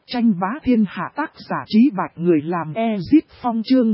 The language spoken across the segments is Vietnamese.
Tranh bá thiên hạ tác giả Trí Bạch người làm Ezit Phong chương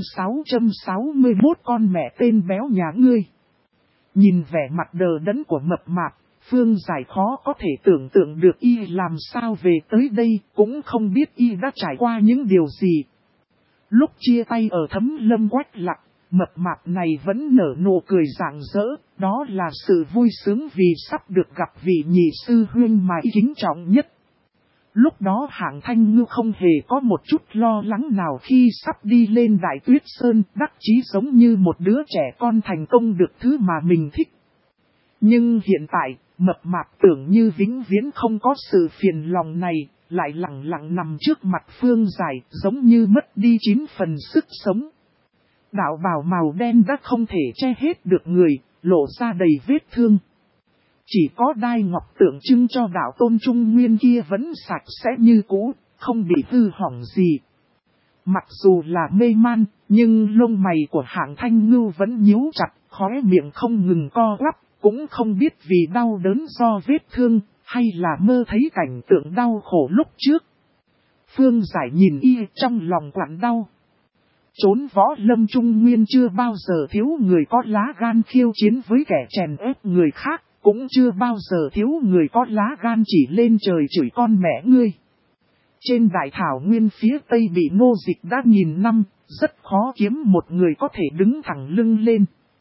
661 con mẹ tên béo nhà ngươi. Nhìn vẻ mặt đờ đẫn của mập mạp, Phương Giải khó có thể tưởng tượng được y làm sao về tới đây, cũng không biết y đã trải qua những điều gì. Lúc chia tay ở Thấm Lâm Quách Lặc, mập mạp này vẫn nở nụ cười rạng rỡ, đó là sự vui sướng vì sắp được gặp vị nhị sư huynh mà y kính trọng nhất. Lúc đó Hạng Thanh Ngưu không hề có một chút lo lắng nào khi sắp đi lên Đại Tuyết Sơn, đắc chí giống như một đứa trẻ con thành công được thứ mà mình thích. Nhưng hiện tại, mập mạp tưởng như vĩnh viễn không có sự phiền lòng này, lại lặng lặng nằm trước mặt Phương Giải, giống như mất đi 9 phần sức sống. Đạo bào màu đen đã không thể che hết được người, lộ ra đầy vết thương. Chỉ có đai ngọc tượng trưng cho đạo tôn trung nguyên kia vẫn sạch sẽ như cũ, không bị hư hỏng gì. Mặc dù là mê man, nhưng lông mày của Hạng Thanh Ngưu vẫn nhíu chặt, khóe miệng không ngừng co quắp, cũng không biết vì đau đớn do vết thương, hay là mơ thấy cảnh tượng đau khổ lúc trước. Phương Giải nhìn y trong lòng quặn đau. Trốn võ lâm trung nguyên chưa bao giờ thiếu người có lá gan khiêu chiến với kẻ chèn ép người khác. Cũng chưa bao giờ thiếu người có lá gan chỉ lên trời chửi con mẹ ngươi. Trên đại thảo nguyên phía tây bị nô dịch đã nghìn năm, rất khó kiếm một người có thể đứng thẳng lưng lên.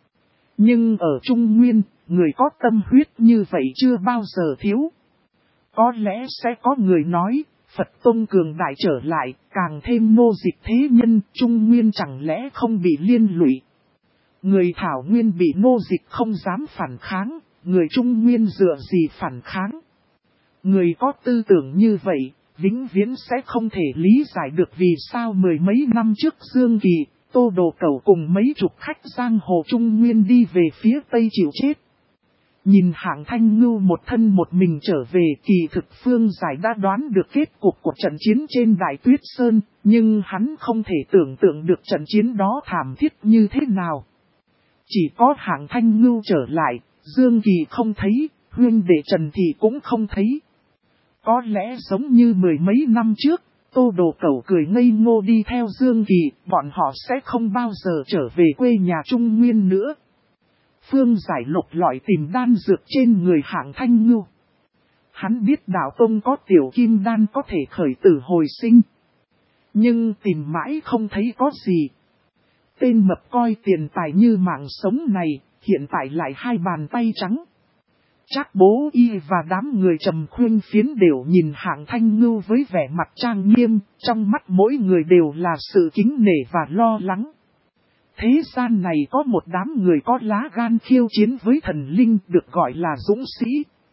Nhưng ở Trung Nguyên, người có tâm huyết như vậy chưa bao giờ thiếu. Có lẽ sẽ có người nói, Phật Tông cường đại trở lại, càng thêm nô dịch thế nhân, Trung Nguyên chẳng lẽ không bị liên lụy. Người thảo nguyên bị nô dịch không dám phản kháng. Người Trung Nguyên dựa gì phản kháng? Người có tư tưởng như vậy, vĩnh viễn sẽ không thể lý giải được vì sao mười mấy năm trước Dương Kỳ, Tô Đồ Cẩu cùng mấy chục khách giang hồ Trung Nguyên đi về phía Tây chịu chết. Nhìn Hạng Thanh Ngưu một thân một mình trở về, kỳ thực Phương Giải đã đoán được kết cục của trận chiến trên Đại Tuyết Sơn, nhưng hắn không thể tưởng tượng được trận chiến đó thảm thiết như thế nào. Chỉ có Hạng Thanh Ngưu trở lại, Dương Kỳ không thấy, huynh đệ Trần thì cũng không thấy. Có lẽ giống như mười mấy năm trước, Tô Đồ Cẩu cười ngây ngô đi theo Dương Kỳ, bọn họ sẽ không bao giờ trở về quê nhà Trung Nguyên nữa. Phương Giải lục lọi tìm đan dược trên người Hạng Thanh Ngưu. Hắn biết đạo tông có tiểu kim đan có thể khởi tử hồi sinh. Nhưng tìm mãi không thấy có gì. Tên mập coi tiền tài như mạng sống này, hiện tại lại hai bàn tay trắng. Trác Bố Y và đám người Trầm Khuyên Phiến đều nhìn Hạng Thanh Ngưu với vẻ mặt trang nghiêm, trong mắt mỗi người đều là sự kính nể và lo lắng. Thế gian này có một đám người có lá gan khiêu chiến với thần linh được gọi là dũng sĩ.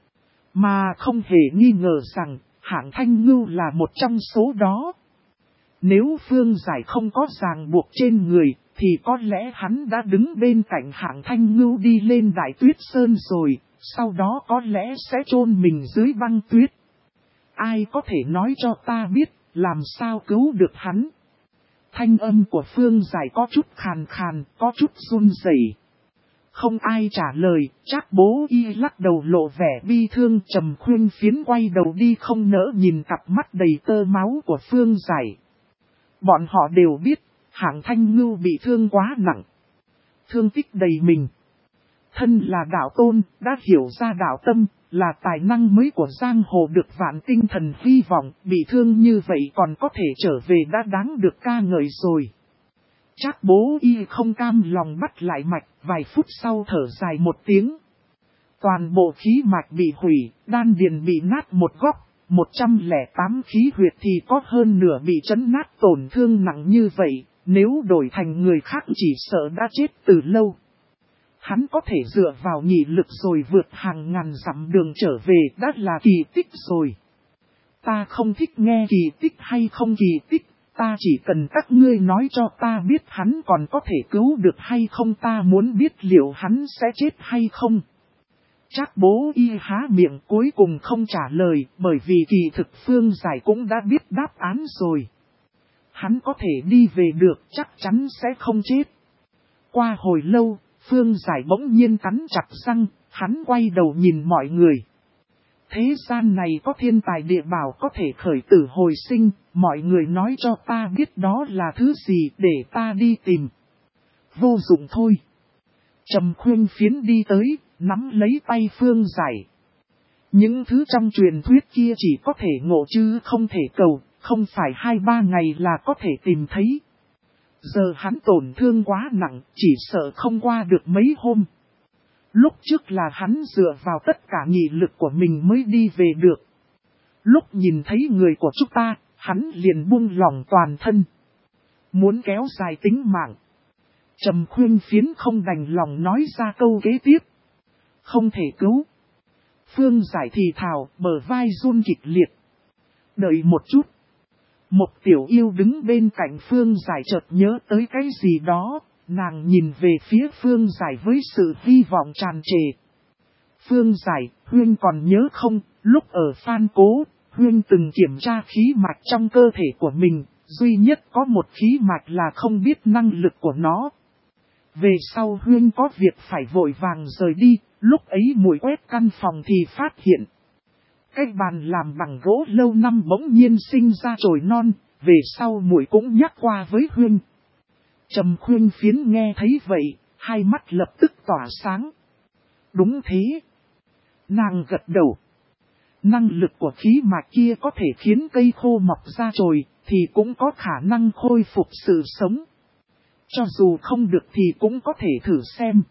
Mà không hề nghi ngờ rằng Hạng Thanh Ngưu là một trong số đó. Nếu Phương Giải không có ràng buộc trên người, thì có lẽ hắn đã đứng bên cạnh Hạng Thanh Ngưu đi lên Đại Tuyết Sơn rồi, sau đó có lẽ sẽ chôn mình dưới băng tuyết. Ai có thể nói cho ta biết, làm sao cứu được hắn? Thanh âm của Phương Giải có chút khàn khàn, có chút run rẩy. Không ai trả lời, Trác Bố Y lắc đầu lộ vẻ bi thương. Trầm Khuyên Phiến quay đầu đi không nỡ nhìn cặp mắt đầy tơ máu của Phương Giải. Bọn họ đều biết, Hạng Thanh Ngưu bị thương quá nặng. Thương tích đầy mình. Thân là đạo tôn, đã hiểu ra đạo tâm, là tài năng mới của giang hồ được vạn tinh thần hy vọng, bị thương như vậy còn có thể trở về đã đáng được ca ngợi rồi. Trác Bố Y không cam lòng bắt lại mạch, vài phút sau thở dài một tiếng. Toàn bộ khí mạch bị hủy, đan điền bị nát một góc. 108 khí huyệt thì có hơn nửa bị chấn nát tổn thương nặng như vậy, nếu đổi thành người khác chỉ sợ đã chết từ lâu. Hắn có thể dựa vào nhị lực rồi vượt hàng ngàn dặm đường trở về đã là kỳ tích rồi. Ta không thích nghe kỳ tích hay không kỳ tích, ta chỉ cần các ngươi nói cho ta biết hắn còn có thể cứu được hay không, ta muốn biết liệu hắn sẽ chết hay không. Trác Bố Y há miệng cuối cùng không trả lời, bởi vì kỳ thực Phương Giải cũng đã biết đáp án rồi. Hắn có thể đi về được, chắc chắn sẽ không chết. Qua hồi lâu, Phương Giải bỗng nhiên cắn chặt răng, hắn quay đầu nhìn mọi người. thế gian này có thiên tài địa bảo có thể khởi tử hồi sinh, mọi người nói cho ta biết đó là thứ gì để ta đi tìm. Vô dụng thôi. Trầm Khuyên Phiến đi tới, nắm lấy tay Phương Giải. Những thứ trong truyền thuyết kia chỉ có thể ngộ chứ không thể cầu, không phải 2-3 ngày là có thể tìm thấy. Giờ hắn tổn thương quá nặng, chỉ sợ không qua được mấy hôm. Lúc trước là hắn dựa vào tất cả nghị lực của mình mới đi về được. Lúc nhìn thấy người của chúng ta, hắn liền buông lỏng toàn thân. Muốn kéo dài tính mạng. Trầm Khuyên Phiến không đành lòng nói ra câu kế tiếp. Không thể cứu. Phương Giải thì thào, bờ vai run kịch liệt. Đợi một chút. Một tiểu yêu đứng bên cạnh Phương Giải chợt nhớ tới cái gì đó, nàng nhìn về phía Phương Giải với sự hy vọng tràn trề. Phương Giải, Huyên còn nhớ không, lúc ở Phan Cố, Huyên từng kiểm tra khí mạch trong cơ thể của mình, duy nhất có một khí mạch là không biết năng lực của nó. Về sau Huyên có việc phải vội vàng rời đi, lúc ấy muội quét căn phòng thì phát hiện. Cái bàn làm bằng gỗ lâu năm bỗng nhiên sinh ra chồi non, về sau muội cũng nhắc qua với Huyên. Trầm Khuyên Phiến nghe thấy vậy, hai mắt lập tức tỏa sáng. Đúng thế. Nàng gật đầu. Năng lực của khí mạch kia có thể khiến cây khô mọc ra chồi, thì cũng có khả năng khôi phục sự sống. Cho dù không được thì cũng có thể thử xem.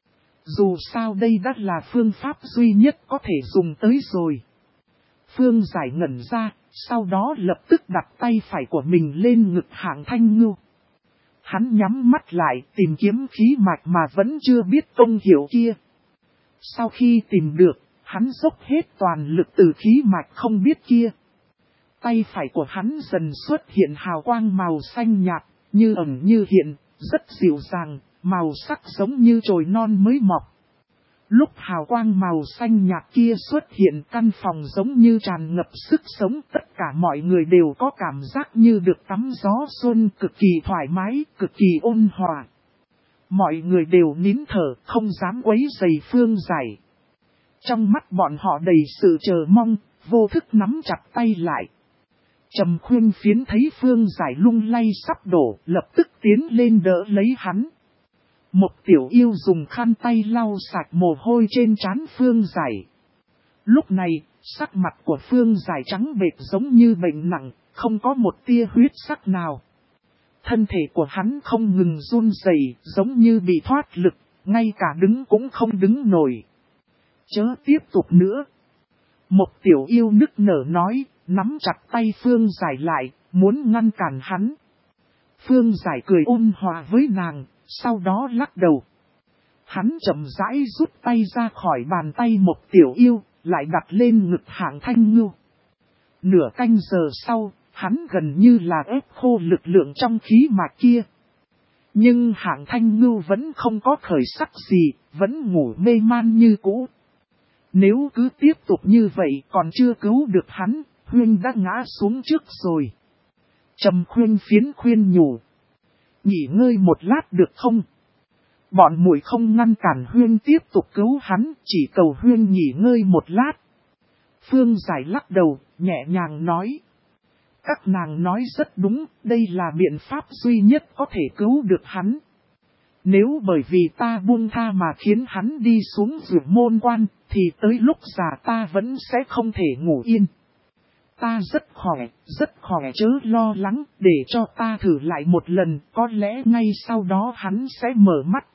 Dù sao đây đã là phương pháp duy nhất có thể dùng tới rồi. Phương Giải ngẩn ra, sau đó lập tức đặt tay phải của mình lên ngực Hạng Thanh Ngưu. Hắn nhắm mắt lại tìm kiếm khí mạch mà vẫn chưa biết công hiệu kia. Sau khi tìm được, hắn dốc hết toàn lực từ khí mạch không biết kia. Tay phải của hắn dần xuất hiện hào quang màu xanh nhạt, như ẩn như hiện, rất dịu dàng, màu sắc giống như chồi non mới mọc. Lúc hào quang màu xanh nhạt kia xuất hiện, căn phòng giống như tràn ngập sức sống, tất cả mọi người đều có cảm giác như được tắm gió xuân, cực kỳ thoải mái, cực kỳ ôn hòa. Mọi người đều nín thở, không dám quấy rầy Phương Giải. Trong mắt bọn họ đầy sự chờ mong, vô thức nắm chặt tay lại. Trầm Khuyên Phiến thấy Phương Giải lung lay sắp đổ, lập tức tiến lên đỡ lấy hắn. Một tiểu yêu dùng khăn tay lau sạch mồ hôi trên trán Phương Giải. Lúc này, sắc mặt của Phương Giải trắng bệch giống như bệnh nặng, không có một tia huyết sắc nào. Thân thể của hắn không ngừng run rẩy, giống như bị thoát lực, ngay cả đứng cũng không đứng nổi. Chớ tiếp tục nữa. Một tiểu yêu nức nở nói, nắm chặt tay Phương Giải lại, muốn ngăn cản hắn. Phương Giải cười ôn hòa với nàng, sau đó lắc đầu. Hắn chậm rãi rút tay ra khỏi bàn tay một tiểu yêu, lại đặt lên ngực Hạng Thanh Ngưu. Nửa canh giờ sau, hắn gần như là ép khô lực lượng trong khí mạch kia. Nhưng Hạng Thanh Ngưu vẫn không có khởi sắc gì, vẫn ngủ mê man như cũ. Nếu cứ tiếp tục như vậy còn chưa cứu được hắn, Huyên đã ngã xuống trước rồi. Trầm Khuyên Phiến khuyên nhủ. Nghỉ ngơi một lát được không? Bọn muội không ngăn cản Huyên tiếp tục cứu hắn, chỉ cầu Huyên nghỉ ngơi một lát. Phương Giải lắc đầu, nhẹ nhàng nói. Các nàng nói rất đúng, đây là biện pháp duy nhất có thể cứu được hắn. Nếu bởi vì ta buông tha mà khiến hắn đi xuống Dược Môn Quan, thì tới lúc già ta vẫn sẽ không thể ngủ yên. Ta rất khỏe chớ lo lắng, để cho ta thử lại một lần, có lẽ ngay sau đó hắn sẽ mở mắt.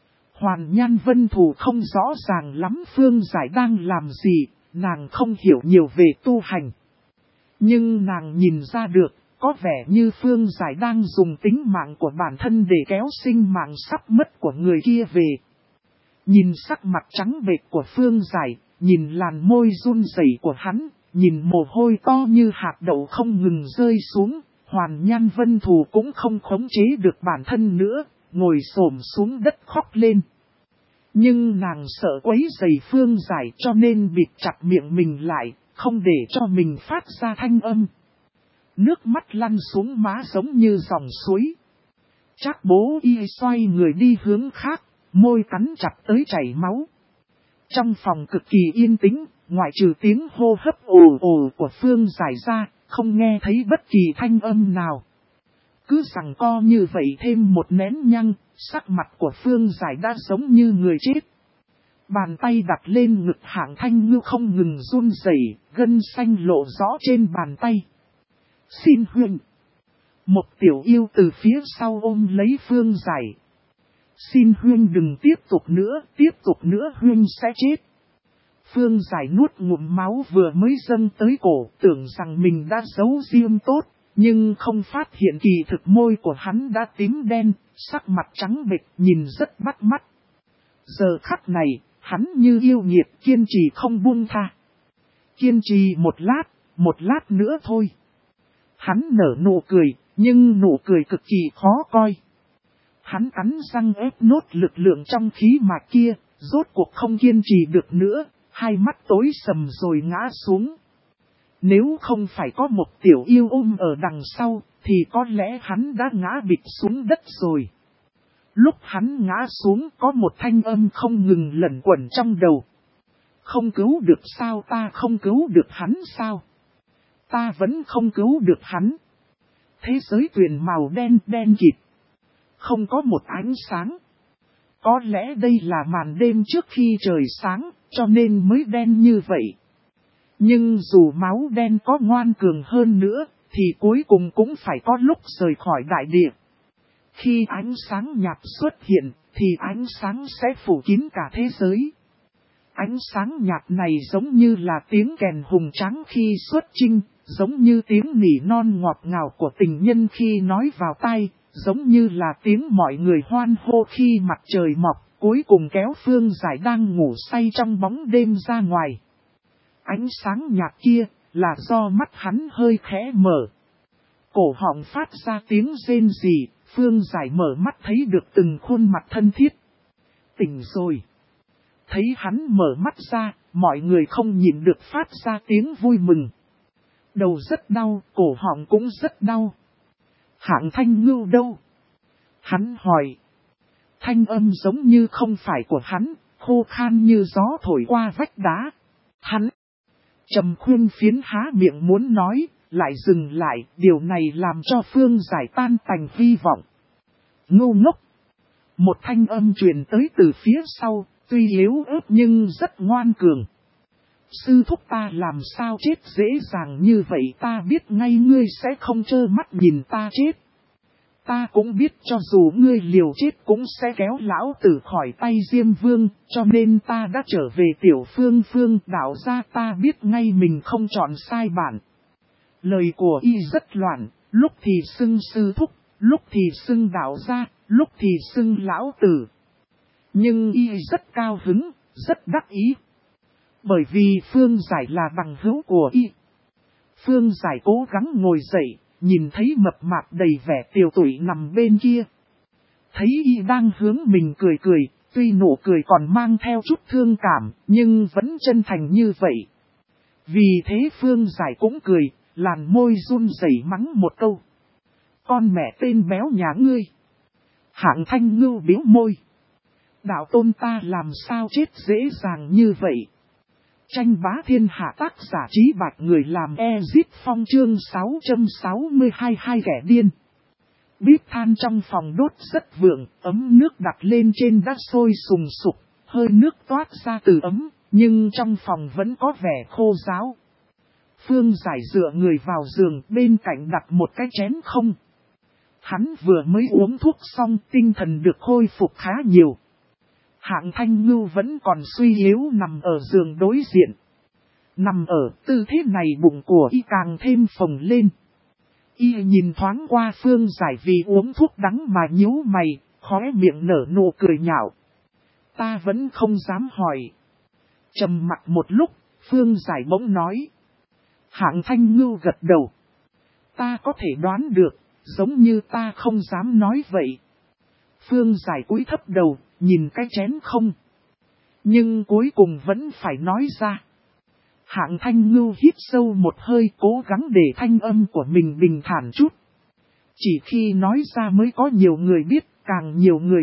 Hoàn Nhan Vân Thù không rõ ràng lắm Phương Giải đang làm gì, nàng không hiểu nhiều về tu hành. Nhưng nàng nhìn ra được, có vẻ như Phương Giải đang dùng tính mạng của bản thân để kéo sinh mạng sắp mất của người kia về. Nhìn sắc mặt trắng bệch của Phương Giải, nhìn làn môi run rẩy của hắn, nhìn mồ hôi to như hạt đậu không ngừng rơi xuống, Hoàn Nhan Vân Thù cũng không khống chế được bản thân nữa, ngồi xổm xuống đất khóc lên. Nhưng nàng sợ quấy rầy Phương Giải cho nên bịt chặt miệng mình lại, không để cho mình phát ra thanh âm. Nước mắt lăn xuống má giống như dòng suối. Trác Bố Y xoay người đi hướng khác, môi cắn chặt tới chảy máu. Trong phòng cực kỳ yên tĩnh, ngoại trừ tiếng hô hấp ồ ồ của Phương Giải ra, không nghe thấy bất kỳ thanh âm nào. Cứ giằng co như vậy thêm một nén nhang, sắc mặt của Phương Giải đã giống như người chết. Bàn tay đặt lên ngực Hạng Thanh Ngưu không ngừng run rẩy, gân xanh lộ rõ trên bàn tay. Xin huynh. Một tiểu yêu từ phía sau ôm lấy Phương Giải. Xin huynh đừng tiếp tục nữa huynh sẽ chết. Phương Giải nuốt ngụm máu vừa mới dâng tới cổ, tưởng rằng mình đã giấu riêng tốt, nhưng không phát hiện kỳ thực môi của hắn đã tím đen, sắc mặt trắng bệch nhìn rất bắt mắt. Giờ khắc này, hắn như yêu nghiệt kiên trì không buông tha. Kiên trì một lát nữa thôi. Hắn nở nụ cười, nhưng nụ cười cực kỳ khó coi. Hắn cắn răng ép nốt lực lượng trong khí mạch kia, rốt cuộc không kiên trì được nữa, hai mắt tối sầm rồi ngã xuống. Nếu không phải có một tiểu yêu ôm ở đằng sau, thì có lẽ hắn đã ngã bịch xuống đất rồi. Lúc hắn ngã xuống có một thanh âm không ngừng lẩn quẩn trong đầu. Không cứu được sao, ta không cứu được hắn sao? Ta vẫn không cứu được hắn. Thế giới tuyền màu đen đen kịt. Không có một ánh sáng. Có lẽ đây là màn đêm trước khi trời sáng, cho nên mới đen như vậy. Nhưng dù máu đen có ngoan cường hơn nữa, thì cuối cùng cũng phải có lúc rời khỏi đại địa. Khi ánh sáng nhạt xuất hiện, thì ánh sáng sẽ phủ kín cả thế giới. Ánh sáng nhạt này giống như là tiếng kèn hùng tráng khi xuất chinh, giống như tiếng nỉ non ngọt ngào của tình nhân khi nói vào tai, giống như là tiếng mọi người hoan hô khi mặt trời mọc, cuối cùng kéo Phương Giải đang ngủ say trong bóng đêm ra ngoài. Ánh sáng nhạt kia là do mắt hắn hơi khẽ mở. Cổ họng phát ra tiếng rên rỉ, Phương Giải mở mắt thấy được từng khuôn mặt thân thiết. Tỉnh rồi. Thấy hắn mở mắt ra, mọi người không nhịn được phát ra tiếng vui mừng. Đầu rất đau, cổ họng cũng rất đau. Hạng Thanh Ngưu đâu? Hắn hỏi. Thanh âm giống như không phải của hắn, khô khan như gió thổi qua vách đá. Hắn. Trầm Khuyên Phiến há miệng muốn nói, lại dừng lại, điều này làm cho Phương Giải tan tành hy vọng. Ngu ngốc. Một thanh âm truyền tới từ phía sau, tuy yếu ớt nhưng rất ngoan cường. Sư thúc ta làm sao chết dễ dàng như vậy, ta biết ngay ngươi sẽ không trơ mắt nhìn ta chết. Ta cũng biết cho dù ngươi liều chết cũng sẽ kéo lão tử khỏi tay Diêm Vương, cho nên ta đã trở về Tiểu Phương Phương đạo ra, ta biết ngay mình không chọn sai bản. Lời của y rất loạn, lúc thì xưng sư thúc, lúc thì xưng đạo ra, lúc thì xưng lão tử. Nhưng y rất cao hứng, rất đắc ý. Bởi vì Phương Giải là bằng hữu của y. Phương Giải cố gắng ngồi dậy, nhìn thấy mập mạp đầy vẻ tiều tụy nằm bên kia. Thấy y đang hướng mình cười cười, tuy nụ cười còn mang theo chút thương cảm, nhưng vẫn chân thành như vậy. Vì thế Phương Giải cũng cười, làn môi run rẩy mắng một câu. Con mẹ tên béo nhà ngươi. Hạng Thanh Ngưu biếu môi. Đạo tôn ta làm sao chết dễ dàng như vậy. Tranh bá thiên hạ tác giả Trí Bạch người làm Ezit Phong chương 662 hai kẻ điên. Bếp than trong phòng đốt rất vượng, ấm nước đặt lên trên đá sôi sùng sục, hơi nước toát ra từ ấm, nhưng trong phòng vẫn có vẻ khô ráo. Phương Giải dựa người vào giường, bên cạnh đặt một cái chén không. Hắn vừa mới uống thuốc xong, tinh thần được khôi phục khá nhiều. Hạng Thanh Ngưu vẫn còn suy yếu nằm ở giường đối diện. Nằm ở tư thế này bụng của y càng thêm phồng lên. Y nhìn thoáng qua Phương Giải vì uống thuốc đắng mà nhíu mày, khóe miệng nở nụ cười nhạo. Ta vẫn không dám hỏi. Trầm mặc một lúc, Phương Giải bỗng nói. Hạng Thanh Ngưu gật đầu. Ta có thể đoán được, giống như ta không dám nói vậy. Phương Giải cúi thấp đầu, nhìn cái chén không. Nhưng cuối cùng vẫn phải nói ra. Hạng Thanh Ngưu hít sâu một hơi, cố gắng để thanh âm của mình bình thản chút. Chỉ khi nói ra mới có nhiều người biết, càng nhiều người biết,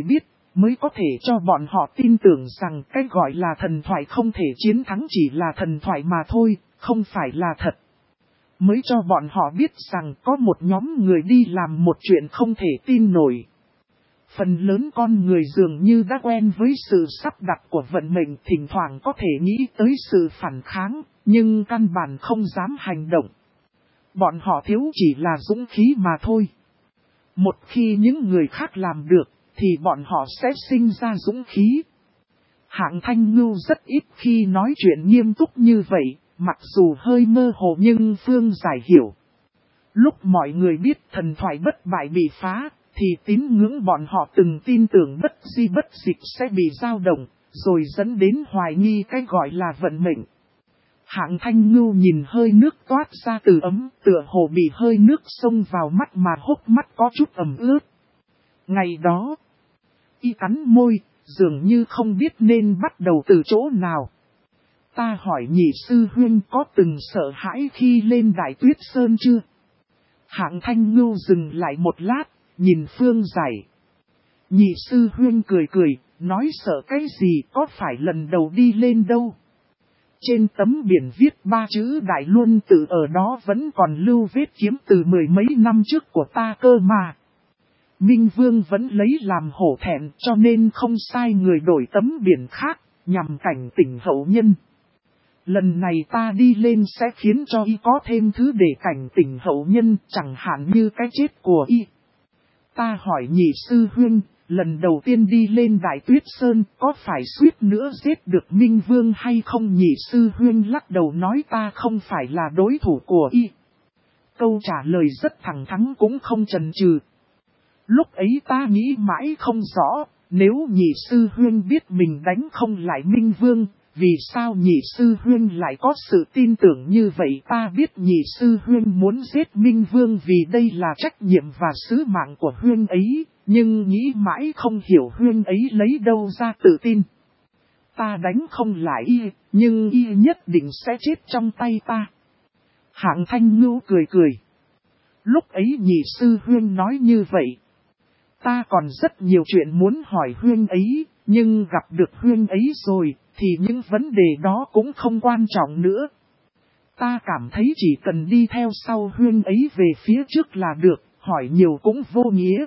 mới có thể cho bọn họ tin tưởng rằng cái gọi là thần thoại không thể chiến thắng chỉ là thần thoại mà thôi, không phải là thật. Mới cho bọn họ biết rằng có một nhóm người đi làm một chuyện không thể tin nổi. Phần lớn con người dường như đã quen với sự sắp đặt của vận mệnh, thỉnh thoảng có thể nghĩ tới sự phản kháng, nhưng căn bản không dám hành động. Bọn họ thiếu chỉ là dũng khí mà thôi. Một khi những người khác làm được, thì bọn họ sẽ sinh ra dũng khí. Hạng Thanh Ngưu rất ít khi nói chuyện nghiêm túc như vậy, mặc dù hơi mơ hồ nhưng Phương Giải hiểu. Lúc mọi người biết thần thoại bất bại bị phá, thì tín ngưỡng bọn họ từng tin tưởng bất di bất dịch sẽ bị dao động, rồi dẫn đến hoài nghi cái gọi là vận mệnh. Hạng Thanh Ngưu nhìn hơi nước toát ra từ ấm, tựa hồ bị hơi nước xông vào mắt mà hốc mắt có chút ẩm ướt. Ngày đó, y cắn môi, dường như không biết nên bắt đầu từ chỗ nào. Ta hỏi nhị sư huynh có từng sợ hãi khi lên Đại Tuyết Sơn chưa? Hạng Thanh Ngưu dừng lại một lát, nhìn Phương Giải. Nhị sư huynh cười cười, nói sợ cái gì, có phải lần đầu đi lên đâu. Trên tấm biển viết 3 chữ Đại Luân Tự, ở đó vẫn còn lưu vết kiếm từ 10 mấy năm trước của ta cơ mà. Minh Vương vẫn lấy làm hổ thẹn, cho nên không sai người đổi tấm biển khác, nhằm cảnh tỉnh hậu nhân. Lần này ta đi lên sẽ khiến cho y có thêm thứ để cảnh tỉnh hậu nhân, chẳng hạn như cái chết của y. Ta hỏi nhị sư huynh, lần đầu tiên đi lên Đại Tuyết Sơn có phải suýt nữa giết được Minh Vương hay không? Nhị sư huynh lắc đầu nói ta không phải là đối thủ của y. Câu trả lời rất thẳng thắn cũng không chần chừ. Lúc ấy ta nghĩ mãi không rõ, nếu nhị sư huynh biết mình đánh không lại Minh Vương, vì sao nhị sư huynh lại có sự tin tưởng như vậy? Ta biết nhị sư huynh muốn giết Minh Vương vì đây là trách nhiệm và sứ mạng của huynh ấy, nhưng nghĩ mãi không hiểu huynh ấy lấy đâu ra tự tin. Ta đánh không lại y, nhưng y nhất định sẽ chết trong tay ta. Hạng Thanh Ngưu cười cười. Lúc ấy nhị sư huynh nói như vậy, ta còn rất nhiều chuyện muốn hỏi huynh ấy, nhưng gặp được huynh ấy rồi, thì những vấn đề đó cũng không quan trọng nữa. Ta cảm thấy chỉ cần đi theo sau huynh ấy về phía trước là được, hỏi nhiều cũng vô nghĩa.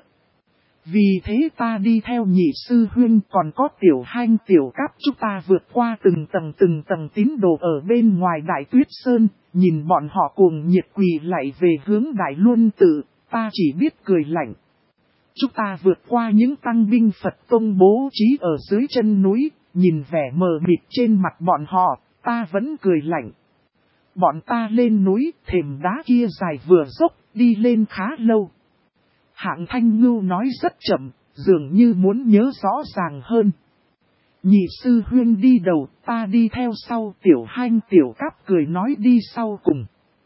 Vì thế ta đi theo nhị sư huynh, còn có Tiểu Hanh Tiểu Cáp, chúng ta vượt qua từng tầng tín đồ ở bên ngoài Đại Tuyết Sơn, nhìn bọn họ cuồng nhiệt quỳ lại về hướng Đại Luân Tự, ta chỉ biết cười lạnh. Chúng ta vượt qua những tăng binh Phật Tông bố trí ở dưới chân núi, nhìn vẻ mờ mịt trên mặt bọn họ, ta vẫn cười lạnh. Bọn ta lên núi, thềm đá kia dài vừa dốc, đi lên khá lâu. Hạng Thanh Ngưu nói rất chậm, dường như muốn nhớ rõ ràng hơn. Nhị sư huynh đi đầu, ta đi theo sau. Tiểu Hanh Tiểu Cáp cười nói đi sau cùng.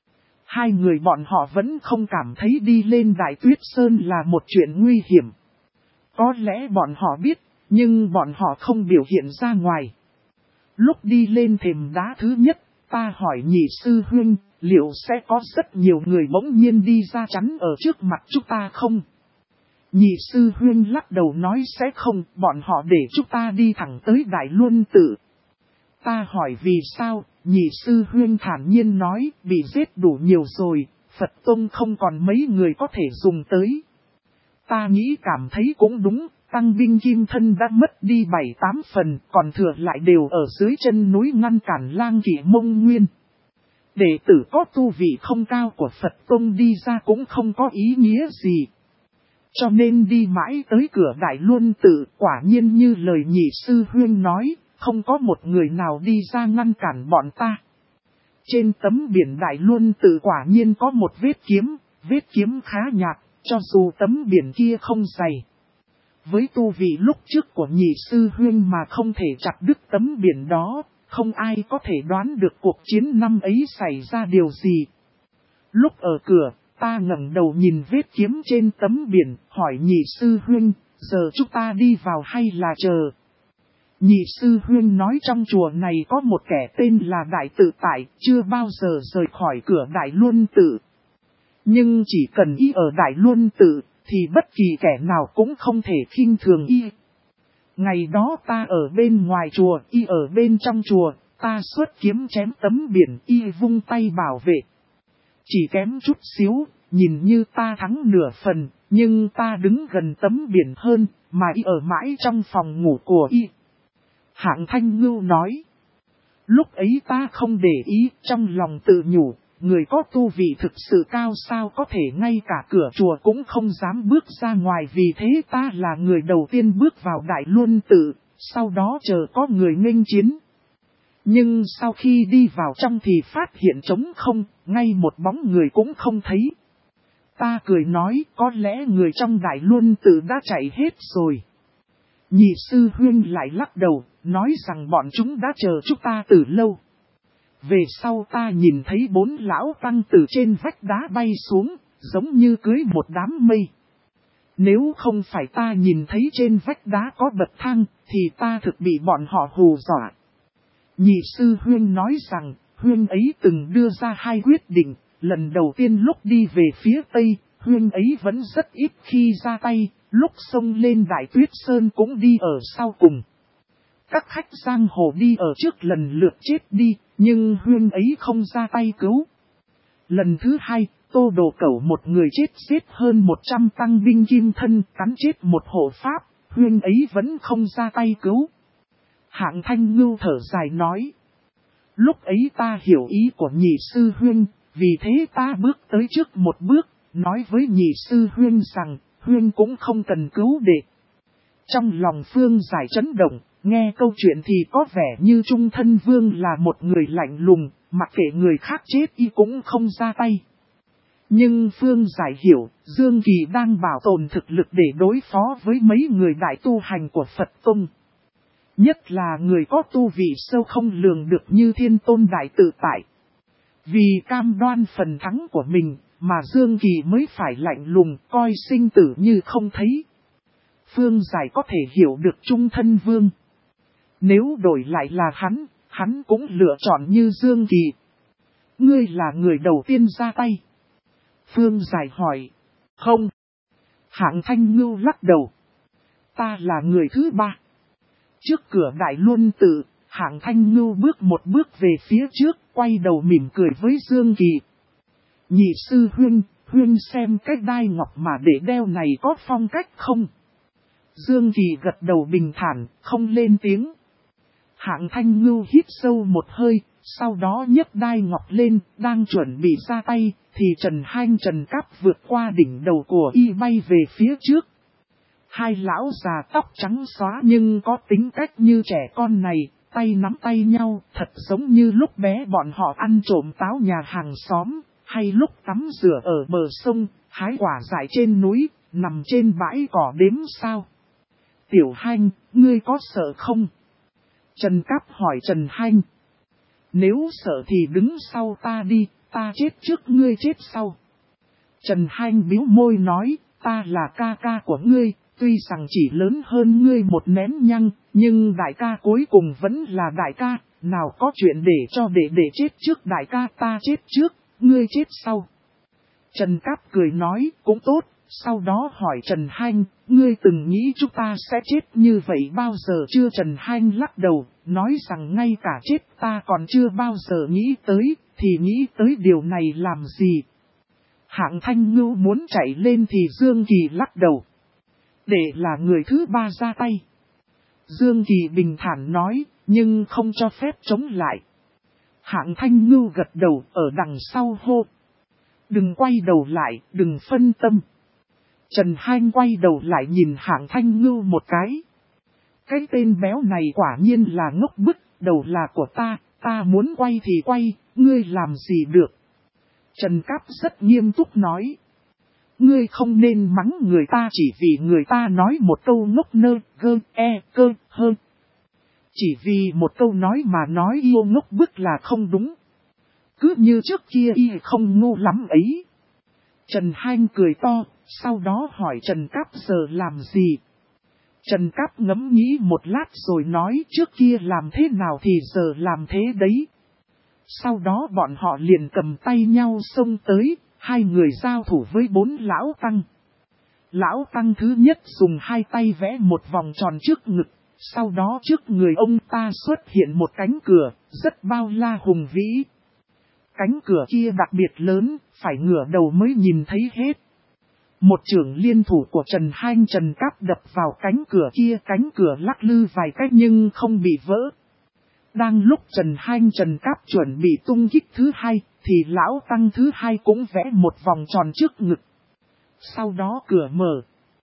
Hai người bọn họ vẫn không cảm thấy đi lên Đại Tuyết Sơn là một chuyện nguy hiểm. Có lẽ bọn họ biết, nhưng bọn họ không biểu hiện ra ngoài. Lúc đi lên thềm đá thứ nhất, ta hỏi nhị sư huynh, liệu sẽ có rất nhiều người bỗng nhiên đi ra chắn ở trước mặt chúng ta không? Nhị sư huynh lắc đầu nói sẽ không, bọn họ để chúng ta đi thẳng tới Đại Luân Tự. Ta hỏi vì sao, nhị sư huynh thản nhiên nói, bị giết đủ nhiều rồi, Phật Tông không còn mấy người có thể dùng tới. Ta nghĩ cảm thấy cũng đúng, tăng binh kim thân đã mất đi 7-8 phần, còn thừa lại đều ở dưới chân núi ngăn cản Lang Kỵ Mông Nguyên. Đệ tử có tu vị không cao của Phật Tông đi ra cũng không có ý nghĩa gì. Cho nên đi mãi tới cửa Đại Luân Tự, quả nhiên như lời nhị sư huynh nói, không có một người nào đi ra ngăn cản bọn ta. Trên tấm biển Đại Luân Tự quả nhiên có một vết kiếm khá nhạt, cho dù tấm biển kia không dày. Với tu vị lúc trước của nhị sư huynh mà không thể chặt đứt tấm biển đó, không ai có thể đoán được cuộc chiến năm ấy xảy ra điều gì. Lúc ở cửa, ta ngẩng đầu nhìn vết kiếm trên tấm biển, hỏi nhị sư huynh, giờ chúng ta đi vào hay là chờ? Nhị sư huynh nói trong chùa này có một kẻ tên là Đại Tự Tại, chưa bao giờ rời khỏi cửa Đại Luân Tự. Nhưng chỉ cần y ở Đại Luân Tự, thì bất kỳ kẻ nào cũng không thể khinh thường y. Ngày đó ta ở bên ngoài chùa, y ở bên trong chùa, ta xuất kiếm chém tấm biển, y vung tay bảo vệ. Chỉ kém chút xíu, nhìn như ta thắng nửa phần, nhưng ta đứng gần tấm biển hơn, mà y ở mãi trong phòng ngủ của y. Hạng Thanh Ngưu nói. Lúc ấy ta không để ý, trong lòng tự nhủ, người có tu vị thực sự cao sao có thể ngay cả cửa chùa cũng không dám bước ra ngoài, vì thế ta là người đầu tiên bước vào Đại Luân Tự, sau đó chờ có người nghênh chiến. Nhưng sau khi đi vào trong thì phát hiện trống không, ngay một bóng người cũng không thấy. Ta cười nói có lẽ người trong Đại Luân Tự đã chạy hết rồi. Nhị sư huynh lại lắc đầu, nói rằng bọn chúng đã chờ chúng ta từ lâu. Về sau ta nhìn thấy 4 lão tăng từ trên vách đá bay xuống, giống như cưới một đám mây. Nếu không phải ta nhìn thấy trên vách đá có bậc thang, thì ta thực bị bọn họ hù dọa. Nhị sư huynh nói rằng, huynh ấy từng đưa ra 2 quyết định, lần đầu tiên lúc đi về phía Tây, huynh ấy vẫn rất ít khi ra tay, lúc xông lên Đại Tuyết Sơn cũng đi ở sau cùng. Các khách giang hồ đi ở trước lần lượt chết đi, nhưng huynh ấy không ra tay cứu. Lần thứ 2, Tô Đồ Cẩu một người chết giết hơn 100 tăng binh kim thân, cắn chết một hộ pháp, huynh ấy vẫn không ra tay cứu. Hạng Thanh Ngưu thở dài nói. Lúc ấy ta hiểu ý của nhị sư huynh, vì thế ta bước tới trước một bước, nói với nhị sư huynh rằng, huynh cũng không cần cứu đệ. Trong lòng Phương Giải chấn động, nghe câu chuyện thì có vẻ như Trung Thân Vương là một người lạnh lùng, mặc kệ người khác chết y cũng không ra tay. Nhưng Phương Giải hiểu, Dương Kỳ đang bảo tồn thực lực để đối phó với mấy người đại tu hành của Phật Tông. Nhất là người có tu vị sâu không lường được như Thiên Tôn Đại Tự Tại. Vì cam đoan phần thắng của mình, mà Dương Kỳ mới phải lạnh lùng coi sinh tử như không thấy. Phương Giải có thể hiểu được Trung Thân Vương. Nếu đổi lại là hắn cũng lựa chọn như Dương Kỳ. Ngươi là người đầu tiên ra tay. Phương Giải hỏi. Không. Hạng Thanh Ngưu lắc đầu. Ta là người thứ 3. Trước cửa Đại Luân Tự, Hạng Thanh Ngưu bước một bước về phía trước, quay đầu mỉm cười với Dương Kỳ. Nhị sư huynh xem cái đai ngọc mà để đeo này có phong cách không? Dương Kỳ gật đầu bình thản, không lên tiếng. Hạng Thanh Ngưu hít sâu một hơi, sau đó nhấc đai ngọc lên, đang chuẩn bị ra tay, thì Trần Cáp vượt qua đỉnh đầu của y bay về phía trước. 2 lão già tóc trắng xóa nhưng có tính cách như trẻ con này, tay nắm tay nhau, thật giống như lúc bé bọn họ ăn trộm táo nhà hàng xóm, hay lúc tắm rửa ở bờ sông, hái quả dại trên núi, nằm trên bãi cỏ đếm sao. Tiểu Hanh, ngươi có sợ không? Trần Cáp hỏi Trần Hanh. Nếu sợ thì đứng sau ta đi, ta chết trước ngươi chết sau. Trần Hanh bĩu môi nói, ta là ca ca của ngươi, tuy rằng chỉ lớn hơn ngươi một nén nhăng, nhưng đại ca cuối cùng vẫn là đại ca, nào có chuyện để cho đệ chết trước đại ca, ta chết trước, ngươi chết sau. Trần Cáp cười nói, cũng tốt, sau đó hỏi Trần Hanh, ngươi từng nghĩ chúng ta sẽ chết như vậy bao giờ chưa? Trần Hanh lắc đầu, nói rằng ngay cả chết ta còn chưa bao giờ nghĩ tới, thì nghĩ tới điều này làm gì? Hạng Thanh Ngưu muốn chạy lên thì Dương Kỳ lắc đầu. Để là người thứ 3 ra tay. Dương Kỳ bình thản nói, nhưng không cho phép chống lại. Hạng Thanh Ngưu gật đầu ở đằng sau hô. Đừng quay đầu lại, đừng phân tâm. Trần Hanh quay đầu lại nhìn Hạng Thanh Ngưu một cái. Cái tên béo này quả nhiên là ngốc bức, đầu là của ta muốn quay thì quay, ngươi làm gì được. Trần Cáp rất nghiêm túc nói. Ngươi không nên mắng người ta chỉ vì người ta nói một câu ngốc nơ, gơ, cơ, hơ. Chỉ vì một câu nói mà nói yêu ngốc bức là không đúng. Cứ như trước kia y không ngu lắm ấy. Trần Hanh cười to, sau đó hỏi Trần Cáp giờ làm gì. Trần Cáp ngẫm nghĩ một lát rồi nói trước kia làm thế nào thì giờ làm thế đấy. Sau đó bọn họ liền cầm tay nhau xông tới, 2 người giao thủ với 4 lão tăng. Lão tăng thứ nhất dùng 2 tay vẽ một vòng tròn trước ngực, Sau đó trước người ông ta xuất hiện một cánh cửa, rất bao la hùng vĩ. Cánh cửa kia đặc biệt lớn, phải ngửa đầu mới nhìn thấy hết. Một chưởng liên thủ của Trần Hanh Trần Cáp đập vào cánh cửa lắc lư vài cách nhưng không bị vỡ. Đang lúc Trần Hanh Trần Cáp chuẩn bị tung kích thứ hai, thì lão tăng thứ hai cũng vẽ một vòng tròn trước ngực. Sau đó cửa mở.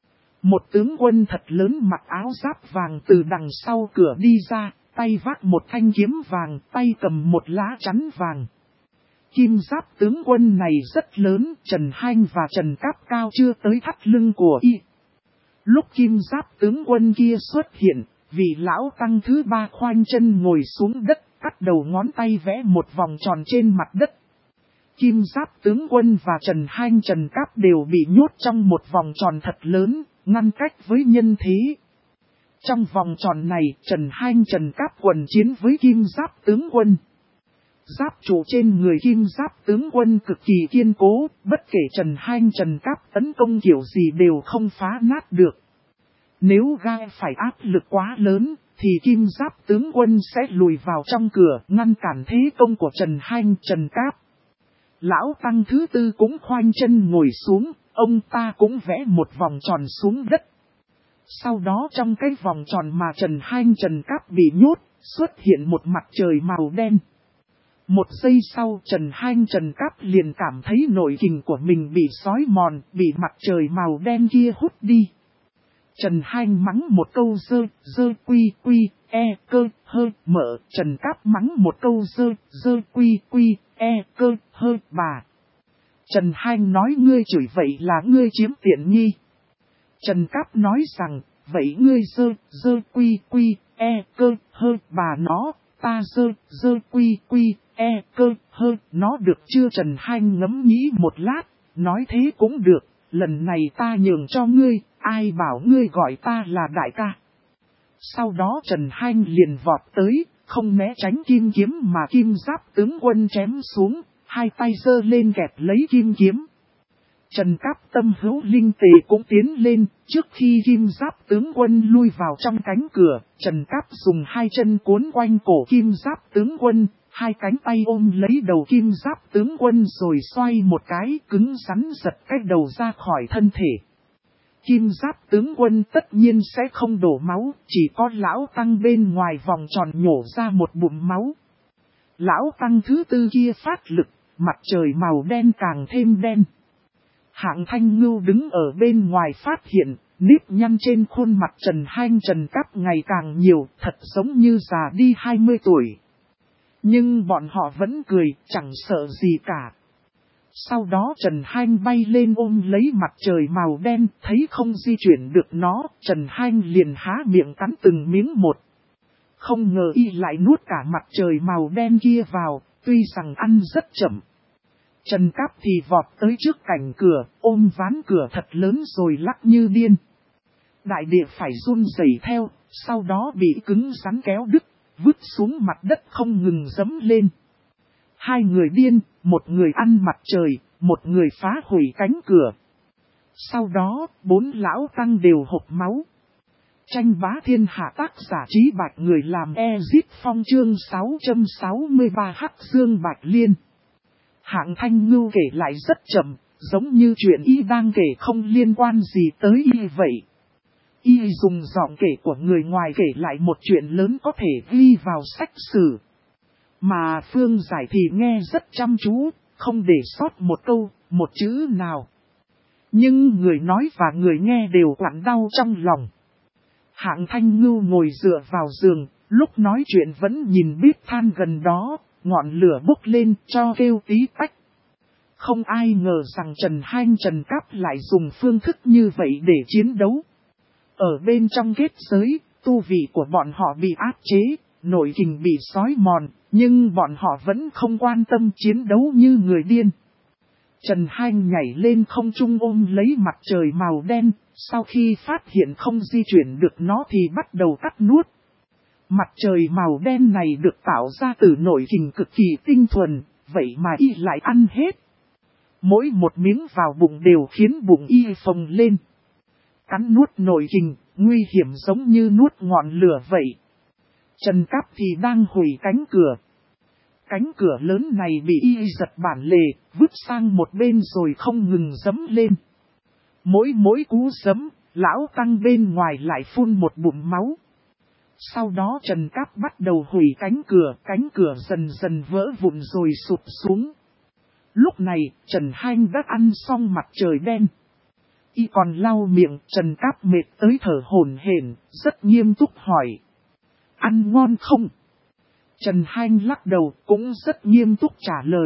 Một tướng quân thật lớn mặc áo giáp vàng từ đằng sau cửa đi ra, tay vác một thanh kiếm vàng, tay cầm một lá chắn vàng. Kim giáp tướng quân này rất lớn, Trần Hanh và Trần Cáp cao chưa tới thắt lưng của y. Lúc kim giáp tướng quân kia xuất hiện, vị lão tăng thứ ba khoanh chân ngồi xuống đất, cắt đầu ngón tay vẽ một vòng tròn trên mặt đất. Kim giáp tướng quân và Trần Hanh Trần Cáp đều bị nhốt trong một vòng tròn thật lớn, ngăn cách với nhân thế. Trong vòng tròn này, Trần Hanh Trần Cáp quần chiến với kim giáp tướng quân. Giáp trụ trên người kim giáp tướng quân cực kỳ kiên cố, bất kể Trần Hanh Trần Cáp tấn công kiểu gì đều không phá nát được. Nếu gai phải áp lực quá lớn, thì kim giáp tướng quân sẽ lùi vào trong cửa, ngăn cản thế công của Trần Hanh Trần Cáp. Lão tăng thứ tư cũng khoanh chân ngồi xuống, ông ta cũng vẽ một vòng tròn xuống đất. Sau đó trong cái vòng tròn mà Trần Hanh Trần Cáp bị nhốt, xuất hiện một mặt trời màu đen. Một giây sau Trần Hanh Trần Cáp liền cảm thấy nội kình của mình bị xói mòn, bị mặt trời màu đen kia hút đi. Trần Hanh mắng một câu dơ quy quy, cơ hơ mở, Trần Cáp mắng một câu dơ quy quy, cơ hơ bà. Trần Hanh nói ngươi chửi vậy là ngươi chiếm tiện nghi. Trần Cáp nói rằng, vậy ngươi dơ quy quy, cơ hơ bà nó, ta dơ quy quy, cơ hơ nó được chưa? Trần Hanh ngẫm nghĩ một lát, nói thế cũng được, lần này ta nhường cho ngươi, ai bảo ngươi gọi ta là đại ca. Sau đó Trần Hanh liền vọt tới, không né tránh kim kiếm mà kim giáp tướng quân chém xuống, hai tay giơ lên kẹp lấy kim kiếm. Trần Cáp tâm hữu linh tề cũng tiến lên, trước khi kim giáp tướng quân lui vào trong cánh cửa, Trần Cáp dùng hai chân cuốn quanh cổ kim giáp tướng quân, hai cánh tay ôm lấy đầu kim giáp tướng quân rồi xoay một cái, cứng rắn giật cái đầu ra khỏi thân thể. Kim giáp tướng quân tất nhiên sẽ không đổ máu, chỉ có lão tăng bên ngoài vòng tròn nhổ ra một bụng máu. Lão tăng thứ tư kia phát lực, mặt trời màu đen càng thêm đen. Hạng Thanh Ngưu đứng ở bên ngoài phát hiện, nếp nhăn trên khuôn mặt Trần Hanh Trần Cáp ngày càng nhiều, thật giống như già đi 20 tuổi. Nhưng bọn họ vẫn cười, chẳng sợ gì cả. Sau đó Trần Hanh bay lên ôm lấy mặt trời màu đen, thấy không di chuyển được nó, Trần Hanh liền há miệng cắn từng miếng một. Không ngờ y lại nuốt cả mặt trời màu đen kia vào, tuy rằng ăn rất chậm. Trần Cáp thì vọt tới trước cảnh cửa, ôm ván cửa thật lớn rồi lắc như điên. Đại địa phải run rẩy theo, sau đó bị cứng rắn kéo đứt, vứt xuống mặt đất không ngừng giẫm lên. Hai người điên, một người ăn mặt trời, một người phá hủy cánh cửa. Sau đó, bốn lão tăng đều hộc máu. Tranh bá thiên hạ tác giả Trí Bạch người làm Ezit Phong chương 663 Hắc Dương Bạch Liên. Hạng Thanh Ngưu kể lại rất chậm, giống như chuyện y đang kể không liên quan gì tới y vậy. Y dùng giọng kể của người ngoài kể lại một chuyện lớn có thể ghi vào sách sử. Mà Phương Giải thì nghe rất chăm chú, không để sót một câu, một chữ nào. Nhưng người nói và người nghe đều quặn đau trong lòng. Hạng Thanh Ngưu ngồi dựa vào giường, lúc nói chuyện vẫn nhìn bếp than gần đó, ngọn lửa bốc lên cho kêu tí tách. Không ai ngờ rằng Trần Hanh Trần Cáp lại dùng phương thức như vậy để chiến đấu. Ở bên trong kết giới, tu vị của bọn họ bị áp chế, nội kình bị xói mòn, nhưng bọn họ vẫn không quan tâm chiến đấu như người điên. Trần Hanh nhảy lên không trung ôm lấy mặt trời màu đen, sau khi phát hiện không di chuyển được nó thì bắt đầu cắt nuốt. Mặt trời màu đen này được tạo ra từ nội kình cực kỳ tinh thuần, vậy mà y lại ăn hết. Mỗi một miếng vào bụng đều khiến bụng y phồng lên. Cắn nuốt nội kình, nguy hiểm giống như nuốt ngọn lửa vậy. Trần Cáp thì đang hủy cánh cửa. Cánh cửa lớn này bị y giật bản lề, vứt sang một bên rồi không ngừng giẫm lên. Mỗi cú giẫm, lão tăng bên ngoài lại phun một bụng máu. Sau đó Trần Cáp bắt đầu hủy cánh cửa dần dần vỡ vụn rồi sụp xuống. Lúc này, Trần Hanh đã ăn xong mặt trời đen. Y còn lau miệng, Trần Cáp mệt tới thở hổn hển, rất nghiêm túc hỏi. Ăn ngon không? Trần Hanh lắc đầu, cũng rất nghiêm túc trả lời.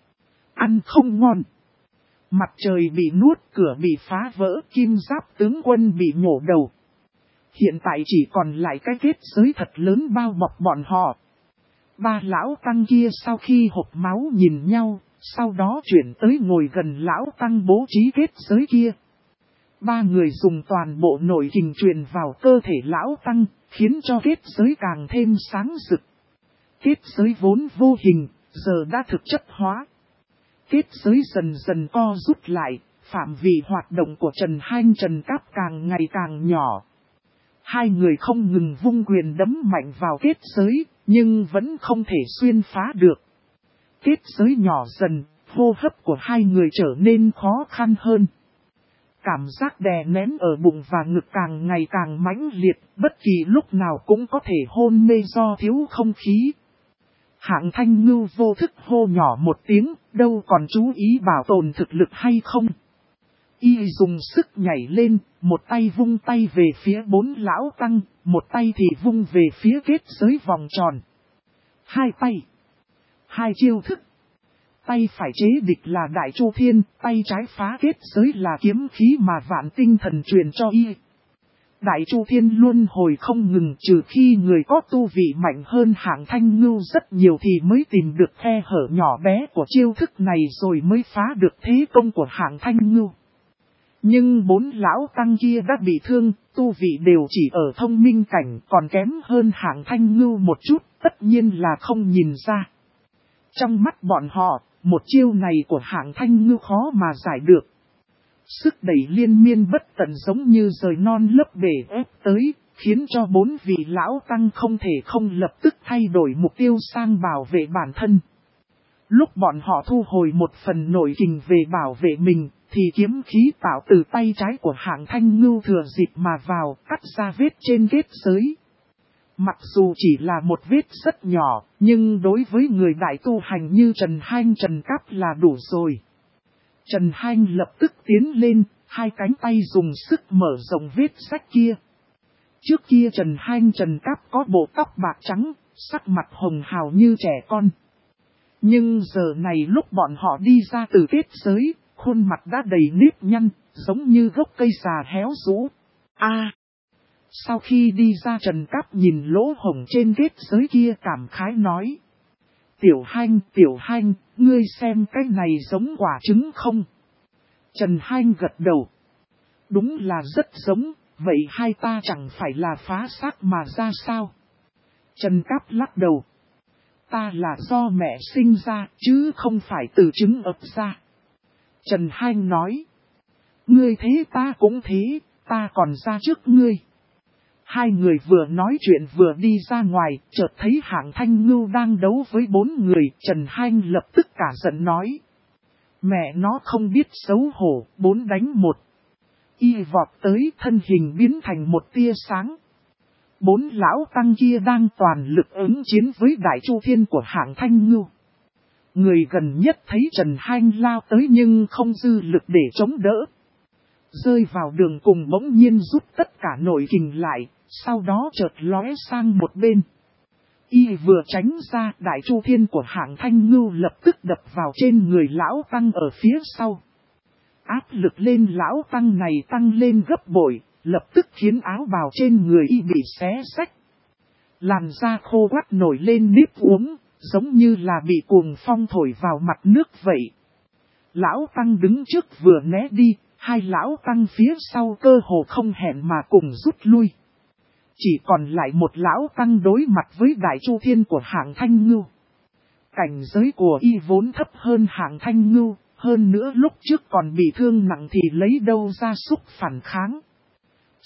Ăn không ngon. Mặt trời bị nuốt, cửa bị phá vỡ, kim giáp tướng quân bị nhổ đầu. Hiện tại chỉ còn lại cái kết giới thật lớn bao bọc bọn họ. Ba lão tăng kia sau khi hộp máu nhìn nhau, sau đó chuyển tới ngồi gần lão tăng bố trí kết giới kia. Ba người dùng toàn bộ nội kình truyền vào cơ thể lão tăng, khiến cho kết giới càng thêm sáng rực. Kết giới vốn vô hình, giờ đã thực chất hóa. Kết giới dần dần co rút lại, phạm vi hoạt động của Trần Hanh Trần Cáp càng ngày càng nhỏ. Hai người không ngừng vung quyền đấm mạnh vào kết giới, nhưng vẫn không thể xuyên phá được. Kết giới nhỏ dần, hô hấp của hai người trở nên khó khăn hơn. Cảm giác đè nén ở bụng và ngực càng ngày càng mãnh liệt, bất kỳ lúc nào cũng có thể hôn mê do thiếu không khí. Hạng Thanh Ngưu vô thức hô nhỏ một tiếng, đâu còn chú ý bảo tồn thực lực hay không. Y dùng sức nhảy lên, một tay vung tay về phía bốn lão tăng, một tay thì vung về phía kết giới vòng tròn. Hai tay. Hai chiêu thức. Tay phải chế địch là Đại Chu Thiên, tay trái phá kết giới là kiếm khí mà Vạn Tinh Thần truyền cho y. Đại Chu Thiên luôn hồi không ngừng, trừ khi người có tu vị mạnh hơn Hạng Thanh Ngưu rất nhiều thì mới tìm được khe hở nhỏ bé của chiêu thức này rồi mới phá được thế công của Hạng Thanh Ngưu. Nhưng bốn lão tăng kia đã bị thương, tu vị đều chỉ ở thông minh cảnh, còn kém hơn Hạng Thanh Ngưu một chút, tất nhiên là không nhìn ra. Trong mắt bọn họ, một chiêu này của Hạng Thanh Ngưu khó mà giải được. Sức đẩy liên miên bất tận giống như rời non lấp bể ép tới, khiến cho bốn vị lão tăng không thể không lập tức thay đổi mục tiêu sang bảo vệ bản thân. Lúc bọn họ thu hồi một phần nội kình về bảo vệ mình, thì kiếm khí tạo từ tay trái của Hạng Thanh Ngưu thừa dịp mà vào, cắt ra vết trên kết giới. Mặc dù chỉ là một vết rất nhỏ, nhưng đối với người đại tu hành như Trần Hanh Trần Cáp là đủ rồi. Trần Hanh lập tức tiến lên, hai cánh tay dùng sức mở rộng vết rách kia. Trước kia Trần Hanh Trần Cáp có bộ tóc bạc trắng, sắc mặt hồng hào như trẻ con. Nhưng giờ này lúc bọn họ đi ra từ kết giới, khuôn mặt đã đầy nếp nhăn, giống như gốc cây già héo rũ. Sau khi đi ra Trần Cáp nhìn lỗ hổng trên kết giới kia cảm khái nói. Tiểu Hanh, ngươi xem cái này giống quả trứng không? Trần Hanh gật đầu. Đúng là rất giống, vậy hai ta chẳng phải là phá xác mà ra sao? Trần Cáp lắc đầu. Ta là do mẹ sinh ra, chứ không phải từ trứng ấp ra. Trần Hanh nói. Ngươi thế ta cũng thế, ta còn ra trước ngươi. Hai người vừa nói chuyện vừa đi ra ngoài, chợt thấy Hạng Thanh Ngưu đang đấu với bốn người, Trần Hanh lập tức cả giận nói. Mẹ nó không biết xấu hổ, 4 đánh 1. Y vọt tới, thân hình biến thành một tia sáng. Bốn lão tăng kia đang toàn lực ứng chiến với Đại Chu Thiên của Hạng Thanh Ngưu. Người gần nhất thấy Trần Hanh lao tới nhưng không dư lực để chống đỡ. Rơi vào đường cùng bỗng nhiên rút tất cả nội kình lại, sau đó chợt lóe sang một bên. Y vừa tránh ra, Đại Chu Thiên của Hạng Thanh Ngưu lập tức đập vào trên người lão tăng ở phía sau. Áp lực lên lão tăng này tăng lên gấp bội, lập tức khiến áo bào trên người y bị xé rách. Làn da khô quắt nổi lên nếp uống, giống như là bị cuồng phong thổi vào mặt nước vậy. Lão tăng đứng trước vừa né đi, hai lão tăng phía sau cơ hồ không hẹn mà cùng rút lui. Chỉ còn lại một lão tăng đối mặt với Đại Chu Thiên của Hạng Thanh Ngưu. Cảnh giới của y vốn thấp hơn Hạng Thanh Ngưu, hơn nữa lúc trước còn bị thương nặng thì lấy đâu ra sức phản kháng.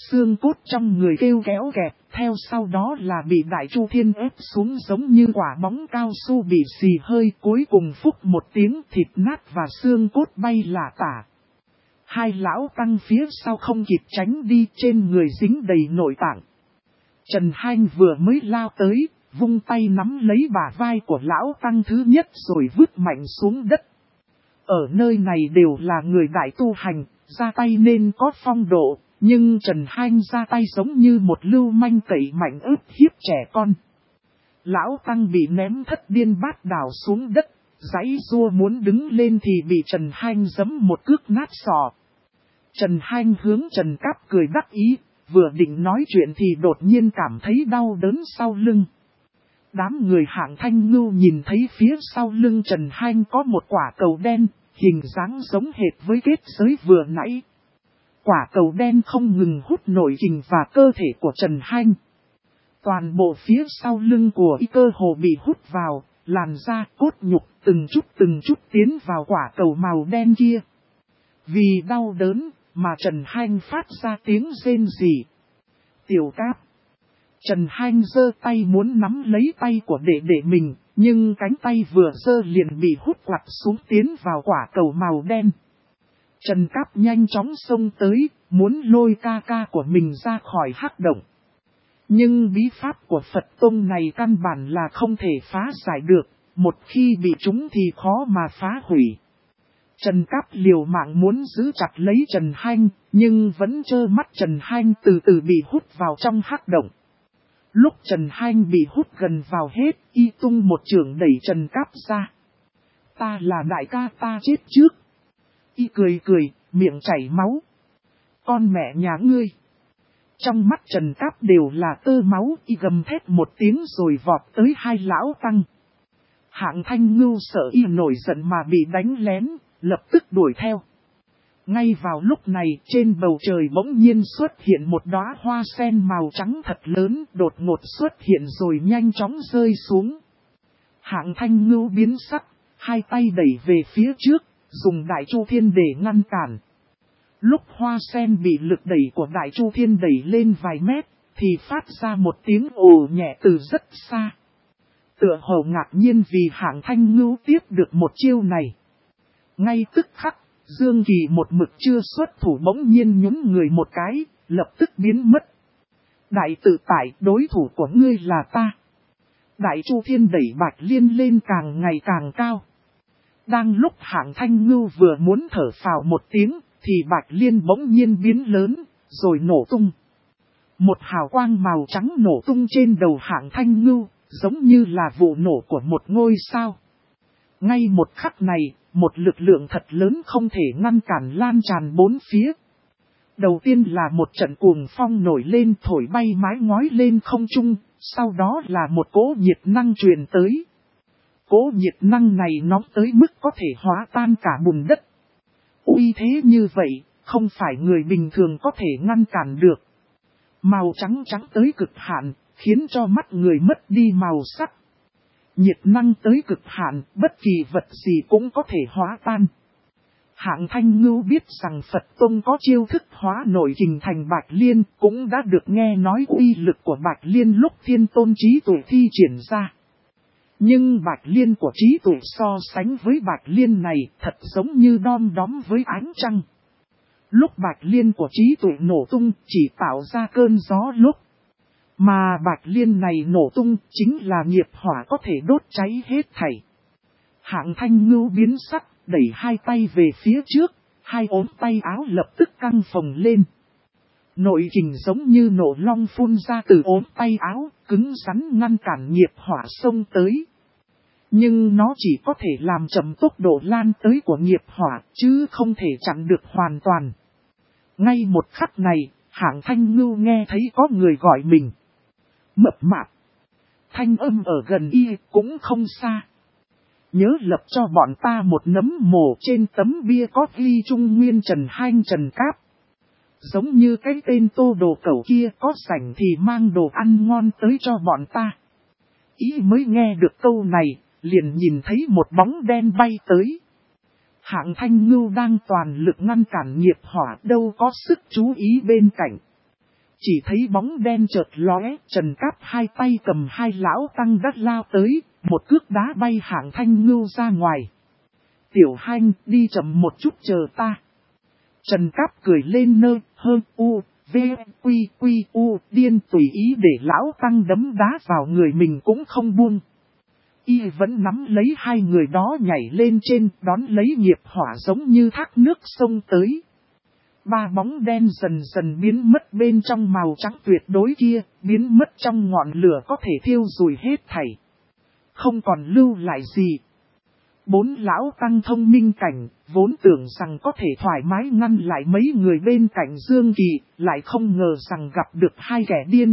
Xương cốt trong người kêu kéo kẹt, theo sau đó là bị Đại Chu Thiên ép xuống giống như quả bóng cao su bị xì hơi, cuối cùng phúc một tiếng thịt nát và xương cốt bay lả tả. Hai lão tăng phía sau không kịp tránh đi, trên người dính đầy nội tạng. Trần Hanh vừa mới lao tới, vung tay nắm lấy bả vai của lão tăng thứ nhất rồi vứt mạnh xuống đất. Ở nơi này đều là người đại tu hành, ra tay nên có phong độ, nhưng Trần Hanh ra tay giống như một lưu manh cậy mạnh ức hiếp trẻ con. Lão tăng bị ném thất điên bát đảo xuống đất, giãy giụa muốn đứng lên thì bị Trần Hanh giẫm một cước nát sọ. Trần Hanh hướng Trần Cáp cười đắc ý, vừa định nói chuyện thì đột nhiên cảm thấy đau đớn sau lưng. Đám người Hạng Thanh Ngưu nhìn thấy phía sau lưng Trần Hanh có một quả cầu đen, hình dáng giống hệt với kết giới vừa nãy. Quả cầu đen không ngừng hút nội kình và cơ thể của Trần Hanh. Toàn bộ phía sau lưng của y cơ hồ bị hút vào, làn da cốt nhục từng chút tiến vào quả cầu màu đen kia. Vì đau đớn mà Trần Hanh phát ra tiếng rên rỉ. Tiểu Cáp. Trần Hanh giơ tay muốn nắm lấy tay của đệ đệ mình, nhưng cánh tay vừa giơ liền bị hút quặt xuống tiến vào quả cầu màu đen. Trần Cáp nhanh chóng xông tới, muốn lôi ca ca của mình ra khỏi hắc động. Nhưng bí pháp của Phật Tông này căn bản là không thể phá giải được, một khi bị trúng thì khó mà phá hủy. Trần Cáp liều mạng muốn giữ chặt lấy Trần Hanh, nhưng vẫn trơ mắt Trần Hanh từ từ bị hút vào trong hắc động. Lúc Trần Hanh bị hút gần vào hết, y tung một chưởng đẩy Trần Cáp ra. Ta là đại ca, ta chết trước. Y cười, miệng chảy máu. Con mẹ nhà ngươi. Trong mắt Trần Cáp đều là tơ máu, y gầm thét một tiếng rồi vọt tới hai lão tăng. Hạng Thanh Ngưu sợ y nổi giận mà bị đánh lén, lập tức đuổi theo. Ngay vào lúc này, trên bầu trời bỗng nhiên xuất hiện một đóa hoa sen màu trắng thật lớn, đột ngột xuất hiện rồi nhanh chóng rơi xuống. Hạng Thanh Ngưu biến sắc, hai tay đẩy về phía trước, dùng Đại Chu Thiên để ngăn cản. Lúc hoa sen bị lực đẩy của Đại Chu Thiên đẩy lên vài mét, thì phát ra một tiếng ồ nhẹ từ rất xa. Tựa hồ ngạc nhiên vì Hạng Thanh Ngưu tiếp được một chiêu này. Ngay tức khắc, Dương Kỳ một mực chưa xuất thủ bỗng nhiên nhún người một cái, lập tức biến mất. Đại tự tại, đối thủ của ngươi là ta. Đại Chu Thiên đẩy Bạch Liên lên càng ngày càng cao. Đang lúc Hạng Thanh Ngưu vừa muốn thở phào một tiếng, thì Bạch Liên bỗng nhiên biến lớn, rồi nổ tung. Một hào quang màu trắng nổ tung trên đầu Hạng Thanh Ngưu, giống như là vụ nổ của một ngôi sao. Ngay một khắc này, một lực lượng thật lớn không thể ngăn cản lan tràn bốn phía. Đầu tiên là một trận cuồng phong nổi lên thổi bay mái ngói lên không trung, sau đó là một cỗ nhiệt năng truyền tới. Cỗ nhiệt năng này nóng tới mức có thể hóa tan cả bùn đất. Uy thế như vậy, không phải người bình thường có thể ngăn cản được. Màu trắng tới cực hạn, khiến cho mắt người mất đi màu sắc. Nhiệt năng tới cực hạn, bất kỳ vật gì cũng có thể hóa tan. Hạng Thanh Ngưu biết rằng Phật Tông có chiêu thức hóa nội kình thành Bạch Liên, cũng đã được nghe nói uy lực của Bạch Liên lúc Thiên Tôn Trí Tuệ thi triển ra. Nhưng Bạch Liên của Trí Tuệ so sánh với Bạch Liên này thật giống như đom đóm với ánh trăng. Lúc Bạch Liên của Trí Tuệ nổ tung chỉ tạo ra cơn gió lúc. Mà Bạch Liên này nổ tung chính là nghiệp hỏa có thể đốt cháy hết thảy. Hạng Thanh Ngưu biến sắc, đẩy hai tay về phía trước, hai ốm tay áo lập tức căng phồng lên. Nội kình giống như nổ long phun ra từ ốm tay áo, cứng rắn ngăn cản nghiệp hỏa xông tới. Nhưng nó chỉ có thể làm chậm tốc độ lan tới của nghiệp hỏa, chứ không thể chặn được hoàn toàn. Ngay một khắc này, Hạng Thanh Ngưu nghe thấy có người gọi mình. Mập mạp. Thanh âm ở gần y cũng không xa. Nhớ lập cho bọn ta một nấm mồ trên tấm bia có ghi Trung Nguyên Trần Hanh Trần Cáp. Giống như cái tên Tô Đồ Cẩu kia, có rảnh thì mang đồ ăn ngon tới cho bọn ta. Ý mới nghe được câu này, liền nhìn thấy một bóng đen bay tới. Hạng Thanh Ngưu đang toàn lực ngăn cản nghiệp hỏa, đâu có sức chú ý bên cạnh. Chỉ thấy bóng đen chợt lóe, Trần Cáp hai tay cầm hai lão tăng đắt lao tới, một cước đá bay Hạng Thanh Ngưu ra ngoài. Tiểu Hanh, đi chậm một chút chờ ta. Trần Cáp cười lên nơ, hơn u, v, quy, quy, u, điên tùy ý để lão tăng đấm đá vào người mình cũng không buông. Y vẫn nắm lấy hai người đó nhảy lên trên, đón lấy nghiệp hỏa giống như thác nước sông tới. Ba bóng đen dần dần biến mất bên trong màu trắng tuyệt đối kia, biến mất trong ngọn lửa có thể thiêu rụi hết thảy. Không còn lưu lại gì. Bốn lão tăng thông minh cảnh, vốn tưởng rằng có thể thoải mái ngăn lại mấy người bên cạnh Dương Kỳ, lại không ngờ rằng gặp được hai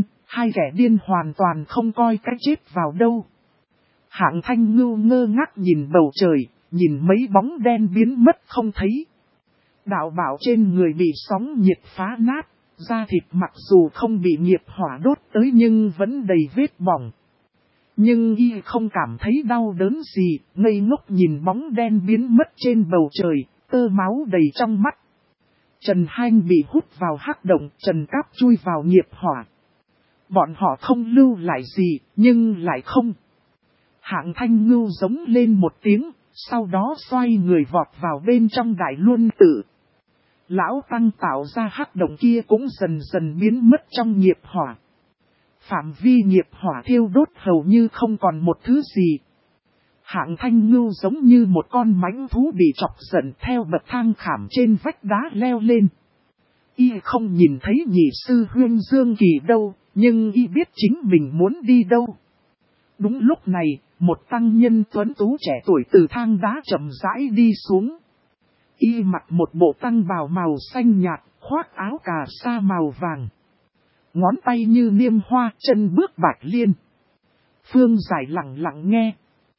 kẻ điên hoàn toàn không coi cái chết vào đâu. Hạng Thanh Ngưu ngơ ngác nhìn bầu trời, nhìn mấy bóng đen biến mất không thấy. Đạo bảo trên người bị sóng nhiệt phá nát, da thịt mặc dù không bị nghiệp hỏa đốt tới nhưng vẫn đầy vết bỏng. Nhưng y không cảm thấy đau đớn gì, ngây ngốc nhìn bóng đen biến mất trên bầu trời, tơ máu đầy trong mắt. Trần Hanh bị hút vào hắc động, Trần Cáp chui vào nghiệp hỏa. Bọn họ không lưu lại gì, nhưng lại không. Hạng Thanh Ngưu giống lên một tiếng, sau đó xoay người vọt vào bên trong Đại Luân Tự. Lão tăng tạo ra hắc động kia cũng dần dần biến mất trong nghiệp hỏa. Phạm vi nghiệp hỏa thiêu đốt hầu như không còn một thứ gì. Hạng Thanh Ngưu giống như một con mãnh thú bị chọc giận theo bậc thang khảm trên vách đá leo lên. Y không nhìn thấy nhị sư huynh Dương Kỳ đâu, nhưng y biết chính mình muốn đi đâu. Đúng lúc này, một tăng nhân tuấn tú trẻ tuổi từ thang đá chậm rãi đi xuống. Y mặc một bộ tăng bào màu xanh nhạt, khoác áo cà sa màu vàng. Ngón tay như niêm hoa, chân bước bạch liên. Phương Giải lặng lặng nghe.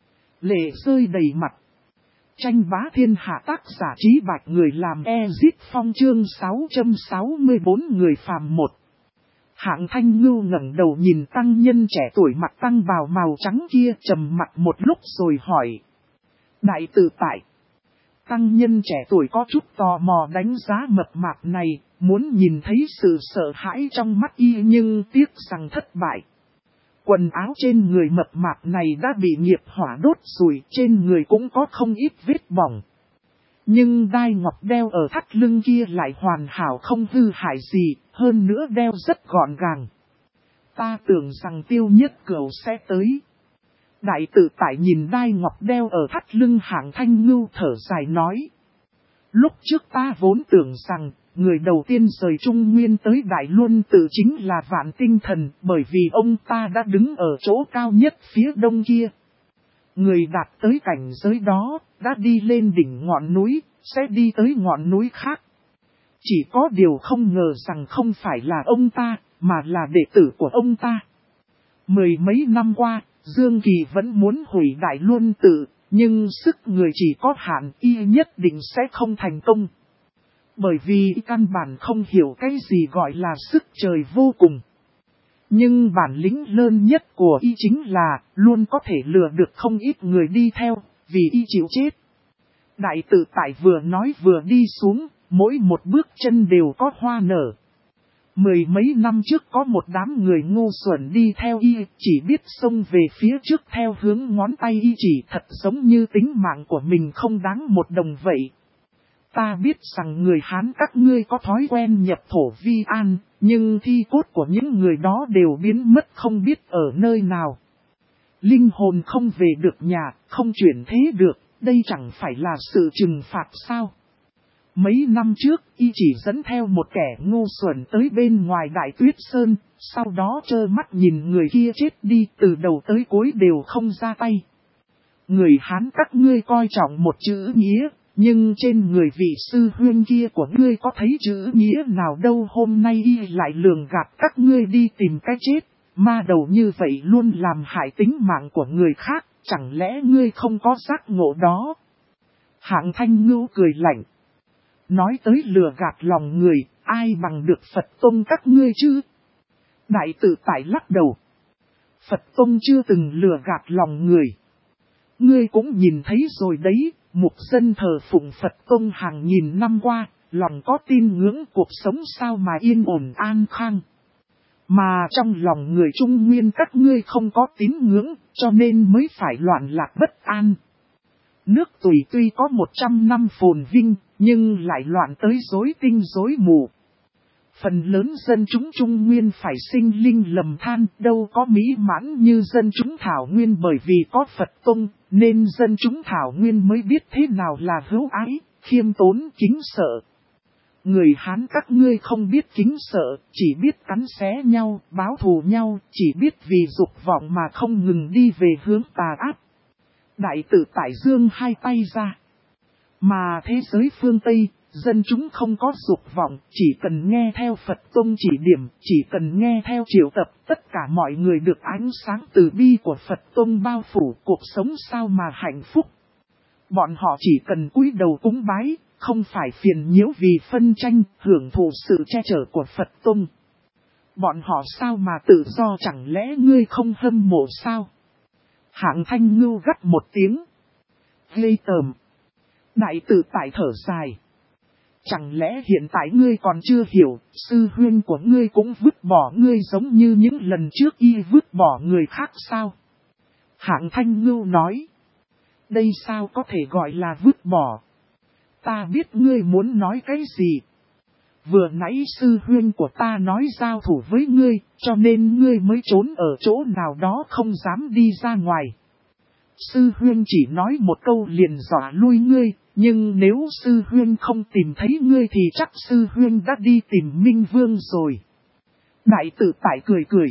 Lệ rơi đầy mặt. Tranh bá thiên hạ tác giả Trí Bạch người làm Ezit Phong chương 664 người phàm một. Hạng Thanh Ngưu ngẩng đầu nhìn tăng nhân trẻ tuổi mặc tăng bào màu trắng kia trầm mặt một lúc rồi hỏi. Đại tự tại. Tăng nhân trẻ tuổi có chút tò mò đánh giá mập mạp này, muốn nhìn thấy sự sợ hãi trong mắt y nhưng tiếc rằng thất bại. Quần áo trên người mập mạp này đã bị nghiệp hỏa đốt rủi, trên người cũng có không ít vết bỏng. Nhưng đai ngọc đeo ở thắt lưng kia lại hoàn hảo không hư hại gì, hơn nữa đeo rất gọn gàng. Ta tưởng rằng Tiêu Nhất Cửu sẽ tới. Đại tự tại nhìn đai ngọc đeo ở thắt lưng Hạng Thanh Ngưu thở dài nói. Lúc trước ta vốn tưởng rằng, người đầu tiên rời Trung Nguyên tới Đại Luân Tự chính là Vạn Tinh Thần, bởi vì ông ta đã đứng ở chỗ cao nhất phía đông kia. Người đạt tới cảnh giới đó, đã đi lên đỉnh ngọn núi, sẽ đi tới ngọn núi khác. Chỉ có điều không ngờ rằng không phải là ông ta, mà là đệ tử của ông ta. Mười mấy năm qua, Dương Kỳ vẫn muốn hủy Đại Luân Tự, nhưng sức người chỉ có hạn, y nhất định sẽ không thành công. Bởi vì căn bản không hiểu cái gì gọi là sức trời vô cùng. Nhưng bản lĩnh lớn nhất của y chính là luôn có thể lừa được không ít người đi theo, vì y chịu chết. Đại tự tại vừa nói vừa đi xuống, mỗi một bước chân đều có hoa nở. Mười mấy năm trước có một đám người ngu xuẩn đi theo y, chỉ biết xông về phía trước theo hướng ngón tay y chỉ, thật giống như tính mạng của mình không đáng một đồng vậy. Ta biết rằng người Hán các ngươi có thói quen nhập thổ vi an, nhưng thi cốt của những người đó đều biến mất không biết ở nơi nào. Linh hồn không về được nhà, không chuyển thế được, đây chẳng phải là sự trừng phạt sao? Mấy năm trước, y chỉ dẫn theo một kẻ ngu xuẩn tới bên ngoài Đại Tuyết Sơn, sau đó trơ mắt nhìn người kia chết đi, từ đầu tới cuối đều không ra tay. Người Hán các ngươi coi trọng một chữ nghĩa, nhưng trên người vị sư huynh kia của ngươi có thấy chữ nghĩa nào đâu. Hôm nay y lại lường gạt các ngươi đi tìm cái chết, ma đầu như vậy luôn làm hại tính mạng của người khác, chẳng lẽ ngươi không có giác ngộ đó? Hạng Thanh Ngưu cười lạnh. Nói tới lừa gạt lòng người, ai bằng được Phật Tông các ngươi chứ? Đại tự tại lắc đầu. Phật Tông chưa từng lừa gạt lòng người. Ngươi cũng nhìn thấy rồi đấy, mục dân thờ phụng Phật Tông hàng nghìn năm qua, lòng có tin ngưỡng cuộc sống sao mà yên ổn an khang. Mà trong lòng người Trung Nguyên các ngươi không có tín ngưỡng, cho nên mới phải loạn lạc bất an. Nước Tùy tuy có 100 năm phồn vinh, nhưng lại loạn tới rối tinh rối mù. Phần lớn dân chúng Trung Nguyên phải sinh linh lầm than, đâu có mỹ mãn như dân chúng Thảo Nguyên, bởi vì có Phật Tông, nên dân chúng Thảo Nguyên mới biết thế nào là hữu ái, khiêm tốn, kính sợ. Người Hán các ngươi không biết kính sợ, chỉ biết cắn xé nhau, báo thù nhau, chỉ biết vì dục vọng mà không ngừng đi về hướng tà ác. Đại tử Tại giương hai tay ra. Mà thế giới phương Tây, dân chúng không có dục vọng, chỉ cần nghe theo Phật Tông chỉ điểm, chỉ cần nghe theo triệu tập, tất cả mọi người được ánh sáng từ bi của Phật Tông bao phủ, cuộc sống sao mà hạnh phúc. Bọn họ chỉ cần cúi đầu cúng bái, không phải phiền nhiễu vì phân tranh, hưởng thụ sự che chở của Phật Tông. Bọn họ sao mà tự do, chẳng lẽ ngươi không hâm mộ sao? Hạng Thanh Ngưu gắt một tiếng. Ghê tởm. Đại tử Tại thở dài. Chẳng lẽ hiện tại ngươi còn chưa hiểu, sư huynh của ngươi cũng vứt bỏ ngươi giống như những lần trước y vứt bỏ người khác sao? Hạng Thanh Ngưu nói. Đây sao có thể gọi là vứt bỏ? Ta biết ngươi muốn nói cái gì. Vừa nãy sư huynh của ta nói giao thủ với ngươi, cho nên ngươi mới trốn ở chỗ nào đó không dám đi ra ngoài. Sư huynh chỉ nói một câu liền dọa lui ngươi, nhưng nếu sư huynh không tìm thấy ngươi thì chắc sư huynh đã đi tìm Minh Vương rồi. Đại tử Tại cười cười.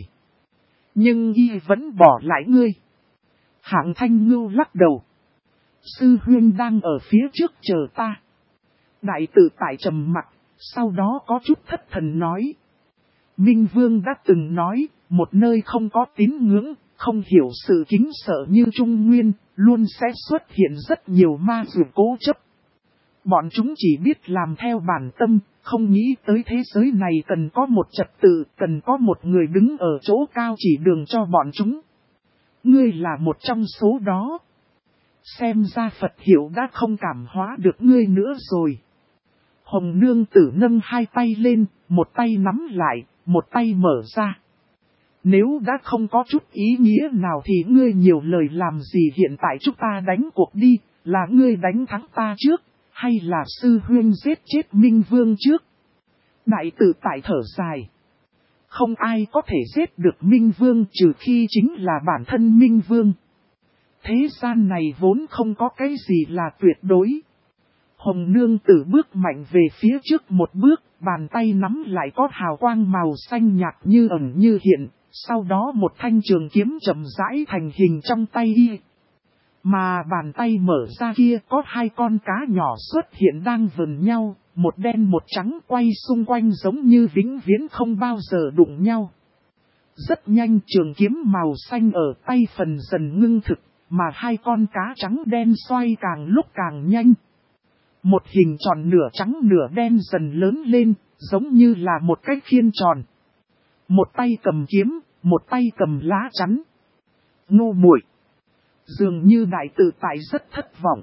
Nhưng y vẫn bỏ lại ngươi. Hạng Thanh Ngưu lắc đầu. Sư huynh đang ở phía trước chờ ta. Đại tử Tại trầm mặc, sau đó có chút thất thần nói. Minh Vương đã từng nói, một nơi không có tín ngưỡng, không hiểu sự kính sợ như Trung Nguyên, luôn sẽ xuất hiện rất nhiều ma dược cố chấp. Bọn chúng chỉ biết làm theo bản tâm, không nghĩ tới thế giới này cần có một trật tự, cần có một người đứng ở chỗ cao chỉ đường cho bọn chúng. Ngươi là một trong số đó. Xem ra Phật hiệu đã không cảm hóa được ngươi nữa rồi. Hồng Nương Tử nâng hai tay lên, một tay nắm lại, một tay mở ra. Nếu đã không có chút ý nghĩa nào thì ngươi nhiều lời làm gì, hiện tại chúng ta đánh cuộc đi, là ngươi đánh thắng ta trước, hay là sư huynh giết chết Minh Vương trước? Đại tử Tại thở dài. Không ai có thể giết được Minh Vương trừ khi chính là bản thân Minh Vương. Thế gian này vốn không có cái gì là tuyệt đối. Hồng Nương Tử bước mạnh về phía trước một bước, bàn tay nắm lại có hào quang màu xanh nhạt như ẩn như hiện, sau đó một thanh trường kiếm chậm rãi thành hình trong tay y. Mà bàn tay mở ra kia có hai con cá nhỏ xuất hiện đang vần nhau, một đen một trắng quay xung quanh giống như vĩnh viễn không bao giờ đụng nhau. Rất nhanh trường kiếm màu xanh ở tay phần dần ngưng thực, mà hai con cá trắng đen xoay càng lúc càng nhanh. Một hình tròn nửa trắng nửa đen dần lớn lên, giống như là một cái khiên tròn. Một tay cầm kiếm, một tay cầm lá chắn. Ngu muội. Dường như đại tử Tại rất thất vọng.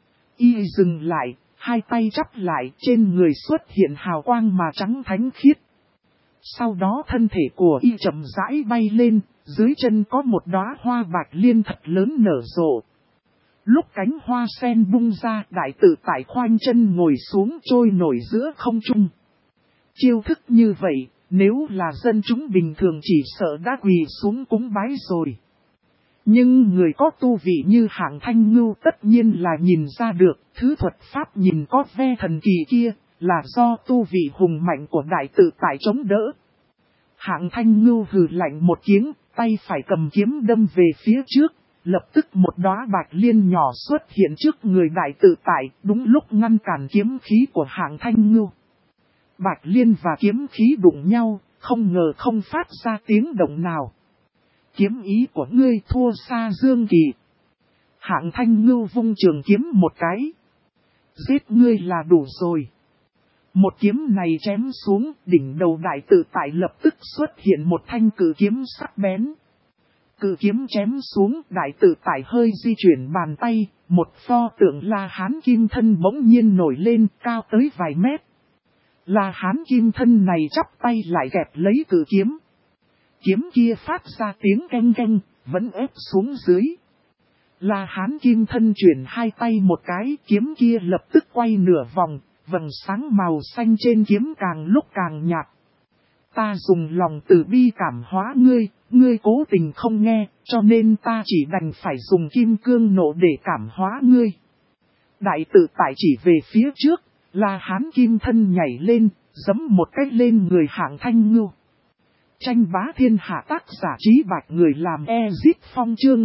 Y dừng lại, hai tay chắp lại, trên người xuất hiện hào quang mà trắng thánh khiết. Sau đó thân thể của y chậm rãi bay lên, dưới chân có một đóa hoa bạch liên thật lớn nở rộ. Lúc cánh hoa sen bung ra, đại tử Tại khoanh chân ngồi xuống trôi nổi giữa không trung. Chiêu thức như vậy, nếu là dân chúng bình thường chỉ sợ đã quỳ xuống cúng bái rồi. Nhưng người có tu vị như Hạng Thanh Ngưu tất nhiên là nhìn ra được, thứ thuật pháp nhìn có ve thần kỳ kia, là do tu vị hùng mạnh của đại tử Tại chống đỡ. Hạng Thanh Ngưu hừ lạnh một tiếng, tay phải cầm kiếm đâm về phía trước, lập tức một đóa bạch liên nhỏ xuất hiện trước người đại tử Tại, đúng lúc ngăn cản kiếm khí của Hạng Thanh Ngưu. Bạch liên và kiếm khí đụng nhau, không ngờ không phát ra tiếng động nào. Kiếm ý của ngươi thua xa Dương Kỳ. Hạng Thanh Ngưu vung trường kiếm một cái. Giết ngươi là đủ rồi. Một kiếm này chém xuống, đỉnh đầu đại tử Tại lập tức xuất hiện một thanh cự kiếm sắc bén. Cự kiếm chém xuống, đại tử Tại hơi di chuyển bàn tay, một pho tượng La Hán kim thân bỗng nhiên nổi lên, cao tới vài mét. La Hán kim thân này chắp tay lại gẹp lấy cự kiếm. kiếm kia phát ra tiếng keng keng, vẫn ép xuống dưới. La Hán kim thân chuyển hai tay một cái, kiếm kia lập tức quay nửa vòng, vầng sáng màu xanh trên kiếm càng lúc càng nhạt. Ta dùng lòng từ bi cảm hóa ngươi, ngươi cố tình không nghe, cho nên ta chỉ đành phải dùng kim cương nộ để cảm hóa ngươi. Đại tự tại chỉ về phía trước, La Hán kim thân nhảy lên, giẫm một cái lên người Hạng Thanh Ngưu. Tranh bá thiên hạ tác giả Trí Bạch người làm Ezit Phong chương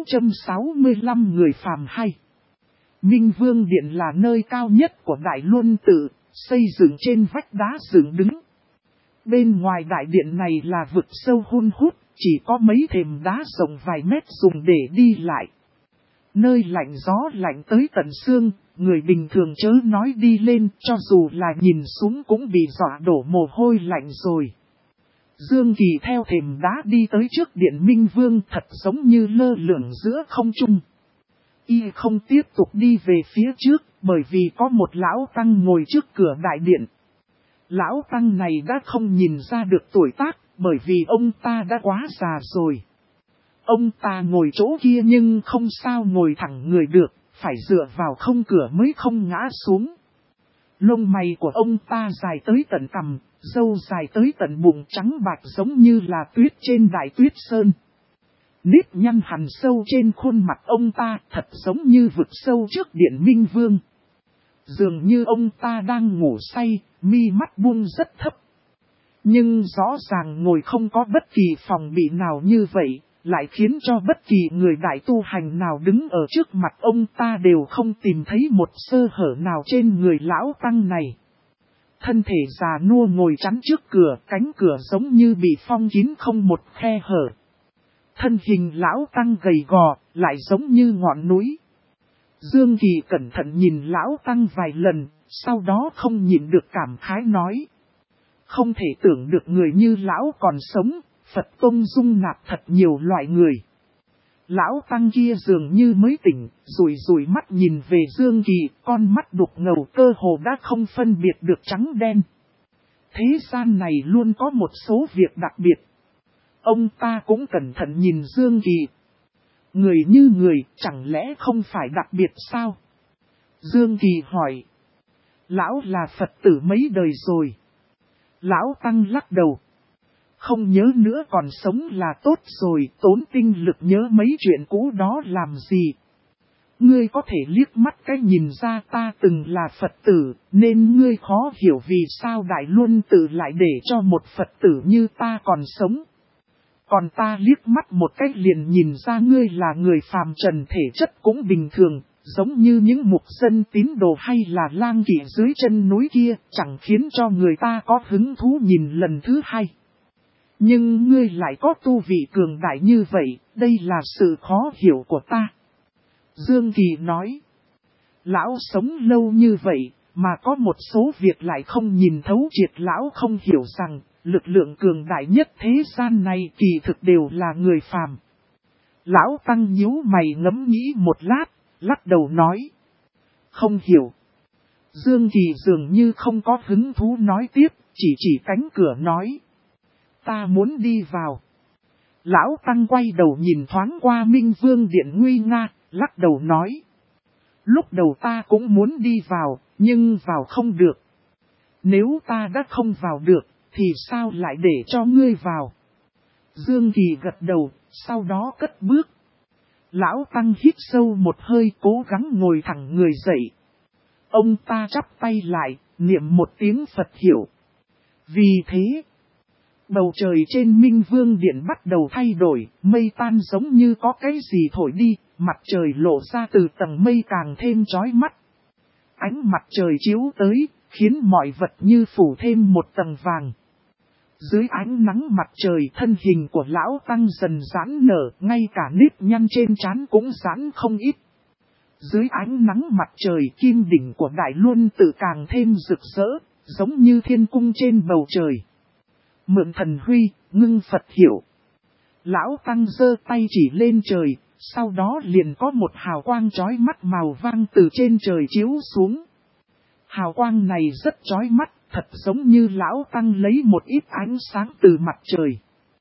665 người phàm hay. Minh Vương Điện là nơi cao nhất của Đại Luân Tự, xây dựng trên vách đá dựng đứng. Bên ngoài đại điện này là vực sâu hun hút, chỉ có mấy thềm đá rộng vài mét dùng để đi lại. Nơi lạnh gió lạnh tới tận xương, người bình thường chớ nói đi lên, cho dù là nhìn xuống cũng bị dọa đổ mồ hôi lạnh rồi. Dương Kỳ theo thềm đá đi tới trước điện Minh Vương, thật giống như lơ lửng giữa không trung. Y không tiếp tục đi về phía trước, bởi vì có một lão tăng ngồi trước cửa đại điện. Lão tăng này đã không nhìn ra được tuổi tác, bởi vì ông ta đã quá già rồi. Ông ta ngồi chỗ kia nhưng không sao ngồi thẳng người được, phải dựa vào không cửa mới không ngã xuống. Lông mày của ông ta dài tới tận cằm, râu dài tới tận bụng, trắng bạch giống như là tuyết trên đại tuyết sơn. Nếp nhăn hằn sâu trên khuôn mặt ông ta, thật giống như vực sâu trước điện Minh Vương. Dường như ông ta đang ngủ say, mi mắt buông rất thấp. Nhưng rõ ràng ngồi không có bất kỳ phòng bị nào như vậy, lại khiến cho bất kỳ người đại tu hành nào đứng ở trước mặt ông ta đều không tìm thấy một sơ hở nào trên người lão tăng này. Thân thể già nua ngồi chắn trước cửa, cánh cửa giống như bị phong kín không một khe hở. Thân hình lão tăng gầy gò, lại giống như ngọn núi. Dương Kỳ cẩn thận nhìn lão tăng vài lần, sau đó không nhịn được cảm khái nói. Không thể tưởng được người như lão còn sống, Phật Tông dung nạp thật nhiều loại người. Lão tăng kia dường như mới tỉnh, rủi mắt nhìn về Dương Kỳ, con mắt đục ngầu cơ hồ đã không phân biệt được trắng đen. Thế gian này luôn có một số việc đặc biệt. Ông ta cũng cẩn thận nhìn Dương Kỳ. Người như người, chẳng lẽ không phải đặc biệt sao? Dương Kỳ hỏi. Lão là Phật tử mấy đời rồi? Lão tăng lắc đầu. Không nhớ nữa, còn sống là tốt rồi, tốn tinh lực nhớ mấy chuyện cũ đó làm gì? Ngươi có thể liếc mắt cái nhìn ra ta từng là Phật tử, nên ngươi khó hiểu vì sao Đại Luân Tự lại để cho một Phật tử như ta còn sống. Còn ta liếc mắt một cách liền nhìn ra ngươi là người phàm trần, thể chất cũng bình thường, giống như những mục dân tín đồ hay là lang kỵ dưới chân núi kia, chẳng khiến cho người ta có hứng thú nhìn lần thứ hai. Nhưng ngươi lại có tu vị cường đại như vậy, đây là sự khó hiểu của ta. Dương Kỳ nói, lão sống lâu như vậy, mà có một số việc lại không nhìn thấu triệt. Lão không hiểu rằng, lực lượng cường đại nhất thế gian này kỳ thực đều là người phàm. Lão tăng nhíu mày ngẫm nghĩ một lát, lắc đầu nói, không hiểu. Dương Kỳ dường như không có hứng thú nói tiếp, chỉ cánh cửa nói, ta muốn đi vào. Lão tăng quay đầu nhìn thoáng qua Minh Vương Điện nguy nga, lắc đầu nói, lúc đầu ta cũng muốn đi vào, nhưng vào không được. Nếu ta đã không vào được, thì sao lại để cho ngươi vào? Dương Kỳ gật đầu, sau đó cất bước. Lão tăng hít sâu một hơi, cố gắng ngồi thẳng người dậy. Ông ta chắp tay lại, niệm một tiếng Phật hiệu. Vì thế, bầu trời trên Minh Vương Điện bắt đầu thay đổi, mây tan giống như có cái gì thổi đi, mặt trời lộ ra từ tầng mây càng thêm chói mắt. Ánh mặt trời chiếu tới, khiến mọi vật như phủ thêm một tầng vàng. Dưới ánh nắng mặt trời, thân hình của lão tăng dần giãn nở, ngay cả nếp nhăn trên trán cũng giãn không ít. Dưới ánh nắng mặt trời, kim đỉnh của Đại Luân Tự càng thêm rực rỡ, giống như thiên cung trên bầu trời. Mượn thần huy, ngưng Phật hiệu. Lão tăng giơ tay chỉ lên trời, sau đó liền có một hào quang chói mắt màu vàng từ trên trời chiếu xuống. Hào quang này rất chói mắt, thật giống như lão tăng lấy một ít ánh sáng từ mặt trời.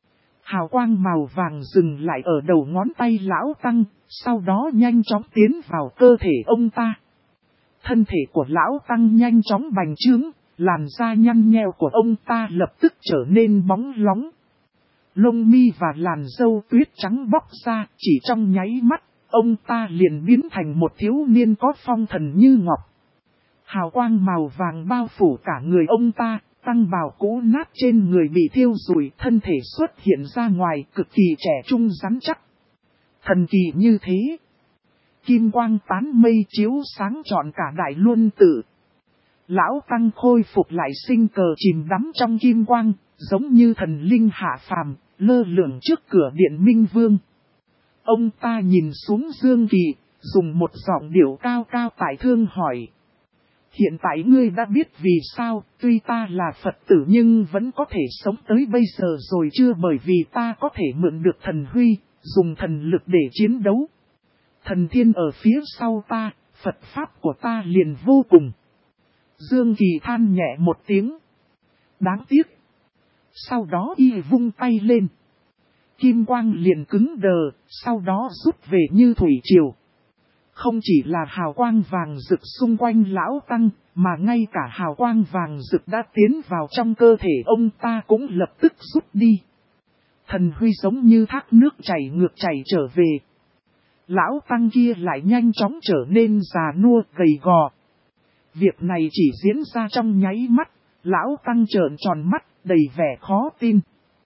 Hào quang màu vàng dừng lại ở đầu ngón tay lão tăng, sau đó nhanh chóng tiến vào cơ thể ông ta. Thân thể của lão tăng nhanh chóng bành trướng, làn da nhăn nheo của ông ta lập tức trở nên bóng lóng. Lông mi và làn râu tuyết trắng bóc ra, chỉ trong nháy mắt, ông ta liền biến thành một thiếu niên có phong thần như ngọc. Hào quang màu vàng bao phủ cả người ông ta, tăng bào cũ nát trên người bị thiêu rụi, thân thể xuất hiện ra ngoài cực kỳ trẻ trung rắn chắc. Thần kỳ như thế. Kim quang tán mây chiếu sáng trọn cả đại luân tự. Lão tăng khôi phục lại sinh cờ chìm đắm trong kim quang, giống như thần linh hạ phàm, lơ lửng trước cửa điện Minh Vương. Ông ta nhìn xuống Dương Kỳ, dùng một giọng điệu cao cao tại thương hỏi. Hiện tại ngươi đã biết vì sao, tuy ta là Phật tử nhưng vẫn có thể sống tới bây giờ rồi chưa, bởi vì ta có thể mượn được thần huy, dùng thần lực để chiến đấu. Thần thiên ở phía sau ta, Phật Pháp của ta liền vô cùng. Dương Kỳ than nhẹ một tiếng. Đáng tiếc. Sau đó y vung tay lên. Kim quang liền cứng đờ, sau đó rút về như thủy triều. Không chỉ là hào quang vàng rực xung quanh lão tăng, mà ngay cả hào quang vàng rực đã tiến vào trong cơ thể ông ta cũng lập tức rút đi. Thần huy giống như thác nước chảy ngược chảy trở về. Lão tăng kia lại nhanh chóng trở nên già nua gầy gò. Việc này chỉ diễn ra trong nháy mắt, lão tăng trợn tròn mắt, đầy vẻ khó tin.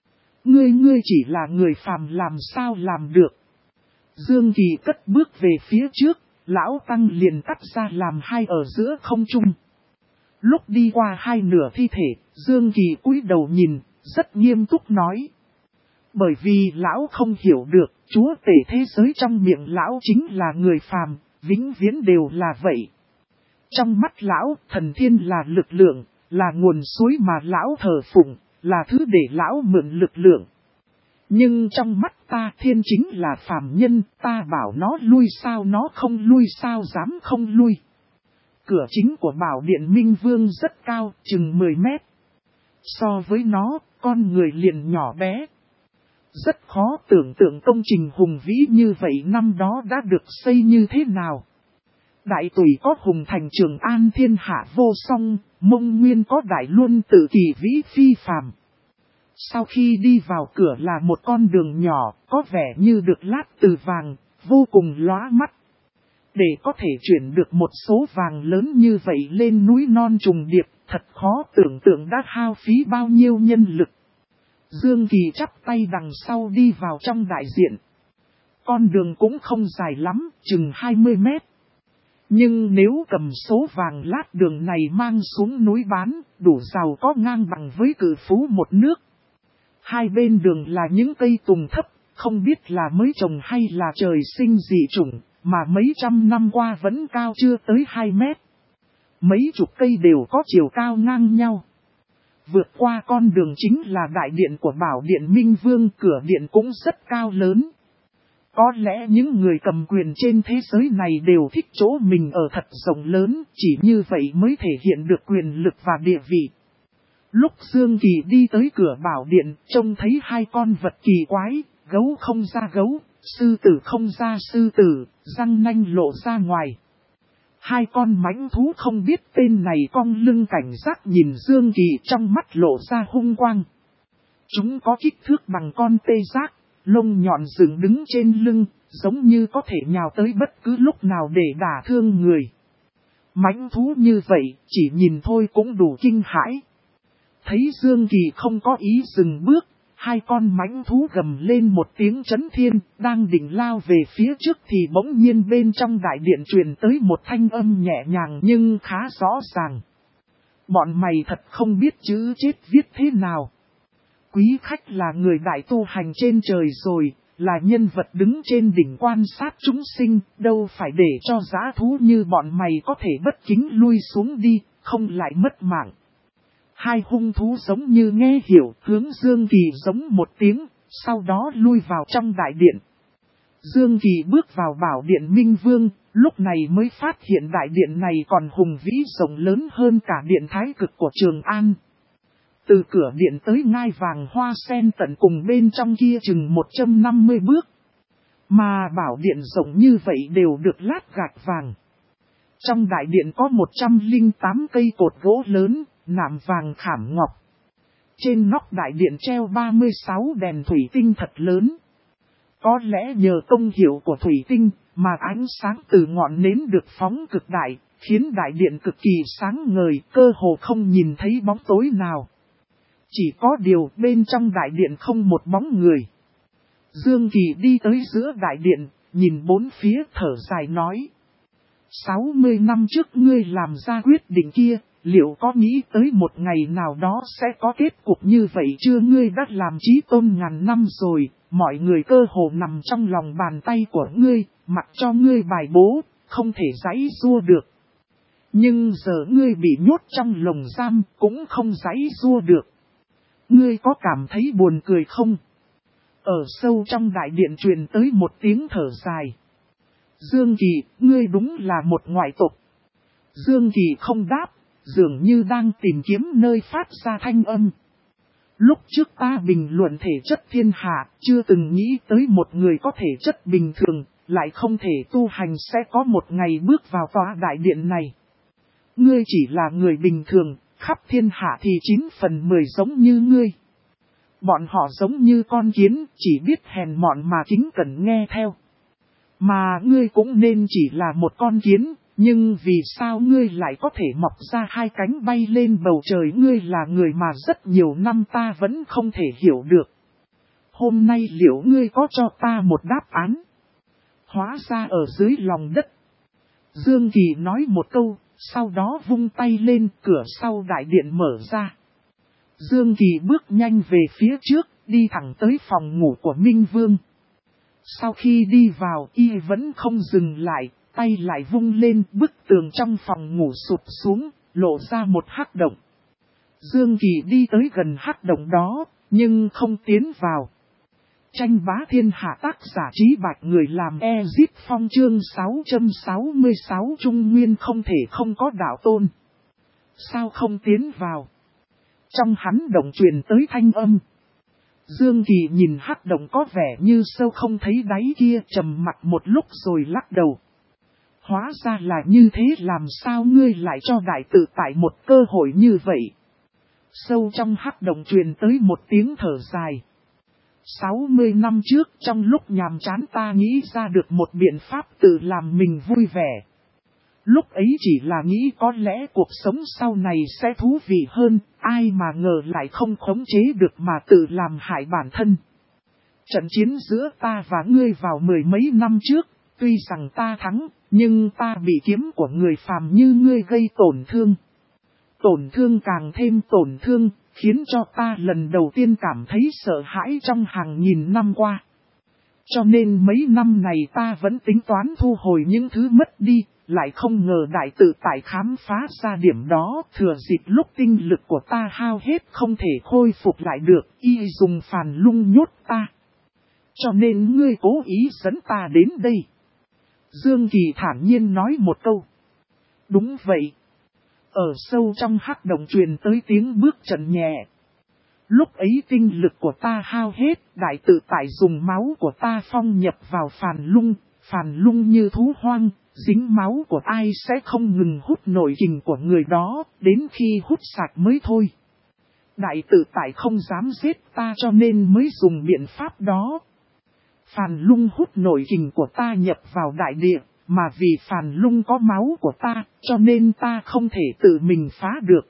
Ngươi chỉ là người phàm làm sao làm được. Dương Kỳ cất bước về phía trước, lão tăng liền cắt ra làm hai ở giữa không trung. Lúc đi qua hai nửa thi thể, Dương Kỳ cúi đầu nhìn, rất nghiêm túc nói. Bởi vì lão không hiểu được, chúa tể thế giới trong miệng lão chính là người phàm, vĩnh viễn đều là vậy. Trong mắt lão, thần thiên là lực lượng, là nguồn suối mà lão thờ phụng, là thứ để lão mượn lực lượng. Nhưng trong mắt ta thiên chính là phàm nhân, ta bảo nó lui sao nó không lui, sao dám không lui. Cửa chính của bảo điện Minh Vương rất cao, chừng 10 mét. So với nó, con người liền nhỏ bé. Rất khó tưởng tượng công trình hùng vĩ như vậy năm đó đã được xây như thế nào. Đại Tùy có hùng thành Trường An thiên hạ vô song, Mông Nguyên có Đại Luân tự kỳ vĩ phi phàm. Sau khi đi vào cửa là một con đường nhỏ, có vẻ như được lát từ vàng, vô cùng lóa mắt. Để có thể chuyển được một số vàng lớn như vậy lên núi non trùng điệp, thật khó tưởng tượng đã hao phí bao nhiêu nhân lực. Dương Kỳ chắp tay đằng sau đi vào trong đại diện. Con đường cũng không dài lắm, chừng 20 mét. Nhưng nếu cầm số vàng lát đường này mang xuống núi bán, đủ giàu có ngang bằng với cự phú một nước. Hai bên đường là những cây tùng thấp, không biết là mới trồng hay là trời sinh dị chủng, mà mấy trăm năm qua vẫn cao chưa tới 2 mét. Mấy chục cây đều có chiều cao ngang nhau. Vượt qua con đường chính là đại điện của bảo điện Minh Vương, cửa điện cũng rất cao lớn. Có lẽ những người cầm quyền trên thế giới này đều thích chỗ mình ở thật rộng lớn, chỉ như vậy mới thể hiện được quyền lực và địa vị. Lúc Dương Kỳ đi tới cửa bảo điện, trông thấy hai con vật kỳ quái, gấu không ra gấu, sư tử không ra sư tử, răng nanh lộ ra ngoài. Hai con mãnh thú không biết tên này cong lưng cảnh giác nhìn Dương Kỳ, trong mắt lộ ra hung quang. Chúng có kích thước bằng con tê giác, lông nhọn dựng đứng trên lưng, giống như có thể nhào tới bất cứ lúc nào để đả thương người. Mãnh thú như vậy, chỉ nhìn thôi cũng đủ kinh hãi. Thấy Dương Kỳ không có ý dừng bước, hai con mãnh thú gầm lên một tiếng chấn thiên, đang định lao về phía trước thì bỗng nhiên bên trong đại điện truyền tới một thanh âm nhẹ nhàng nhưng khá rõ ràng. Bọn mày thật không biết chữ chết viết thế nào. Quý khách là người đại tu hành trên trời rồi, là nhân vật đứng trên đỉnh quan sát chúng sinh, đâu phải để cho dã thú như bọn mày có thể bất kính lui xuống đi, không lại mất mạng. Hai hung thú giống như nghe hiểu, hướng Dương Kỳ giống một tiếng, sau đó lui vào trong đại điện. Dương Kỳ bước vào bảo điện Minh Vương, lúc này mới phát hiện đại điện này còn hùng vĩ rộng lớn hơn cả điện Thái Cực của Trường An. Từ cửa điện tới ngai vàng hoa sen tận cùng bên trong kia chừng 150 bước. Mà bảo điện rộng như vậy đều được lát gạch vàng. Trong đại điện có 108 cây cột gỗ lớn, nạm vàng khảm ngọc. Trên nóc đại điện treo 36 đèn thủy tinh thật lớn. Có lẽ nhờ công hiệu của thủy tinh mà ánh sáng từ ngọn nến được phóng cực đại, khiến đại điện cực kỳ sáng ngời, cơ hồ không nhìn thấy bóng tối nào. Chỉ có điều bên trong đại điện không một bóng người. Dương Kỳ đi tới giữa đại điện, nhìn bốn phía thở dài nói. 60 năm trước ngươi làm ra quyết định kia, liệu có nghĩ tới một ngày nào đó sẽ có kết cục như vậy chưa? Ngươi đã làm chí tôn ngàn năm rồi, mọi người cơ hồ nằm trong lòng bàn tay của ngươi, mặc cho ngươi bài bố, không thể giãy giụa được. Nhưng giờ ngươi bị nhốt trong lồng giam, cũng không giãy giụa được. Ngươi có cảm thấy buồn cười không? Ở sâu trong đại điện truyền tới một tiếng thở dài. Dương Kỳ, ngươi đúng là một ngoại tộc. Dương Kỳ không đáp, dường như đang tìm kiếm nơi phát ra thanh âm. Lúc trước ta bình luận thể chất thiên hạ, chưa từng nghĩ tới một người có thể chất bình thường, lại không thể tu hành sẽ có một ngày bước vào tòa đại điện này. Ngươi chỉ là người bình thường, khắp thiên hạ thì 9 phần 10 giống như ngươi. Bọn họ giống như con kiến, chỉ biết hèn mọn mà kính cẩn nghe theo. Mà ngươi cũng nên chỉ là một con kiến, nhưng vì sao ngươi lại có thể mọc ra hai cánh bay lên bầu trời? Ngươi là người mà rất nhiều năm ta vẫn không thể hiểu được. Hôm nay liệu ngươi có cho ta một đáp án? Hóa ra ở dưới lòng đất. Dương Kỳ nói một câu, sau đó vung tay lên, cửa sau đại điện mở ra. Dương Kỳ bước nhanh về phía trước, đi thẳng tới phòng ngủ của Minh Vương. Sau khi đi vào, y vẫn không dừng lại, tay lại vung lên, bức tường trong phòng ngủ sụp xuống, lộ ra một hắc động. Dương Kỳ đi tới gần hắc động đó, nhưng không tiến vào. Tranh bá thiên hạ tác giả Trí Bạch người làm Ezip Phong chương 666 Trung Nguyên không thể không có đạo tôn. Sao không tiến vào? Trong hắn động truyền tới thanh âm. Dương Kỳ nhìn hắc động có vẻ như sâu không thấy đáy kia, trầm mặc một lúc rồi lắc đầu. Hóa ra là như thế, làm sao ngươi lại cho đại tự tại một cơ hội như vậy? Sâu trong hắc động truyền tới một tiếng thở dài. 60 năm trước trong lúc nhàm chán ta nghĩ ra được một biện pháp tự làm mình vui vẻ. Lúc ấy chỉ là nghĩ có lẽ cuộc sống sau này sẽ thú vị hơn, ai mà ngờ lại không khống chế được mà tự làm hại bản thân. Trận chiến giữa ta và ngươi vào 10 mấy năm trước, tuy rằng ta thắng, nhưng ta bị kiếm của người phàm như ngươi gây tổn thương. Tổn thương càng thêm tổn thương, khiến cho ta lần đầu tiên cảm thấy sợ hãi trong hàng nghìn năm qua. Cho nên mấy năm này ta vẫn tính toán thu hồi những thứ mất đi, lại không ngờ đại tự tại khám phá ra điểm đó, thừa dịp lúc tinh lực của ta hao hết không thể khôi phục lại được, y dùng phản lung nhốt ta. Cho nên ngươi cố ý dẫn ta đến đây. Dương Kỳ thản nhiên nói một câu. Đúng vậy. Ở sâu trong hắc động truyền tới tiếng bước chân nhẹ. Lúc ấy tinh lực của ta hao hết, đại tự tại dùng máu của ta phong nhập vào phản lung như thú hoang, dính máu của ai sẽ không ngừng hút nội kình của người đó, đến khi hút sạch mới thôi. Đại tự tại không dám giết ta cho nên mới dùng biện pháp đó. Phản lung hút nội kình của ta nhập vào đại địa, mà vì phản lung có máu của ta, cho nên ta không thể tự mình phá được.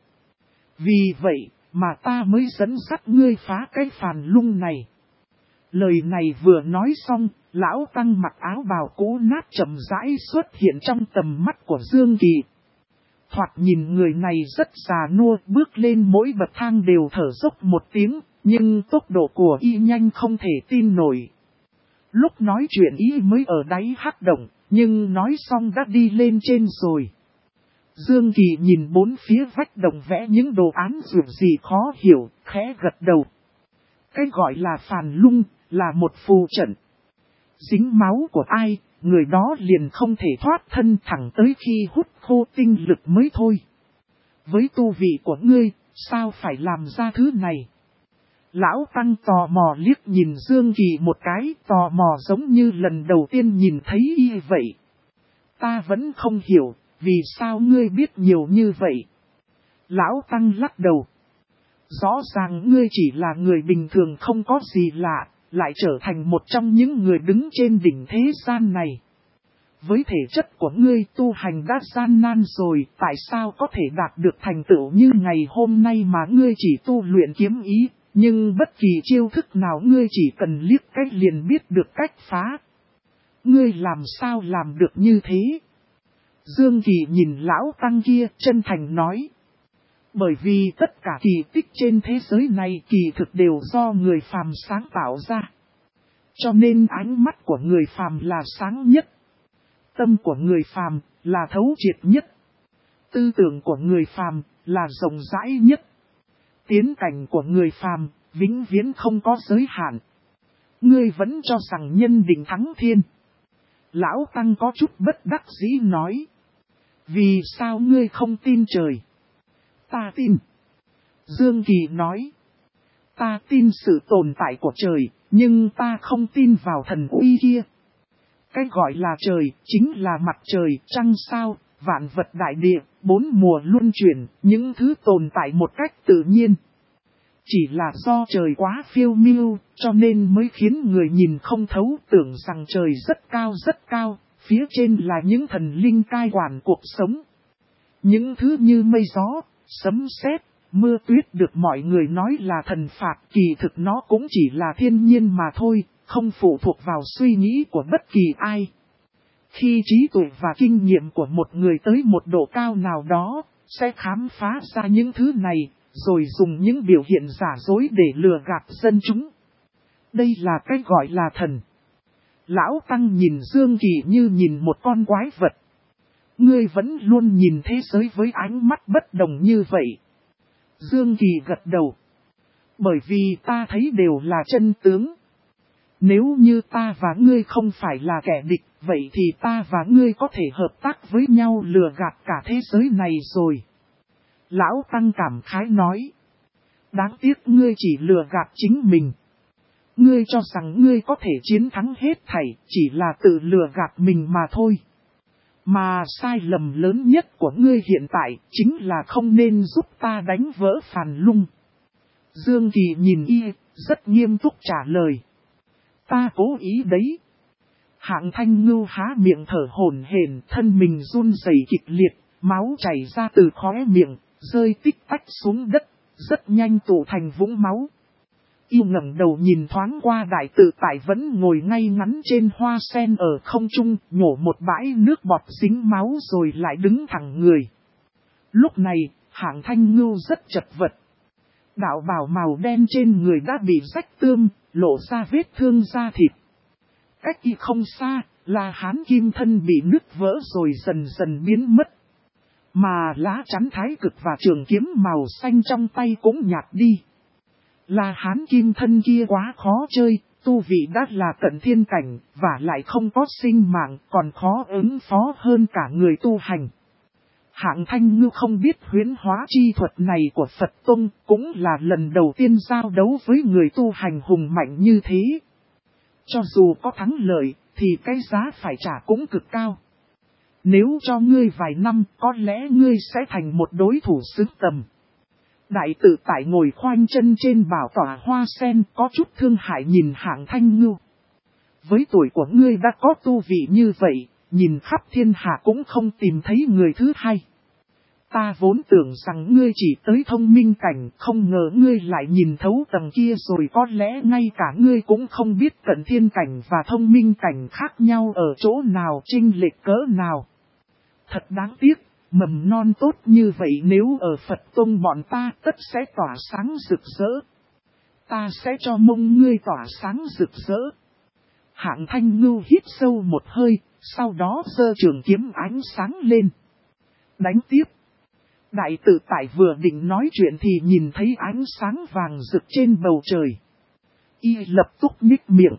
Vì vậy mà ta mới dẫn dắt ngươi phá cái phản lung này. Lời này vừa nói xong, lão tăng mặc áo bào cũ nát chậm rãi xuất hiện trong tầm mắt của Dương Kỳ. Thoạt nhìn người này rất già nua, bước lên mỗi bậc thang đều thở dốc một tiếng, nhưng tốc độ của y nhanh không thể tin nổi. Lúc nói chuyện y mới ở đáy hắc động, nhưng nói xong đã đi lên trên rồi. Dương Kỳ nhìn bốn phía vách động vẽ những đồ án dù gì khó hiểu, khẽ gật đầu. Cái gọi là phản lung, là một phù trận. Dính máu của ai, người đó liền không thể thoát thân thẳng tới khi hút khô tinh lực mới thôi. Với tu vị của ngươi, sao phải làm ra thứ này? Lão Tăng tò mò liếc nhìn Dương Kỳ một cái, tò mò giống như lần đầu tiên nhìn thấy y vậy. Ta vẫn không hiểu, vì sao ngươi biết nhiều như vậy? Lão Tăng lắc đầu. Rõ ràng ngươi chỉ là người bình thường không có gì lạ, lại trở thành một trong những người đứng trên đỉnh thế gian này. Với thể chất của ngươi tu hành đã gian nan rồi, tại sao có thể đạt được thành tựu như ngày hôm nay mà ngươi chỉ tu luyện kiếm ý, nhưng bất kỳ chiêu thức nào ngươi chỉ cần liếc cách liền biết được cách phá. Ngươi làm sao làm được như thế? Dương Kỳ nhìn lão tăng kia chân thành nói. Bởi vì tất cả kỳ tích trên thế giới này kỳ thực đều do người phàm sáng tạo ra. Cho nên ánh mắt của người phàm là sáng nhất. Tâm của người phàm là thấu triệt nhất. Tư tưởng của người phàm là rộng rãi nhất. Tiến cảnh của người phàm vĩnh viễn không có giới hạn. Ngươi vẫn cho rằng nhân định thắng thiên. Lão Tăng có chút bất đắc dĩ nói. Vì sao ngươi không tin trời? Ta tin. Dương Kỳ nói. Ta tin sự tồn tại của trời, nhưng ta không tin vào thần uy kia. Cái gọi là trời, chính là mặt trời, trăng sao, vạn vật đại địa, bốn mùa luân chuyển, những thứ tồn tại một cách tự nhiên. Chỉ là do trời quá phiêu miêu, cho nên mới khiến người nhìn không thấu, tưởng rằng trời rất cao, phía trên là những thần linh cai quản cuộc sống. Những thứ như mây gió, sấm sét, mưa tuyết được mọi người nói là thần phạt, kỳ thực nó cũng chỉ là thiên nhiên mà thôi, không phụ thuộc vào suy nghĩ của bất kỳ ai. Khi trí tuệ và kinh nghiệm của một người tới một độ cao nào đó, sẽ khám phá ra những thứ này, rồi dùng những biểu hiện giả dối để lừa gạt dân chúng. Đây là cái gọi là thần. Lão Tăng nhìn Dương Kỳ như nhìn một con quái vật. Ngươi vẫn luôn nhìn thế giới với ánh mắt bất đồng như vậy. Dương Kỳ gật đầu. Bởi vì ta thấy đều là chân tướng. Nếu như ta và ngươi không phải là kẻ địch, vậy thì ta và ngươi có thể hợp tác với nhau lừa gạt cả thế giới này rồi. Lão Tăng cảm khái nói. Đáng tiếc ngươi chỉ lừa gạt chính mình. Ngươi cho rằng ngươi có thể chiến thắng hết thảy, chỉ là tự lừa gạt mình mà thôi. Mà sai lầm lớn nhất của ngươi hiện tại chính là không nên giúp ta đánh vỡ Phàn Lung. Dương Kỳ nhìn y, rất nghiêm túc trả lời. Ta cố ý đấy. Hạng Thanh Ngưu há miệng thở hổn hển, thân mình run rẩy kịch liệt, máu chảy ra từ khóe miệng, rơi tích tách xuống đất, rất nhanh tụ thành vũng máu. Y ngẩng đầu nhìn thoáng qua đại tự tại vẫn ngồi ngay ngắn trên hoa sen ở không trung, nhổ một bãi nước bọt dính máu rồi lại đứng thẳng người. Lúc này, Hạng Thanh Ngưu rất chật vật. Đạo bào màu đen trên người đã bị rách tươm, lộ ra vết thương da thịt. Cách y không xa, là Hán Kim Thân bị nứt vỡ rồi dần dần biến mất. Mà lá chắn thái cực và trường kiếm màu xanh trong tay cũng nhạt đi. Là Hán Kim Thân kia quá khó chơi, tu vị đã là cận thiên cảnh, và lại không có sinh mạng, còn khó ứng phó hơn cả người tu hành. Hạng Thanh Ngưu không biết huyễn hóa chi thuật này của Phật Tông, cũng là lần đầu tiên giao đấu với người tu hành hùng mạnh như thế. Cho dù có thắng lợi, thì cái giá phải trả cũng cực cao. Nếu cho ngươi vài năm, có lẽ ngươi sẽ thành một đối thủ xứng tầm. Đại tự tại ngồi khoanh chân trên bảo tọa hoa sen, có chút thương hại nhìn Hạng Thanh Ngưu. Với tuổi của ngươi đã có tu vị như vậy, nhìn khắp thiên hạ cũng không tìm thấy người thứ hai. Ta vốn tưởng rằng ngươi chỉ tới thông minh cảnh, không ngờ ngươi lại nhìn thấu tầng kia rồi, có lẽ ngay cả ngươi cũng không biết cận thiên cảnh và thông minh cảnh khác nhau ở chỗ nào, chênh lệch cỡ nào. Thật đáng tiếc, mầm non tốt như vậy nếu ở Phật Tông bọn ta tất sẽ tỏa sáng rực rỡ. Ta sẽ cho mông ngươi tỏa sáng rực rỡ. Hạng Thanh Ngưu hít sâu một hơi, sau đó giơ trường kiếm ánh sáng lên. Đánh tiếp. Đại tự tại vừa định nói chuyện thì nhìn thấy ánh sáng vàng rực trên bầu trời. Y lập tức nhếch miệng.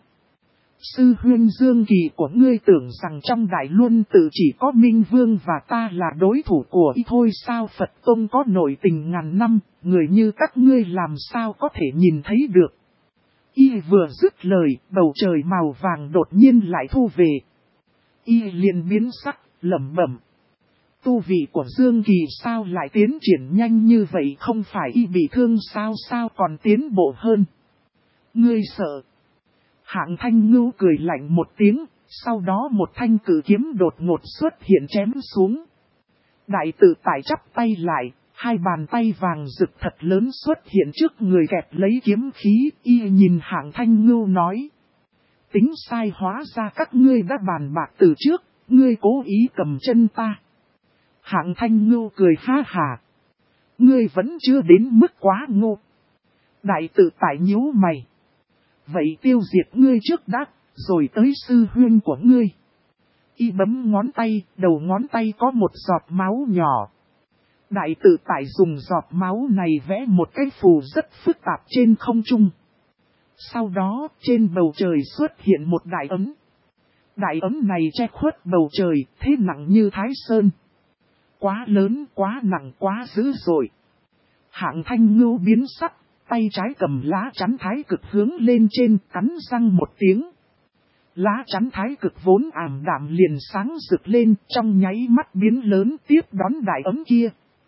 Sư huynh Dương Kỳ của ngươi tưởng rằng trong Đại Luân tự chỉ có Minh Vương và ta là đối thủ của y thôi sao? Phật Tông có nội tình ngàn năm, người như các ngươi làm sao có thể nhìn thấy được. Y vừa dứt lời, bầu trời màu vàng đột nhiên lại thu về. Y liền biến sắc, lẩm bẩm. Tu vị của Dương Kỳ sao lại tiến triển nhanh như vậy, không phải Y bị thương sao còn tiến bộ hơn. Ngươi sợ. Hạng Thanh Ngưu cười lạnh một tiếng, sau đó một thanh cử kiếm đột ngột xuất hiện chém xuống. Đại tự tại chắp tay lại, hai bàn tay vàng rực thật lớn xuất hiện trước người kẹp lấy kiếm khí. Y nhìn Hạng Thanh Ngưu nói. Tính sai, hóa ra các ngươi đã bàn bạc từ trước, ngươi cố ý cầm chân ta. Hạng Thanh Ngưu cười ha hà. Ngươi vẫn chưa đến mức quá ngu. Đại tự tại nhíu mày. Vậy tiêu diệt ngươi trước đã, rồi tới sư huynh của ngươi. Y bấm ngón tay, đầu ngón tay có một giọt máu nhỏ. Đại tự tại dùng giọt máu này vẽ một cái phù rất phức tạp trên không trung. Sau đó, trên bầu trời xuất hiện một đại ấm. Đại ấm này che khuất bầu trời, thế nặng như Thái Sơn. Quá lớn, quá nặng, quá dữ dội. Hạng Thanh Ngưu biến sắc, tay trái cầm lá chắn thái cực hướng lên trên, cắn răng một tiếng. Lá chắn thái cực vốn ảm đạm liền sáng rực lên, trong nháy mắt biến lớn tiếp đón đại ấm kia.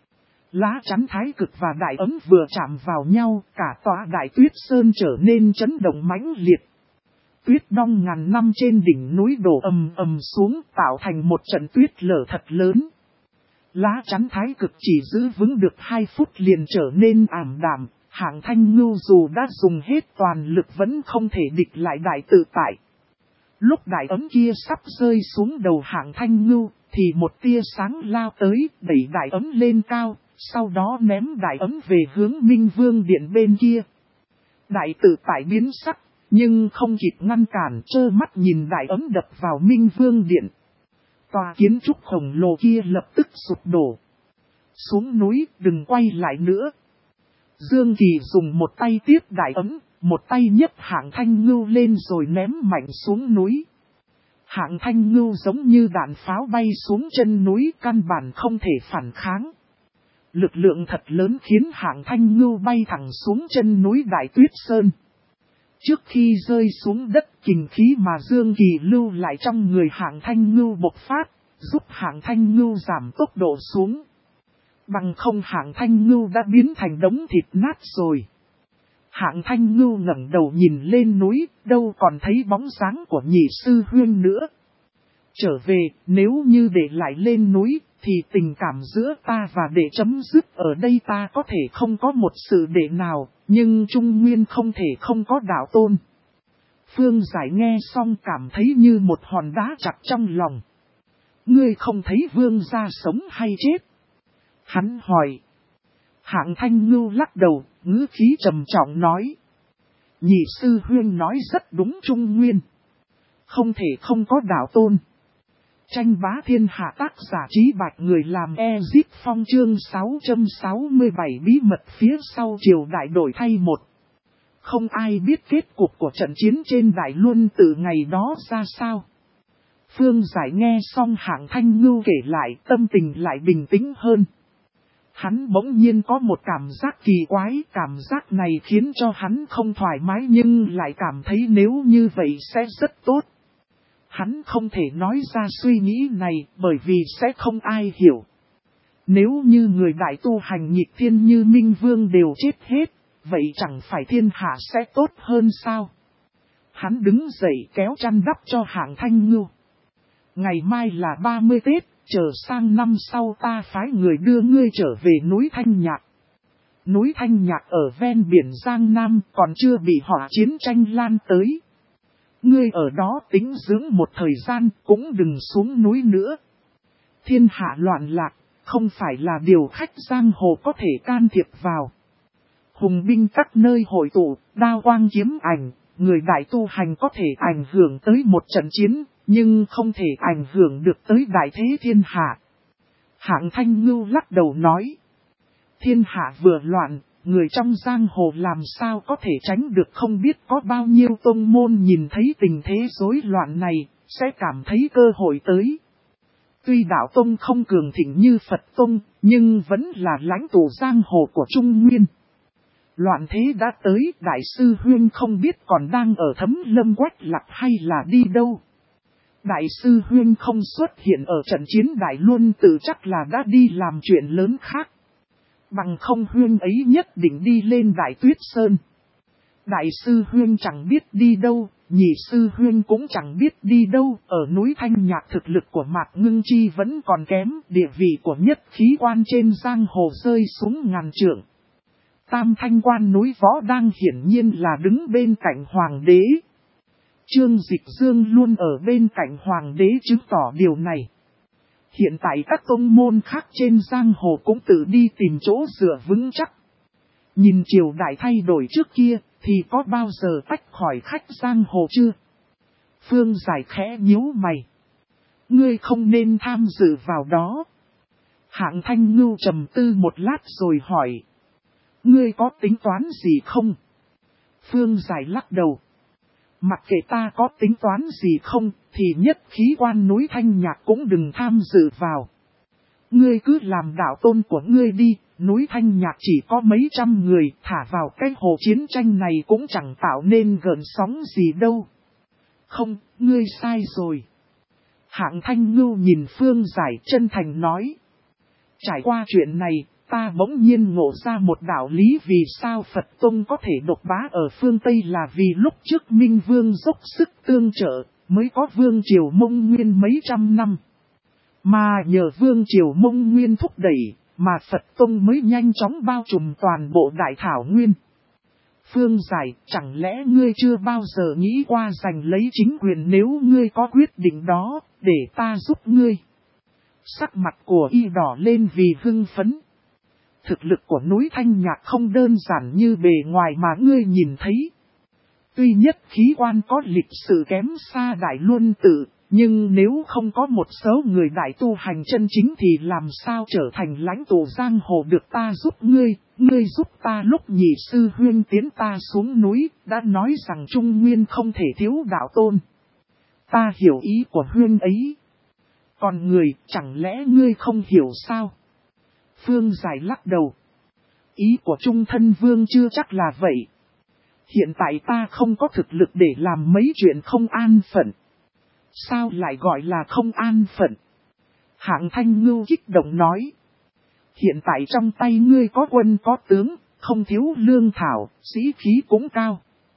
Lá chắn thái cực và đại ấm vừa chạm vào nhau, cả tòa Đại Tuyết Sơn trở nên chấn động mãnh liệt. Tuyết đong ngàn năm trên đỉnh núi đổ ầm ầm xuống, tạo thành một trận tuyết lở thật lớn. Lá chắn thái cực chỉ giữ vững được 2 phút liền trở nên ảm đạm. Hạng Thanh Ngưu dù đã dùng hết toàn lực vẫn không thể địch lại đại tự tại. Lúc đại ấm kia sắp rơi xuống đầu Hạng Thanh Ngưu, thì một tia sáng lao tới, đẩy đại ấm lên cao, sau đó ném đại ấm về hướng Minh Vương Điện bên kia. Đại tự tại biến sắc, nhưng không kịp ngăn cản, trơ mắt nhìn đại ấm đập vào Minh Vương Điện. Tòa kiến trúc khổng lồ kia lập tức sụp đổ. Xuống núi, đừng quay lại nữa. Dương Kỳ dùng một tay tiếp đại ấm, một tay nhấc Hạng Thanh Ngưu lên rồi ném mạnh xuống núi. Hạng Thanh Ngưu giống như đạn pháo bay xuống chân núi, căn bản không thể phản kháng. Lực lượng thật lớn khiến Hạng Thanh Ngưu bay thẳng xuống chân núi Đại Tuyết Sơn. Trước khi rơi xuống đất, kình khí mà Dương Kỳ lưu lại trong người Hạng Thanh Ngưu bộc phát, giúp Hạng Thanh Ngưu giảm tốc độ xuống. Bằng không Hạng Thanh Ngưu đã biến thành đống thịt nát rồi. Hạng Thanh Ngưu ngẩng đầu nhìn lên núi, đâu còn thấy bóng dáng của nhị sư huynh nữa. Trở về, nếu như để lại lên núi, thì tình cảm giữa ta và đệ chấm dứt ở đây. Ta có thể không có một sự đệ nào, nhưng Trung Nguyên không thể không có đạo tôn. Phương Giải nghe xong cảm thấy như một hòn đá chặt trong lòng. Ngươi không thấy vương gia sống hay chết? Hắn hỏi. Hạng Thanh Ngưu lắc đầu, ngữ khí trầm trọng nói. Nhị sư huynh nói rất đúng, Trung Nguyên không thể không có đạo tôn. Tranh bá thiên hạ, tác giả Trí Bạch, người làm Ezip Phong, chương 667 bí mật phía sau triều đại đổi thay một. Không ai biết kết cục của trận chiến trên Đại Luân từ ngày đó ra sao. Phương Giải nghe xong Hạng Thanh Ngưu kể lại, tâm tình lại bình tĩnh hơn. Hắn bỗng nhiên có một cảm giác kỳ quái, cảm giác này khiến cho hắn không thoải mái nhưng lại cảm thấy nếu như vậy sẽ rất tốt. Hắn không thể nói ra suy nghĩ này bởi vì sẽ không ai hiểu. Nếu như người đại tu hành nghịch thiên như Minh Vương đều chết hết, vậy chẳng phải thiên hạ sẽ tốt hơn sao? Hắn đứng dậy kéo chăn đắp cho Hạng Thanh Ngưu. Ngày mai là 30 Tết, chờ sang năm sau ta phái người đưa ngươi trở về núi Thanh Nhạc. Núi Thanh Nhạc ở ven biển Giang Nam, còn chưa bị hỏa chiến tranh lan tới. Ngươi ở đó tĩnh dưỡng một thời gian, cũng đừng xuống núi nữa. Thiên hạ loạn lạc, không phải là điều khách giang hồ có thể can thiệp vào. Hùng binh các nơi hội tụ, đao quang kiếm ảnh, người đại tu hành có thể ảnh hưởng tới một trận chiến, nhưng không thể ảnh hưởng được tới đại thế thiên hạ. Hạng Thanh Ngưu lắc đầu nói. Thiên hạ vừa loạn, người trong giang hồ làm sao có thể tránh được, không biết có bao nhiêu tông môn nhìn thấy tình thế rối loạn này, sẽ cảm thấy cơ hội tới. Tuy đạo tông không cường thịnh như Phật tông, nhưng vẫn là lãnh tụ giang hồ của Trung Nguyên. Loạn thế đã tới, đại sư huynh không biết còn đang ở Thấm Lâm Quách Lạc hay là đi đâu. Đại sư huynh không xuất hiện ở trận chiến Đại Luân Tự chắc là đã đi làm chuyện lớn khác. Bằng không huynh ấy nhất định đi lên Đại Tuyết Sơn. Đại sư huynh chẳng biết đi đâu, nhị sư huynh cũng chẳng biết đi đâu. Ở núi Thanh Nhạc thực lực của Mạc Ngưng Chi vẫn còn kém, địa vị của nhất khí quan trên giang hồ rơi xuống ngàn trượng. Tam Thanh quan núi Võ đang hiển nhiên là đứng bên cạnh hoàng đế. Trương Dịch Dương luôn ở bên cạnh hoàng đế chứng tỏ điều này. Hiện tại các tông môn khác trên giang hồ cũng tự đi tìm chỗ dựa vững chắc. Nhìn triều đại thay đổi trước kia thì có bao giờ tách khỏi khách giang hồ chưa? Phương Giải khẽ nhíu mày. Ngươi không nên tham dự vào đó. Hạng Thanh Ngưu trầm tư một lát rồi hỏi. Ngươi có tính toán gì không? Phương Giải lắc đầu. Mặc kệ ta có tính toán gì không, thì nhất khí quan núi Thanh Nhạc cũng đừng tham dự vào. Ngươi cứ làm đạo tôn của ngươi đi, núi Thanh Nhạc chỉ có mấy trăm người, thả vào cái hồ chiến tranh này cũng chẳng tạo nên gợn sóng gì đâu. Không, ngươi sai rồi. Hạng Thanh Ngưu nhìn Phương Giải chân thành nói. Trải qua chuyện này, ta bỗng nhiên ngộ ra một đạo lý vì sao Phật Tông có thể độc bá ở phương Tây là vì lúc trước Minh Vương dốc sức tương trợ, mới có Vương Triều Mông Nguyên mấy trăm năm. Mà nhờ Vương Triều Mông Nguyên thúc đẩy, mà Phật Tông mới nhanh chóng bao trùm toàn bộ Đại Thảo Nguyên. Phương Giải, chẳng lẽ ngươi chưa bao giờ nghĩ qua giành lấy chính quyền nếu ngươi có quyết định đó, để ta giúp ngươi? Sắc mặt của y đỏ lên vì hưng phấn. Thực lực của núi Thanh Nhạc không đơn giản như bề ngoài mà ngươi nhìn thấy. Tuy nhất khí quan có lịch sử kém xa Đại Luân Tự, nhưng nếu không có một số người đại tu hành chân chính thì làm sao trở thành lãnh tụ giang hồ được ta giúp ngươi. Ngươi giúp ta lúc nhị sư huynh tiến ta xuống núi, đã nói rằng Trung Nguyên không thể thiếu đạo tôn. Ta hiểu ý của huynh ấy. Còn người, chẳng lẽ ngươi không hiểu sao? Phương Giải lắc đầu. Ý của Trung Thân Vương chưa chắc là vậy. Hiện tại ta không có thực lực để làm mấy chuyện không an phận. Sao lại gọi là không an phận? Hạng Thanh Ngưu kích động nói. Hiện tại trong tay ngươi có quân có tướng, không thiếu lương thảo, sĩ khí cũng cao.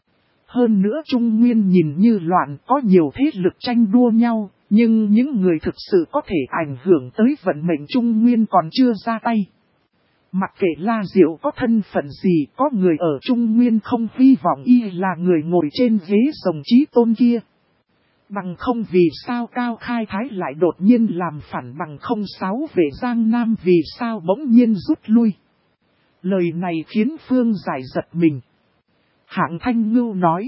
Hơn nữa Trung Nguyên nhìn như loạn, có nhiều thế lực tranh đua nhau, nhưng những người thực sự có thể ảnh hưởng tới vận mệnh Trung Nguyên còn chưa ra tay. Mặc kệ La Diệu có thân phận gì, có người ở Trung Nguyên không hy vọng y là người ngồi trên ghế rồng trí tôn kia. Bằng không vì sao Cao Khai Thái lại đột nhiên làm phản bằng 06 về Giang Nam vì sao bỗng nhiên rút lui. Lời này khiến Phương Giải giật mình. Hạng Thanh Ngưu nói.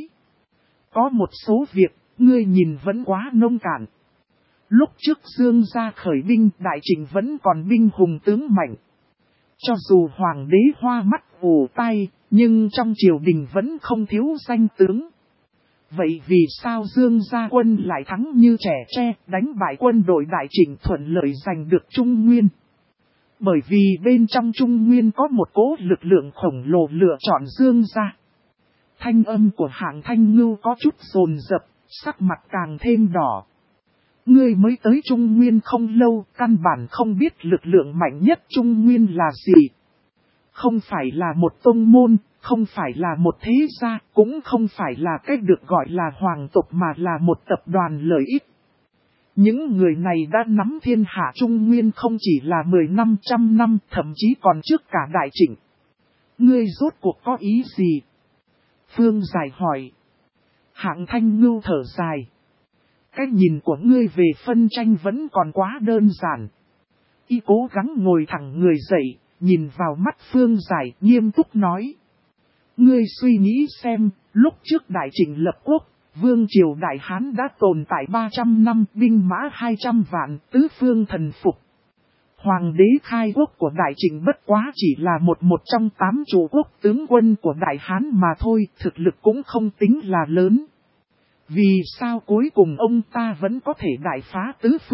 Có một số việc, ngươi nhìn vẫn quá nông cạn. Lúc trước Dương gia khởi binh đại Trịnh vẫn còn binh hùng tướng mạnh. Cho dù hoàng đế hoa mắt ù tai, nhưng trong triều đình vẫn không thiếu danh tướng. Vậy vì sao Dương gia quân lại thắng như trẻ tre, đánh bại quân đội đại Trịnh thuận lợi giành được Trung Nguyên? Bởi vì bên trong Trung Nguyên có một cỗ lực lượng khổng lồ lựa chọn Dương gia. Thanh âm của Hạng Thanh Ngưu có chút dồn dập, sắc mặt càng thêm đỏ. Ngươi mới tới Trung Nguyên không lâu, căn bản không biết lực lượng mạnh nhất Trung Nguyên là gì. Không phải là một tông môn, không phải là một thế gia, cũng không phải là cách được gọi là hoàng tộc mà là một tập đoàn lợi ích. Những người này đã nắm thiên hạ Trung Nguyên không chỉ là 10 năm, 100 năm, thậm chí còn trước cả đại Trịnh. Ngươi rốt cuộc có ý gì? Phương Giải hỏi. Hạng Thanh Ngưu thở dài. Cái nhìn của ngươi về phân tranh vẫn còn quá đơn giản. Y cố gắng ngồi thẳng người dậy, nhìn vào mắt Phương Giải nghiêm túc nói. Ngươi suy nghĩ xem, lúc trước đại Trịnh lập quốc, Vương triều Đại Hán đã tồn tại 300 năm, binh mã 200 vạn, tứ phương thần phục. Hoàng đế khai quốc của đại Trịnh bất quá chỉ là một trong 8 chủ quốc tướng quân của Đại Hán mà thôi, thực lực cũng không tính là lớn. Vì sao cuối cùng ông ta vẫn có thể đại phá tứ phương,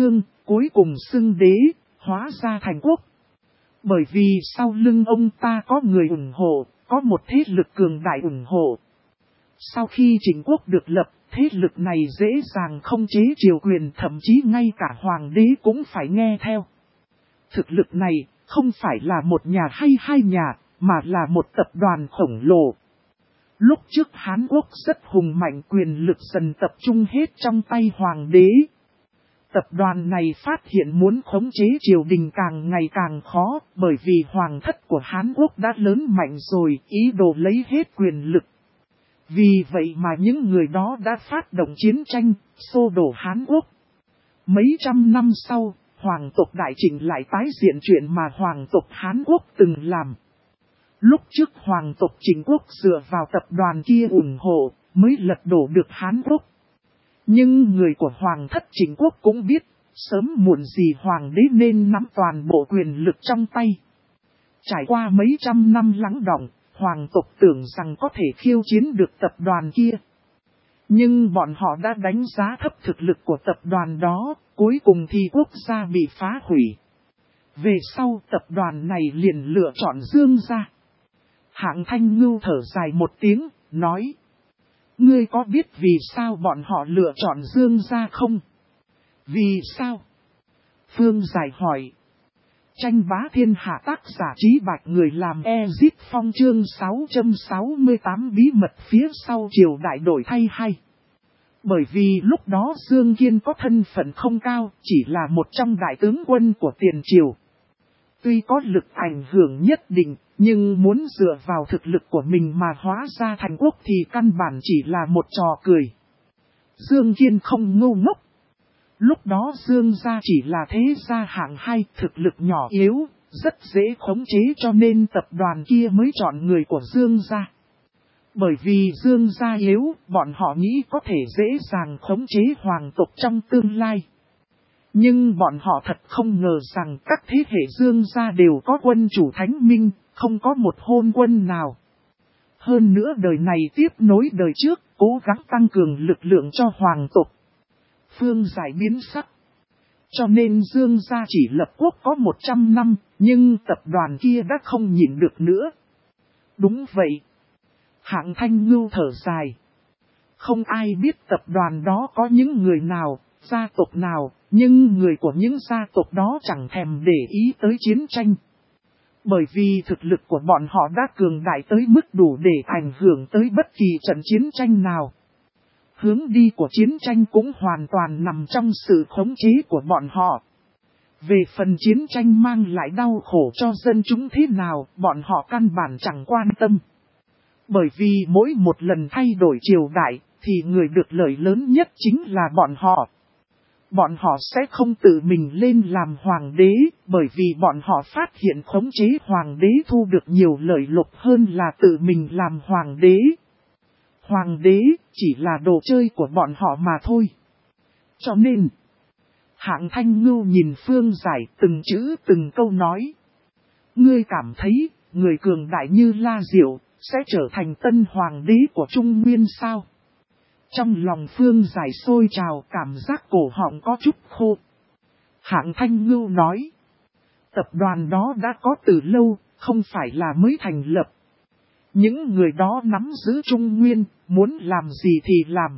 cuối cùng xưng đế, hóa ra thành quốc. Bởi vì sau lưng ông ta có người ủng hộ, có một thế lực cường đại ủng hộ. Sau khi Trịnh quốc được lập, thế lực này dễ dàng không chế triều quyền, thậm chí ngay cả hoàng đế cũng phải nghe theo. Thực lực này không phải là một nhà hay hai nhà, mà là một tập đoàn khổng lồ. Lúc trước Hán Quốc rất hùng mạnh, quyền lực dần tập trung hết trong tay hoàng đế. Tập đoàn này phát hiện muốn khống chế triều đình càng ngày càng khó, bởi vì hoàng thất của Hán Quốc đã lớn mạnh rồi, ý đồ lấy hết quyền lực. Vì vậy mà những người đó đã phát động chiến tranh, xô đổ Hán Quốc. Mấy trăm năm sau, hoàng tộc Đại Trịnh lại tái diện chuyện mà hoàng tộc Hán Quốc từng làm. Lúc trước hoàng tộc Trịnh quốc dựa vào tập đoàn kia ủng hộ, mới lật đổ được Hán Quốc. Nhưng người của hoàng thất Trịnh quốc cũng biết, sớm muộn gì hoàng đế nên nắm toàn bộ quyền lực trong tay. Trải qua mấy trăm năm lắng đọng, hoàng tộc tưởng rằng có thể khiêu chiến được tập đoàn kia. Nhưng bọn họ đã đánh giá thấp thực lực của tập đoàn đó, cuối cùng thì quốc gia bị phá hủy. Về sau tập đoàn này liền lựa chọn Dương gia. Hạng Thanh Ngưu thở dài một tiếng, nói: Ngươi có biết vì sao bọn họ lựa chọn Dương gia không? Vì sao? Phương Giải hỏi. Tranh bá thiên hạ, tác giả Trí Bạch, người làm Ezit Phong, chương 668, bí mật phía sau triều đại đổi thay hay. Bởi vì lúc đó Dương Kiên có thân phận không cao, chỉ là một trong đại tướng quân của tiền triều. Tuy có lực ảnh hưởng nhất định, nhưng muốn dựa vào thực lực của mình mà hóa ra thành quốc thì căn bản chỉ là một trò cười. Dương Kiên không ngu ngốc. Lúc đó Dương gia chỉ là thế gia hạng hai, thực lực nhỏ yếu, rất dễ khống chế, cho nên tập đoàn kia mới chọn người của Dương gia. Bởi vì Dương gia yếu, bọn họ nghĩ có thể dễ dàng khống chế hoàng tộc trong tương lai. Nhưng bọn họ thật không ngờ rằng các thế hệ Dương gia đều có quân chủ thánh minh, không có một hôn quân nào. Hơn nữa đời này tiếp nối đời trước, cố gắng tăng cường lực lượng cho hoàng tộc. Phương Giải biến sắc. Cho nên Dương gia chỉ lập quốc có 100 năm, nhưng tập đoàn kia đã không nhịn được nữa. Đúng vậy. Hạng Thanh Ngưu thở dài. Không ai biết tập đoàn đó có những người nào, gia tộc nào, nhưng người của những gia tộc đó chẳng thèm để ý tới chiến tranh. Bởi vì thực lực của bọn họ đã cường đại tới mức đủ để ảnh hưởng tới bất kỳ trận chiến tranh nào. Hướng đi của chiến tranh cũng hoàn toàn nằm trong sự khống chế của bọn họ. Về phần chiến tranh mang lại đau khổ cho dân chúng thế nào, bọn họ căn bản chẳng quan tâm. Bởi vì mỗi một lần thay đổi triều đại, thì người được lợi lớn nhất chính là bọn họ. Bọn họ sẽ không tự mình lên làm hoàng đế, bởi vì bọn họ phát hiện khống chế hoàng đế thu được nhiều lợi lộc hơn là tự mình làm hoàng đế. Hoàng đế chỉ là đồ chơi của bọn họ mà thôi. Cho nên, Hạng Thanh Ngưu nhìn Phương Giải từng chữ từng câu nói. Ngươi cảm thấy, người cường đại như La Diệu, sẽ trở thành tân hoàng đế của Trung Nguyên sao? Trong lòng Phương Giải sôi trào, cảm giác cổ họng có chút khô. Hạng Thanh Ngưu nói. Tập đoàn đó đã có từ lâu, không phải là mới thành lập. Những người đó nắm giữ Trung Nguyên, muốn làm gì thì làm.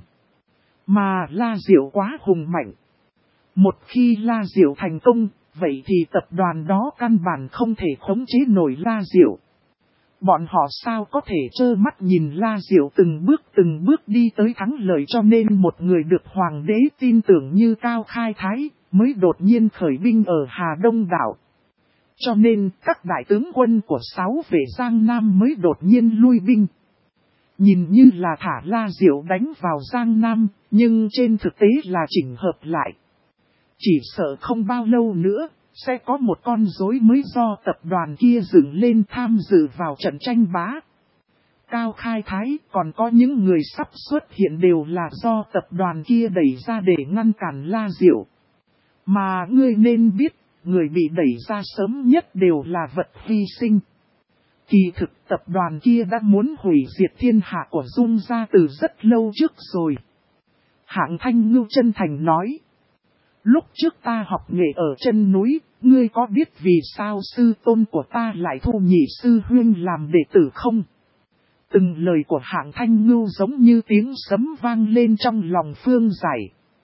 Mà La Diệu quá hùng mạnh. Một khi La Diệu thành công, vậy thì tập đoàn đó căn bản không thể khống chế nổi La Diệu. Bọn họ sao có thể trơ mắt nhìn La Diệu từng bước đi tới thắng lợi, cho nên một người được hoàng đế tin tưởng như Cao Khai Thái mới đột nhiên khởi binh ở Hà Đông đảo. Cho nên các đại tướng quân của 6 vệ Giang Nam mới đột nhiên lui binh. Nhìn như là thả La Diệu đánh vào Giang Nam, nhưng trên thực tế là chỉnh hợp lại. Chỉ sợ không bao lâu nữa, sẽ có một con rối mới do tập đoàn kia dựng lên tham dự vào trận tranh bá. Cao Khai Thái còn có những người sắp xuất hiện đều là do tập đoàn kia đẩy ra để ngăn cản La Diệu. Mà ngươi nên biết, người bị đẩy ra sớm nhất đều là vật hy sinh. Kỳ thực tập đoàn kia đã muốn hủy diệt thiên hạ của Dung gia từ rất lâu trước rồi. Hạng Thanh Ngưu chân thành nói. Lúc trước ta học nghệ ở chân núi, ngươi có biết vì sao sư tôn của ta lại thu nhị sư huynh làm đệ tử không? Từng lời của Hạng Thanh Ngưu giống như tiếng sấm vang lên trong lòng Phương Giải.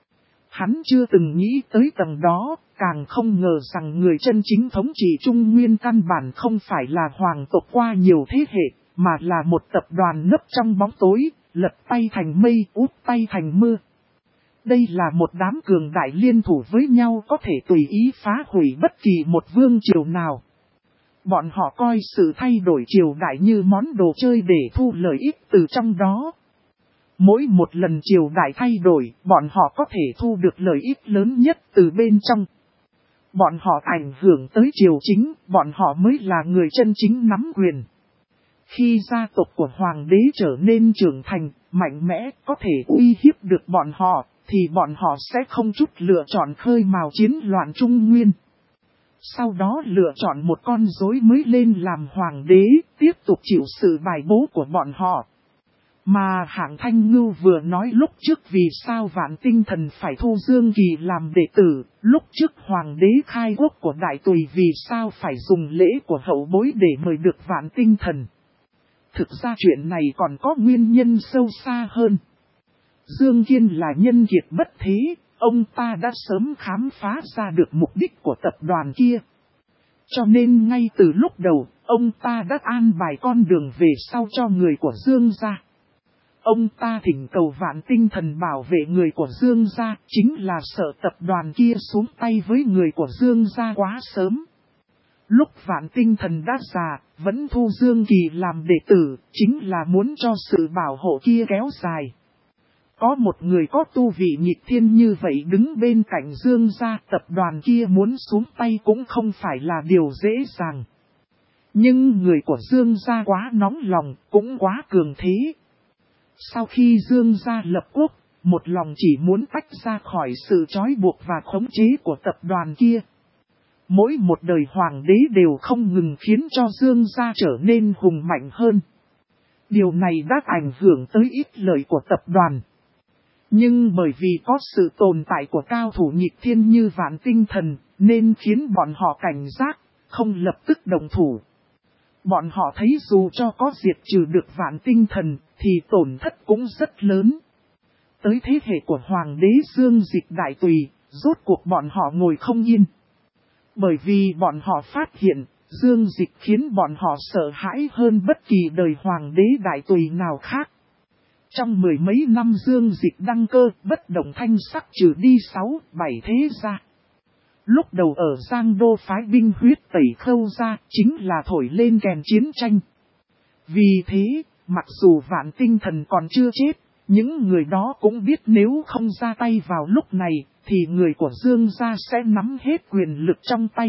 Hắn chưa từng nghĩ tới tầng đó, càng không ngờ rằng người chân chính thống trị Trung Nguyên căn bản không phải là hoàng tộc qua nhiều thế hệ, mà là một tập đoàn nấp trong bóng tối, lật tay thành mây, úp tay thành mưa. Đây là một đám cường đại liên thủ với nhau có thể tùy ý phá hủy bất kỳ một vương triều nào. Bọn họ coi sự thay đổi triều đại như món đồ chơi để thu lợi ích từ trong đó. Mỗi một lần triều đại thay đổi, bọn họ có thể thu được lợi ích lớn nhất từ bên trong. Bọn họ ảnh hưởng tới triều chính, bọn họ mới là người chân chính nắm quyền. Khi gia tộc của hoàng đế trở nên trưởng thành, mạnh mẽ, có thể uy hiếp được bọn họ, thì bọn họ sẽ không chút lựa chọn khơi mào chiến loạn Trung Nguyên. Sau đó lựa chọn một con rối mới lên làm hoàng đế, tiếp tục chịu sự bài bố của bọn họ. Mà Hạng Thanh Ngưu vừa nói lúc trước vì sao Vạn Tinh Thần phải thu Dương Kỳ làm đệ tử, lúc trước hoàng đế khai quốc của Đại Tùy vì sao phải dùng lễ của hậu bối để mời được Vạn Tinh Thần. Thực ra chuyện này còn có nguyên nhân sâu xa hơn. Dương Kiên là nhân kiệt bất thế, ông ta đã sớm khám phá ra được mục đích của tập đoàn kia. Cho nên ngay từ lúc đầu, ông ta đã an bài con đường về sau cho người của Dương gia. Ông ta thỉnh cầu Vạn Tinh Thần bảo vệ người của Dương gia, chính là sợ tập đoàn kia xuống tay với người của Dương gia quá sớm. Lúc Vạn Tinh Thần đã già, vẫn thu Dương Kỳ làm đệ tử, chính là muốn cho sự bảo hộ kia kéo dài. Có một người có tu vị nghịch thiên như vậy đứng bên cạnh Dương gia, tập đoàn kia muốn xuống tay cũng không phải là điều dễ dàng. Nhưng người của Dương gia quá nóng lòng, cũng quá cường thế. Sau khi Dương gia lập quốc, một lòng chỉ muốn tách ra khỏi sự trói buộc và khống chế của tập đoàn kia. Mỗi một đời hoàng đế đều không ngừng khiến cho Dương gia trở nên hùng mạnh hơn. Điều này đã ảnh hưởng tới ít lợi của tập đoàn. Nhưng bởi vì có sự tồn tại của cao thủ nghịch thiên như Vạn Tinh Thần, nên khiến bọn họ cảnh giác, không lập tức đồng thủ. Bọn họ thấy dù cho có diệt trừ được Vạn Tinh Thần, thì tổn thất cũng rất lớn. Tới thế hệ của Hoàng đế Dương Dịch Đại Tùy, rốt cuộc bọn họ ngồi không yên. Bởi vì bọn họ phát hiện, Dương Dịch khiến bọn họ sợ hãi hơn bất kỳ đời Hoàng đế Đại Tùy nào khác. Trong mười mấy năm Dương Dịch đăng cơ, bất động thanh sắc trừ đi 6-7 thế gia. Lúc đầu ở Giang Đô phái binh huyết tẩy Khâu gia, chính là thổi lên kèn chiến tranh. Vì thế, mặc dù Vạn Tinh Thần còn chưa chết, những người đó cũng biết nếu không ra tay vào lúc này, thì người của Dương gia sẽ nắm hết quyền lực trong tay.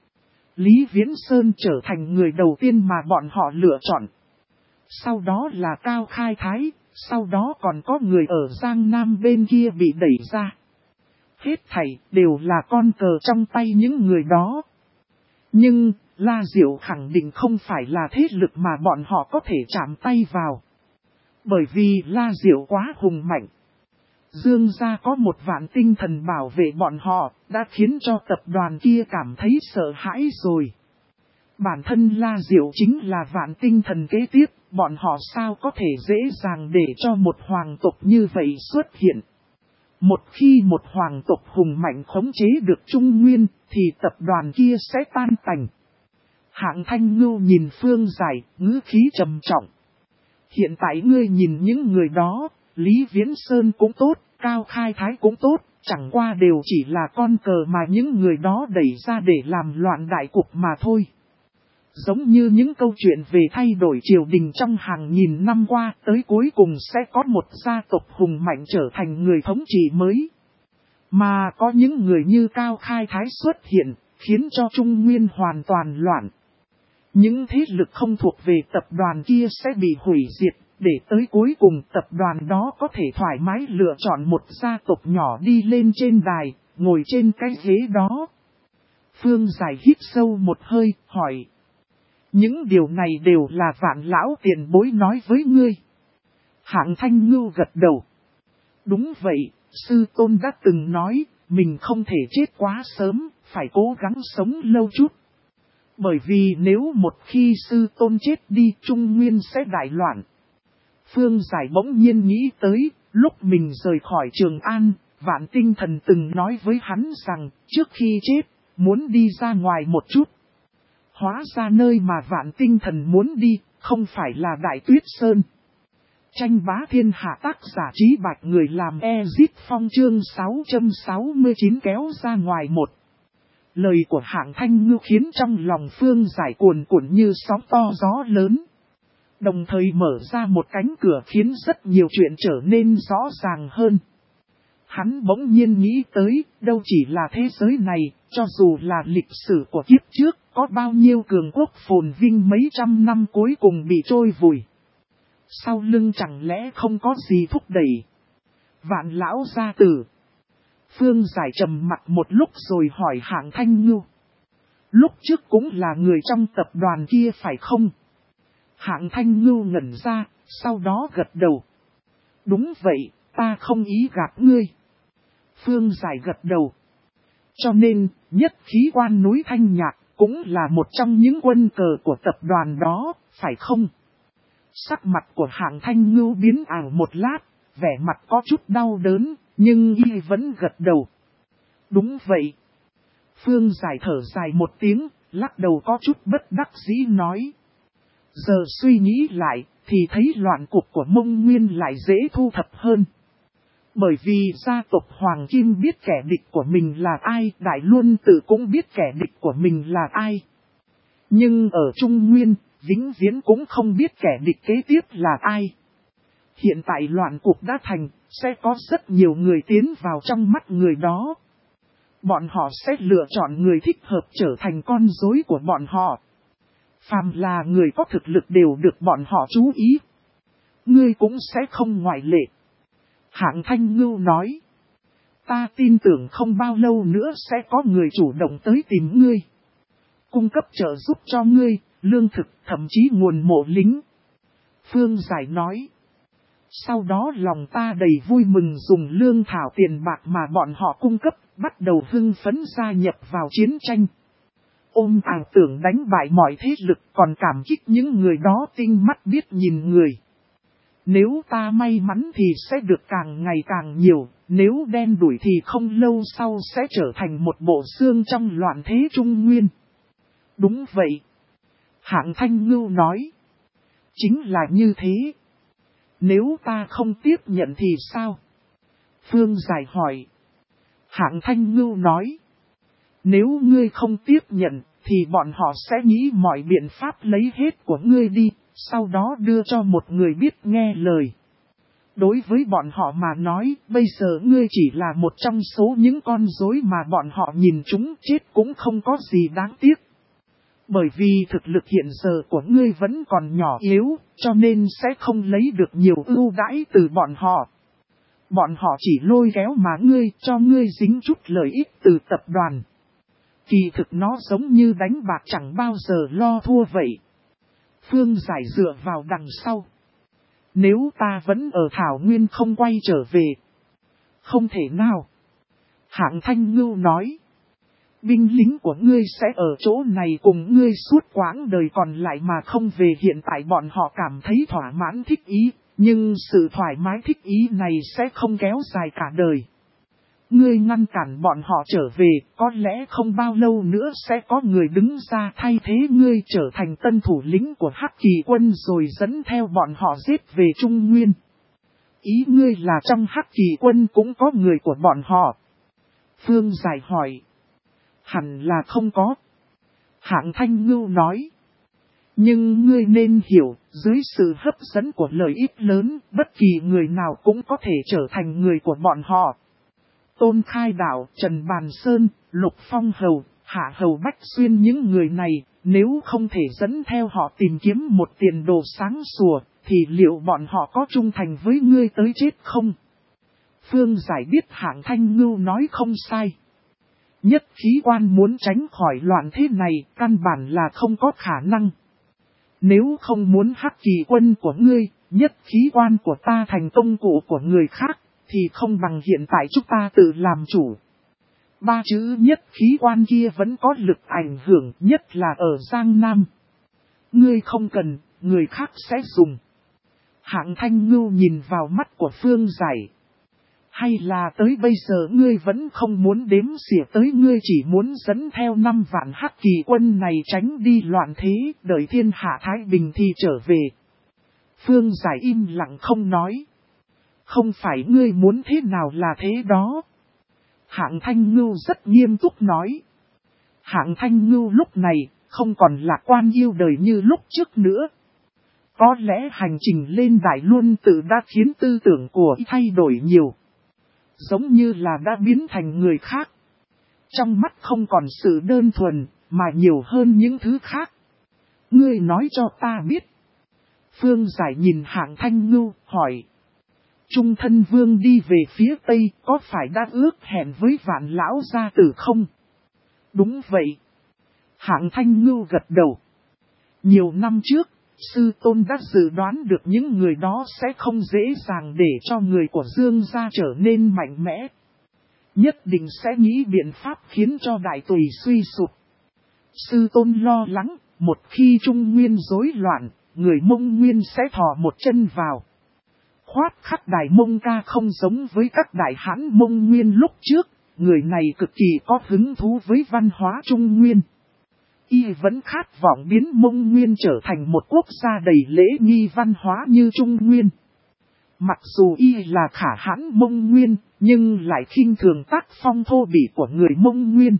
Lý Viễn Sơn trở thành người đầu tiên mà bọn họ lựa chọn. Sau đó là Cao Khai Thái, sau đó còn có người ở Giang Nam bên kia bị đẩy ra. Hết thảy đều là con cờ trong tay những người đó. Nhưng, La Diệu khẳng định không phải là thế lực mà bọn họ có thể chạm tay vào. Bởi vì La Diệu quá hùng mạnh. Dương gia có một Vạn Tinh Thần bảo vệ bọn họ, đã khiến cho tập đoàn kia cảm thấy sợ hãi rồi. Bản thân La Diệu chính là Vạn Tinh Thần kế tiếp, bọn họ sao có thể dễ dàng để cho một hoàng tộc như vậy xuất hiện. Một khi một hoàng tộc hùng mạnh khống chế được Trung Nguyên, thì tập đoàn kia sẽ tan tành. Hạng Thanh Ngưu nhìn Phương Giải, ngữ khí trầm trọng. Hiện tại ngươi nhìn những người đó, Lý Viễn Sơn cũng tốt, Cao Khai Thái cũng tốt, chẳng qua đều chỉ là con cờ mà những người đó đẩy ra để làm loạn đại cục mà thôi. Giống như những câu chuyện về thay đổi triều đình trong hàng nghìn năm qua, tới cuối cùng sẽ có một gia tộc hùng mạnh trở thành người thống trị mới. Mà có những người như Cao Khai Thái xuất hiện, khiến cho Trung Nguyên hoàn toàn loạn. Những thế lực không thuộc về tập đoàn kia sẽ bị hủy diệt, để tới cuối cùng tập đoàn đó có thể thoải mái lựa chọn một gia tộc nhỏ đi lên trên đài, ngồi trên cái ghế đó. Phương Giải hít sâu một hơi, hỏi. Những điều này đều là Vạn lão tiền bối nói với ngươi. Hạng Thanh Ngưu gật đầu. Đúng vậy, sư tôn đã từng nói, mình không thể chết quá sớm, phải cố gắng sống lâu chút. Bởi vì nếu một khi sư tôn chết đi, Trung Nguyên sẽ đại loạn. Phương Giải bỗng nhiên nghĩ tới, lúc mình rời khỏi Trường An, Vạn Tinh Thần từng nói với hắn rằng, trước khi chết, muốn đi ra ngoài một chút. Hóa ra nơi mà Vạn Tinh Thần muốn đi, không phải là Đại Tuyết Sơn. Tranh bá thiên hạ, tác giả Trí Bạch, người làm Ezit Phong, chương 669 kéo ra ngoài một. Lời của Hạng Thanh Ngưu khiến trong lòng Phương Giải cuồn cuộn như sóng to gió lớn. Đồng thời mở ra một cánh cửa khiến rất nhiều chuyện trở nên rõ ràng hơn. Hắn bỗng nhiên nghĩ tới, đâu chỉ là thế giới này, cho dù là lịch sử của kiếp trước, có bao nhiêu cường quốc phồn vinh mấy trăm năm cuối cùng bị trôi vùi. Sau lưng chẳng lẽ không có gì thúc đẩy? Vạn lão gia tử. Phương Giải trầm mặt một lúc rồi hỏi Hạng Thanh Ngưu. Lúc trước cũng là người trong tập đoàn kia phải không? Hạng Thanh Ngưu ngẩn ra, sau đó gật đầu. Đúng vậy, ta không ý gạt ngươi. Phương Giải gật đầu. Cho nên, nhất khí quan núi Thanh Nhạc cũng là một trong những quân cờ của tập đoàn đó, phải không? Sắc mặt của Hạng Thanh Ngưu biến ảo một lát, vẻ mặt có chút đau đớn, nhưng y vẫn gật đầu. Đúng vậy. Phương Giải thở dài một tiếng, lắc đầu có chút bất đắc dĩ nói. Giờ suy nghĩ lại, thì thấy loạn cục của Mông Nguyên lại dễ thu thập hơn. Bởi vì gia tộc Hoàng Kim biết kẻ địch của mình là ai, Đại Luân Tự cũng biết kẻ địch của mình là ai. Nhưng ở Trung Nguyên, vĩnh viễn cũng không biết kẻ địch kế tiếp là ai. Hiện tại loạn cục đã thành, sẽ có rất nhiều người tiến vào trong mắt người đó. Bọn họ sẽ lựa chọn người thích hợp trở thành con rối của bọn họ. Phàm là người có thực lực đều được bọn họ chú ý. Ngươi cũng sẽ không ngoại lệ. Hạng Thanh Ngưu nói. Ta tin tưởng không bao lâu nữa sẽ có người chủ động tới tìm ngươi. Cung cấp trợ giúp cho ngươi, lương thực, thậm chí nguồn mộ lính. Phương Giải nói. Sau đó lòng ta đầy vui mừng dùng lương thảo tiền bạc mà bọn họ cung cấp, bắt đầu hưng phấn gia nhập vào chiến tranh. Ôm ảo tưởng đánh bại mọi thế lực, còn cảm kích những người đó tinh mắt biết nhìn người. Nếu ta may mắn thì sẽ được càng ngày càng nhiều, nếu đen đủi thì không lâu sau sẽ trở thành một bộ xương trong loạn thế Trung Nguyên. Đúng vậy. Hạng Thanh Ngưu nói. Chính là như thế. Nếu ta không tiếp nhận thì sao? Phương Giải hỏi. Hạng Thanh Ngưu nói. Nếu ngươi không tiếp nhận, thì bọn họ sẽ nghĩ mọi biện pháp lấy hết của ngươi đi, sau đó đưa cho một người biết nghe lời. Đối với bọn họ mà nói, bây giờ ngươi chỉ là một trong số những con rối mà bọn họ nhìn chúng, chết cũng không có gì đáng tiếc. Bởi vì thực lực hiện giờ của ngươi vẫn còn nhỏ yếu, cho nên sẽ không lấy được nhiều ưu đãi từ bọn họ. Bọn họ chỉ lôi kéo mà ngươi, cho ngươi dính chút lợi ích từ tập đoàn. Kỳ thực nó giống như đánh bạc chẳng bao giờ lo thua vậy. Phương Giải dựa vào đằng sau. Nếu ta vẫn ở Thảo Nguyên không quay trở về. Không thể nào. Hạng Thanh Ngưu nói. Binh lính của ngươi sẽ ở chỗ này cùng ngươi suốt quãng đời còn lại mà không về. Hiện tại bọn họ cảm thấy thỏa mãn thích ý, nhưng sự thoải mái thích ý này sẽ không kéo dài cả đời. Ngươi ngăn cản bọn họ trở về, có lẽ không bao lâu nữa sẽ có người đứng ra thay thế ngươi trở thành tân thủ lĩnh của Hắc Kỳ quân rồi dẫn theo bọn họ giết về Trung Nguyên. Ý ngươi là trong Hắc Kỳ quân cũng có người của bọn họ? Phương Giải hỏi. Hẳn là không có. Hạng Thanh Ngưu nói. Nhưng ngươi nên hiểu, dưới sự hấp dẫn của lợi ích lớn, bất kỳ người nào cũng có thể trở thành người của bọn họ. Tôn Khai Đạo, Trần Bàn Sơn, Lục Phong Hầu, Hạ Hầu Bách Xuyên, những người này, nếu không thể dẫn theo họ tìm kiếm một tiền đồ sáng sủa, thì liệu bọn họ có trung thành với ngươi tới chết không? Phương Giải biết Hạng Thanh Ngưu nói không sai. Nhất khí quan muốn tránh khỏi loạn thế này, căn bản là không có khả năng. Nếu không muốn Hắc Kỳ quân của ngươi, nhất khí quan của ta thành công cụ của người khác, thì không bằng hiện tại chúng ta tự làm chủ. Ba chữ nhất khí quan kia vẫn có lực ảnh hưởng, nhất là ở Giang Nam. Ngươi không cần, người khác sẽ dùng. Hạng Thanh Ngưu nhìn vào mắt của Phương Giải. Hay là tới bây giờ ngươi vẫn không muốn đếm xỉa tới, ngươi chỉ muốn dẫn theo 5 vạn hắc kỳ quân này tránh đi loạn thế, đợi thiên hạ thái bình thì trở về. Phương Giải im lặng không nói. Không phải ngươi muốn thế nào là thế đó. Hạng Thanh Ngưu rất nghiêm túc nói. Hạng Thanh Ngưu lúc này không còn lạc quan yêu đời như lúc trước nữa. Có lẽ hành trình lên Đại Luân Tự đã khiến tư tưởng của y thay đổi nhiều. Giống như là đã biến thành người khác. Trong mắt không còn sự đơn thuần, mà nhiều hơn những thứ khác. Ngươi nói cho ta biết. Phương Giải nhìn Hạng Thanh Ngưu, hỏi. Trung Thân Vương đi về phía Tây, có phải đã ước hẹn với Vạn Lão gia tử không? Đúng vậy. Hạng Thanh Ngưu gật đầu. Nhiều năm trước, sư tôn đã dự đoán được những người đó sẽ không dễ dàng để cho người của Dương gia trở nên mạnh mẽ. Nhất định sẽ nghĩ biện pháp khiến cho đại tùy suy sụp. Sư tôn lo lắng, một khi Trung Nguyên rối loạn, người Mông Nguyên sẽ thò một chân vào. Khoát Khắc Đại Mông Ca không giống với các đại hãn Mông Nguyên lúc trước, người này cực kỳ có hứng thú với văn hóa Trung Nguyên. Y vẫn khát vọng biến Mông Nguyên trở thành một quốc gia đầy lễ nghi văn hóa như Trung Nguyên. Mặc dù Y là khả hãn Mông Nguyên, nhưng lại khinh thường tác phong thô bỉ của người Mông Nguyên.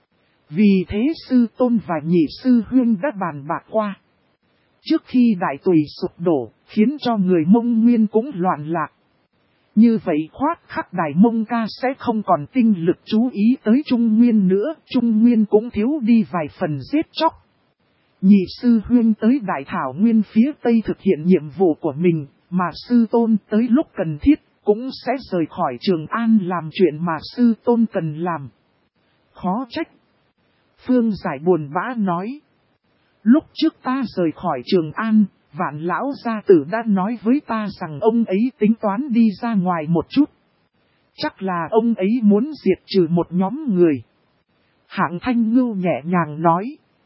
Vì thế sư tôn và nhị sư huynh đã bàn bạc qua. Trước khi đại tùy sụp đổ, khiến cho người Mông Nguyên cũng loạn lạc. Như vậy Khoát Khắc Đại Mông Ca sẽ không còn tinh lực chú ý tới Trung Nguyên nữa, Trung Nguyên cũng thiếu đi vài phần giết chóc. Nhị sư huynh tới Đại Thảo Nguyên phía Tây thực hiện nhiệm vụ của mình, mà sư tôn tới lúc cần thiết, cũng sẽ rời khỏi Trường An làm chuyện mà sư tôn cần làm. Khó trách. Phương Giải buồn bã nói. Lúc trước ta rời khỏi Trường An, Vạn Lão gia tử đã nói với ta rằng ông ấy tính toán đi ra ngoài một chút. Chắc là ông ấy muốn diệt trừ một nhóm người. Hạng Thanh Ngưu nhẹ nhàng nói.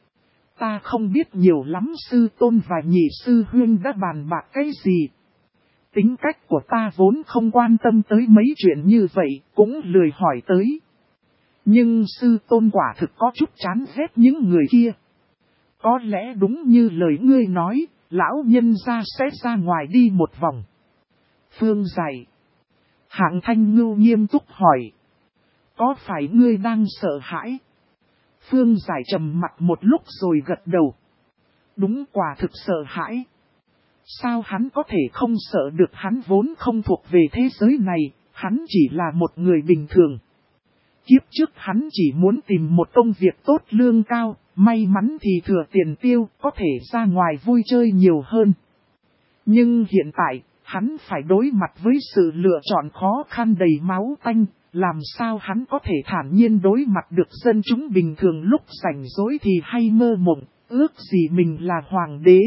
Ta không biết nhiều lắm, sư tôn và nhị sư huynh đã bàn bạc cái gì. Tính cách của ta vốn không quan tâm tới mấy chuyện như vậy, cũng lười hỏi tới. Nhưng sư tôn quả thực có chút chán ghét những người kia. Có lẽ đúng như lời ngươi nói, lão nhân gia sẽ ra ngoài đi một vòng. Phương Giải. Hạng Thanh Ngưu nghiêm túc hỏi. Có phải ngươi đang sợ hãi? Phương Giải trầm mặt một lúc rồi gật đầu. Đúng, quả thực sợ hãi. Sao hắn có thể không sợ được, hắn vốn không thuộc về thế giới này, hắn chỉ là một người bình thường. Kiếp trước hắn chỉ muốn tìm một công việc tốt lương cao, may mắn thì thừa tiền tiêu, có thể ra ngoài vui chơi nhiều hơn. Nhưng hiện tại, hắn phải đối mặt với sự lựa chọn khó khăn đầy máu tanh, làm sao hắn có thể thản nhiên đối mặt được dân chúng bình thường lúc rảnh rỗi thì hay mơ mộng, ước gì mình là hoàng đế.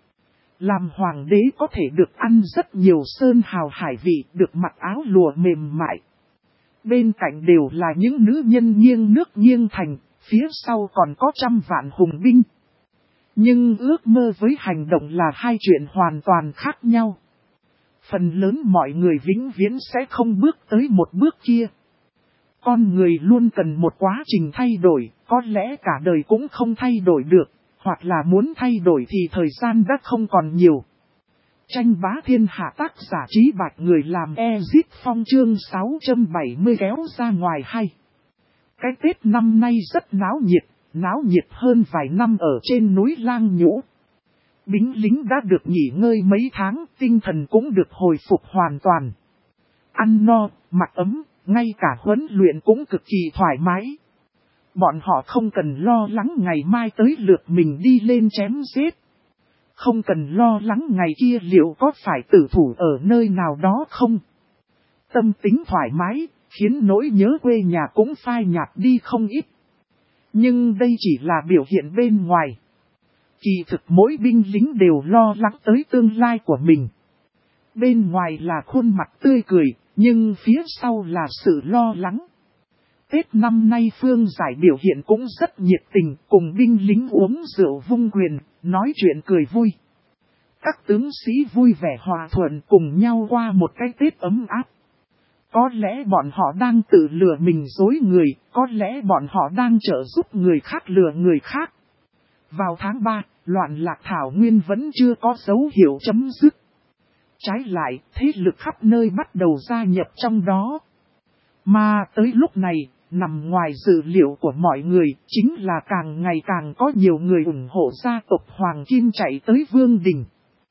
Làm hoàng đế có thể được ăn rất nhiều sơn hào hải vị, được mặc áo lụa mềm mại. Bên cạnh đều là những nữ nhân nghiêng nước nghiêng thành, phía sau còn có trăm vạn hùng binh. Nhưng ước mơ với hành động là hai chuyện hoàn toàn khác nhau. Phần lớn mọi người vĩnh viễn sẽ không bước tới một bước kia. Con người luôn cần một quá trình thay đổi, có lẽ cả đời cũng không thay đổi được, hoặc là muốn thay đổi thì thời gian đã không còn nhiều. Tranh bá thiên hạ, tác giả Trí Bạch, người làm Ezit Phong, chương 670 kéo ra ngoài hay. Cái Tết năm nay rất náo nhiệt hơn vài năm ở trên núi Lang Nhũ. Binh lính đã được nghỉ ngơi mấy tháng, tinh thần cũng được hồi phục hoàn toàn. Ăn no, mặc ấm, ngay cả huấn luyện cũng cực kỳ thoải mái. Bọn họ không cần lo lắng ngày mai tới lượt mình đi lên chém giết. Không cần lo lắng ngày kia liệu có phải tử thủ ở nơi nào đó không. Tâm tính thoải mái, khiến nỗi nhớ quê nhà cũng phai nhạt đi không ít. Nhưng đây chỉ là biểu hiện bên ngoài. Kỳ thực mỗi binh lính đều lo lắng tới tương lai của mình. Bên ngoài là khuôn mặt tươi cười, nhưng phía sau là sự lo lắng. Tết năm nay Phương Giải biểu hiện cũng rất nhiệt tình, cùng binh lính uống rượu vung quyền, nói chuyện cười vui. Các tướng sĩ vui vẻ hòa thuận cùng nhau qua một cái Tết ấm áp. Có lẽ bọn họ đang tự lừa mình dối người, có lẽ bọn họ đang trợ giúp người khác lừa người khác. Vào tháng 3, loạn lạc Thảo Nguyên vẫn chưa có dấu hiệu chấm dứt. Trái lại, thế lực khắp nơi bắt đầu gia nhập trong đó. Mà tới lúc này, nằm ngoài dự liệu của mọi người, chính là càng ngày càng có nhiều người ủng hộ gia tộc Hoàng Kim chạy tới Vương Đình.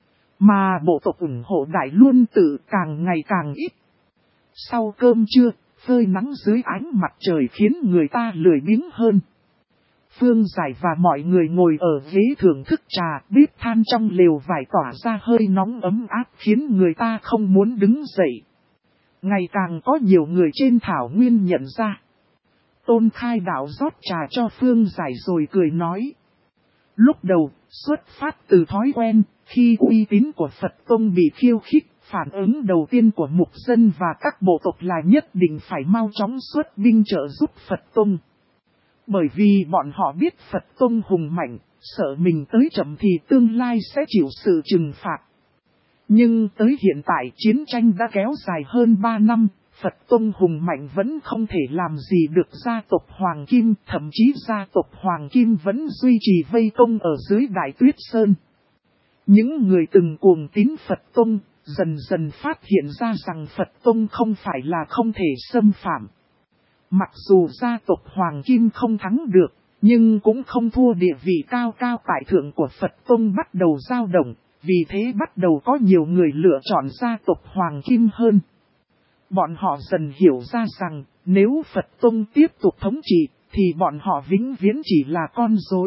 Mà bộ tộc ủng hộ Đại Luân Tự càng ngày càng ít. Sau cơm trưa, phơi nắng dưới ánh mặt trời khiến người ta lười biếng hơn. Phương Giải và mọi người ngồi ở ghế thưởng thức trà, bếp than trong lều vải tỏa ra hơi nóng ấm áp khiến người ta không muốn đứng dậy. Ngày càng có nhiều người trên thảo nguyên nhận ra. Tôn Khai Đạo rót trà cho Phương Giải rồi cười nói. Lúc đầu, xuất phát từ thói quen, khi uy tín của Phật Tông bị khiêu khích, phản ứng đầu tiên của mục dân và các bộ tộc là nhất định phải mau chóng xuất binh trợ giúp Phật Tông. Bởi vì bọn họ biết Phật Tông hùng mạnh, sợ mình tới chậm thì tương lai sẽ chịu sự trừng phạt. Nhưng tới hiện tại chiến tranh đã kéo dài hơn 3 năm, Phật Tông hùng mạnh vẫn không thể làm gì được gia tộc Hoàng Kim, thậm chí gia tộc Hoàng Kim vẫn duy trì vây công ở dưới Đại Tuyết Sơn. Những người từng cuồng tín Phật Tông, dần dần phát hiện ra rằng Phật Tông không phải là không thể xâm phạm. Mặc dù gia tộc Hoàng Kim không thắng được, nhưng cũng không thua địa vị cao cao tại thượng của Phật Tông bắt đầu dao động, vì thế bắt đầu có nhiều người lựa chọn gia tộc Hoàng Kim hơn. Bọn họ dần hiểu ra rằng, nếu Phật Tông tiếp tục thống trị, thì bọn họ vĩnh viễn chỉ là con rối.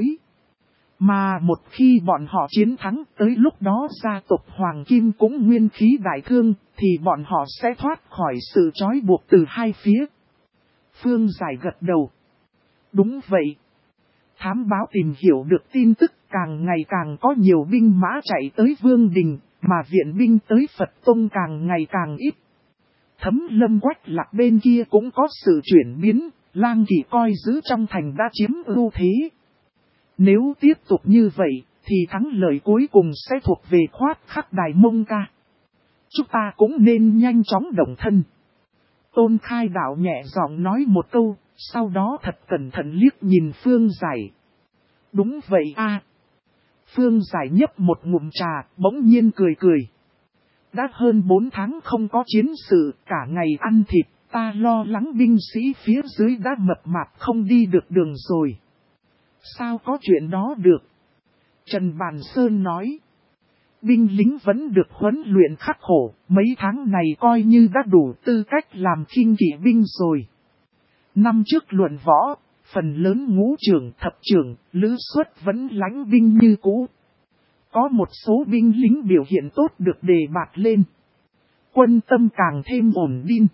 Mà một khi bọn họ chiến thắng, tới lúc đó gia tộc Hoàng Kim cũng nguyên khí đại thương, thì bọn họ sẽ thoát khỏi sự trói buộc từ hai phía. Phương Giải gật đầu. Đúng vậy. Thám báo tìm hiểu được tin tức, càng ngày càng có nhiều binh mã chạy tới Vương Đình, mà viện binh tới Phật Tông càng ngày càng ít. Thấm Lâm Quách Lạc bên kia cũng có sự chuyển biến, Lang Kỵ coi giữ trong thành đã chiếm ưu thế. Nếu tiếp tục như vậy, thì thắng lợi cuối cùng sẽ thuộc về Khoát Khắc Đài Mông Ca. Chúng ta cũng nên nhanh chóng động thân. Tôn Khai Đạo nhẹ giọng nói một câu, sau đó thật cẩn thận liếc nhìn Phương Giải. Đúng vậy a. Phương Giải nhấp một ngụm trà, bỗng nhiên cười cười. Đã hơn 4 tháng không có chiến sự, cả ngày ăn thịt, ta lo lắng binh sĩ phía dưới đã mập mạp không đi được đường rồi. Sao có chuyện đó được? Trần Bàn Sơn nói. Binh lính vẫn được huấn luyện khắc khổ, mấy tháng này coi như đã đủ tư cách làm khinh kỵ binh rồi. Năm trước luận võ, phần lớn ngũ trưởng, thập trưởng, lữ xuất vẫn lãnh binh như cũ. Có một số binh lính biểu hiện tốt được đề bạt lên. Quân tâm càng thêm ổn định.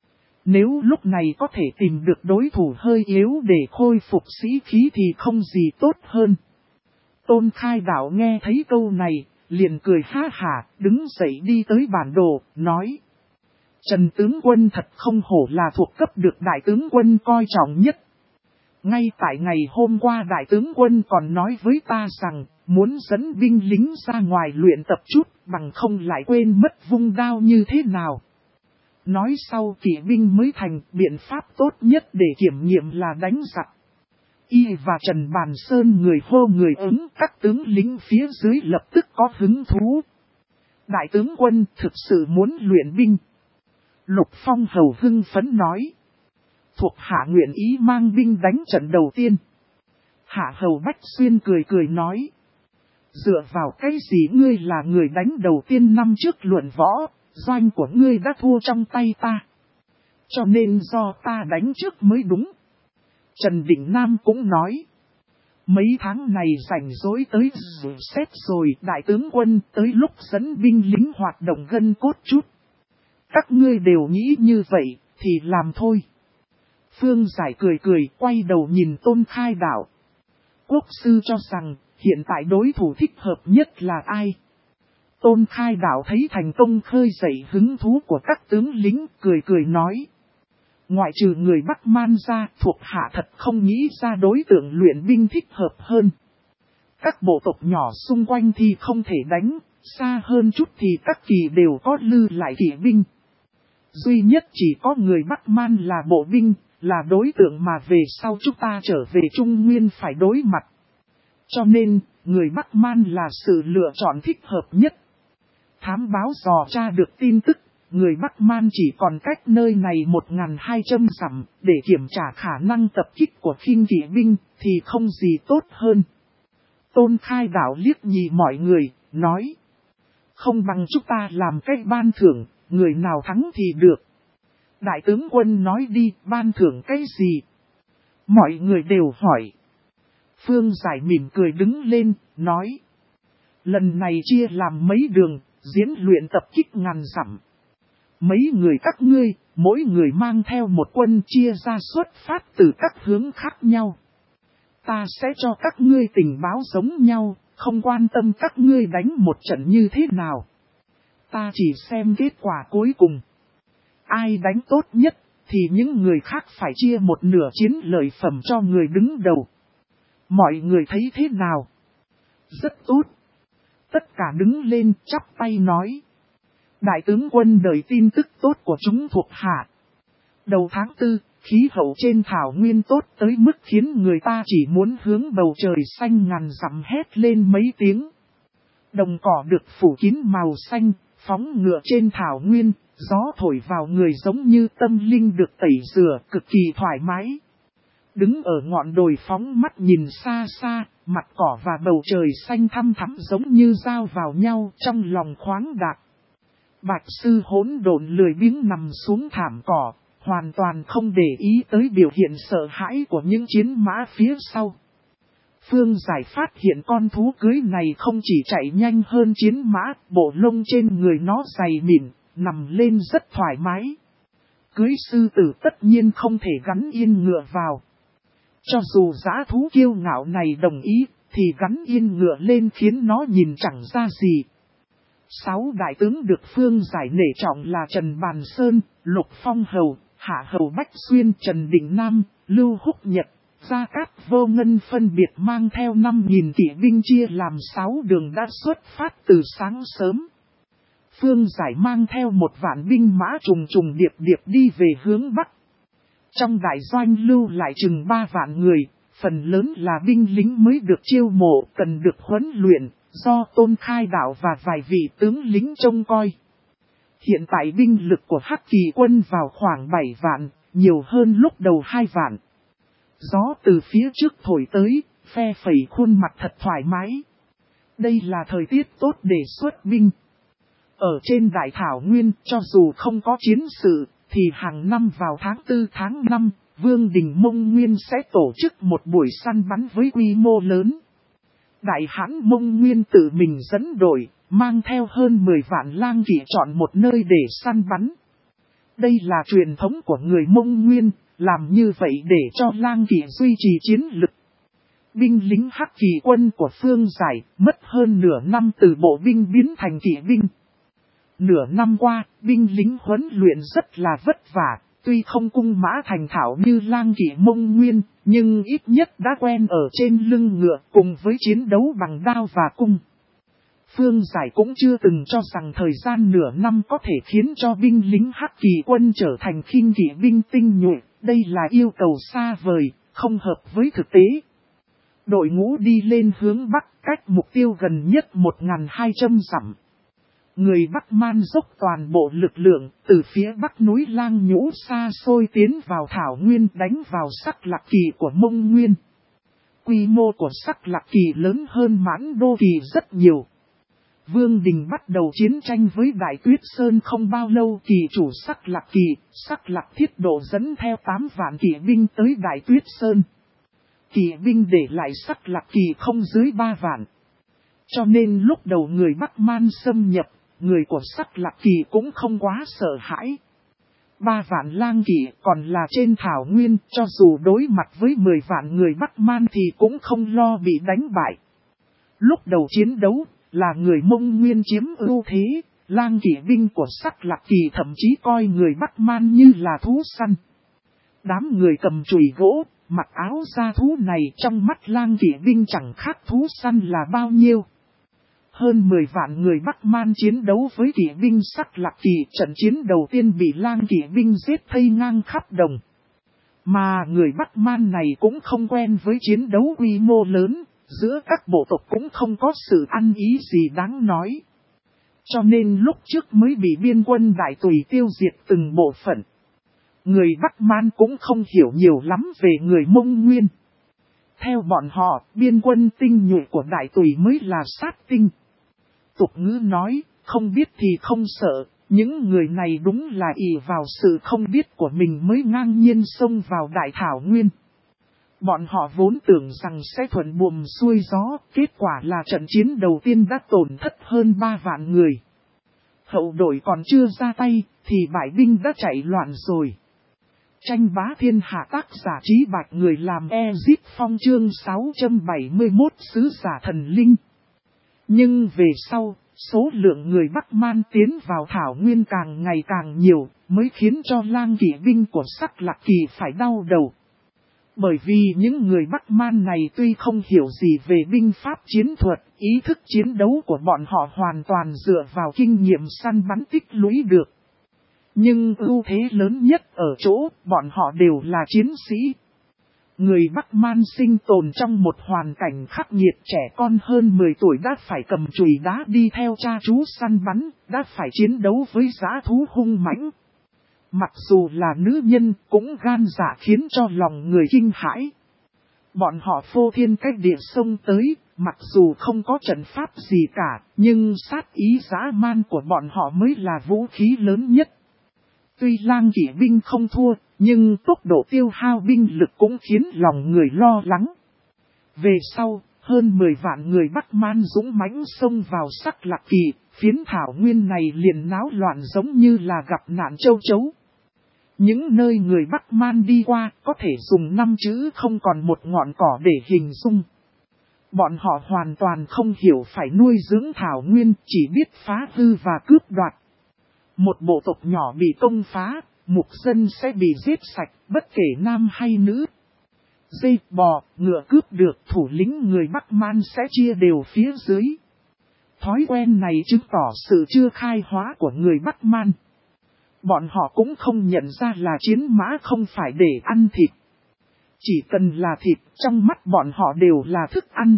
Nếu lúc này có thể tìm được đối thủ hơi yếu để khôi phục sĩ khí thì không gì tốt hơn. Tôn Khai Đạo nghe thấy câu này, liền cười ha hả, đứng dậy đi tới bản đồ, nói. Trần tướng quân thật không hổ là thuộc cấp được đại tướng quân coi trọng nhất. Ngay tại ngày hôm qua đại tướng quân còn nói với ta rằng, muốn dẫn binh lính ra ngoài luyện tập chút, bằng không lại quên mất vung đao như thế nào. Nói sau kỵ binh mới thành, biện pháp tốt nhất để kiểm nghiệm là đánh giặc. Y và Trần Bàn Sơn người hô người ứng, các tướng lính phía dưới lập tức có hứng thú. Đại tướng quân thực sự muốn luyện binh. Lục Phong hầu hưng phấn nói. Thuộc hạ nguyện ý mang binh đánh trận đầu tiên. Hạ hầu Bách Xuyên cười cười nói. Dựa vào cái gì ngươi là người đánh đầu tiên năm trước luận võ, doanh của ngươi đã thua trong tay ta. Cho nên do ta đánh trước mới đúng. Trần Định Nam cũng nói. Mấy tháng này rảnh rỗi tới xét rồi đại tướng quân tới lúc dẫn binh lính hoạt động gân cốt chút. Các ngươi đều nghĩ như vậy thì làm thôi. Phương Giải cười cười quay đầu nhìn Tôn Khai Đạo. Quốc sư cho rằng hiện tại đối thủ thích hợp nhất là ai? Tôn Khai Đạo thấy thành công khơi dậy hứng thú của các tướng lính cười cười nói. Ngoại trừ người Bắc Man ra, thuộc hạ thật không nghĩ ra đối tượng luyện binh thích hợp hơn. Các bộ tộc nhỏ xung quanh thì không thể đánh, xa hơn chút thì các kỳ đều có lư lại kỵ binh. Duy nhất chỉ có người Bắc Man là bộ binh, là đối tượng mà về sau chúng ta trở về Trung Nguyên phải đối mặt. Cho nên, người Bắc Man là sự lựa chọn thích hợp nhất. Thám báo dò tra được tin tức, người Bắc Man chỉ còn cách nơi này 1.200 dặm để kiểm tra khả năng tập kích của khinh kỵ binh thì không gì tốt hơn. Tôn Khai Đạo liếc nhìn mọi người, nói. Không bằng chúng ta làm cách ban thưởng, người nào thắng thì được. Đại tướng quân nói đi, ban thưởng cái gì? Mọi người đều hỏi. Phương Giải mỉm cười đứng lên, nói. Lần này chia làm mấy đường, diễn luyện tập kích ngàn dặm. Mấy người các ngươi, mỗi người mang theo một quân chia ra xuất phát từ các hướng khác nhau. Ta sẽ cho các ngươi tình báo giống nhau, không quan tâm các ngươi đánh một trận như thế nào. Ta chỉ xem kết quả cuối cùng. Ai đánh tốt nhất, thì những người khác phải chia một nửa chiến lợi phẩm cho người đứng đầu. Mọi người thấy thế nào? Rất tốt. Tất cả đứng lên chắp tay nói. Đại tướng quân đợi tin tức tốt của chúng thuộc hạ. Đầu tháng 4, khí hậu trên thảo nguyên tốt tới mức khiến người ta chỉ muốn hướng bầu trời xanh ngàn dặm hét lên mấy tiếng. Đồng cỏ được phủ kín màu xanh, phóng ngựa trên thảo nguyên, gió thổi vào người giống như tâm linh được tẩy rửa, cực kỳ thoải mái. Đứng ở ngọn đồi phóng mắt nhìn xa xa, mặt cỏ và bầu trời xanh thăm thắm giống như giao vào nhau trong lòng khoáng đạt. Bạch sư hỗn độn lười biếng nằm xuống thảm cỏ, hoàn toàn không để ý tới biểu hiện sợ hãi của những chiến mã phía sau. Phương Giải phát hiện con thú cưới này không chỉ chạy nhanh hơn chiến mã, bộ lông trên người nó dày mịn, nằm lên rất thoải mái. Cưới sư tử tất nhiên không thể gắn yên ngựa vào. Cho dù dã thú kiêu ngạo này đồng ý, thì gắn yên ngựa lên khiến nó nhìn chẳng ra gì. 6 đại tướng được Phương Giải nể trọng là Trần Bàn Sơn, Lục Phong Hầu, Hạ Hầu Bách Xuyên, Trần Định Nam, Lưu Húc Nhật, Gia Cát Vô Ngân phân biệt mang theo 5.000 kỵ binh chia làm 6 đường đã xuất phát từ sáng sớm. Phương Giải mang theo 1.000 binh mã trùng trùng điệp điệp đi về hướng Bắc. Trong đại doanh lưu lại chừng 3.000 người, phần lớn là binh lính mới được chiêu mộ cần được huấn luyện, do Tôn Khai Đạo và vài vị tướng lính trông coi. Hiện tại binh lực của Hắc Kỳ quân vào khoảng 7.000, nhiều hơn lúc đầu 2.000. Gió từ phía trước thổi tới, phe phẩy khuôn mặt thật thoải mái. Đây là thời tiết tốt để xuất binh. Ở trên đại thảo nguyên, cho dù không có chiến sự, thì hàng năm vào tháng 4 tháng 5, Vương đình Mông Nguyên sẽ tổ chức một buổi săn bắn với quy mô lớn. Đại hãn Mông Nguyên tự mình dẫn đội, mang theo hơn 10.000 lang kỵ chọn một nơi để săn bắn. Đây là truyền thống của người Mông Nguyên, làm như vậy để cho lang kỵ duy trì chiến lực. Binh lính Hắc Kỳ quân của Phương Giải mất hơn nửa năm từ bộ binh biến thành kỵ binh. Nửa năm qua, binh lính huấn luyện rất là vất vả, tuy không cung mã thành thạo như lang kỵ Mông Nguyên, nhưng ít nhất đã quen ở trên lưng ngựa cùng với chiến đấu bằng đao và cung. Phương Giải cũng chưa từng cho rằng thời gian nửa năm có thể khiến cho binh lính Hắc Kỳ quân trở thành khinh kỵ binh tinh nhuệ, đây là yêu cầu xa vời, không hợp với thực tế. Đội ngũ đi lên hướng Bắc, cách mục tiêu gần nhất 1.200 dặm. Người Bắc Man dốc toàn bộ lực lượng, từ phía Bắc núi Lang Nhũ xa xôi tiến vào Thảo Nguyên đánh vào Sắc Lạc Kỳ của Mông Nguyên. Quy mô của Sắc Lạc Kỳ lớn hơn Mãn Đô Kỳ rất nhiều. Vương Đình bắt đầu chiến tranh với Đại Tuyết Sơn không bao lâu, kỳ chủ Sắc Lạc Thiết Độ dẫn theo 8.000 kỵ binh tới Đại Tuyết Sơn. Kỵ binh để lại Sắc Lạc Kỳ không dưới 3.000. Cho nên lúc đầu người Bắc Man xâm nhập, người của Sắc Lạc Kỳ cũng không quá sợ hãi. 3.000 lang kỵ còn là trên thảo nguyên, cho dù đối mặt với 10.000 người Bắc Man thì cũng không lo bị đánh bại. Lúc đầu chiến đấu, là người Mông Nguyên chiếm ưu thế, lang kỵ binh của Sắc Lạc Kỳ thậm chí coi người Bắc Man như là thú săn. Đám người cầm chùy gỗ, mặc áo da thú này trong mắt Lang Kỵ binh chẳng khác thú săn là bao nhiêu. Hơn 10 vạn người Bắc Man chiến đấu với kỵ binh Sắc Lạc Kỳ, trận chiến đầu tiên bị Lang Kỵ binh giết thây ngang khắp đồng. Mà người Bắc Man này cũng không quen với chiến đấu quy mô lớn, giữa các bộ tộc cũng không có sự ăn ý gì đáng nói. Cho nên lúc trước mới bị biên quân Đại Tùy tiêu diệt từng bộ phận. Người Bắc Man cũng không hiểu nhiều lắm về người Mông Nguyên. Theo bọn họ, biên quân tinh nhuệ của Đại Tùy mới là sát tinh. Tục ngữ nói, không biết thì không sợ, những người này đúng là ỷ vào sự không biết của mình mới ngang nhiên xông vào Đại Thảo Nguyên. Bọn họ vốn tưởng rằng sẽ thuận buồm xuôi gió, kết quả là trận chiến đầu tiên đã tổn thất hơn 3 vạn người. Hậu đội còn chưa ra tay, thì bại binh đã chạy loạn rồi. Tranh bá thiên hạ, tác giả Trí Bạch, người làm Ezip Phong, chương 671, sứ giả thần linh. Nhưng về sau, số lượng người Bắc Man tiến vào Thảo Nguyên càng ngày càng nhiều, mới khiến cho Lang Kỵ binh của Sắc Lạc Kỳ phải đau đầu. Bởi vì những người Bắc Man này tuy không hiểu gì về binh pháp chiến thuật, ý thức chiến đấu của bọn họ hoàn toàn dựa vào kinh nghiệm săn bắn tích lũy được. Nhưng ưu thế lớn nhất ở chỗ bọn họ đều là chiến sĩ. Người Bắc Man sinh tồn trong một hoàn cảnh khắc nghiệt, trẻ con hơn 10 tuổi đã phải cầm chùy đá đi theo cha chú săn bắn, đã phải chiến đấu với dã thú hung mãnh. Mặc dù là nữ nhân cũng gan dạ khiến cho lòng người kinh hãi. Bọn họ phô thiên cách địa sông tới, mặc dù không có trận pháp gì cả, nhưng sát ý dã man của bọn họ mới là vũ khí lớn nhất. Tuy Lang Kỵ binh không thua, nhưng tốc độ tiêu hao binh lực cũng khiến lòng người lo lắng. Về sau, hơn 10 vạn người Bắc Man dũng mãnh xông vào Sắc Lạc Kỳ, phiến thảo nguyên này liền náo loạn giống như là gặp nạn châu chấu. Những nơi người Bắc Man đi qua có thể dùng 5 chữ không còn một ngọn cỏ để hình dung. Bọn họ hoàn toàn không hiểu phải nuôi dưỡng thảo nguyên, chỉ biết phá hư và cướp đoạt. Một bộ tộc nhỏ bị công phá, mục dân sẽ bị giết sạch, bất kể nam hay nữ. Dê, bò, ngựa cướp được, thủ lĩnh người Bắc Man sẽ chia đều phía dưới. Thói quen này chứng tỏ sự chưa khai hóa của người Bắc Man. Bọn họ cũng không nhận ra là chiến mã không phải để ăn thịt. Chỉ cần là thịt, trong mắt bọn họ đều là thức ăn.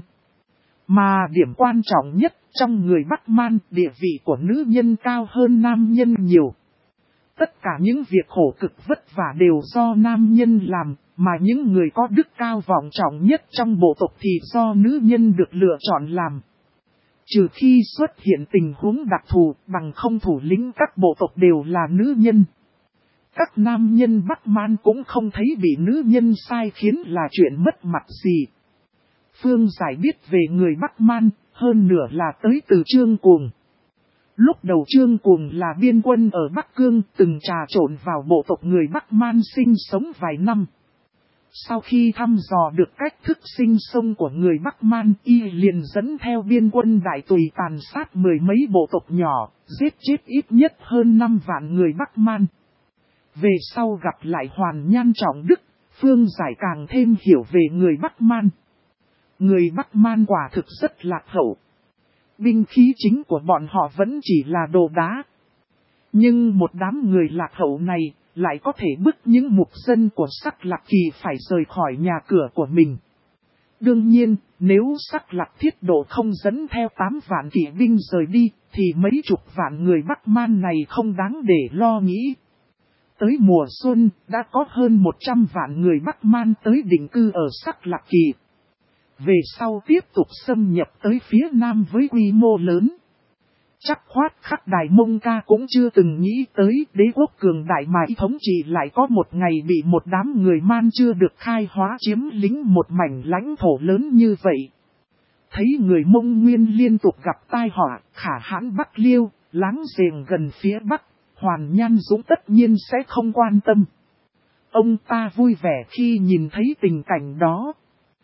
Mà điểm quan trọng nhất trong người Bắc Man, địa vị của nữ nhân cao hơn nam nhân nhiều. Tất cả những việc khổ cực vất vả đều do nam nhân làm, mà những người có đức cao vọng trọng nhất trong bộ tộc thì do nữ nhân được lựa chọn làm. Trừ khi xuất hiện tình huống đặc thù, bằng không thủ lĩnh các bộ tộc đều là nữ nhân. Các nam nhân Bắc Man cũng không thấy bị nữ nhân sai khiến là chuyện mất mặt gì. Phương giải biết về người Bắc Man, hơn nửa là tới từ Trương Cuồng. Lúc đầu Trương Cuồng là biên quân ở Bắc Cương, từng trà trộn vào bộ tộc người Bắc Man sinh sống vài năm. Sau khi thăm dò được cách thức sinh sống của người Bắc Man, y liền dẫn theo biên quân Đại Tùy tàn sát 10 mấy bộ tộc nhỏ, giết chết ít nhất hơn 5 vạn người Bắc Man. Về sau gặp lại Hoàn Nhan Trọng Đức, Phương giải càng thêm hiểu về người Bắc Man. Người Bắc Man quả thực rất lạc hậu. Binh khí chính của bọn họ vẫn chỉ là đồ đá. Nhưng một đám người lạc hậu này lại có thể bức những mục dân của Sắc Lạc Kỳ phải rời khỏi nhà cửa của mình. Đương nhiên, nếu Sắc Lạc Thiết Độ không dẫn theo 8 vạn kỵ binh rời đi, thì mấy chục vạn người Bắc Man này không đáng để lo nghĩ. Tới mùa xuân, đã có hơn 100 vạn người Bắc Man tới định cư ở Sắc Lạc Kỳ. Về sau tiếp tục xâm nhập tới phía Nam với quy mô lớn. Chắc khoát Khắc Đài Mông Ca cũng chưa từng nghĩ tới đế quốc cường đại mà thống trị lại có một ngày bị một đám người Man chưa được khai hóa chiếm lĩnh một mảnh lãnh thổ lớn như vậy. Thấy người Mông Nguyên liên tục gặp tai họa, Khả Hãn Bắc Liêu, láng giềng gần phía Bắc, Hoàn Nhan Dũng tất nhiên sẽ không quan tâm. Ông ta vui vẻ khi nhìn thấy tình cảnh đó.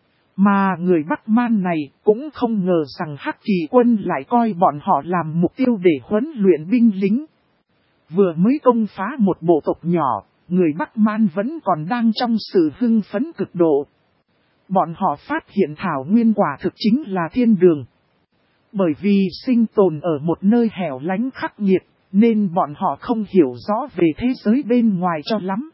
Mà người Bắc Man này cũng không ngờ rằng Hắc Kỳ quân lại coi bọn họ làm mục tiêu để huấn luyện binh lính. Vừa mới công phá một bộ tộc nhỏ, người Bắc Man vẫn còn đang trong sự hưng phấn cực độ. Bọn họ phát hiện thảo nguyên quả thực chính là thiên đường. Bởi vì sinh tồn ở một nơi hẻo lánh khắc nghiệt, nên bọn họ không hiểu rõ về thế giới bên ngoài cho lắm.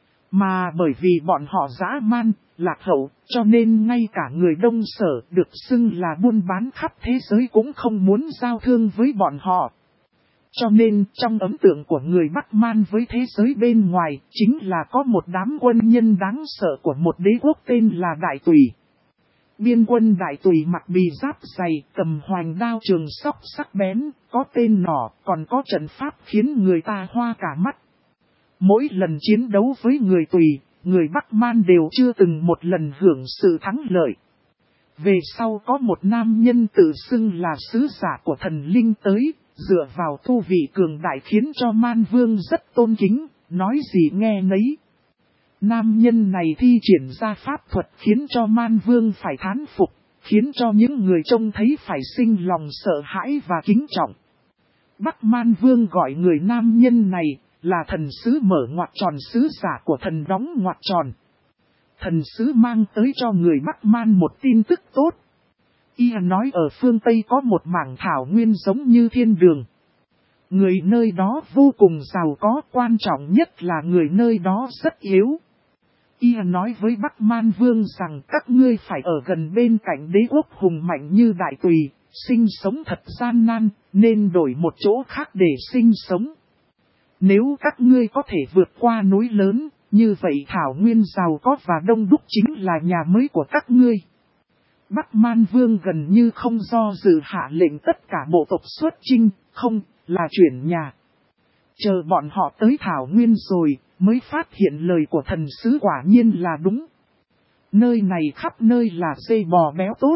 Mà bởi vì bọn họ dã man, lạc hậu, cho nên ngay cả người Đông Sở được xưng là buôn bán khắp thế giới cũng không muốn giao thương với bọn họ. Cho nên trong ấn tượng của người Bắc Man với thế giới bên ngoài chính là có một đám quân nhân đáng sợ của một đế quốc tên là Đại Tùy. Biên quân Đại Tùy mặc bì giáp dày, cầm hoành đao trường sóc sắc bén, có tên nỏ, còn có trận pháp khiến người ta hoa cả mắt. Mỗi lần chiến đấu với người Tùy, người Bắc Man đều chưa từng một lần hưởng sự thắng lợi. Về sau có một nam nhân tự xưng là sứ giả của thần linh tới, dựa vào tu vị cường đại khiến cho Man Vương rất tôn kính, nói gì nghe nấy. Nam nhân này thi triển ra pháp thuật khiến cho Man Vương phải thán phục, khiến cho những người trông thấy phải sinh lòng sợ hãi và kính trọng. Bắc Man Vương gọi người nam nhân này là thần sứ mở ngoặc tròn, sứ giả của thần đóng ngoặc tròn. Thần sứ mang tới cho người Bắc Man một tin tức tốt. Y nói ở phương Tây có một mảng thảo nguyên giống như thiên đường. Người nơi đó vô cùng giàu có, quan trọng nhất là người nơi đó rất yếu. Y nói với Bắc Man Vương rằng các ngươi phải ở gần bên cạnh đế quốc hùng mạnh như Đại Tùy, sinh sống thật gian nan, nên đổi một chỗ khác để sinh sống. Nếu các ngươi có thể vượt qua núi lớn, như vậy thảo nguyên giàu có và đông đúc chính là nhà mới của các ngươi. Bắc Man Vương gần như không do dự hạ lệnh tất cả bộ tộc xuất chinh, không, là chuyển nhà. Chờ bọn họ tới thảo nguyên rồi, mới phát hiện lời của thần sứ quả nhiên là đúng. Nơi này khắp nơi là dê bò béo tốt.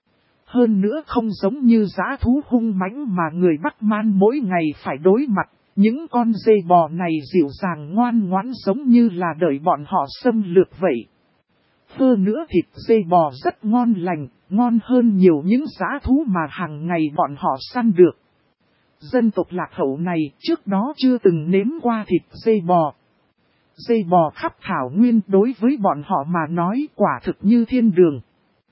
Hơn nữa không giống như dã thú hung mãnh mà người Bắc Man mỗi ngày phải đối mặt. Những con dê bò này dịu dàng ngoan ngoãn giống như là đợi bọn họ xâm lược vậy. Hơn nữa thịt dê bò rất ngon lành, ngon hơn nhiều những dã thú mà hàng ngày bọn họ săn được. Dân tộc lạc hậu này trước đó chưa từng nếm qua thịt dê bò. Dê bò khắp thảo nguyên đối với bọn họ mà nói quả thực như thiên đường.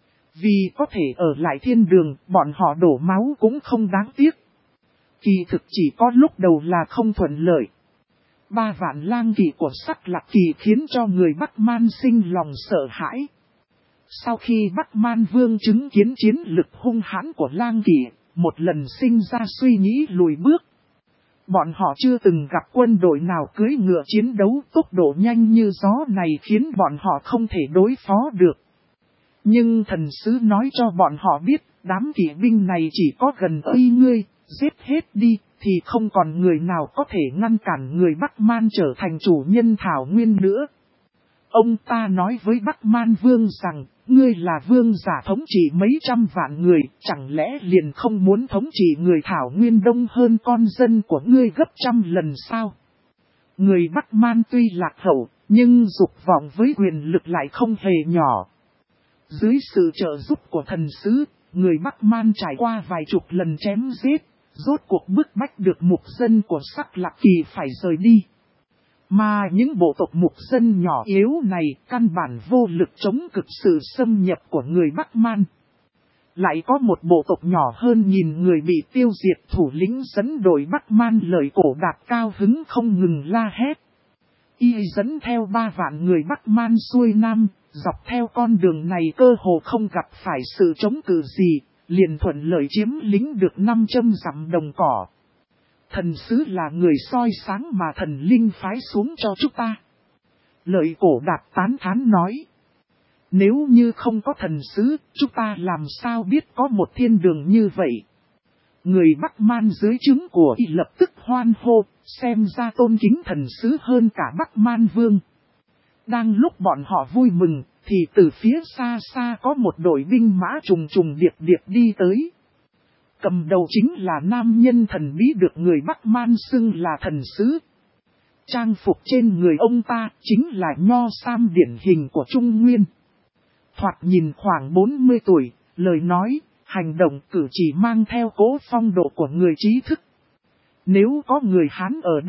Vì có thể ở lại thiên đường, bọn họ đổ máu cũng không đáng tiếc. Kỳ thực chỉ có lúc đầu là không thuận lợi. 3 vạn lang kỵ của Sắc Lạc Kỳ khiến cho người Bắc Man sinh lòng sợ hãi. Sau khi Bắc Man Vương chứng kiến chiến lực hung hãn của lang kỵ, một lần sinh ra suy nghĩ lùi bước. Bọn họ chưa từng gặp quân đội nào cưỡi ngựa chiến đấu tốc độ nhanh như gió này khiến bọn họ không thể đối phó được. Nhưng thần sứ nói cho bọn họ biết, đám kỵ binh này chỉ có gần ấy ngươi, giết hết đi, thì không còn người nào có thể ngăn cản người Bắc Man trở thành chủ nhân thảo nguyên nữa. Ông ta nói với Bắc Man Vương rằng, ngươi là vương giả thống trị mấy trăm vạn người, chẳng lẽ liền không muốn thống trị người thảo nguyên đông hơn con dân của ngươi gấp trăm lần sao? Người Bắc Man tuy lạc hậu, nhưng dục vọng với quyền lực lại không hề nhỏ. Dưới sự trợ giúp của thần sứ, người Bắc Man trải qua vài chục lần chém giết, rốt cuộc bức bách được mục dân của Sắc Lạc Kỳ phải rời đi. Mà những bộ tộc mục dân nhỏ yếu này căn bản vô lực chống cực sự xâm nhập của người Bắc Man. Lại có một bộ tộc nhỏ hơn nghìn người bị tiêu diệt, thủ lĩnh dẫn đội Bắc Man lời cổ đạt cao hứng không ngừng la hét. Y dẫn theo 3 vạn người Bắc Man xuôi nam, dọc theo con đường này cơ hồ không gặp phải sự chống cự gì, liền thuận lợi chiếm lĩnh được 500 dặm đồng cỏ. Thần sứ là người soi sáng mà thần linh phái xuống cho chúng ta. Lợi cổ đạt tán thán nói. Nếu như không có thần sứ, chúng ta làm sao biết có một thiên đường như vậy? Người Bắc Man dưới trướng của Y lập tức hoan hô, xem ra tôn kính thần sứ hơn cả Bắc Man Vương. Đang lúc bọn họ vui mừng, thì từ phía xa xa có một đội binh mã trùng trùng điệp điệp đi tới. Cầm đầu chính là nam nhân thần bí được người Bắc Man xưng là thần sứ. Trang phục trên người ông ta chính là nho sam điển hình của Trung Nguyên. Thoạt nhìn khoảng 40 tuổi, lời nói, hành động cử chỉ mang theo cố phong độ của người trí thức. Nếu có người Hán ở đây,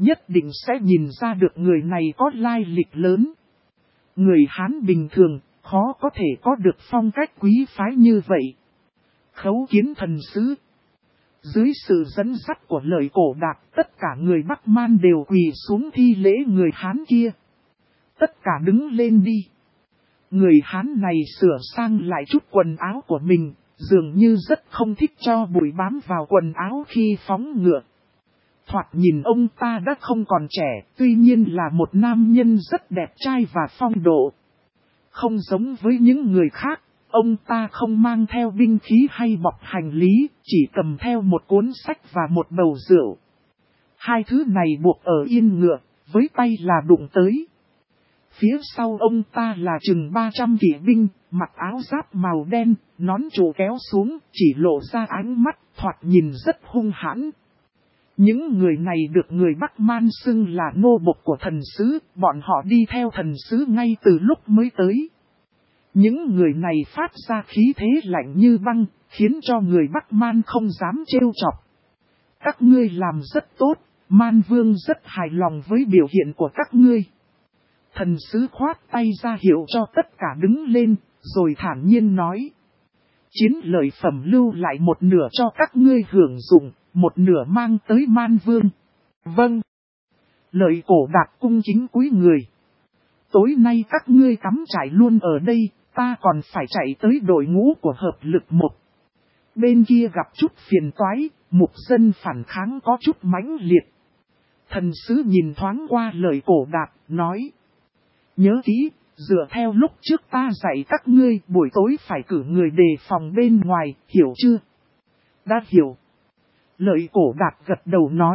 nhất định sẽ nhìn ra được người này có lai lịch lớn. Người Hán bình thường, khó có thể có được phong cách quý phái như vậy. Khấu Kiến thần sứ. Dưới sự dẫn dắt của Lợi Cổ Đạc, tất cả người Bắc Man đều quỳ xuống thi lễ người Hán kia. Tất cả đứng lên đi. Người Hán này sửa sang lại chút quần áo của mình, dường như rất không thích cho bụi bám vào quần áo khi phóng ngựa. Thoạt nhìn ông ta đã không còn trẻ, tuy nhiên là một nam nhân rất đẹp trai và phong độ. Không giống với những người khác, ông ta không mang theo binh khí hay bọc hành lý, chỉ cầm theo một cuốn sách và một bầu rượu. Hai thứ này buộc ở yên ngựa, với tay là đụng tới. Phía sau ông ta là chừng 300 kỵ binh, mặc áo giáp màu đen, nón trụ kéo xuống, chỉ lộ ra ánh mắt, thoạt nhìn rất hung hãn. Những người này được người Bắc Man xưng là nô bộc của thần sứ, bọn họ đi theo thần sứ ngay từ lúc mới tới. Những người này phát ra khí thế lạnh như băng, khiến cho người Bắc Man không dám trêu chọc. Các ngươi làm rất tốt, Man Vương rất hài lòng với biểu hiện của các ngươi. Thần sứ khoát tay ra hiệu cho tất cả đứng lên, rồi thản nhiên nói. Chiến lợi phẩm lưu lại một nửa cho các ngươi hưởng dụng, một nửa mang tới Man Vương. Vâng. Lợi Cổ Đạc cung kính cúi người. Tối nay các ngươi cắm trại luôn ở đây, ta còn phải chạy tới đội ngũ của hợp lực một. Bên kia gặp chút phiền toái, mục dân phản kháng có chút mãnh liệt. Thần sứ nhìn thoáng qua Lợi Cổ Đạc, nói. Nhớ kỹ, dựa theo lúc trước ta dạy các ngươi, buổi tối phải cử người đề phòng bên ngoài, hiểu chưa? Đã hiểu. Lợi Cổ Đạc gật đầu nói.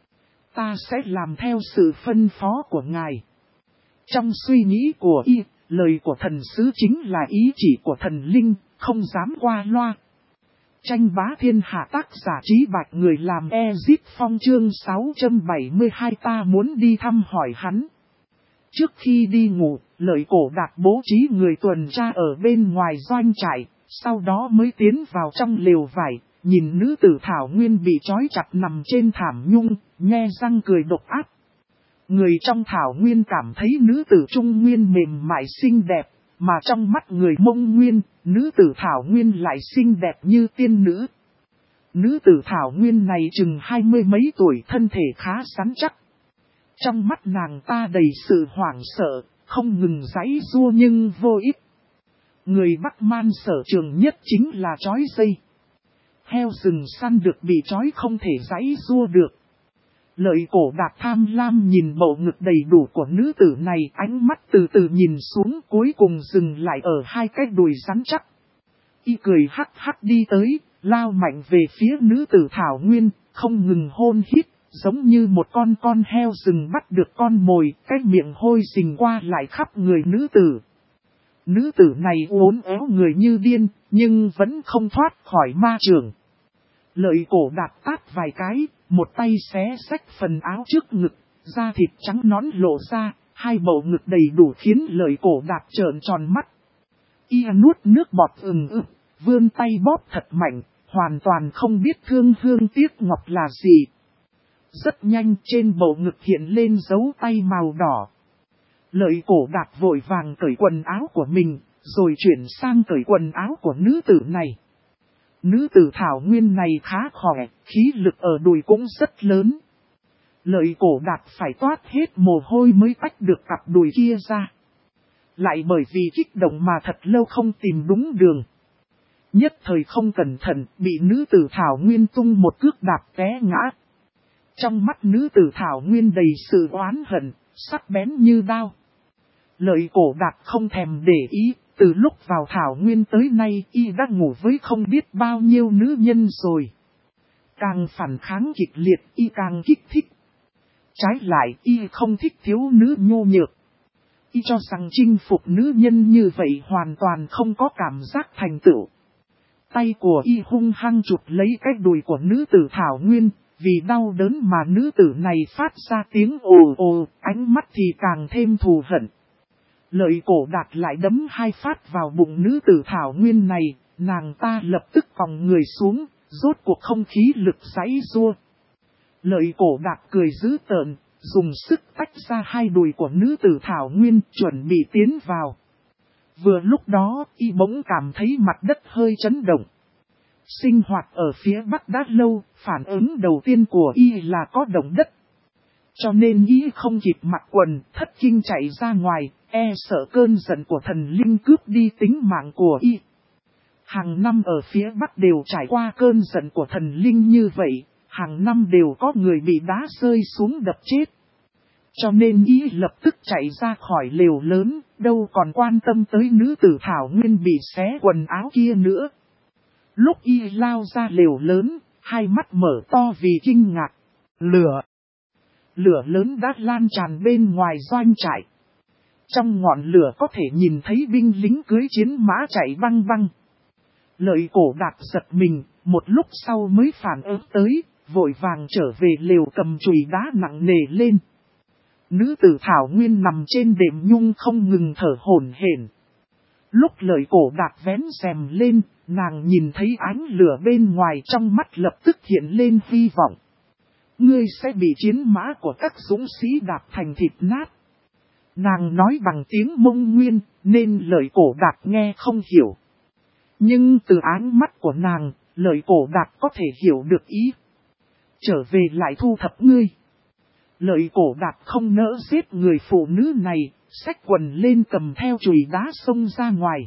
Ta sẽ làm theo sự phân phó của ngài. Trong suy nghĩ của y, lời của thần sứ chính là ý chỉ của thần linh, không dám qua loa. Tranh bá thiên hạ tác giả Trí Bạch người làm Ezip Phong chương 672 ta muốn đi thăm hỏi hắn. Trước khi đi ngủ, Lợi Cổ Đạc bố trí người tuần tra ở bên ngoài doanh trại, sau đó mới tiến vào trong lều vải, nhìn nữ tử Thảo Nguyên bị trói chặt nằm trên thảm nhung, nhe răng cười độc ác. Người trong Thảo Nguyên cảm thấy nữ tử Trung Nguyên mềm mại xinh đẹp, mà trong mắt người Mông Nguyên, nữ tử Thảo Nguyên lại xinh đẹp như tiên nữ. Nữ tử Thảo Nguyên này chừng 20 mấy tuổi, thân thể khá rắn chắc. Trong mắt nàng ta đầy sự hoảng sợ, không ngừng giãy giụa nhưng vô ích. Người Bắc Man sở trường nhất chính là trói dây. Heo rừng săn được bị trói không thể giãy giụa được. Lợi Cổ Đạc tham lam nhìn bầu ngực đầy đủ của nữ tử này, ánh mắt từ từ nhìn xuống, cuối cùng dừng lại ở hai cái đùi rắn chắc. Y cười hắc hắc đi tới, lao mạnh về phía nữ tử Thảo Nguyên, không ngừng hôn hít, giống như một con heo rừng bắt được con mồi, cái miệng hôi rình qua lại khắp người nữ tử. Nữ tử này uốn éo người như điên, nhưng vẫn không thoát khỏi ma chưởng. Lợi Cổ Đạc tát vài cái, một tay xé xách phần áo trước ngực, da thịt trắng nõn lộ ra, hai bầu ngực đầy đủ khiến Lợi Cổ Đạc trợn tròn mắt. Y nuốt nước bọt ực, vươn tay bóp thật mạnh, hoàn toàn không biết thương hương tiếc ngọc là gì. Rất nhanh trên bầu ngực hiện lên dấu tay màu đỏ. Lợi Cổ Đạc vội vàng cởi quần áo của mình, rồi chuyển sang cởi quần áo của nữ tử này. Nữ tử Thảo Nguyên này khá khỏe, khí lực ở đùi cũng rất lớn. Lợi Cổ Đạc phải toát hết mồ hôi mới tách được cặp đùi kia ra. Lại bởi vì kích động mà thật lâu không tìm đúng đường. Nhất thời không cẩn thận, bị nữ tử Thảo Nguyên tung một cước đạp té ngã. Trong mắt nữ tử Thảo Nguyên đầy sự oán hận, sắc bén như đao. Lợi Cổ Đạc không thèm để ý, từ lúc vào Thảo Nguyên tới nay y đã ngủ với không biết bao nhiêu nữ nhân rồi. Càng phản kháng kịch liệt y càng kích thích. Trái lại y không thích thiếu nữ nhô nhược. Y cho rằng chinh phục nữ nhân như vậy hoàn toàn không có cảm giác thành tựu. Tay của y hung hăng chụp lấy cái đùi của nữ tử Thảo Nguyên, vì đau đớn mà nữ tử này phát ra tiếng ồ ồ, ánh mắt thì càng thêm thù hận. Lợi Cổ Đạc lại đấm hai phát vào bụng nữ tử Thảo Nguyên này, nàng ta lập tức còng người xuống, rốt cuộc không khí lực giãy giụa. Lợi Cổ Đạc cười dữ tợn, dùng sức tách ra hai đùi của nữ tử Thảo Nguyên chuẩn bị tiến vào. Vừa lúc đó, y bỗng cảm thấy mặt đất hơi chấn động. Sinh hoạt ở phía bắc đã lâu, phản ứng đầu tiên của y là có động đất. Cho nên y không kịp mặc quần, thất kinh chạy ra ngoài, e sợ cơn giận của thần linh cướp đi tính mạng của y. Hàng năm ở phía bắc đều trải qua cơn giận của thần linh như vậy, hàng năm đều có người bị đá rơi xuống đập chết. Cho nên y lập tức chạy ra khỏi lều lớn, đâu còn quan tâm tới nữ tử Thảo Nguyên bị xé quần áo kia nữa. Lúc y lao ra lều lớn, hai mắt mở to vì kinh ngạc. Lửa lớn đã lan tràn bên ngoài doanh trại. Trong ngọn lửa có thể nhìn thấy binh lính cưỡi chiến mã chạy băng băng. Lợi Cổ Đạt giật mình, một lúc sau mới phản ứng tới, vội vàng trở về lều cầm chùy đá nặng nề lên. Nữ tử Thảo Nguyên nằm trên đệm nhung không ngừng thở hổn hển. Lúc Lợi Cổ Đạt vén rèm lên, nàng nhìn thấy ánh lửa bên ngoài, trong mắt lập tức hiện lên hy vọng. Ngươi sẽ bị chiến mã của các dũng sĩ đạp thành thịt nát. Nàng nói bằng tiếng Mông Nguyên, nên Lợi Cổ Đạt nghe không hiểu. Nhưng từ ánh mắt của nàng, Lợi Cổ Đạt có thể hiểu được ý. Trở về lại thu thập ngươi. Lợi Cổ Đạt không nỡ giết người phụ nữ này, xách quần lên cầm theo chùy đá xông ra ngoài.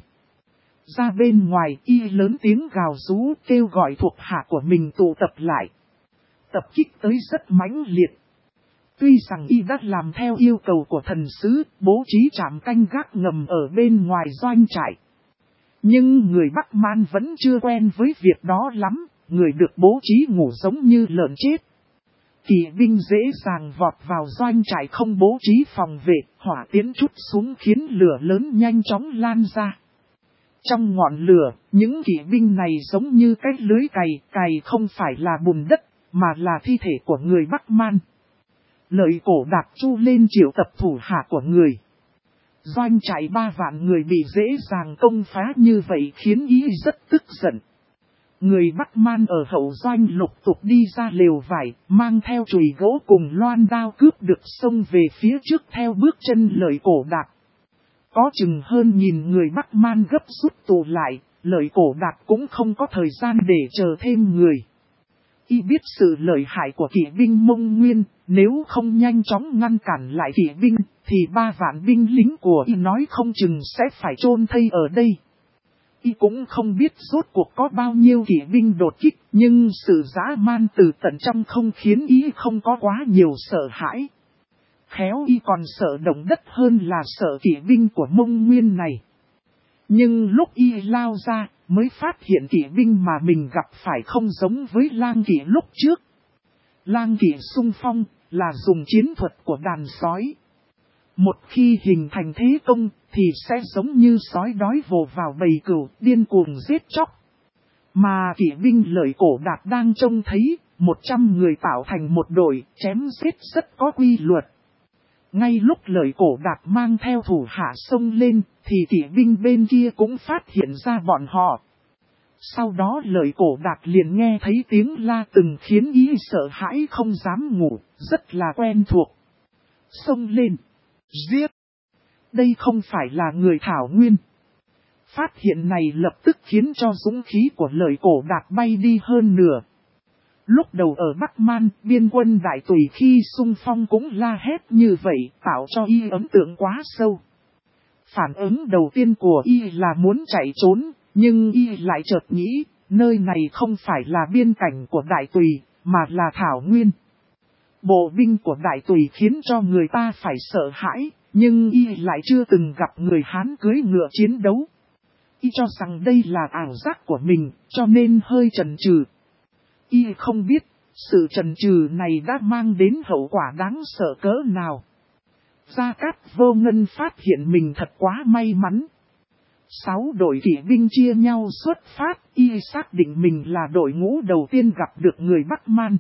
Ra bên ngoài y lớn tiếng gào rú kêu gọi thuộc hạ của mình tụ tập lại. Tập kích tới rất mãnh liệt. Tuy rằng y đã làm theo yêu cầu của thần sứ, bố trí trạm canh gác ngầm ở bên ngoài doanh trại. Nhưng người Bắc Man vẫn chưa quen với việc đó lắm, người được bố trí ngủ giống như lợn chết. Kỵ binh dễ dàng vọt vào doanh trại không bố trí phòng vệ, hỏa tiễn chút xuống khiến lửa lớn nhanh chóng lan ra. Trong ngọn lửa, những kỵ binh này giống như cái lưới cày không phải là bùn đất, mà là thi thể của người Bắc Man. Lợi Cổ Đạt chu lên triệu tập thủ hạ của người. Doanh trại 3 vạn người bị dễ dàng công phá như vậy khiến ý rất tức giận. Người Bắc Man ở hậu doanh lục tục đi ra lều vải, mang theo chùy gỗ cùng loan đao cướp được xông về phía trước theo bước chân Lợi Cổ Đạt. Có chừng hơn nhìn người Bắc Man gấp rút tụ lại, Lợi Cổ Đạt cũng không có thời gian để chờ thêm người. Y biết sự lợi hại của kỵ binh Mông Nguyên, nếu không nhanh chóng ngăn cản lại kỵ binh, thì 3 vạn binh lính của Y nói không chừng sẽ phải chôn thây ở đây. Y cũng không biết rốt cuộc có bao nhiêu kỵ binh đột kích, nhưng sự dã man từ tận trong không khiến Y không có quá nhiều sợ hãi. Khéo Y còn sợ động đất hơn là sợ kỵ binh của Mông Nguyên này. Nhưng lúc Y lao ra, mới phát hiện kỵ binh mà mình gặp phải không giống với lang kỵ lúc trước. Lang kỵ xung phong là dùng chiến thuật của đàn sói. Một khi hình thành thế công thì sẽ giống như sói đói vồ vào bầy cừu điên cuồng giết chóc. Mà kỵ binh Lợi Cổ Đạt đang trông thấy 100 người tạo thành một đội chém giết rất có quy luật. Ngay lúc Lợi Cổ Đạt mang theo thủ hạ xông lên, thì kỵ binh bên kia cũng phát hiện ra bọn họ. Sau đó Lợi Cổ Đạt liền nghe thấy tiếng la từng khiến ý sợ hãi không dám ngủ, rất là quen thuộc. Xông lên, giết! Đây không phải là người Thảo Nguyên. Phát hiện này lập tức khiến cho dũng khí của Lợi Cổ Đạt bay đi hơn nửa. Lúc đầu ở Bắc Man, biên quân Đại Tùy khi xung phong cũng la hét như vậy, tạo cho y ấn tượng quá sâu. Phản ứng đầu tiên của y là muốn chạy trốn, nhưng y lại chợt nghĩ, nơi này không phải là biên cảnh của Đại Tùy, mà là Thảo Nguyên. Bộ binh của Đại Tùy khiến cho người ta phải sợ hãi, nhưng y lại chưa từng gặp người Hán cưỡi ngựa chiến đấu. Y cho rằng đây là ảo giác của mình, cho nên hơi chần chừ. Y không biết, sự chần chừ này đã mang đến hậu quả đáng sợ cỡ nào. Gia Cát Vô Ngân phát hiện mình thật quá may mắn. 6 đội kỵ binh chia nhau xuất phát, y xác định mình là đội ngũ đầu tiên gặp được người Bắc Man.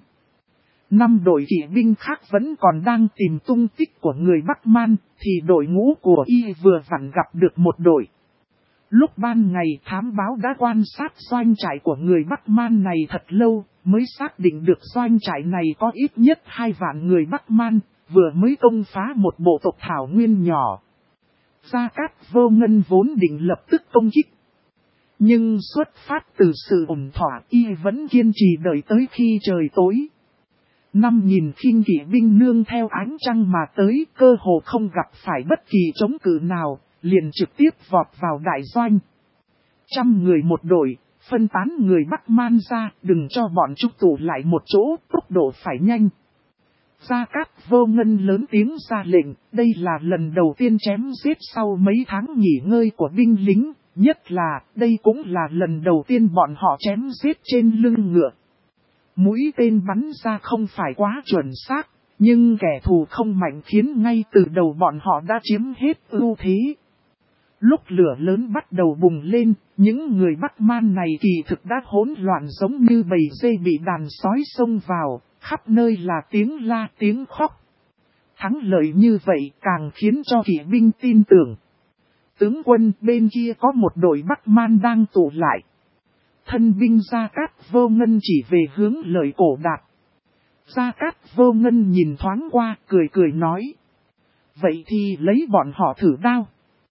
5 đội kỵ binh khác vẫn còn đang tìm tung tích của người Bắc Man, thì đội ngũ của y vừa vặn gặp được một đội. Lúc ban ngày thám báo đã quan sát doanh trại của người Bắc Man này thật lâu, mới xác định được doanh trại này có ít nhất 2 vạn người Bắc Man, vừa mới công phá một bộ tộc thảo nguyên nhỏ. Gia Cát Vô Ngân vốn định lập tức công kích. Nhưng xuất phát từ sự ổn thỏa, y vẫn kiên trì đợi tới khi trời tối. 5.000 khinh kỵ binh nương theo ánh trăng mà tới, cơ hồ không gặp phải bất kỳ chống cự nào, liền trực tiếp vọt vào đại doanh. 100 người một đội, phân tán người Bắc Man ra, đừng cho bọn chúng tụ lại một chỗ, tốc độ phải nhanh. Gia Cát Vô Ngân lớn tiếng ra lệnh, đây là lần đầu tiên chém giết sau mấy tháng nghỉ ngơi của binh lính, nhất là đây cũng là lần đầu tiên bọn họ chém giết trên lưng ngựa. Mũi tên bắn ra không phải quá chuẩn xác, nhưng kẻ thù không mạnh khiến ngay từ đầu bọn họ đã chiếm hết ưu thế. Lúc lửa lớn bắt đầu bùng lên, những người Bắc Man này kỳ thực đã hỗn loạn giống như bầy dê bị đàn sói xông vào, khắp nơi là tiếng la tiếng khóc. Thắng lợi như vậy càng khiến cho kỵ binh tin tưởng. Tướng quân bên kia có một đội Bắc Man đang tụ lại. Thân binh Gia Cát Vô Ngân chỉ về hướng Lợi Cổ Đạt. Gia Cát Vô Ngân nhìn thoáng qua, cười nói. Vậy thì lấy bọn họ thử đao.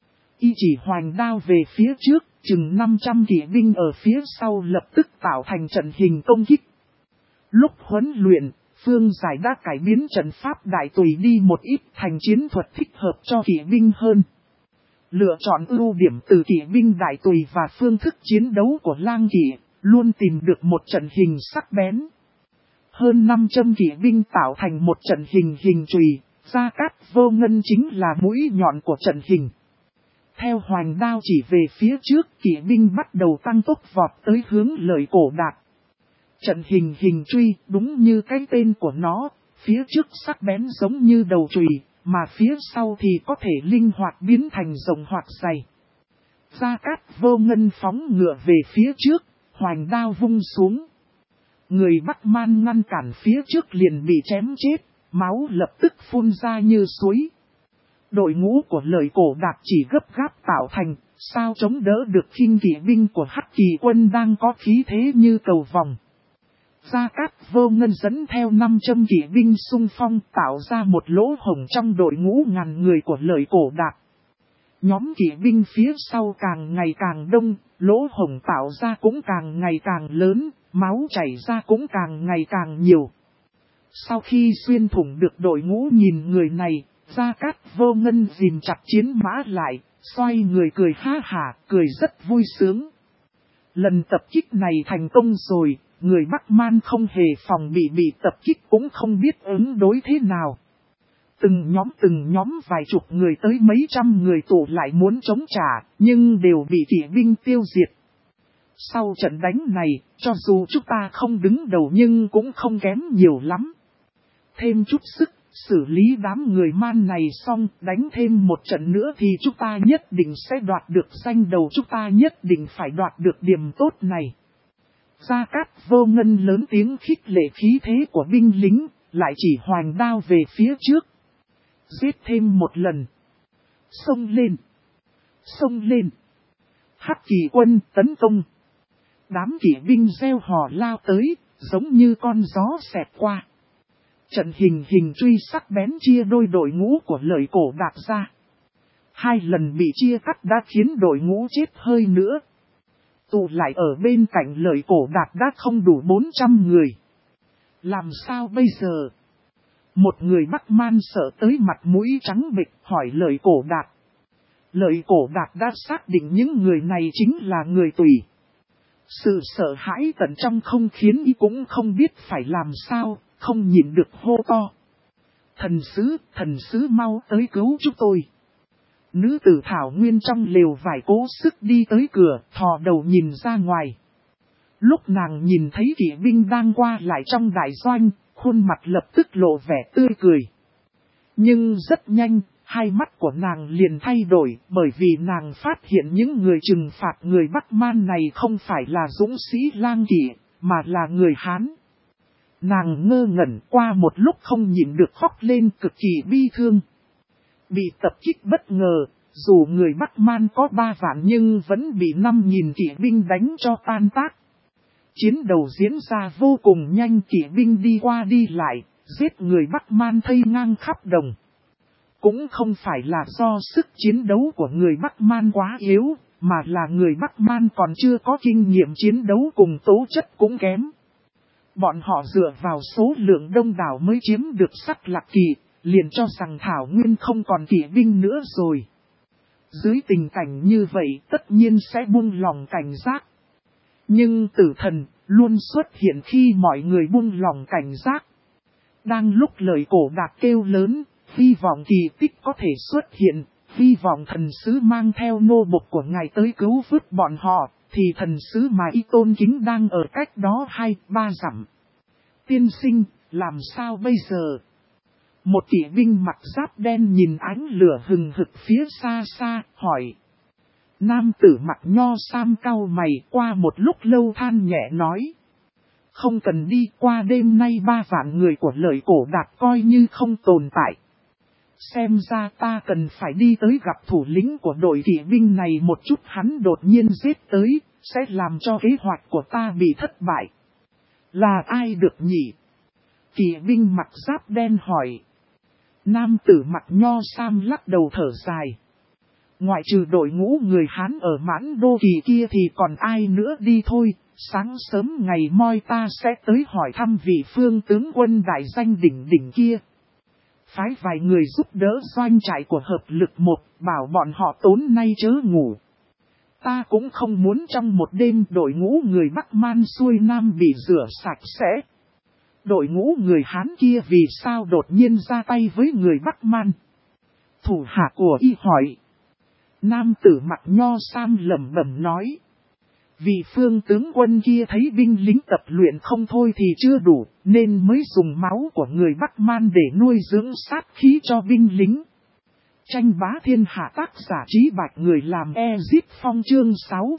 Y chỉ hoành đao về phía trước, chừng 500 kỵ binh ở phía sau lập tức tạo thành trận hình công kích. Lúc huấn luyện, Phương Giải đã cải biến trận pháp đại tùy đi một ít thành chiến thuật thích hợp cho kỵ binh hơn. Lựa chọn ưu điểm từ kỵ binh đại tùy và phương thức chiến đấu của lang kỵ, luôn tìm được một trận hình sắc bén. Hơn 500 kỵ binh tạo thành một trận hình hình chùy, Gia Cát Vô Ngân chính là mũi nhọn của trận hình. Theo hoành đao chỉ về phía trước, kỵ binh bắt đầu tăng tốc vọt tới hướng Lợi Cổ Đạt. Trận hình hình truy, đúng như cái tên của nó, phía trước sắc bén giống như đầu chùy, mà phía sau thì có thể linh hoạt biến thành rộng hoặc dày. Gia Cát Vô Ngân phóng ngựa về phía trước, hoành đao vung xuống. Người Bắc Man ngăn cản phía trước liền bị chém chết, máu lập tức phun ra như suối. Đội ngũ của Lợi Cổ Đạt chỉ gấp gáp tạo thành, sao chống đỡ được khinh kỵ binh của Hắc Kỳ quân đang có khí thế như cầu vòng. Gia Cát Vô Ngân dẫn theo 500 kỵ binh xung phong tạo ra một lỗ hổng trong đội ngũ ngàn người của Lợi Cổ Đạt. Nhóm kỵ binh phía sau càng ngày càng đông, lỗ hổng tạo ra cũng càng ngày càng lớn, máu chảy ra cũng càng ngày càng nhiều. Sau khi xuyên thủng được đội ngũ nhìn người này, Gia Cát Vô Ngân dìm chặt chiến mã lại, xoay người cười ha hả, cười rất vui sướng. Lần tập kích này thành công rồi, người Bắc Man không hề phòng bị tập kích cũng không biết ứng đối thế nào. Từng nhóm vài chục người tới mấy trăm người tụ lại muốn chống trả, nhưng đều bị kỵ binh tiêu diệt. Sau trận đánh này, cho dù chúng ta không đứng đầu nhưng cũng không kém nhiều lắm. Thêm chút sức, xử lý đám người Man này xong, đánh thêm một trận nữa thì chúng ta nhất định sẽ đoạt được danh đầu, chúng ta nhất định phải đoạt được điểm tốt này. Gia Cát Vô Ngân lớn tiếng khích lệ khí thế của binh lính, lại chỉ hoành đao về phía trước. Giết thêm một lần. Xông lên. Xông lên. Hắc Kỳ quân tấn công. Đám kỵ binh reo hò lao tới, giống như con gió xẹt qua. Trận hình truy sắc bén chia đôi đội ngũ của Lợi Cổ Đạt ra. 2 lần bị chia cắt đã khiến đội ngũ chết hơi nữa. Tụ lại ở bên cạnh Lợi Cổ Đạt đã không đủ 400 người. Làm sao bây giờ? Một người Bắc Man sợ tới mặt mũi trắng bệch hỏi Lợi Cổ Đạt. Lợi Cổ Đạt đã xác định những người này chính là người Tùy. Sự sợ hãi tận trong không khiến y cũng không biết phải làm sao, không nhịn được hô to. Thần sứ mau tới cứu chúng tôi. Nữ tử Thảo Nguyên trong lều vải cố sức đi tới cửa, thò đầu nhìn ra ngoài. Lúc nàng nhìn thấy kỵ binh đang qua lại trong đại doanh, khuôn mặt lập tức lộ vẻ tươi cười. Nhưng rất nhanh, hai mắt của nàng liền thay đổi, bởi vì nàng phát hiện những người trừng phạt người Bắc Man này không phải là dũng sĩ lang kỵ, mà là người Hán. Nàng ngơ ngẩn, qua một lúc không nhịn được khóc lên, cực kỳ bi thương. Bị tập kích bất ngờ, dù người Bắc Man có 3 vạn nhưng vẫn bị 5.000 kỵ binh đánh cho tan tác. Chiến đầu diễn ra vô cùng nhanh, kỵ binh đi qua đi lại, giết người Bắc Man thây ngang khắp đồng. Cũng không phải là do sức chiến đấu của người Bắc Man quá yếu, mà là người Bắc Man còn chưa có kinh nghiệm chiến đấu cùng tố chất cũng kém. Bọn họ dựa vào số lượng đông đảo mới chiếm được Sắc Lạc Kỳ, liền cho rằng Thảo Nguyên không còn kỵ binh nữa rồi. Dưới tình cảnh như vậy tất nhiên sẽ buông lòng cảnh giác. Nhưng Tử Thần luôn xuất hiện khi mọi người buông lòng cảnh giác. Đang lúc lời Cổ Đạt kêu lớn, hy vọng kỳ tích có thể xuất hiện, hy vọng thần sứ mang theo nô bộc của ngài tới cứu vớt bọn họ, thì thần sứ mà y tôn kính đang ở cách đó 2-3 dặm. Tiên sinh, làm sao bây giờ? Một kỵ binh mặc giáp đen nhìn ánh lửa hừng hực phía xa xa, hỏi. Nam tử mặc nho sam cau mày qua một lúc lâu than nhẹ nói. Không cần đi, qua đêm nay 3 vạn người của lời Cổ Đạt coi như không tồn tại. Xem ra ta cần phải đi tới gặp thủ lĩnh của đội kỵ binh này một chút, hắn đột nhiên giết tới, sẽ làm cho kế hoạch của ta bị thất bại. Là ai được nhỉ? Kỵ binh mặc giáp đen hỏi. Nam tử mặc nho sam lắc đầu thở dài. Ngoại trừ đội ngũ người Hán ở Mãn Đô Kỳ kia thì còn ai nữa đi thôi, sáng sớm ngày mai ta sẽ tới hỏi thăm vị phương tướng quân đại danh đỉnh đỉnh kia. Phái vài người giúp đỡ doanh trại của hợp lực một, bảo bọn họ tối nay chớ ngủ. Ta cũng không muốn trong một đêm đội ngũ người Bắc Man xuôi Nam bị rửa sạch sẽ. Đội ngũ người Hán kia vì sao đột nhiên ra tay với người Bắc Man? Thủ hạ của y hỏi. Nam tử mặc nho sam lẩm bẩm nói. Vì phương tướng quân kia thấy binh lính tập luyện không thôi thì chưa đủ, nên mới dùng máu của người Bắc Man để nuôi dưỡng sát khí cho binh lính. Tranh bá thiên hạ, tác giả Trí Bạch, người làm Ezip Phong, chương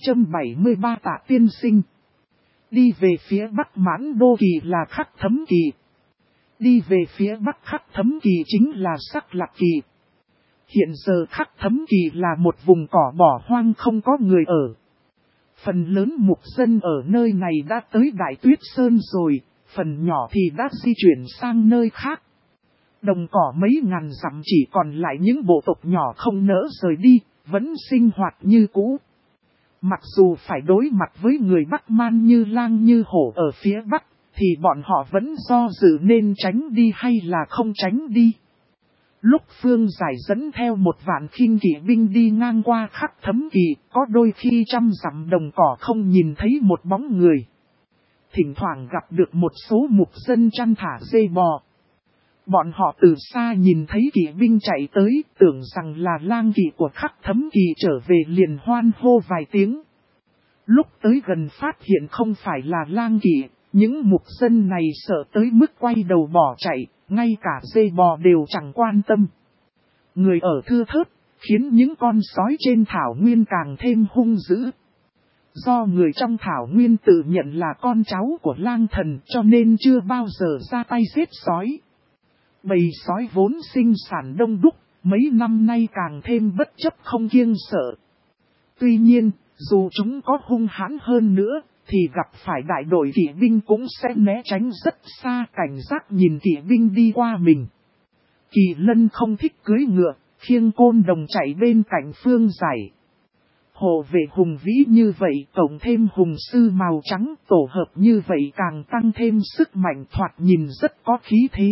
673. Tạ tiên sinh. Đi về phía Bắc Mãn Đô Kỳ là Khắc Thấm Kỳ. Đi về phía Bắc Khắc Thấm Kỳ chính là Sắc Lạc Kỳ. Hiện giờ Khắc Thấm Kỳ là một vùng cỏ bỏ hoang không có người ở. Phần lớn mục dân ở nơi này đã tới Đại Tuyết Sơn rồi, phần nhỏ thì đã di chuyển sang nơi khác. Đồng cỏ mấy ngàn dặm chỉ còn lại những bộ tộc nhỏ không nỡ rời đi, vẫn sinh hoạt như cũ. Mặc dù phải đối mặt với người Bắc Man như lang như hổ ở phía Bắc, thì bọn họ vẫn do dự nên tránh đi hay là không tránh đi. Lúc Phương Giải dẫn theo 1 vạn khinh kỵ binh đi ngang qua Khắc Thấm Kỳ, có đôi khi trăm dặm đồng cỏ không nhìn thấy một bóng người. Thỉnh thoảng gặp được một số mục dân chăn thả dê bò. Bọn họ từ xa nhìn thấy kỵ binh chạy tới, tưởng rằng là lang kỵ của Khắc Thấm Kỳ trở về liền hoan hô vài tiếng. Lúc tới gần phát hiện không phải là lang kỵ, những mục dân này sợ tới mức quay đầu bỏ chạy, ngay cả dê bò đều chẳng quan tâm. Người ở thưa thớt, khiến những con sói trên thảo nguyên càng thêm hung dữ. Do người trong thảo nguyên tự nhận là con cháu của lang thần cho nên chưa bao giờ ra tay giết sói. Bầy sói vốn sinh sản đông đúc, mấy năm nay càng thêm bất chấp không kiêng sợ. Tuy nhiên, dù chúng có hung hãn hơn nữa, thì gặp phải đại đội kỵ binh cũng sẽ né tránh rất xa, cảnh giác nhìn kỵ binh đi qua mình. Kỳ Lân không thích cưỡi ngựa, khiêng côn đồng chạy bên cạnh Phương Giải. Hộ vệ hùng vĩ như vậy, cộng thêm hùng sư màu trắng, tổ hợp như vậy càng tăng thêm sức mạnh, thoạt nhìn rất có khí thế.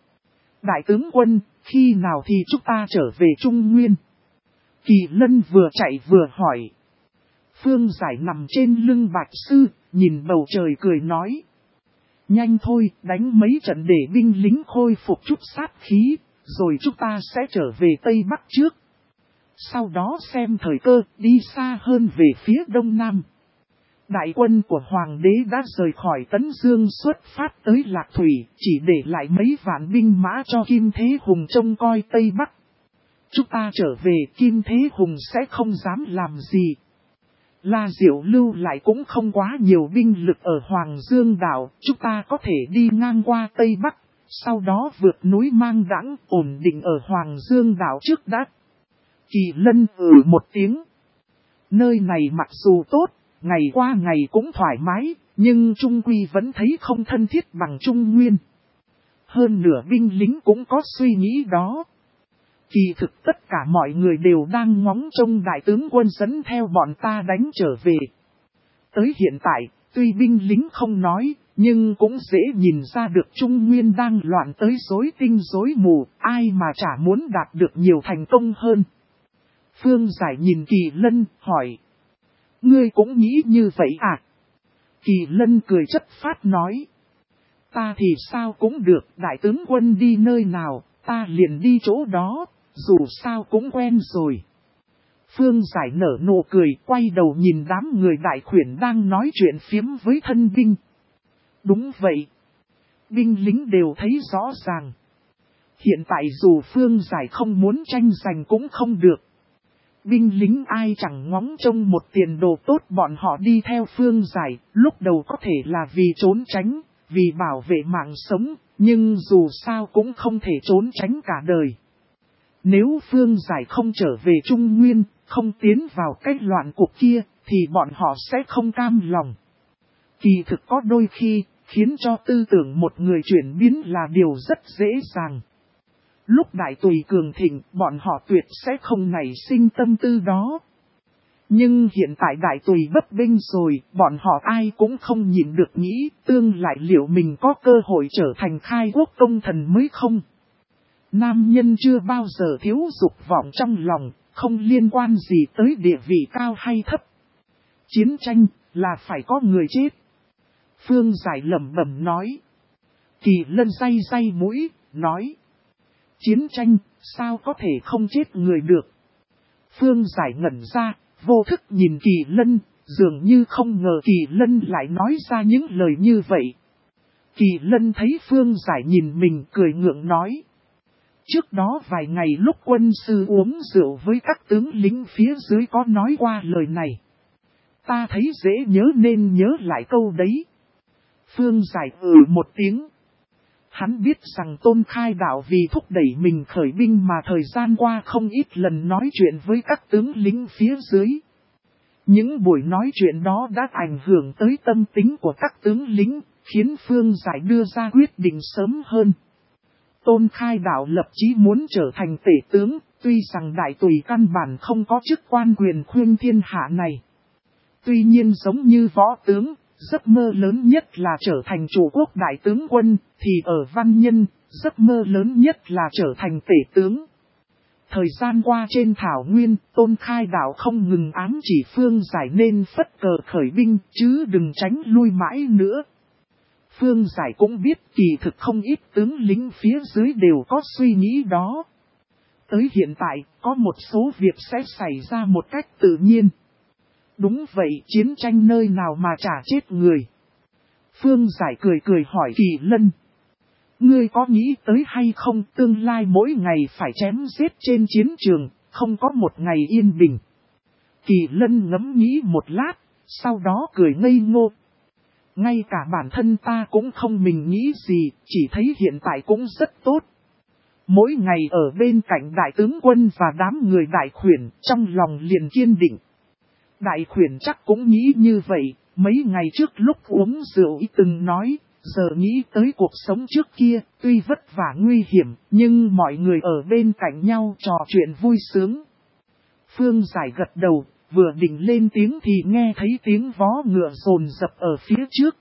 Đại tướng quân, khi nào thì chúng ta trở về Trung Nguyên? Kỳ Lân vừa chạy vừa hỏi. Phương Giải nằm trên lưng Bạch Sư, nhìn bầu trời cười nói. Nhanh thôi, đánh mấy trận để binh lính khôi phục chút sát khí, rồi chúng ta sẽ trở về Tây Bắc trước. Sau đó xem thời cơ, đi xa hơn về phía Đông Nam. Đại quân của Hoàng đế đã rời khỏi Tấn Dương xuất phát tới Lạc Thủy, chỉ để lại mấy vạn binh mã cho Kim Thế Hùng trông coi Tây Bắc. Chúng ta trở về, Kim Thế Hùng sẽ không dám làm gì. La Diệu lưu lại cũng không quá nhiều binh lực ở Hoàng Dương đảo, chúng ta có thể đi ngang qua Tây Bắc, sau đó vượt núi Mang Đãng, ổn định ở Hoàng Dương đảo trước đã. Kỳ Lân một tiếng. Nơi này mặc dù tốt, ngày qua ngày cũng thoải mái, nhưng Trung Quy vẫn thấy không thân thiết bằng Trung Nguyên. Hơn nửa binh lính cũng có suy nghĩ đó. Kỳ thực tất cả mọi người đều đang ngóng trông đại tướng quân dẫn theo bọn ta đánh trở về. Tới hiện tại, tuy binh lính không nói, nhưng cũng dễ nhìn ra được Trung Nguyên đang loạn tới rối tinh rối mù, ai mà chả muốn đạt được nhiều thành công hơn. Phương Giải nhìn Kỳ Lân, hỏi. Ngươi cũng nghĩ như vậy à? Kỳ Lân cười chất phát nói. Ta thì sao cũng được, đại tướng quân đi nơi nào, ta liền đi chỗ đó, dù sao cũng quen rồi. Phương Giải nở nụ cười, quay đầu nhìn đám người đại khuyển đang nói chuyện phiếm với thân binh. Đúng vậy. Binh lính đều thấy rõ ràng. Hiện tại dù Phương Giải không muốn tranh giành cũng không được. Binh lính ai chẳng ngóng trông một tiền đồ tốt, bọn họ đi theo Phương Giải, lúc đầu có thể là vì trốn tránh, vì bảo vệ mạng sống, nhưng dù sao cũng không thể trốn tránh cả đời. Nếu Phương Giải không trở về Trung Nguyên, không tiến vào cái loạn cuộc kia, thì bọn họ sẽ không cam lòng. Kỳ thực có đôi khi, khiến cho tư tưởng một người chuyển biến là điều rất dễ dàng. Lúc đại tùy cường thịnh, bọn họ tuyệt sẽ không nảy sinh tâm tư đó. Nhưng hiện tại đại tùy bấp bênh rồi, bọn họ ai cũng không nhìn được nghĩ, tương lại liệu mình có cơ hội trở thành khai quốc công thần mới không? Nam nhân chưa bao giờ thiếu dục vọng trong lòng, không liên quan gì tới địa vị cao hay thấp. Chiến tranh là phải có người chết. Phương Giải lẩm bẩm nói. Kỳ Lân day day mũi, nói. Chiến tranh, sao có thể không chết người được? Phương Giải ngẩn ra, vô thức nhìn Kỳ Lân, dường như không ngờ Kỳ Lân lại nói ra những lời như vậy. Kỳ Lân thấy Phương Giải nhìn mình cười ngượng nói. Trước đó vài ngày lúc quân sư uống rượu với các tướng lính phía dưới có nói qua lời này. Ta thấy dễ nhớ nên nhớ lại câu đấy. Phương Giải một tiếng. Hắn biết rằng Tôn Khai Đạo vì thúc đẩy mình khởi binh mà thời gian qua không ít lần nói chuyện với các tướng lính phía dưới. Những buổi nói chuyện đó đã ảnh hưởng tới tâm tính của các tướng lính, khiến Phương Giải đưa ra quyết định sớm hơn. Tôn Khai Đạo lập chí muốn trở thành tể tướng, tuy rằng đại tùy căn bản không có chức quan quyền khuyên thiên hạ này. Tuy nhiên giống như võ tướng, giấc mơ lớn nhất là trở thành chủ quốc đại tướng quân, thì ở văn nhân, giấc mơ lớn nhất là trở thành tể tướng. Thời gian qua trên thảo nguyên, Tôn Khai Đạo không ngừng ám chỉ Phương Giải nên phất cờ khởi binh, chứ đừng tránh lui mãi nữa. Phương Giải cũng biết kỳ thực không ít tướng lính phía dưới đều có suy nghĩ đó. Tới hiện tại, có một số việc sẽ xảy ra một cách tự nhiên. Đúng vậy, chiến tranh nơi nào mà chả chết người. Phương Giải cười hỏi Kỳ Lân. Ngươi có nghĩ tới hay không, tương lai mỗi ngày phải chém giết trên chiến trường, không có một ngày yên bình. Kỳ Lân ngẫm nghĩ một lát, sau đó cười ngây ngô. Ngay cả bản thân ta cũng không mình nghĩ gì, chỉ thấy hiện tại cũng rất tốt. Mỗi ngày ở bên cạnh đại tướng quân và đám người đại khuyển, trong lòng liền kiên định. Đại khuyển chắc cũng nghĩ như vậy, mấy ngày trước lúc uống rượu từng nói, giờ nghĩ tới cuộc sống trước kia, tuy vất vả nguy hiểm, nhưng mọi người ở bên cạnh nhau trò chuyện vui sướng. Phương Giải gật đầu, vừa định lên tiếng thì nghe thấy tiếng vó ngựa dồn dập ở phía trước.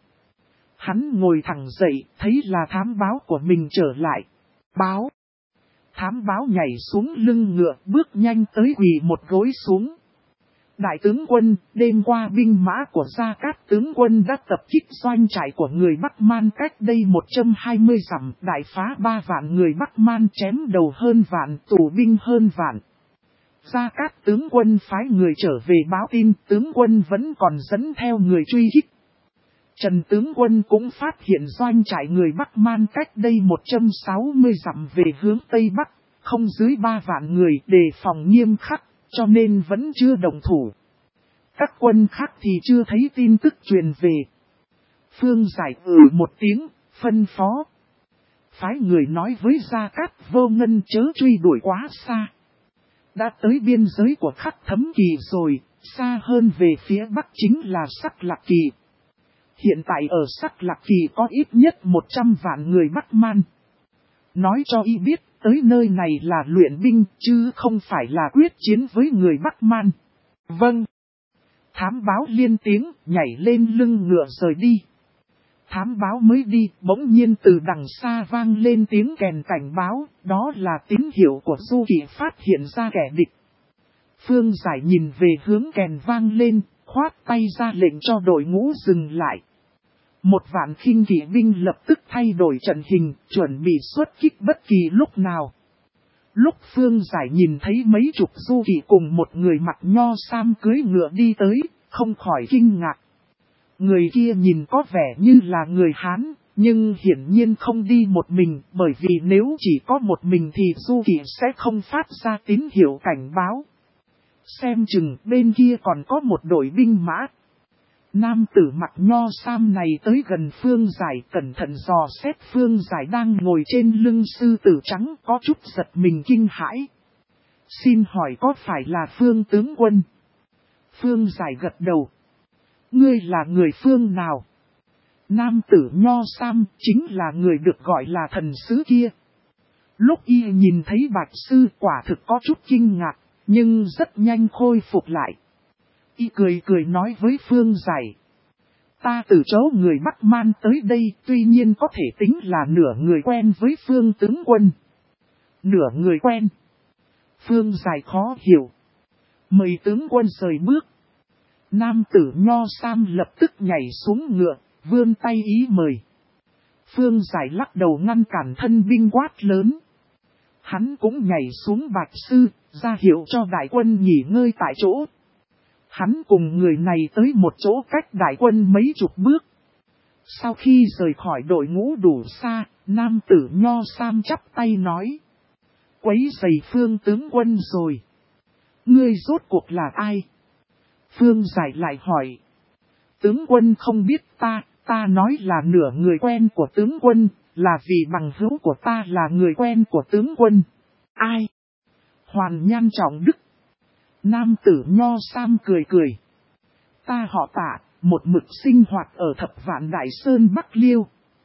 Hắn ngồi thẳng dậy, thấy là thám báo của mình trở lại. Báo. Thám báo nhảy xuống lưng ngựa, bước nhanh tới quỳ một gối xuống. Đại tướng quân, đêm qua binh mã của Gia Cát tướng quân đã tập kích doanh trại của người Bắc Man cách đây 120 dặm, đại phá 3 vạn người Bắc Man, chém đầu hơn vạn, tù binh hơn vạn. Gia Cát tướng quân phái người trở về báo tin, tướng quân vẫn còn dẫn theo người truy kích. Trần tướng quân cũng phát hiện doanh trại người Bắc Man cách đây 160 dặm về hướng Tây Bắc, không dưới 3 vạn người, đề phòng nghiêm khắc, cho nên vẫn chưa đồng thủ. Các quân khác thì chưa thấy tin tức truyền về. Phương Giải một tiếng, phân phó. Phái người nói với Gia Cát Vô Ngân chớ truy đuổi quá xa. Đã tới biên giới của Khắc Thấm Kỳ rồi, xa hơn về phía bắc chính là Sắc Lạc Kỳ. Hiện tại ở Sắc Lạc Kỳ có ít nhất 100 vạn người Bắc Man. nói cho y biết tới nơi này là luyện binh chứ không phải là quyết chiến với người Bắc Man. Vâng. Thám báo liên tiếng nhảy lên lưng ngựa rời đi. Thám báo mới đi, bỗng nhiên từ đằng xa vang lên tiếng kèn cảnh báo, đó là tín hiệu của Du Kỵ phát hiện ra kẻ địch. Phương Giải nhìn về hướng kèn vang lên, khoát tay ra lệnh cho đội ngũ dừng lại. Một vạn khinh kỵ binh lập tức thay đổi trận hình, chuẩn bị xuất kích bất kỳ lúc nào. Lúc Phương Giải nhìn thấy mấy chục du kỵ cùng một người mặc nho sam cưỡi ngựa đi tới, không khỏi kinh ngạc. Người kia nhìn có vẻ như là người Hán, nhưng hiển nhiên không đi một mình, bởi vì nếu chỉ có một mình thì du kỵ sẽ không phát ra tín hiệu cảnh báo. Xem chừng bên kia còn có một đội binh mã. Nam tử mặc nho sam này tới gần Phương Giải, cẩn thận dò xét Phương Giải đang ngồi trên lưng sư tử trắng, có chút giật mình kinh hãi. Xin hỏi có phải là Phương tướng quân? Phương Giải gật đầu. Ngươi là người phương nào? Nam tử nho sam chính là người được gọi là thần sứ kia. Lúc y nhìn thấy bạch sư quả thực có chút kinh ngạc, nhưng rất nhanh khôi phục lại. Y cười cười nói với Phương Giải. Ta từ chỗ người Bắc Man tới đây, tuy nhiên có thể tính là nửa người quen với Phương tướng quân. Nửa người quen. Phương Giải khó hiểu. Mời tướng quân rời bước. Nam tử nho sam lập tức nhảy xuống ngựa, vươn tay ý mời. Phương Giải lắc đầu ngăn cản thân binh quát lớn. Hắn cũng nhảy xuống bạch sư, ra hiệu cho đại quân nghỉ ngơi tại chỗ. Hắn cùng người này tới một chỗ cách đại quân mấy chục bước. Sau khi rời khỏi đội ngũ đủ xa, nam tử nho sam chắp tay nói. Quấy rầy Phương tướng quân rồi. Ngươi rốt cuộc là ai? Phương Giải lại hỏi. Tướng quân không biết ta nói là nửa người quen của tướng quân, là vì bằng hữu của ta là người quen của tướng quân. Ai? Hoàn Nhan Trọng Đức. Nam tử nho sam cười cười. Ta họ Tạ, một mực sinh hoạt ở Thập Vạn Đại Sơn Bắc Liêu.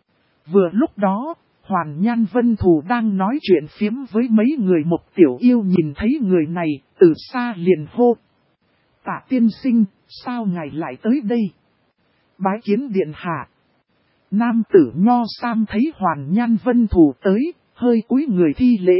Vừa lúc đó, Hoàn Nhan Vân Thù đang nói chuyện phiếm với mấy người một tiểu yêu nhìn thấy người này, từ xa liền hô. Tạ tiên sinh, sao ngài lại tới đây? Bái kiến điện hạ. Nam tử nho sam thấy Hoàn Nhan Vân Thù tới, hơi cúi người thi lễ.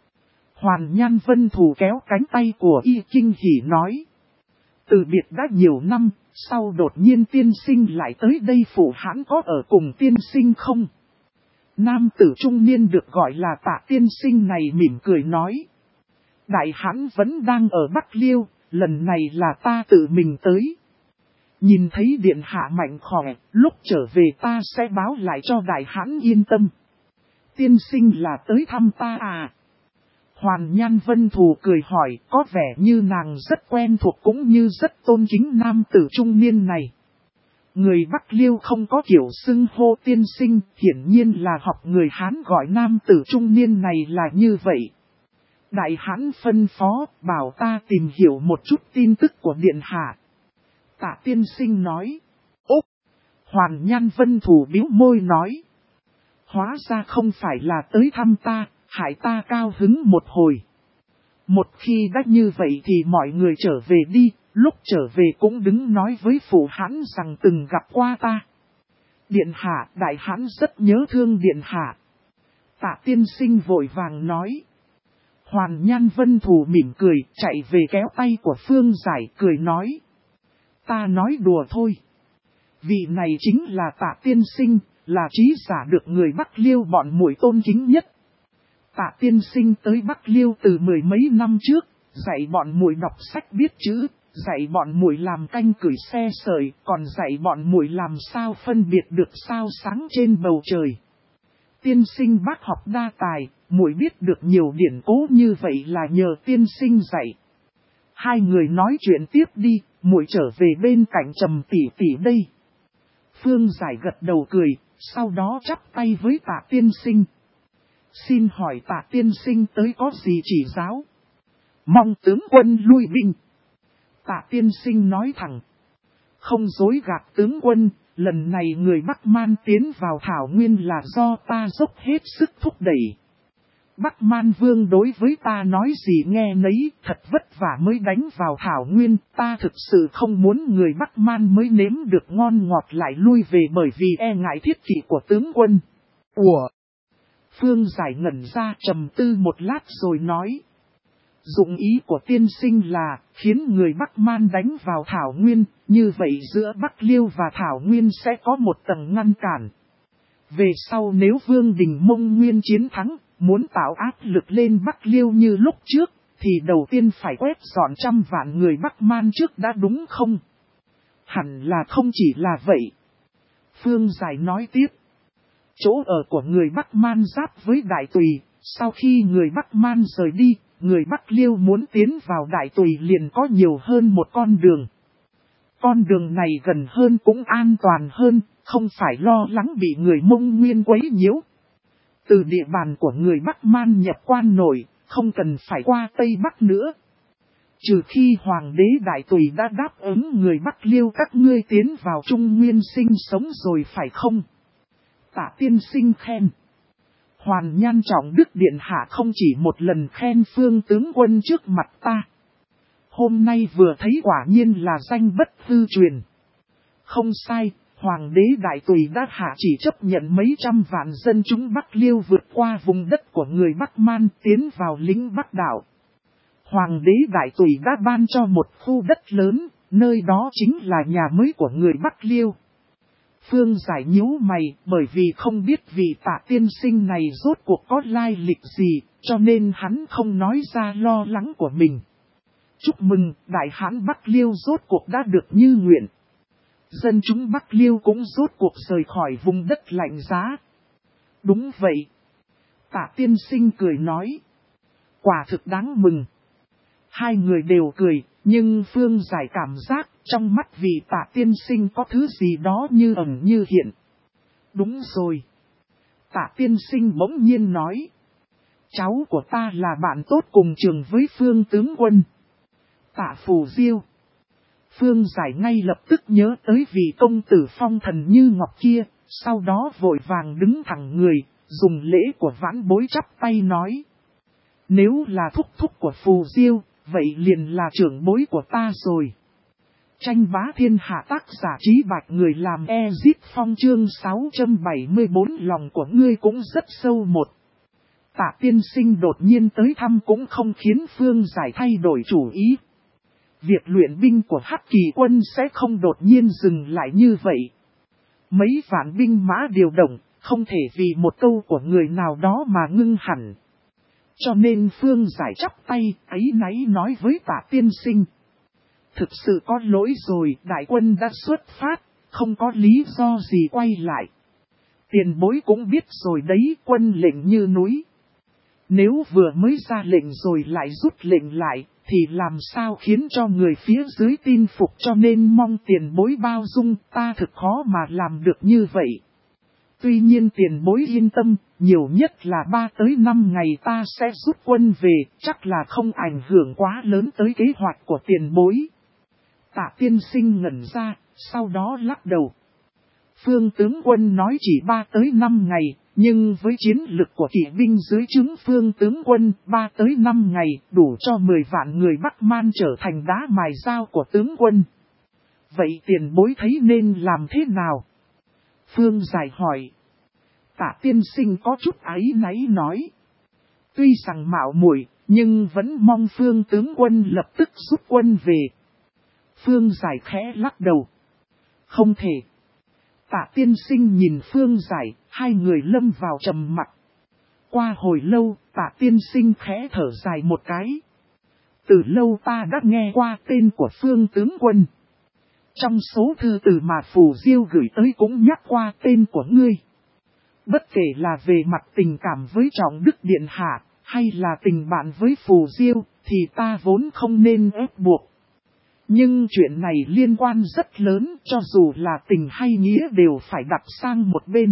Hoàn Nhan Vân Thù kéo cánh tay của y kinh hỉ nói. Từ biệt đã nhiều năm, sau đột nhiên tiên sinh lại tới đây phụ hãn có ở cùng tiên sinh không? Nam tử trung niên được gọi là Tạ tiên sinh này mỉm cười nói. Đại hãn vẫn đang ở Bắc Liêu, lần này là ta tự mình tới. Nhìn thấy điện hạ mạnh khỏe, lúc trở về ta sẽ báo lại cho đại hãn yên tâm. Tiên sinh là tới thăm ta à? Hoàn Nhan Vân Thù cười hỏi, có vẻ như nàng rất quen thuộc cũng như rất tôn kính nam tử trung niên này. Người Bắc Liêu không có kiểu xưng hô tiên sinh, hiển nhiên là học người Hán gọi nam tử trung niên này là như vậy. Đại hãn phân phó, bảo ta tìm hiểu một chút tin tức của điện hạ. Tạ tiên sinh nói. Úc! Hoàn Nhan Vân Thù bĩu môi nói. Hóa ra không phải là tới thăm ta, hại ta cao hứng một hồi. Một khi đã như vậy thì mọi người trở về đi, lúc trở về cũng đứng nói với phụ hãn rằng từng gặp qua ta. Điện hạ, đại hãn rất nhớ thương điện hạ. Tạ tiên sinh vội vàng nói. Hoàn Nhan Vân Thù mỉm cười, chạy về kéo tay của Phương Giải cười nói. Ta nói đùa thôi. Vị này chính là Tạ tiên sinh, là trí giả được người Bắc Liêu bọn muội tôn kính nhất. Tạ tiên sinh tới Bắc Liêu từ mười mấy năm trước, dạy bọn muội đọc sách biết chữ, dạy bọn muội làm canh cửi xe sợi, còn dạy bọn muội làm sao phân biệt được sao sáng trên bầu trời. Tiên sinh bác học đa tài, muội biết được nhiều điển cố như vậy là nhờ tiên sinh dạy. Hai người nói chuyện tiếp đi, muội trở về bên cạnh Trầm tỷ tỷ đây. Phương Giải gật đầu cười, sau đó chắp tay với Tạ tiên sinh. Xin hỏi Tạ tiên sinh tới có gì chỉ giáo? Mong tướng quân lui binh. Tạ tiên sinh nói thẳng. Không dối gạt tướng quân, lần này người Bắc Man tiến vào Thảo Nguyên là do ta dốc hết sức thúc đẩy. Bắc Man Vương đối với ta nói gì nghe nấy, thật vất vả mới đánh vào Thảo Nguyên, ta thực sự không muốn người Bắc Man mới nếm được ngon ngọt lại lui về bởi vì e ngại thiết kỵ của tướng quân. Ủa? Phương Giải ngẩn ra trầm tư một lát rồi nói. Dụng ý của tiên sinh là khiến người Bắc Man đánh vào Thảo Nguyên, như vậy giữa Bắc Liêu và Thảo Nguyên sẽ có một tầng ngăn cản. Về sau nếu Vương Đình Mông Nguyên chiến thắng, muốn tạo áp lực lên Bắc Liêu như lúc trước, thì đầu tiên phải quét dọn 100 vạn người Bắc Man trước đã đúng không? Hẳn là không chỉ là vậy. Phương Giải nói tiếp. Chỗ ở của người Bắc Man giáp với Đại Tùy, sau khi người Bắc Man rời đi, người Bắc Liêu muốn tiến vào Đại Tùy liền có nhiều hơn một con đường. Con đường này gần hơn cũng an toàn hơn, không phải lo lắng bị người Mông Nguyên quấy nhiễu. Từ địa bàn của người Bắc Man nhập quan nội, không cần phải qua Tây Bắc nữa. Trừ khi Hoàng đế Đại Tùy đã đáp ứng người Bắc Liêu các ngươi tiến vào Trung Nguyên sinh sống rồi phải không? Tạ tiên sinh khen. Hoàn Nhan Trọng Đức Điện Hạ không chỉ một lần khen Phương tướng quân trước mặt ta. Hôm nay vừa thấy quả nhiên là danh bất hư truyền. Không sai, Hoàng đế Đại Tùy đã hạ chỉ chấp nhận mấy trăm vạn dân chúng Bắc Liêu vượt qua vùng đất của người Bắc Man tiến vào lĩnh Bắc Đảo. Hoàng đế Đại Tùy đã ban cho một khu đất lớn, nơi đó chính là nhà mới của người Bắc Liêu. Phương Giải nhíu mày bởi vì không biết vị Tạ tiên sinh này rốt cuộc có lai lịch gì, cho nên hắn không nói ra lo lắng của mình. Chúc mừng, Đại Hãn Bắc Liêu rốt cuộc đã được như nguyện. Dân chúng Bắc Liêu cũng rốt cuộc rời khỏi vùng đất lạnh giá. Đúng vậy. Tạ tiên sinh cười nói. Quả thực đáng mừng. Hai người đều cười, nhưng Phương Giải cảm giác trong mắt vị Tạ tiên sinh có thứ gì đó như ẩn như hiện. Đúng rồi. Tạ tiên sinh bỗng nhiên nói. Cháu của ta là bạn tốt cùng trường với Phương tướng quân. Tạ Phù Diêu. Phương Giải ngay lập tức nhớ tới vị công tử phong thần như ngọc kia, sau đó vội vàng đứng thẳng người, dùng lễ của vãn bối chắp tay nói. Nếu là thúc thúc của Phù Diêu, vậy liền là trưởng bối của ta rồi. Tranh bá thiên hạ tác giả Trí Bạch người làm Ezit Phong chương 674 lòng của ngươi cũng rất sâu một. Tạ tiên sinh đột nhiên tới thăm cũng không khiến Phương Giải thay đổi chủ ý. Việc luyện binh của Hắc Kỳ quân sẽ không đột nhiên dừng lại như vậy. Mấy vạn binh mã điều động, không thể vì một câu của người nào đó mà ngưng hẳn. Cho nên Phương Giải chắp tay, áy náy nói với Tạ tiên sinh. Thực sự có lỗi rồi, đại quân đã xuất phát, không có lý do gì quay lại. Tiền bối cũng biết rồi đấy, quân lệnh như núi. Nếu vừa mới ra lệnh rồi lại rút lệnh lại, thì làm sao khiến cho người phía dưới tin phục, cho nên mong tiền bối bao dung, ta thực khó mà làm được như vậy. Tuy nhiên tiền bối yên tâm, nhiều nhất là 3 tới 5 ngày ta sẽ rút quân về, chắc là không ảnh hưởng quá lớn tới kế hoạch của tiền bối. Tạ tiên sinh ngẩn ra, sau đó lắc đầu. Phương tướng quân nói chỉ 3 tới 5 ngày, nhưng với chiến lực của kỵ binh dưới trướng Phương tướng quân 3 tới 5 ngày đủ cho 10 vạn người Bắc Man trở thành đá mài dao của tướng quân. Vậy tiền bối thấy nên làm thế nào? Phương Giải hỏi. Tạ tiên sinh có chút áy náy nói. Tuy rằng mạo muội, nhưng vẫn mong Phương tướng quân lập tức rút quân về. Phương Giải khẽ lắc đầu. Không thể. Tạ tiên sinh nhìn Phương Giải, hai người lâm vào trầm mặc. Qua hồi lâu, Tạ tiên sinh khẽ thở dài một cái. Từ lâu ta đã nghe qua tên của Phương tướng quân. Trong số thư từ mà Phù Diêu gửi tới cũng nhắc qua tên của ngươi. Bất kể là về mặt tình cảm với Trọng Đức Điện Hạ, hay là tình bạn với Phù Diêu, thì ta vốn không nên ép buộc. Nhưng chuyện này liên quan rất lớn, cho dù là tình hay nghĩa đều phải đặt sang một bên.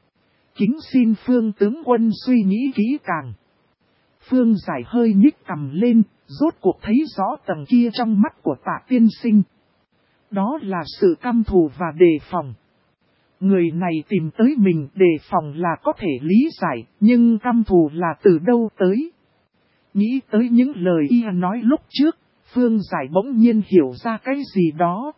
Kính xin Phương tướng quân suy nghĩ kỹ càng. Phương Giải hơi nhích cằm lên, rốt cuộc thấy rõ tầng kia trong mắt của Tạ tiên sinh. Đó là sự căm thù và đề phòng. Người này tìm tới mình đề phòng là có thể lý giải, nhưng căm thù là từ đâu tới? Nghĩ tới những lời y nói lúc trước, Phương Giải bỗng nhiên hiểu ra cái gì đó.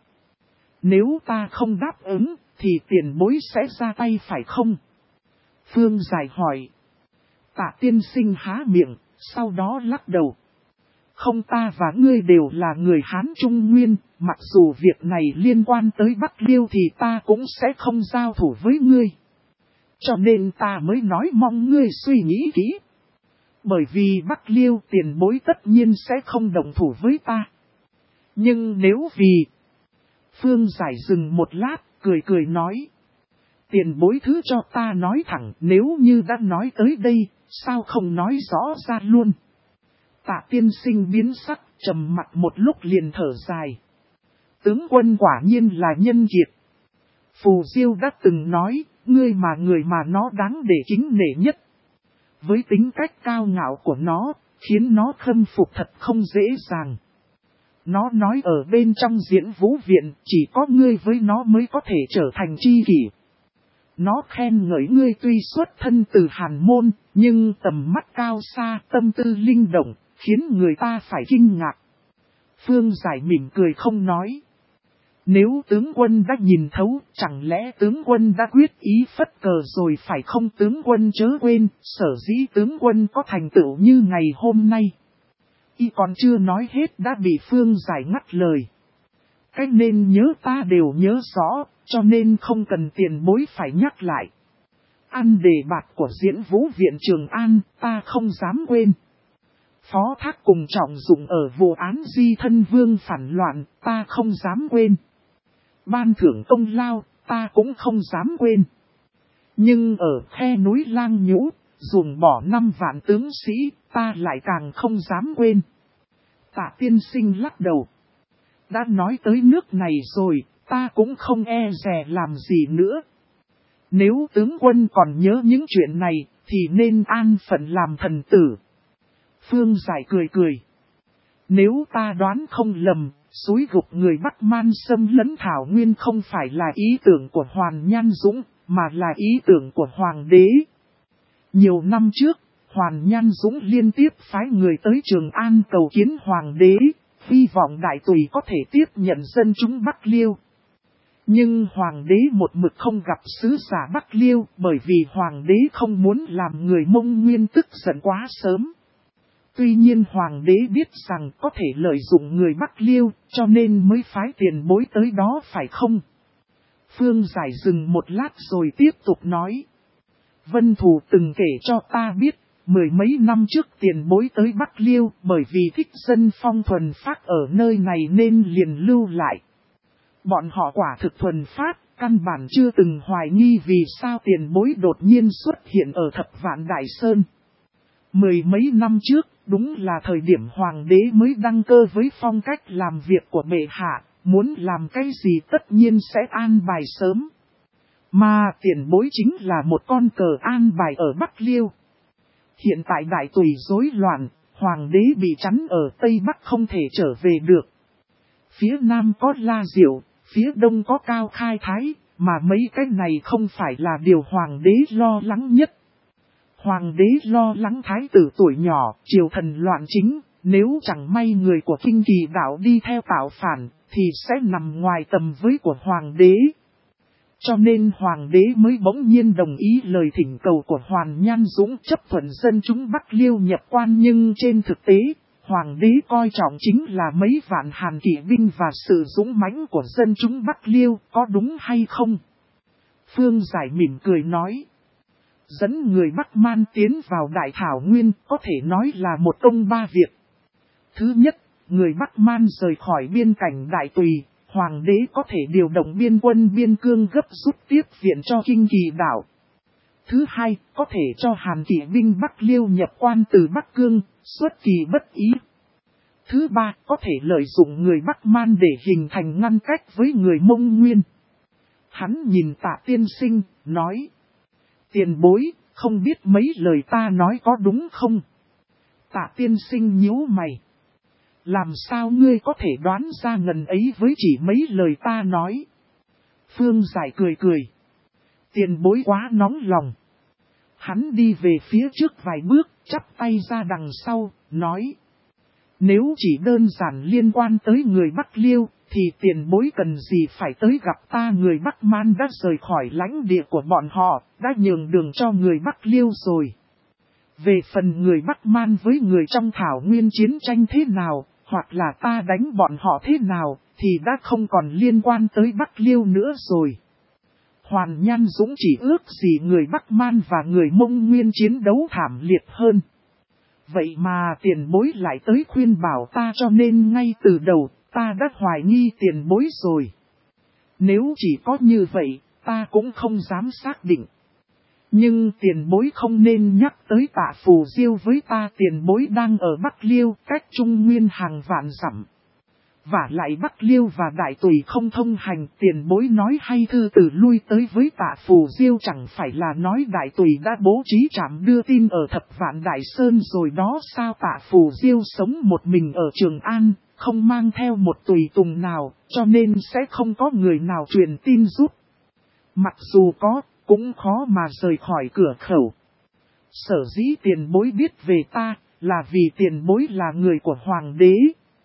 Nếu ta không đáp ứng, thì tiền bối sẽ ra tay phải không? Phương Giải hỏi. Tạ tiên sinh há miệng, sau đó lắc đầu. Không, ta và ngươi đều là người Hán Trung Nguyên, mặc dù việc này liên quan tới Bắc Liêu thì ta cũng sẽ không giao thủ với ngươi. Cho nên ta mới nói mong ngươi suy nghĩ kỹ. Bởi vì Bắc Liêu tiền bối tất nhiên sẽ không đồng thủ với ta. Nhưng nếu vì... Phương Giải dừng một lát, cười cười nói. Tiền bối thứ cho ta nói thẳng, nếu như đã nói tới đây, sao không nói rõ ra luôn? Tạ tiên sinh biến sắc, trầm mặt một lúc liền thở dài. Tướng quân quả nhiên là nhân kiệt. Phù Diêu đã từng nói, người mà nó đáng để kính nể nhất. Với tính cách cao ngạo của nó, khiến nó khâm phục thật không dễ dàng. Nó nói ở bên trong Diễn Vũ Viện, chỉ có ngươi với nó mới có thể trở thành tri kỷ. Nó khen ngợi ngươi tuy xuất thân từ Hàn Môn, nhưng tầm mắt cao xa, tâm tư linh động, khiến người ta phải kinh ngạc. Phương Giải mỉm cười không nói. Nếu tướng quân đã nhìn thấu, chẳng lẽ tướng quân đã quyết ý phất cờ rồi phải không? Tướng quân chớ quên, sở dĩ tướng quân có thành tựu như ngày hôm nay. Y còn chưa nói hết đã bị Phương Giải ngắt lời. Cách nên nhớ ta đều nhớ rõ, cho nên không cần tiền bối phải nhắc lại. Ăn đề bạt của Diễn Vũ Viện Trường An, ta không dám quên. Phó thác cùng trọng dụng ở vụ án Di Thân Vương phản loạn, ta không dám quên. Ban thưởng công lao, ta cũng không dám quên. Nhưng ở khe núi Lang Nhũ, dùng bỏ 5 vạn tướng sĩ, ta lại càng không dám quên. Tạ tiên sinh lắc đầu. Đã nói tới nước này rồi, ta cũng không e dè làm gì nữa. Nếu tướng quân còn nhớ những chuyện này, thì nên an phận làm thần tử. Phương Giải cười cười. Nếu ta đoán không lầm, xúi gục người Bắc Man xâm lấn Thảo Nguyên không phải là ý tưởng của Hoàn Nhan Dũng, mà là ý tưởng của Hoàng đế. Nhiều năm trước, Hoàn Nhan Dũng liên tiếp phái người tới Trường An cầu kiến Hoàng đế, hy vọng đại tùy có thể tiếp nhận dân chúng Bắc Liêu. Nhưng Hoàng đế một mực không gặp sứ giả Bắc Liêu bởi vì Hoàng đế không muốn làm người Mông Nguyên tức giận quá sớm. Tuy nhiên Hoàng đế biết rằng có thể lợi dụng người Bắc Liêu cho nên mới phái tiền bối tới đó phải không? Phương Giải dừng một lát rồi tiếp tục nói. Vân Thù từng kể cho ta biết, 10 mấy năm trước tiền bối tới Bắc Liêu bởi vì thích dân phong thuần phát ở nơi này nên liền lưu lại. Bọn họ quả thực thuần phát, căn bản chưa từng hoài nghi vì sao tiền bối đột nhiên xuất hiện ở Thập Vạn Đại Sơn. 10 mấy năm trước, đúng là thời điểm Hoàng đế mới đăng cơ với phong cách làm việc của bệ hạ, muốn làm cái gì tất nhiên sẽ an bài sớm. Mà tiền bối chính là một con cờ an bài ở Bắc Liêu. Hiện tại đại tùy rối loạn, Hoàng đế bị chắn ở Tây Bắc không thể trở về được. Phía Nam có La Diệu, phía Đông có Cao Khai Thái, mà mấy cái này không phải là điều Hoàng đế lo lắng nhất. Hoàng đế lo lắng thái tử tuổi nhỏ, triều thần loạn chính, nếu chẳng may người của Kinh Kỳ đạo đi theo tạo phản, thì sẽ nằm ngoài tầm với của Hoàng đế. Cho nên Hoàng đế mới bỗng nhiên đồng ý lời thỉnh cầu của Hoàn Nhan Dũng chấp thuận dân chúng Bắc Liêu nhập quan, nhưng trên thực tế, Hoàng đế coi trọng chính là mấy vạn Hàn kỵ binh và sự dũng mãnh của dân chúng Bắc Liêu, có đúng hay không? Phương Giải mỉm cười nói. Dẫn người Bắc Man tiến vào Đại Thảo Nguyên có thể nói là một công ba việc. Thứ nhất, người Bắc Man rời khỏi biên cảnh Đại Tùy, Hoàng đế có thể điều động biên quân biên cương gấp rút tiếp viện cho Kinh Kỳ đảo. Thứ hai, có thể cho Hàn kỵ binh Bắc Liêu nhập quan từ Bắc Cương, xuất kỳ bất ý. Thứ ba, có thể lợi dụng người Bắc Man để hình thành ngăn cách với người Mông Nguyên. Hắn nhìn Tạ tiên sinh, nói. Tiền bối, không biết mấy lời ta nói có đúng không? Tạ tiên sinh nhíu mày. Làm sao ngươi có thể đoán ra ngần ấy với chỉ mấy lời ta nói? Phương Giải cười cười. Tiền bối quá nóng lòng. Hắn đi về phía trước vài bước, chắp tay ra đằng sau, nói. Nếu chỉ đơn giản liên quan tới người Bắc Liêu, thì tiền bối cần gì phải tới gặp ta. Người Bắc Man đã rời khỏi lãnh địa của bọn họ, đã nhường đường cho người Bắc Liêu rồi. Về phần người Bắc Man với người trong thảo nguyên chiến tranh thế nào, hoặc là ta đánh bọn họ thế nào, thì đã không còn liên quan tới Bắc Liêu nữa rồi. Hoàn Nhan Dũng chỉ ước gì người Bắc Man và người Mông Nguyên chiến đấu thảm liệt hơn. Vậy mà tiền bối lại tới khuyên bảo ta, cho nên ngay từ đầu ta đã hoài nghi tiền bối rồi. Nếu chỉ có như vậy, ta cũng không dám xác định. Nhưng tiền bối không nên nhắc tới Tạ Phù Diêu với ta. Tiền bối đang ở Bắc Liêu, cách Trung Nguyên hàng vạn dặm. Và lại Bắc Liêu và Đại Tùy không thông hành. Tiền bối nói hay thư từ lui tới với Tạ Phù Diêu, chẳng phải là nói Đại Tùy đã bố trí trạm đưa tin ở Thập Vạn Đại Sơn rồi đó sao? Tạ Phù Diêu sống một mình ở Trường An, không mang theo một tùy tùng nào, cho nên sẽ không có người nào truyền tin giúp. Mặc dù có, cũng khó mà rời khỏi cửa khẩu. Sở dĩ tiền bối biết về ta, là vì tiền bối là người của Hoàng đế.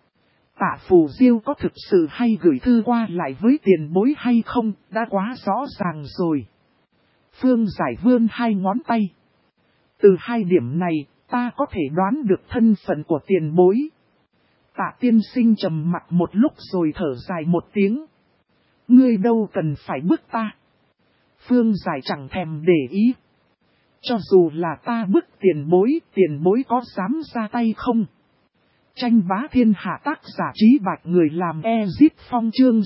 Tạ Phù Diêu có thực sự hay gửi thư qua lại với tiền bối hay không, đã quá rõ ràng rồi. Phương Giải vươn hai ngón tay. Từ hai điểm này, ta có thể đoán được thân phận của tiền bối. Tạ tiên sinh trầm mặc một lúc rồi thở dài một tiếng. Ngươi đâu cần phải bức ta. Phương Giải chẳng thèm để ý. Cho dù là ta bức tiền bối có dám ra tay không? Tranh bá thiên hạ, tác giả Trí Bạch, người làm Ezit Phong, chương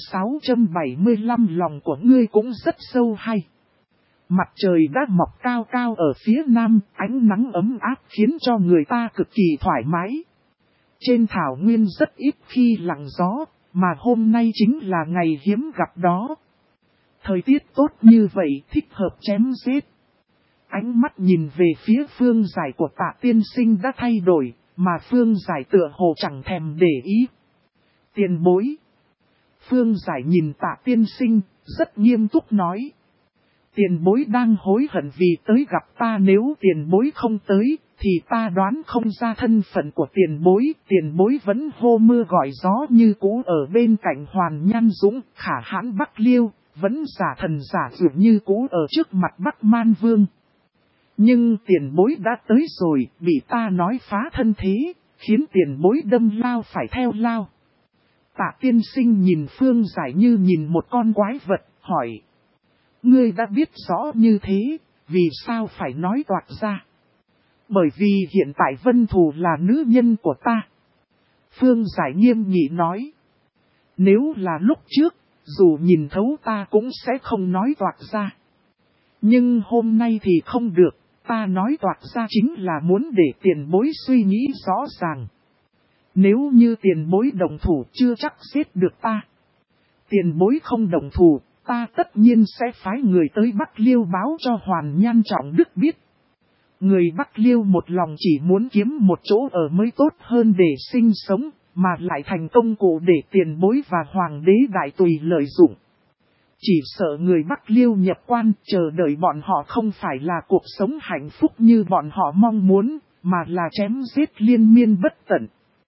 675. Lòng của ngươi cũng rất sâu hay. Mặt trời đã mọc cao cao ở phía nam, ánh nắng ấm áp khiến cho người ta cực kỳ thoải mái. Trên thảo nguyên rất ít khi lặng gió, mà hôm nay chính là ngày hiếm gặp đó. Thời tiết tốt như vậy thích hợp chém giết. Ánh mắt nhìn về phía Phương Giải của Tạ tiên sinh đã thay đổi, mà Phương Giải tựa hồ chẳng thèm để ý. Tiền bối. Phương Giải nhìn Tạ tiên sinh, rất nghiêm túc nói. Tiền bối đang hối hận vì tới gặp ta, nếu tiền bối không tới, thì ta đoán không ra thân phận của tiền bối. Tiền bối vẫn hô mưa gọi gió như cũ ở bên cạnh Hoàn Nhan Dũng, khả hãn Bắc Liêu, vẫn giả thần giả dược như cũ ở trước mặt Bắc Man Vương. Nhưng tiền bối đã tới rồi, bị ta nói phá thân thế, khiến tiền bối đâm lao phải theo lao. Tạ tiên sinh nhìn Phương Giải như nhìn một con quái vật, hỏi. Ngươi đã biết rõ như thế, vì sao phải nói toạc ra? Bởi vì hiện tại Vân Thù là nữ nhân của ta. Phương Giải nghiêm nghị nói. Nếu là lúc trước, dù nhìn thấu ta cũng sẽ không nói toạc ra. Nhưng hôm nay thì không được. Ta nói toạc ra chính là muốn để tiền bối suy nghĩ rõ ràng. Nếu như tiền bối đồng thủ chưa chắc giết được ta. Tiền bối không đồng thủ, ta tất nhiên sẽ phái người tới Bắc Liêu báo cho Hoàn Nhan Trọng Đức biết. Người Bắc Liêu một lòng chỉ muốn kiếm một chỗ ở mới tốt hơn để sinh sống, mà lại thành công cụ để tiền bối và Hoàng đế Đại Tùy lợi dụng. Chỉ sợ người Bắc Liêu nhập quan chờ đợi bọn họ không phải là cuộc sống hạnh phúc như bọn họ mong muốn, mà là chém giết liên miên bất tận.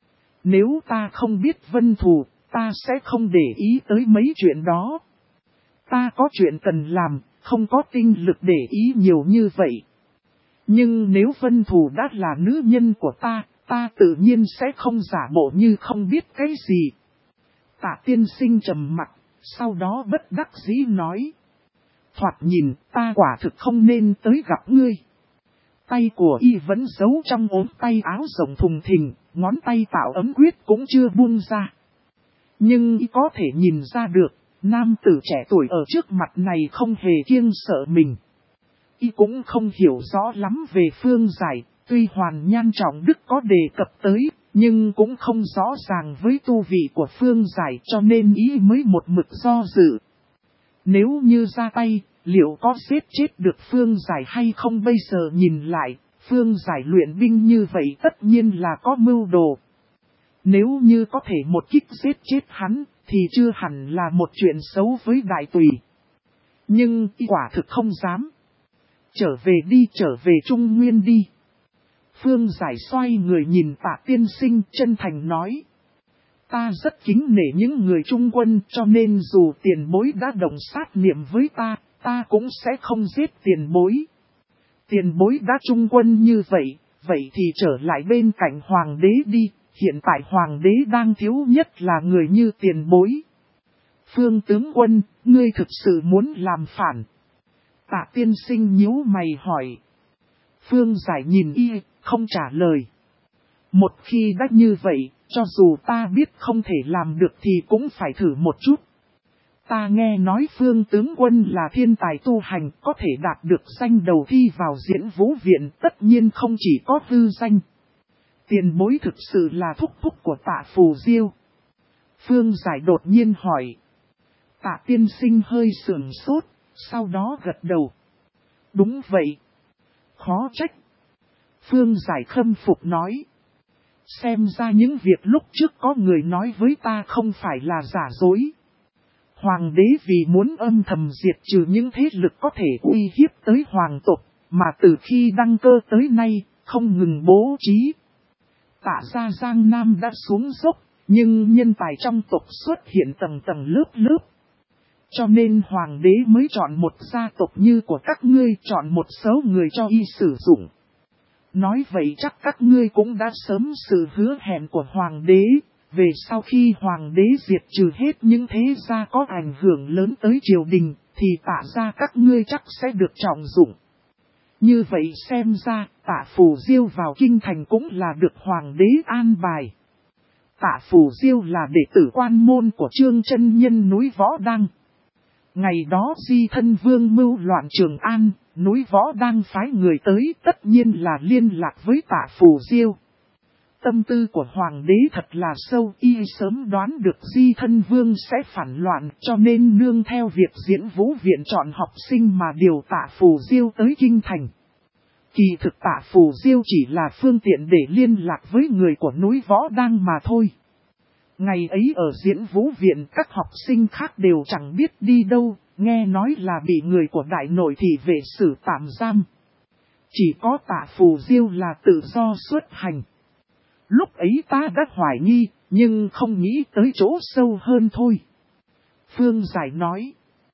Nếu ta không biết Vân Thù, ta sẽ không để ý tới mấy chuyện đó. Ta có chuyện cần làm, không có tinh lực để ý nhiều như vậy. Nhưng nếu Vân Thù đã là nữ nhân của ta, ta tự nhiên sẽ không giả bộ như không biết cái gì. Tạ tiên sinh trầm mặc. Sau đó bất đắc dĩ nói. Thoạt nhìn ta quả thực không nên tới gặp ngươi. Tay của y vẫn giấu trong ốm tay áo rộng thùng thình, ngón tay tạo ấm quyết cũng chưa buông ra. Nhưng y có thể nhìn ra được, nam tử trẻ tuổi ở trước mặt này không hề kiêng sợ mình. Y cũng không hiểu rõ lắm về Phương Giải, tuy Hoàn Nhan Trọng Đức có đề cập tới. Nhưng cũng không rõ ràng với tu vị của Phương Giải, cho nên ý mới một mực do dự. Nếu như ra tay, liệu có giết chết được Phương Giải hay không? Bây giờ nhìn lại, Phương Giải luyện binh như vậy tất nhiên là có mưu đồ. Nếu như có thể một kích giết chết hắn, thì chưa hẳn là một chuyện xấu với Đại Tùy. Nhưng quả thực không dám. Trở về đi, trở về Trung Nguyên đi. Phương Giải xoay người nhìn Tạ tiên sinh chân thành nói. Ta rất kính nể những người Trung quân, cho nên dù tiền bối đã đồng sát niệm với ta cũng sẽ không giết tiền bối. Tiền bối đã Trung quân như vậy, vậy thì trở lại bên cạnh hoàng đế đi, hiện tại hoàng đế đang thiếu nhất là người như tiền bối. Phương tướng quân, ngươi thực sự muốn làm phản. Tạ tiên sinh nhíu mày hỏi. Phương Giải nhìn y, không trả lời. Một khi đã như vậy, cho dù ta biết không thể làm được thì cũng phải thử một chút. Ta nghe nói Phương tướng quân là thiên tài tu hành, có thể đạt được danh đầu thi vào Diễn Vũ Viện, tất nhiên không chỉ có hư danh. Tiền bối thực sự là thúc thúc của Tạ Phù Diêu. Phương Giải đột nhiên hỏi. Tạ tiên sinh hơi sườn sốt, sau đó gật đầu. Đúng vậy. Khó trách. Phương Giải khâm phục nói. Xem ra những việc lúc trước có người nói với ta không phải là giả dối. Hoàng đế vì muốn âm thầm diệt trừ những thế lực có thể uy hiếp tới hoàng tộc, mà từ khi đăng cơ tới nay, không ngừng bố trí. Tạ ra Giang Nam đã xuống dốc, nhưng nhân tài trong tộc xuất hiện tầng tầng lớp lớp. Cho nên hoàng đế mới chọn một gia tộc như của các ngươi, chọn một số người cho y sử dụng. Nói vậy chắc các ngươi cũng đã sớm sự hứa hẹn của hoàng đế, về sau khi hoàng đế diệt trừ hết những thế gia có ảnh hưởng lớn tới triều đình, thì Tạ ra các ngươi chắc sẽ được trọng dụng. Như vậy xem ra, Tạ Phù Diêu vào kinh thành cũng là được hoàng đế an bài. Tạ Phù Diêu là đệ tử quan môn của Trương Chân Nhân núi Võ Đăng. Ngày đó Di Thân Vương mưu loạn Trường An, núi Võ đang phái người tới, tất nhiên là liên lạc với Tạ Phù Diêu. Tâm tư của hoàng đế thật là sâu, y sớm đoán được Di Thân Vương sẽ phản loạn, cho nên nương theo việc Diễn Vũ Viện chọn học sinh mà điều Tạ Phù Diêu tới kinh thành. Kỳ thực Tạ Phù Diêu chỉ là phương tiện để liên lạc với người của núi Võ Đang mà thôi. Ngày ấy ở Diễn Vũ Viện các học sinh khác đều chẳng biết đi đâu, nghe nói là bị người của đại nội thị vệ xử tạm giam. Chỉ có Tạ Phù Diêu là tự do xuất hành. Lúc ấy ta đã hoài nghi, nhưng không nghĩ tới chỗ sâu hơn thôi. Phương Giải nói.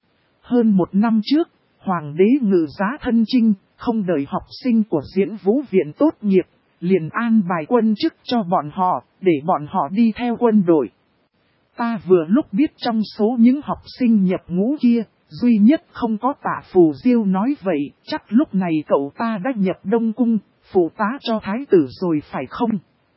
Hơn một năm trước, Hoàng đế ngự giá thân chinh, không đợi học sinh của Diễn Vũ Viện tốt nghiệp, liền an bài quân chức cho bọn họ, để bọn họ đi theo quân đội. Ta vừa lúc biết trong số những học sinh nhập ngũ kia, duy nhất không có Tạ Phù Diêu nói vậy, chắc lúc này cậu ta đã nhập Đông Cung, phụ tá cho thái tử rồi phải không?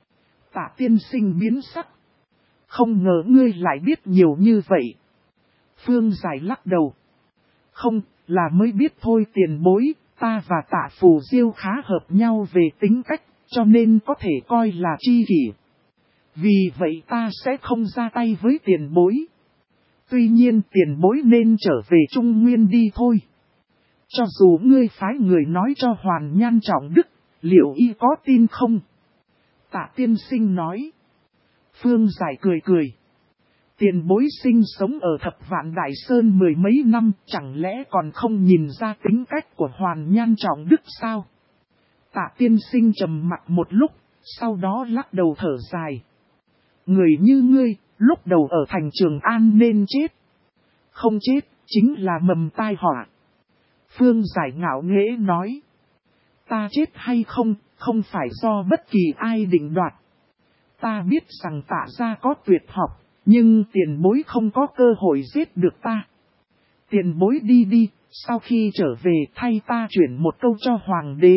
Tạ tiên sinh biến sắc. Không ngờ ngươi lại biết nhiều như vậy. Phương Giải lắc đầu. Không, là mới biết thôi tiền bối, ta và Tạ Phù Diêu khá hợp nhau về tính cách, cho nên có thể coi là tri kỷ. Vì vậy ta sẽ không ra tay với tiền bối. Tuy nhiên tiền bối nên trở về Trung Nguyên đi thôi. Cho dù ngươi phái người nói cho Hoàn Nhan Trọng Đức, liệu y có tin không? Tạ tiên sinh nói. Phương Giải cười cười. Tiền bối sinh sống ở Thập Vạn Đại Sơn mười mấy năm, chẳng lẽ còn không nhìn ra tính cách của Hoàn Nhan Trọng Đức sao? Tạ tiên sinh trầm mặt một lúc, sau đó lắc đầu thở dài. Người như ngươi, lúc đầu ở thành Trường An nên chết. Không chết, chính là mầm tai họa. Phương Giải ngạo nghễ nói. Ta chết hay không, không phải do bất kỳ ai định đoạt. Ta biết rằng Tạ gia có tuyệt học, nhưng tiền bối không có cơ hội giết được ta. Tiền bối đi đi, sau khi trở về thay ta chuyển một câu cho hoàng đế.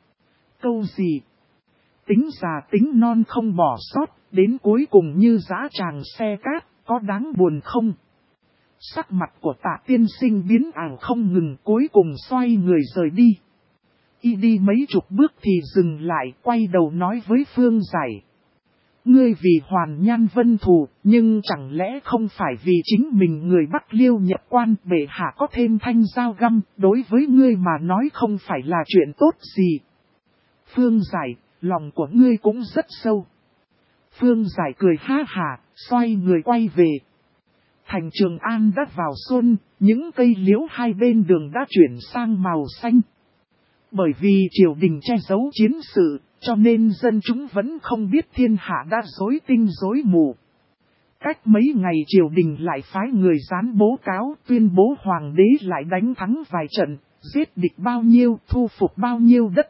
Câu gì? Tính già tính non không bỏ sót, đến cuối cùng như dã tràng xe cát, có đáng buồn không? Sắc mặt của Tạ tiên sinh biến ảo không ngừng, cuối cùng xoay người rời đi. Y đi mấy chục bước thì dừng lại, quay đầu nói với Phương Giải. Ngươi vì Hoàn Nhan Vân thù, nhưng chẳng lẽ không phải vì chính mình người Bắc Liêu nhập quan, bệ hạ có thêm thanh dao găm, đối với ngươi mà nói không phải là chuyện tốt gì. Phương Giải, lòng của ngươi cũng rất sâu. Phương Giải cười ha hả, xoay người quay về. Thành Trường An đã vào xuân, Những cây liễu hai bên đường đã chuyển sang màu xanh. Bởi vì triều đình che giấu chiến sự, cho nên dân chúng vẫn không biết thiên hạ đã rối tinh rối mù. Cách mấy ngày triều đình lại phái người gián bố cáo tuyên bố hoàng đế lại đánh thắng vài trận, giết địch bao nhiêu, thu phục bao nhiêu đất.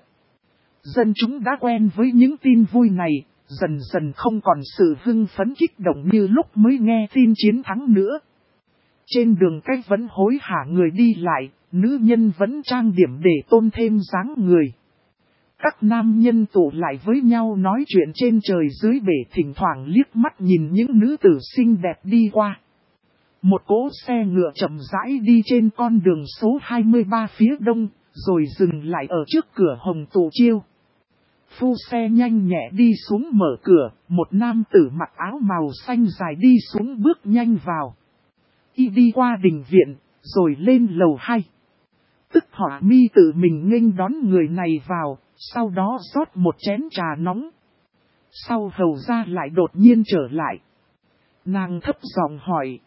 Dân chúng đã quen với những tin vui này, dần dần không còn sự hưng phấn kích động như lúc mới nghe tin chiến thắng nữa. Trên đường cách vẫn hối hả người đi lại, nữ nhân vẫn trang điểm để tôn thêm dáng người. Các nam nhân tụ lại với nhau nói chuyện trên trời dưới bể, thỉnh thoảng liếc mắt nhìn những nữ tử xinh đẹp đi qua. Một cỗ xe ngựa chậm rãi đi trên con đường số 23 phía đông, rồi dừng lại ở trước cửa Hồng Tụ Chiêu. Phu xe nhanh nhẹ đi xuống mở cửa, một nam tử mặc áo màu xanh dài đi xuống bước nhanh vào. Y đi qua đình viện, rồi lên lầu 2. Tức Họa Mi tự mình nghênh đón người này vào, sau đó rót một chén trà nóng. Sau hầu ra lại đột nhiên trở lại. Nàng thấp giọng hỏi.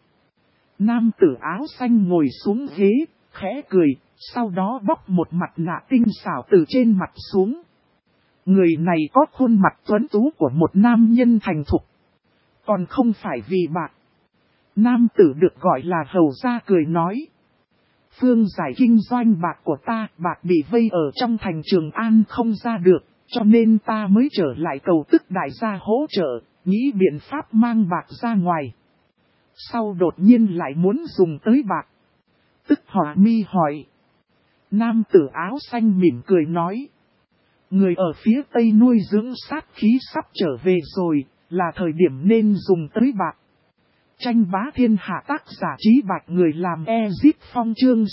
Nam tử áo xanh ngồi xuống ghế, khẽ cười, sau đó bóc một mặt nạ tinh xảo từ trên mặt xuống. Người này có khuôn mặt tuấn tú của một nam nhân thành thục. Còn không phải vì bạc. Nam tử được gọi là hầu ra cười nói. Phương giải kinh doanh bạc của ta, bạc bị vây ở trong thành Trường An không ra được, cho nên ta mới trở lại cầu Tức đại gia hỗ trợ, nghĩ biện pháp mang bạc ra ngoài. Sau đột nhiên lại muốn dùng tới bạc. Tức Họa Mi hỏi. Nam tử áo xanh mỉm cười nói. Người ở phía tây nuôi dưỡng sát khí sắp trở về rồi, là thời điểm nên dùng tới bạc. Tranh bá thiên hạ tác giả Trí Bạch người làm Ezip Phong chương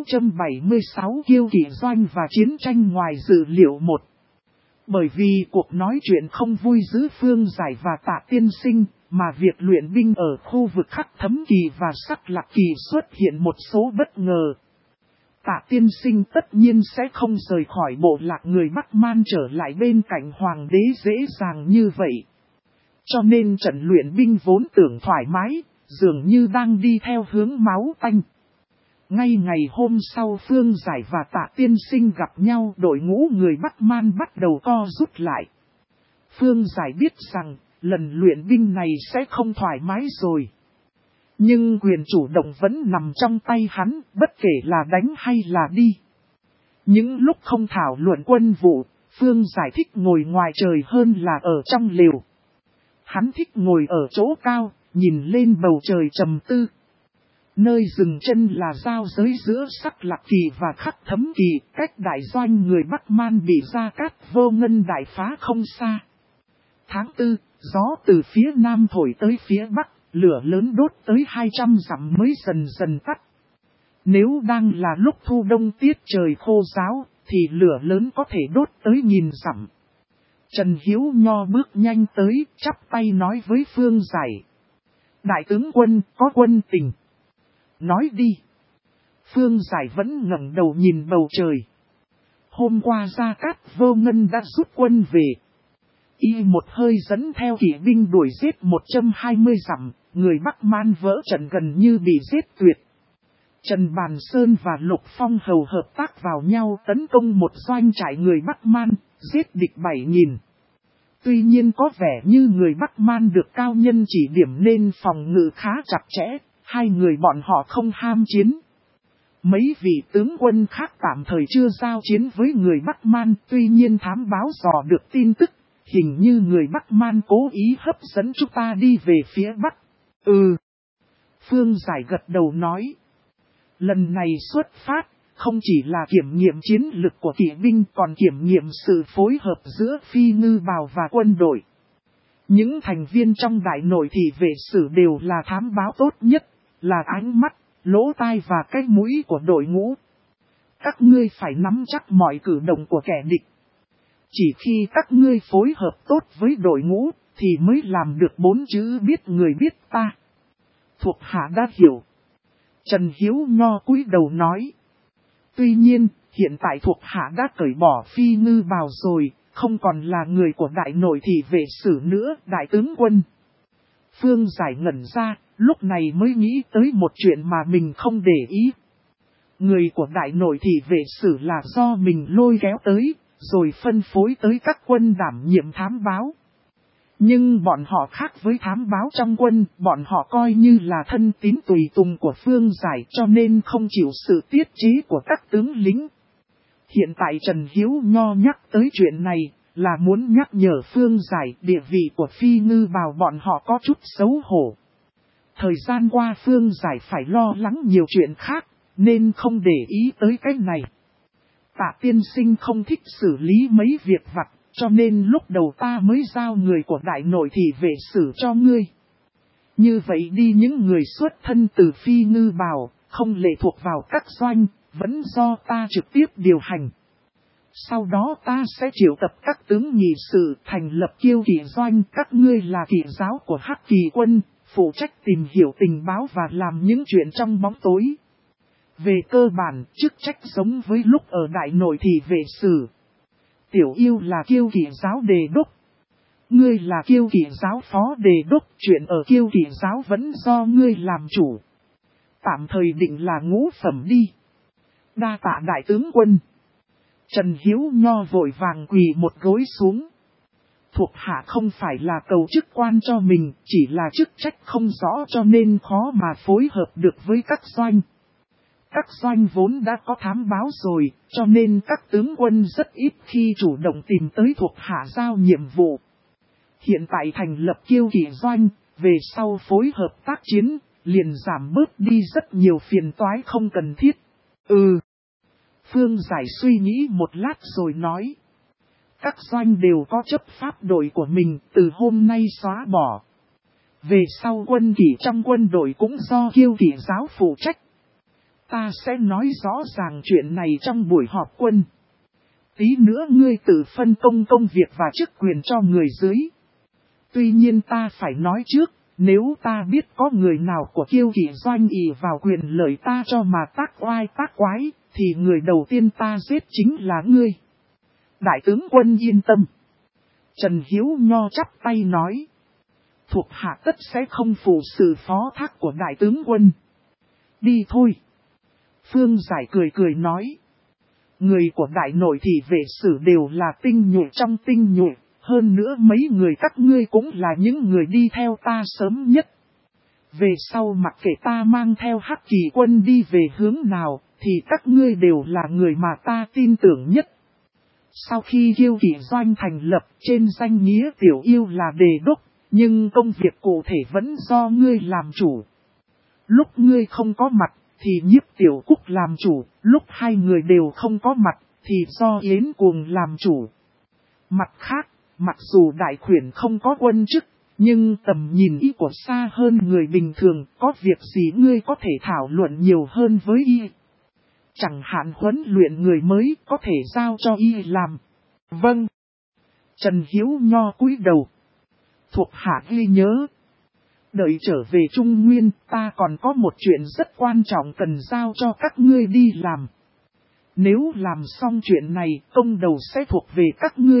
676 kiêu kỵ doanh và chiến tranh ngoài dự liệu 1. Bởi vì cuộc nói chuyện không vui giữa Phương Giải và Tạ Tiên Sinh, mà việc luyện binh ở khu vực Khắc Thấm Kỳ và Sắc Lạc Kỳ xuất hiện một số bất ngờ. Tạ Tiên Sinh tất nhiên sẽ không rời khỏi bộ lạc người Bắc Man trở lại bên cạnh hoàng đế dễ dàng như vậy. Cho nên trận luyện binh vốn tưởng thoải mái, dường như đang đi theo hướng máu tanh. Ngay ngày hôm sau Phương Giải và Tạ Tiên Sinh gặp nhau, đội ngũ người Bắc Man bắt đầu co rút lại. Phương Giải biết rằng, lần luyện binh này sẽ không thoải mái rồi. Nhưng quyền chủ động vẫn nằm trong tay hắn, bất kể là đánh hay là đi. Những lúc không thảo luận quân vụ, Phương Giải thích ngồi ngoài trời hơn là ở trong lều. Hắn thích ngồi ở chỗ cao, nhìn lên bầu trời trầm tư. Nơi dừng chân là giao giới giữa Sắc Lạc Kỳ và Khắc Thấm Kỳ, cách đại doanh người Bắc Man bị Gia Cát Vô Ngân đại phá không xa. Tháng 4, gió từ phía nam thổi tới phía bắc, lửa lớn đốt tới 200 dặm mới dần dần tắt. Nếu đang là lúc thu đông tiết trời khô ráo, thì lửa lớn có thể đốt tới 1000 dặm. Trần Hiếu Nho bước nhanh tới, chắp tay nói với Phương Giải. Đại tướng quân, có quân tình. Nói đi. Phương Giải vẫn ngẩng đầu nhìn bầu trời. Hôm qua Gia Cát Vô Ngân đã rút quân về. Y một hơi dẫn theo kỵ binh đuổi giết 120 dặm, người Bắc Man vỡ trận gần như bị giết tuyệt. Trần Bàn Sơn và Lục Phong Hầu hợp tác vào nhau tấn công một doanh trại người Bắc Man, giết địch 7000. Tuy nhiên có vẻ như người Bắc Man được cao nhân chỉ điểm nên phòng ngự khá chặt chẽ, hai người bọn họ không ham chiến. Mấy vị tướng quân khác tạm thời chưa giao chiến với người Bắc Man, tuy nhiên thám báo dò được tin tức, hình như người Bắc Man cố ý hấp dẫn chúng ta đi về phía Bắc. Phương Giải gật đầu nói. Lần này xuất phát, không chỉ là kiểm nghiệm chiến lực của kỵ binh còn kiểm nghiệm sự phối hợp giữa phi ngư bào và quân đội. Những thành viên trong đại nội thị vệ sử đều là thám báo tốt nhất, là ánh mắt, lỗ tai và cái mũi của đội ngũ. Các ngươi phải nắm chắc mọi cử động của kẻ địch. Chỉ khi các ngươi phối hợp tốt với đội ngũ, thì mới làm được 4 chữ biết người biết ta. Thuộc hạ đã hiểu. Trần Hiếu Nho cúi đầu nói. Tuy nhiên, hiện tại thuộc hạ đã cởi bỏ phi ngư bào rồi, không còn là người của đại nội thị vệ sử nữa, đại tướng quân. Phương Giải ngẩn ra, lúc này mới nghĩ tới một chuyện mà mình không để ý. Người của đại nội thị vệ sử là do mình lôi kéo tới, rồi phân phối tới các quân đảm nhiệm thám báo. Nhưng bọn họ khác với thám báo trong quân, bọn họ coi như là thân tín tùy tùng của Phương Giải cho nên không chịu sự tiết chế của các tướng lính. Hiện tại Trần Hiếu Nho nhắc tới chuyện này là muốn nhắc nhở Phương Giải địa vị của Phi Ngư Bào bọn họ có chút xấu hổ. Thời gian qua Phương Giải phải lo lắng nhiều chuyện khác, nên không để ý tới cái này. Tạ tiên sinh không thích xử lý mấy việc vặt, cho nên lúc đầu ta mới giao người của đại nội thị vệ xử cho ngươi. Như vậy đi những người xuất thân từ Phi Ngư Bào, không lệ thuộc vào các doanh, vẫn do ta trực tiếp điều hành. Sau đó ta sẽ triệu tập các tướng nghị sự thành lập Kiêu Kỵ doanh, các ngươi là kỵ giáo của Hắc Kỳ quân, phụ trách tìm hiểu tình báo và làm những chuyện trong bóng tối. Về cơ bản, chức trách giống với lúc ở đại nội thị vệ sử. Tiểu Yêu là Kiêu Kỵ giáo đề đốc. Ngươi là Kiêu Kỵ giáo phó đề đốc, chuyện ở Kiêu Kỵ giáo vẫn do ngươi làm chủ. Tạm thời định là ngũ phẩm đi. Đa tạ đại tướng quân. Trần Hiếu Nho vội vàng quỳ một gối xuống. Thuộc hạ không phải là cầu chức quan cho mình, chỉ là chức trách không rõ cho nên khó mà phối hợp được với các doanh. Các doanh vốn đã có thám báo rồi, cho nên các tướng quân rất ít khi chủ động tìm tới thuộc hạ giao nhiệm vụ. Hiện tại thành lập Kiêu Kỵ doanh, về sau phối hợp tác chiến, liền giảm bớt đi rất nhiều phiền toái không cần thiết. Phương Giải suy nghĩ một lát rồi nói. Các doanh đều có chấp pháp đội của mình, từ hôm nay xóa bỏ. Về sau quân kỷ trong quân đội cũng do Kiêu Kỵ giáo phụ trách. Ta sẽ nói rõ ràng chuyện này trong buổi họp quân. Tí nữa ngươi tự phân công việc và chức quyền cho người dưới. Tuy nhiên ta phải nói trước, nếu ta biết có người nào của Kiêu Kỵ doanh ỷ vào quyền lợi ta cho mà tác oai tác quái, thì người đầu tiên ta giết chính là ngươi. Đại tướng quân yên tâm. Trần Hiếu Nho chắp tay nói. Thuộc hạ tất sẽ không phụ sự phó thác của đại tướng quân. Đi thôi. Phương Giải cười nói. Người của đại nội thị vệ sử đều là tinh nhuệ trong tinh nhuệ. Hơn nữa mấy người các ngươi cũng là những người đi theo ta sớm nhất. Về sau mặc kệ ta mang theo Hắc Kỳ quân đi về hướng nào, thì các ngươi đều là người mà ta tin tưởng nhất. Sau khi Kiêu Kỵ doanh thành lập, trên danh nghĩa Tiểu Yêu là đề đốc, nhưng công việc cụ thể vẫn do ngươi làm chủ. Lúc ngươi không có mặt, thì Nhiếp Tiểu Cúc làm chủ, lúc hai người đều không có mặt, thì do Yến Cuồng làm chủ. Mặt khác, mặc dù đại khuyển không có quân chức, nhưng tầm nhìn y của xa hơn người bình thường, có việc gì ngươi có thể thảo luận nhiều hơn với y. Chẳng hạn huấn luyện người mới có thể giao cho y làm. Vâng. Trần Hiếu Nho cúi đầu. Thuộc hạ ghi nhớ. Đợi trở về Trung Nguyên, ta còn có một chuyện rất quan trọng cần giao cho các ngươi đi làm. Nếu làm xong chuyện này, công đầu sẽ thuộc về các ngươi.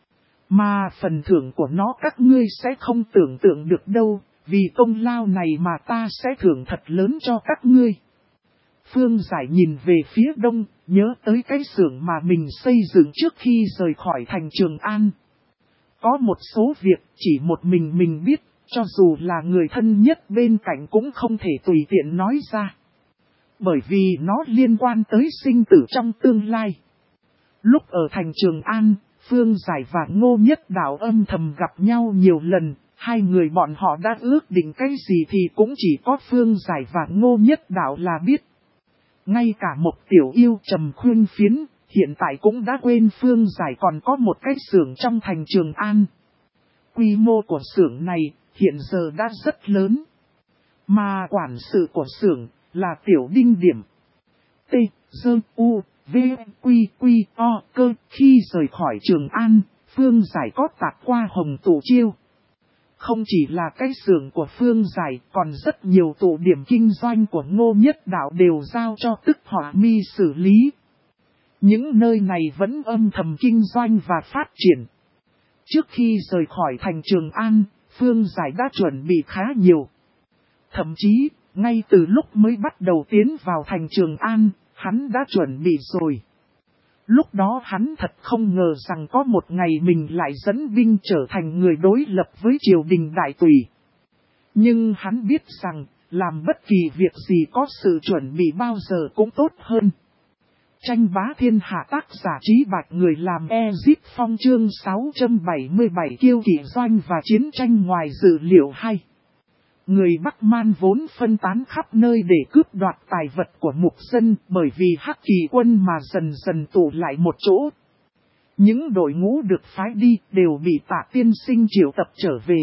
Mà phần thưởng của nó các ngươi sẽ không tưởng tượng được đâu, vì công lao này mà ta sẽ thưởng thật lớn cho các ngươi. Phương Giải nhìn về phía đông, nhớ tới cái xưởng mà mình xây dựng trước khi rời khỏi thành Trường An. Có một số việc chỉ một mình biết, cho dù là người thân nhất bên cạnh cũng không thể tùy tiện nói ra. Bởi vì nó liên quan tới sinh tử trong tương lai. Lúc ở thành Trường An, Phương Giải và Ngô Nhất Đạo âm thầm gặp nhau nhiều lần, hai người bọn họ đã ước định cái gì thì cũng chỉ có Phương Giải và Ngô Nhất Đạo là biết. Ngay cả một Tiểu Yêu Trầm Khuyên Phiến, hiện tại cũng đã quên Phương Giải còn có một cái xưởng trong thành Trường An. Quy mô của xưởng này hiện giờ đã rất lớn. Mà quản sự của xưởng là Tiểu Đinh Điểm. T, G, U, V, Quy, Quy, O, Cơ. Khi rời khỏi Trường An, Phương Giải có tạt qua Hồng Tụ Chiêu. Không chỉ là cái xưởng của Phương Giải, còn rất nhiều tụ điểm kinh doanh của Ngô Nhất Đạo đều giao cho Tức Hỏa Mi xử lý. Những nơi này vẫn âm thầm kinh doanh và phát triển. Trước khi rời khỏi thành Trường An, Phương Giải đã chuẩn bị khá nhiều. Thậm chí, ngay từ lúc mới bắt đầu tiến vào thành Trường An, hắn đã chuẩn bị rồi. Lúc đó hắn thật không ngờ rằng có một ngày mình lại dẫn binh trở thành người đối lập với triều đình đại tùy. Nhưng hắn biết rằng, làm bất kỳ việc gì có sự chuẩn bị bao giờ cũng tốt hơn. Tranh bá thiên hạ tác giả Trí Bạch người làm Ezip Phong chương 677 kiêu kỵ doanh và chiến tranh ngoài dự liệu hay. Người Bắc Man vốn phân tán khắp nơi để cướp đoạt tài vật của mục dân bởi vì Hắc Kỳ quân mà dần dần tụ lại một chỗ. Những đội ngũ được phái đi đều bị Tạ tiên sinh triệu tập trở về.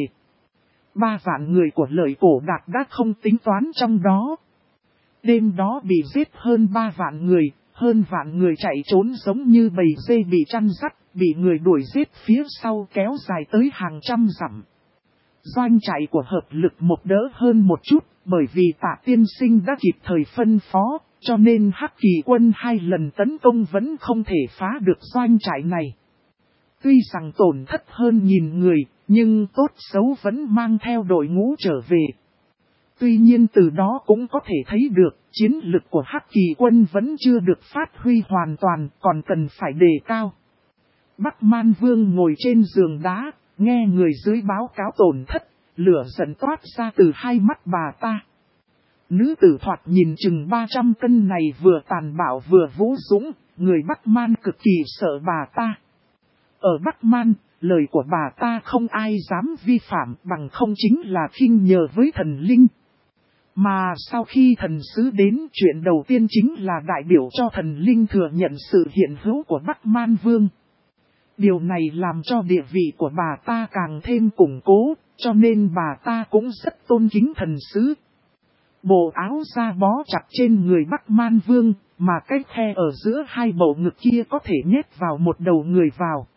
3 vạn người của Lợi Cổ Đạt đã không tính toán trong đó. Đêm đó bị giết hơn 3 vạn người, hơn vạn người chạy trốn giống như bầy dê bị chăn dắt, bị người đuổi giết phía sau kéo dài tới hàng trăm dặm. Doanh chạy của hợp lực một đỡ hơn một chút, bởi vì Tạ tiên sinh đã kịp thời phân phó, cho nên Hắc Kỳ quân 2 lần tấn công vẫn không thể phá được doanh trại này. Tuy rằng tổn thất hơn 1000 người, nhưng tốt xấu vẫn mang theo đội ngũ trở về. Tuy nhiên từ đó cũng có thể thấy được, chiến lực của Hắc Kỳ quân vẫn chưa được phát huy hoàn toàn, còn cần phải đề cao. Bắc Man Vương ngồi trên giường đá, nghe người dưới báo cáo tổn thất, lửa giận toát ra từ hai mắt bà ta. Nữ tử thoạt nhìn chừng 300 cân này vừa tàn bạo vừa vũ dũng, người Bắc Man cực kỳ sợ bà ta. Ở Bắc Man, lời của bà ta không ai dám vi phạm bằng không chính là khinh nhờ với thần linh. Mà sau khi thần sứ đến, chuyện đầu tiên chính là đại biểu cho thần linh thừa nhận sự hiện hữu của Bắc Man Vương. Điều này làm cho địa vị của bà ta càng thêm củng cố, cho nên bà ta cũng rất tôn kính thần sứ. Bộ áo da bó chặt trên người Bắc Man Vương, mà cái khe ở giữa hai bầu ngực kia có thể nhét vào một đầu người vào.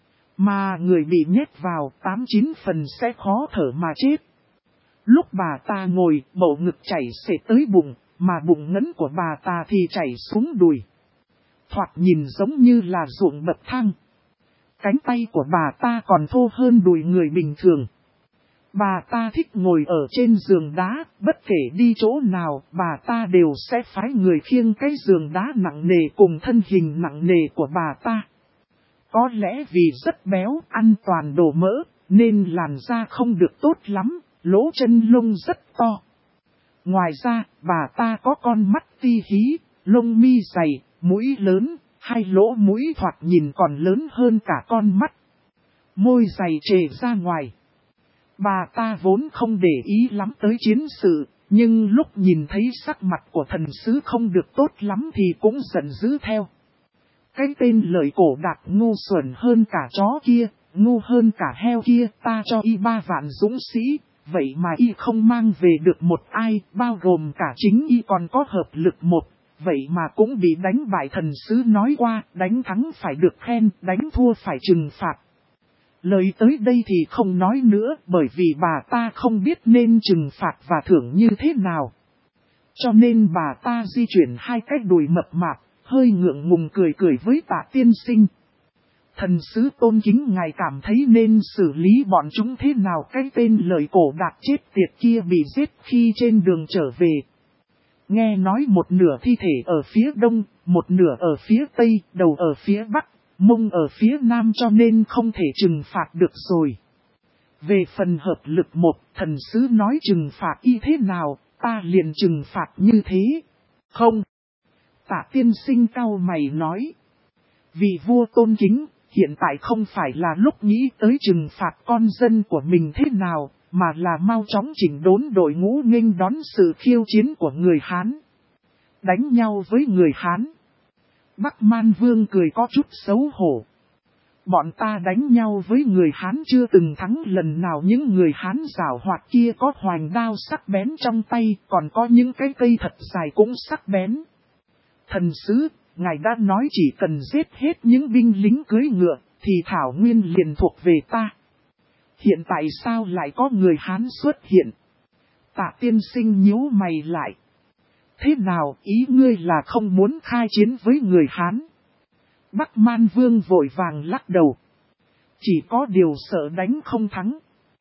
Mà người bị nhét vào 8-9 phần sẽ khó thở mà chết. Lúc bà ta ngồi, bầu ngực chảy xệ tới bụng, mà bụng ngấn của bà ta thì chảy xuống đùi. Thoạt nhìn giống như là ruộng bậc thang. Cánh tay của bà ta còn thô hơn đùi người bình thường. Bà ta thích ngồi ở trên giường đá, bất kể đi chỗ nào, bà ta đều sẽ phái người khiêng cái giường đá nặng nề cùng thân hình nặng nề của bà ta. Có lẽ vì rất béo, ăn toàn đồ mỡ, nên làn da không được tốt lắm, lỗ chân lông rất to. Ngoài ra, bà ta có con mắt ti hí, lông mi dày, mũi lớn, hai lỗ mũi thoạt nhìn còn lớn hơn cả con mắt. Môi dày trề ra ngoài. Bà ta vốn không để ý lắm tới chiến sự, nhưng lúc nhìn thấy sắc mặt của thần sứ không được tốt lắm thì cũng giận dữ theo. Cái tên Lợi Cổ Đạt ngu xuẩn hơn cả chó kia, ngu hơn cả heo kia, ta cho y 3 vạn dũng sĩ, vậy mà y không mang về được một ai, bao gồm cả chính y còn có hợp lực một, vậy mà cũng bị đánh bại. Thần sứ nói qua, đánh thắng phải được khen, đánh thua phải trừng phạt. Lời tới đây thì không nói nữa, bởi vì bà ta không biết nên trừng phạt và thưởng như thế nào. Cho nên bà ta di chuyển hai cái đùi mập mạp, hơi ngượng ngùng cười cười với Tạ tiên sinh. Thần sứ tôn kính ngài cảm thấy nên xử lý bọn chúng thế nào? Cái tên Lợi Cổ Đạt chết tiệt kia bị giết khi trên đường trở về. Nghe nói một nửa thi thể ở phía đông, một nửa ở phía tây, đầu ở phía bắc, mông ở phía nam, cho nên không thể trừng phạt được rồi. Về phần hợp lực một, thần sứ nói trừng phạt y thế nào, ta liền trừng phạt như thế. Không. Tạ tiên sinh cau mày nói. Vì vua tôn kính, hiện tại không phải là lúc nghĩ tới trừng phạt con dân của mình thế nào, mà là mau chóng chỉnh đốn đội ngũ nghênh đón sự khiêu chiến của người Hán. Đánh nhau với người Hán. Bắc Man Vương cười có chút xấu hổ. Bọn ta đánh nhau với người Hán chưa từng thắng lần nào. Những người Hán giảo hoạt kia có hoành đao sắc bén trong tay, còn có những cái cây thật dài cũng sắc bén. Thần sứ, ngài đã nói chỉ cần giết hết những binh lính cưỡi ngựa, thì thảo nguyên liền thuộc về ta. Hiện tại sao lại có người Hán xuất hiện? Tạ tiên sinh nhíu mày lại. Thế nào, ý ngươi là không muốn khai chiến với người Hán? Bắc Man Vương vội vàng lắc đầu. Chỉ có điều sợ đánh không thắng.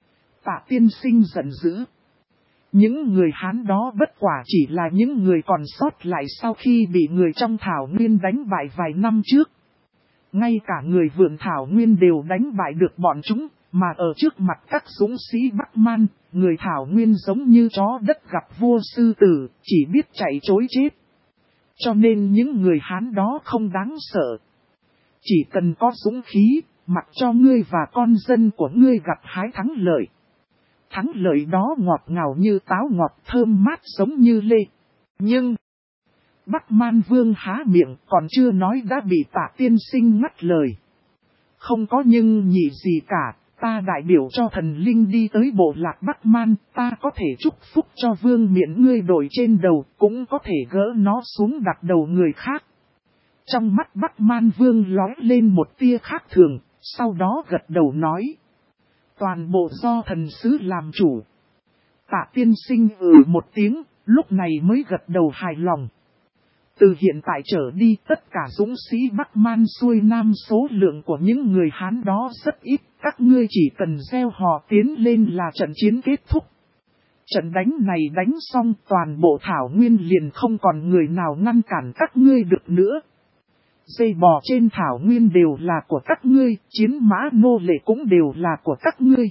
Tạ tiên sinh giận dữ. Những người Hán đó bất quả chỉ là những người còn sót lại sau khi bị người trong Thảo Nguyên đánh bại vài năm trước. Ngay cả người vượn Thảo Nguyên đều đánh bại được bọn chúng, mà ở trước mặt các dũng sĩ Bắc Man, người Thảo Nguyên giống như chó đất gặp vua sư tử, chỉ biết chạy trối chết. Cho nên những người Hán đó không đáng sợ. Chỉ cần có dũng khí, mặc cho ngươi và con dân của ngươi gặt hái thắng lợi. Thắng lợi đó ngọt ngào như táo ngọt, thơm mát giống như lê. Nhưng Bắc Man Vương há miệng còn chưa nói đã bị Tạ tiên sinh ngắt lời. Không có nhưng nhị gì cả, ta đại biểu cho thần linh đi tới bộ lạc Bắc Man, ta có thể chúc phúc cho vương miện ngươi đổi trên đầu, cũng có thể gỡ nó xuống đặt đầu người khác. Trong mắt Bắc Man Vương lóe lên một tia khác thường, sau đó gật đầu nói. Toàn bộ do thần sứ làm chủ. Tạ tiên sinh một tiếng, lúc này mới gật đầu hài lòng. Từ hiện tại trở đi tất cả dũng sĩ Bắc Man xuôi nam số lượng của những người Hán đó rất ít, các ngươi chỉ cần gieo hò tiến lên là trận chiến kết thúc. Trận đánh này đánh xong toàn bộ Thảo Nguyên liền không còn người nào ngăn cản các ngươi được nữa. Dây bò trên Thảo Nguyên đều là của các ngươi, chiến mã nô lệ cũng đều là của các ngươi.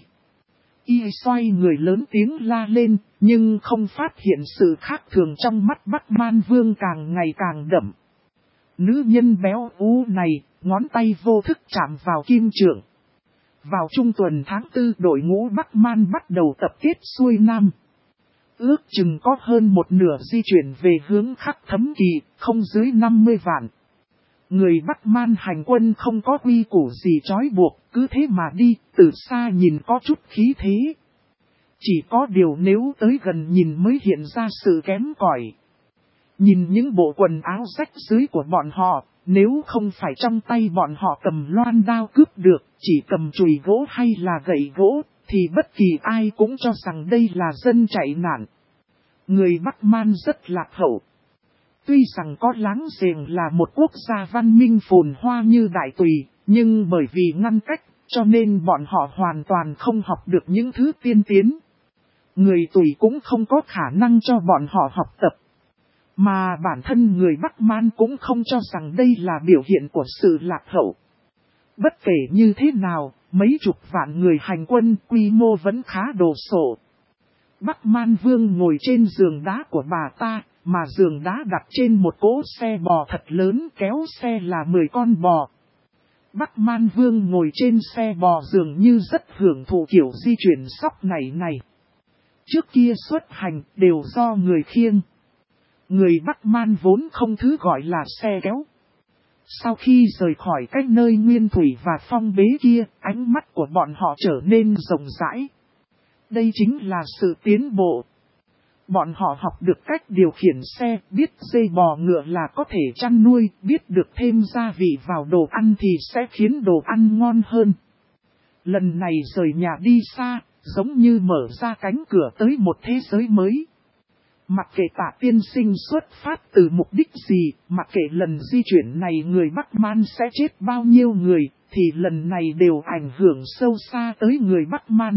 Y xoay người lớn tiếng la lên, nhưng không phát hiện sự khác thường trong mắt Bắc Man Vương càng ngày càng đậm. Nữ nhân béo ú này, ngón tay vô thức chạm vào kim trượng. Vào trung tuần tháng 4 đội ngũ Bắc Man bắt đầu tập kết xuôi nam. Ước chừng có hơn một nửa di chuyển về hướng Khắc Thấm Kỳ, không dưới 50 vạn. Người Bắc Man hành quân không có quy củ gì trói buộc, cứ thế mà đi, từ xa nhìn có chút khí thế. Chỉ có điều nếu tới gần nhìn mới hiện ra sự kém cỏi. Nhìn những bộ quần áo rách rưới của bọn họ, nếu không phải trong tay bọn họ cầm loan đao cướp được, chỉ cầm chùy gỗ hay là gậy gỗ, thì bất kỳ ai cũng cho rằng đây là dân chạy nạn. Người Bắc Man rất lạc hậu. Tuy rằng có láng giềng là một quốc gia văn minh phồn hoa như Đại Tùy, nhưng bởi vì ngăn cách, cho nên bọn họ hoàn toàn không học được những thứ tiên tiến. Người Tùy cũng không có khả năng cho bọn họ học tập. Mà bản thân người Bắc Man cũng không cho rằng đây là biểu hiện của sự lạc hậu. Bất kể như thế nào, mấy chục vạn người hành quân quy mô vẫn khá đồ sộ. Bắc Man Vương ngồi trên giường đá của bà ta, mà giường đá đặt trên một cỗ xe bò thật lớn, kéo xe là 10 con bò. Bắc Man Vương ngồi trên xe bò dường như rất hưởng thụ kiểu di chuyển sóc này. Trước kia xuất hành đều do người khiêng. Người Bắc Man vốn không thứ gọi là xe kéo. Sau khi rời khỏi cái nơi nguyên thủy và phong bế kia, ánh mắt của bọn họ trở nên rộng rãi. Đây chính là sự tiến bộ. Bọn họ học được cách điều khiển xe, biết dây bò ngựa là có thể chăn nuôi, biết được thêm gia vị vào đồ ăn thì sẽ khiến đồ ăn ngon hơn. Lần này rời nhà đi xa, giống như mở ra cánh cửa tới một thế giới mới. Mặc kệ Tạ tiên sinh xuất phát từ mục đích gì, mặc kệ lần di chuyển này người Bắc Man sẽ chết bao nhiêu người, thì lần này đều ảnh hưởng sâu xa tới người Bắc Man.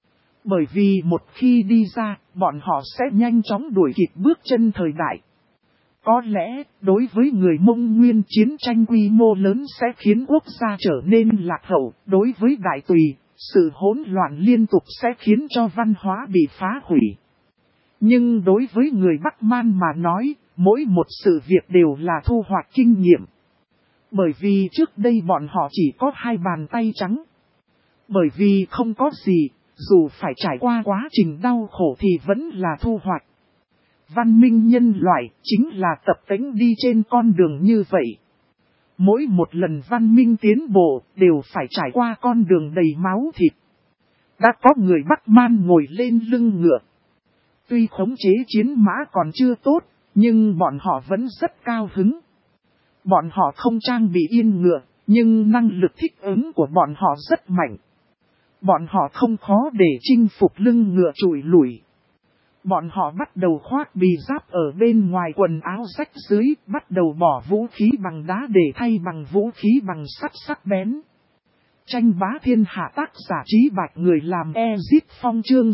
Bởi vì một khi đi ra, bọn họ sẽ nhanh chóng đuổi kịp bước chân thời đại. Có lẽ, đối với người Mông Nguyên chiến tranh quy mô lớn sẽ khiến quốc gia trở nên lạc hậu, đối với Đại Tùy, sự hỗn loạn liên tục sẽ khiến cho văn hóa bị phá hủy. Nhưng đối với người Bắc Man mà nói, mỗi một sự việc đều là thu hoạch kinh nghiệm. Bởi vì trước đây bọn họ chỉ có 2 bàn tay trắng. Bởi vì không có gì, dù phải trải qua quá trình đau khổ thì vẫn là thu hoạch. Văn minh nhân loại chính là tập tễnh đi trên con đường như vậy. Mỗi một lần văn minh tiến bộ đều phải trải qua con đường đầy máu thịt. Đã có người Bắc Man ngồi lên lưng ngựa. Tuy khống chế chiến mã còn chưa tốt, nhưng bọn họ vẫn rất cao hứng. Bọn họ không trang bị yên ngựa, nhưng năng lực thích ứng của bọn họ rất mạnh. Bọn họ không khó để chinh phục lưng ngựa trụi lủi. Bọn họ bắt đầu khoác bì giáp ở bên ngoài quần áo rách dưới, bắt đầu bỏ vũ khí bằng đá để thay bằng vũ khí bằng sắt sắc bén. Tranh bá thiên hạ tác giả Trí Bạch người làm Ezit Phong chương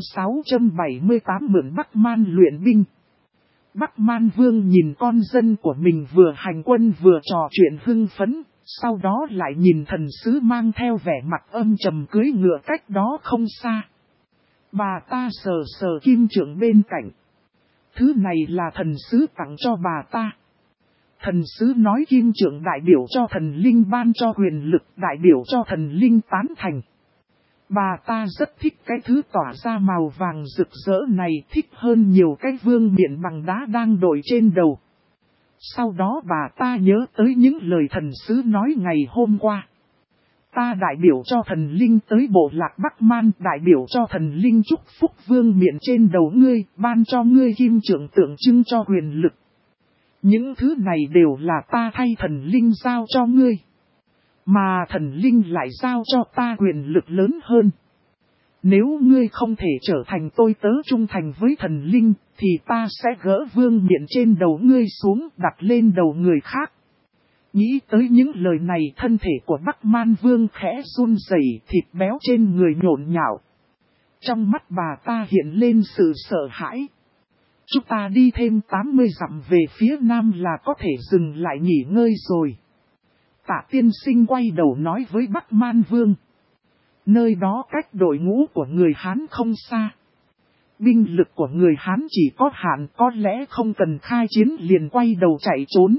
678 mượn Bắc Man luyện binh. Bắc Man Vương nhìn con dân của mình vừa hành quân vừa trò chuyện hưng phấn, sau đó lại nhìn thần sứ mang theo vẻ mặt âm trầm cưỡi ngựa cách đó không xa. Bà ta sờ sờ kim trượng bên cạnh. Thứ này là thần sứ tặng cho bà ta. Thần sứ nói kim trượng đại biểu cho thần linh ban cho quyền lực, đại biểu cho thần linh tán thành. Bà ta rất thích cái thứ tỏa ra màu vàng rực rỡ này, thích hơn nhiều cái vương miện bằng đá đang đội trên đầu. Sau đó bà ta nhớ tới những lời thần sứ nói ngày hôm qua. Ta đại biểu cho thần linh tới bộ lạc Bắc Man, đại biểu cho thần linh chúc phúc vương miện trên đầu ngươi, ban cho ngươi kim trượng tượng trưng cho quyền lực. Những thứ này đều là ta thay thần linh giao cho ngươi. Mà thần linh lại giao cho ta quyền lực lớn hơn. Nếu ngươi không thể trở thành tôi tớ trung thành với thần linh, thì ta sẽ gỡ vương miện trên đầu ngươi xuống đặt lên đầu người khác. Nghĩ tới những lời này, thân thể của Bắc Man Vương khẽ run rẩy, thịt béo trên người nhộn nhạo. Trong mắt bà ta hiện lên sự sợ hãi. Chúng ta đi thêm 80 dặm về phía nam là có thể dừng lại nghỉ ngơi rồi. Tạ tiên sinh quay đầu nói với Bắc Man Vương. Nơi đó cách đội ngũ của người Hán không xa. Binh lực của người Hán chỉ có hạn, có lẽ không cần khai chiến liền quay đầu chạy trốn.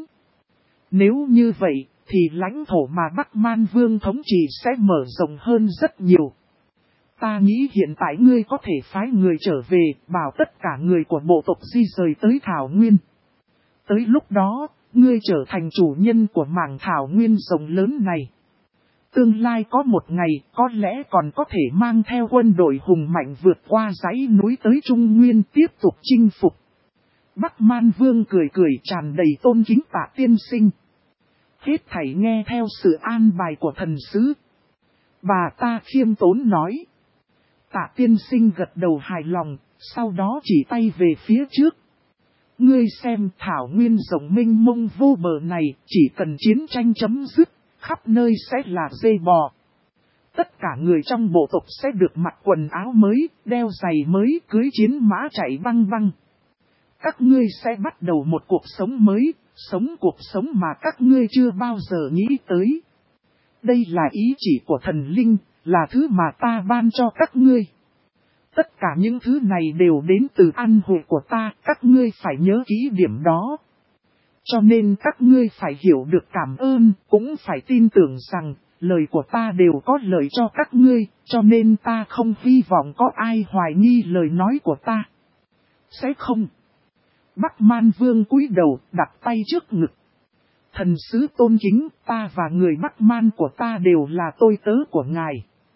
Nếu như vậy, thì lãnh thổ mà Bắc Man Vương thống trị sẽ mở rộng hơn rất nhiều. Ta nghĩ hiện tại ngươi có thể phái người trở về, bảo tất cả người của bộ tộc di rời tới Thảo Nguyên. Tới lúc đó, ngươi trở thành chủ nhân của mảng Thảo Nguyên rộng lớn này. Tương lai có một ngày, có lẽ còn có thể mang theo quân đội hùng mạnh vượt qua dãy núi tới Trung Nguyên tiếp tục chinh phục. Bắc Man Vương cười cười tràn đầy tôn kính Tạ tiên sinh. Hết thảy nghe theo sự an bài của thần sứ. Bà ta khiêm tốn nói. Tạ tiên sinh gật đầu hài lòng, sau đó chỉ tay về phía trước. Ngươi xem Thảo Nguyên rộng mênh mông vô bờ này, chỉ cần chiến tranh chấm dứt, khắp nơi sẽ là dê bò. Tất cả người trong bộ tộc sẽ được mặc quần áo mới, đeo giày mới, cưỡi chiến mã chạy băng băng. Các ngươi sẽ bắt đầu một cuộc sống mới, sống cuộc sống mà các ngươi chưa bao giờ nghĩ tới. Đây là ý chỉ của thần linh, là thứ mà ta ban cho các ngươi. Tất cả những thứ này đều đến từ ăn hội của ta, các ngươi phải nhớ kỹ điểm đó. Cho nên các ngươi phải hiểu được cảm ơn, cũng phải tin tưởng rằng, lời của ta đều có lợi cho các ngươi, cho nên ta không hy vọng có ai hoài nghi lời nói của ta. Sẽ không. Bắc Man Vương cúi đầu, đặt tay trước ngực. Thần sứ tôn kính, ta và người Bắc Man của ta đều là tôi tớ của ngài.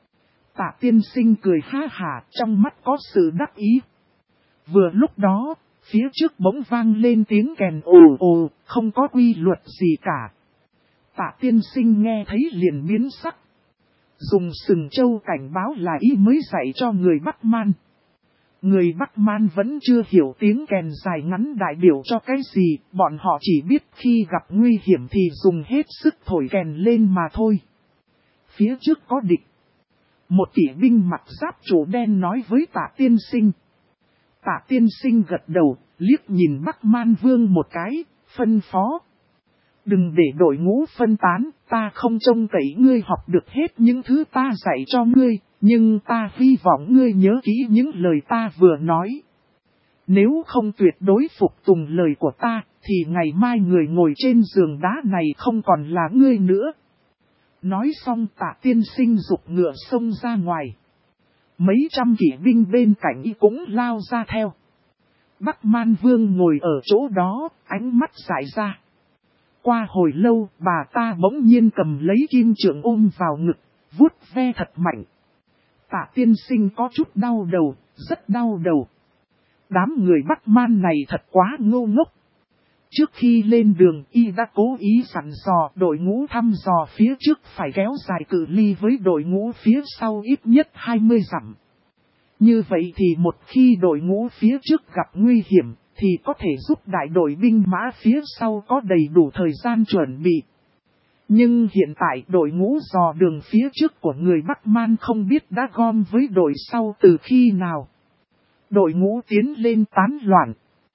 Tạ tiên sinh cười ha hả, trong mắt có sự đắc ý. Vừa lúc đó, phía trước bỗng vang lên tiếng kèn ồ ồ, không có quy luật gì cả. Tạ tiên sinh nghe thấy liền biến sắc. Dùng sừng châu cảnh báo là ý mới dạy cho người Bắc Man. Người Bắc Man vẫn chưa hiểu tiếng kèn dài ngắn đại biểu cho cái gì, bọn họ chỉ biết khi gặp nguy hiểm thì dùng hết sức thổi kèn lên mà thôi. Phía trước có địch. Một kỵ binh mặc giáp trụ đen nói với Tạ tiên sinh. Tạ tiên sinh gật đầu, liếc nhìn Bắc Man Vương một cái, phân phó. Đừng để đội ngũ phân tán, ta không trông cậy ngươi học được hết những thứ ta dạy cho ngươi, nhưng ta hy vọng ngươi nhớ kỹ những lời ta vừa nói. Nếu không tuyệt đối phục tùng lời của ta, thì ngày mai người ngồi trên giường đá này không còn là ngươi nữa. Nói xong Tạ tiên sinh giục ngựa xông ra ngoài. Mấy trăm kỵ binh bên cạnh y cũng lao ra theo. Bắc Man Vương ngồi ở chỗ đó, ánh mắt dại ra. Qua hồi lâu, bà ta bỗng nhiên cầm lấy kim trượng ôm vào ngực, vuốt ve thật mạnh. Tạ tiên sinh có chút đau đầu, rất đau đầu. Đám người Bắc Man này thật quá ngô ngốc. Trước khi lên đường, y đã cố ý dặn dò đội ngũ thăm dò phía trước phải kéo dài cự ly với đội ngũ phía sau ít nhất 20 dặm. Như vậy thì một khi đội ngũ phía trước gặp nguy hiểm, thì có thể giúp đại đội binh mã phía sau có đầy đủ thời gian chuẩn bị. Nhưng hiện tại đội ngũ dò đường phía trước của người Bắc Man không biết đã gom với đội sau từ khi nào. Đội ngũ tiến lên tán loạn.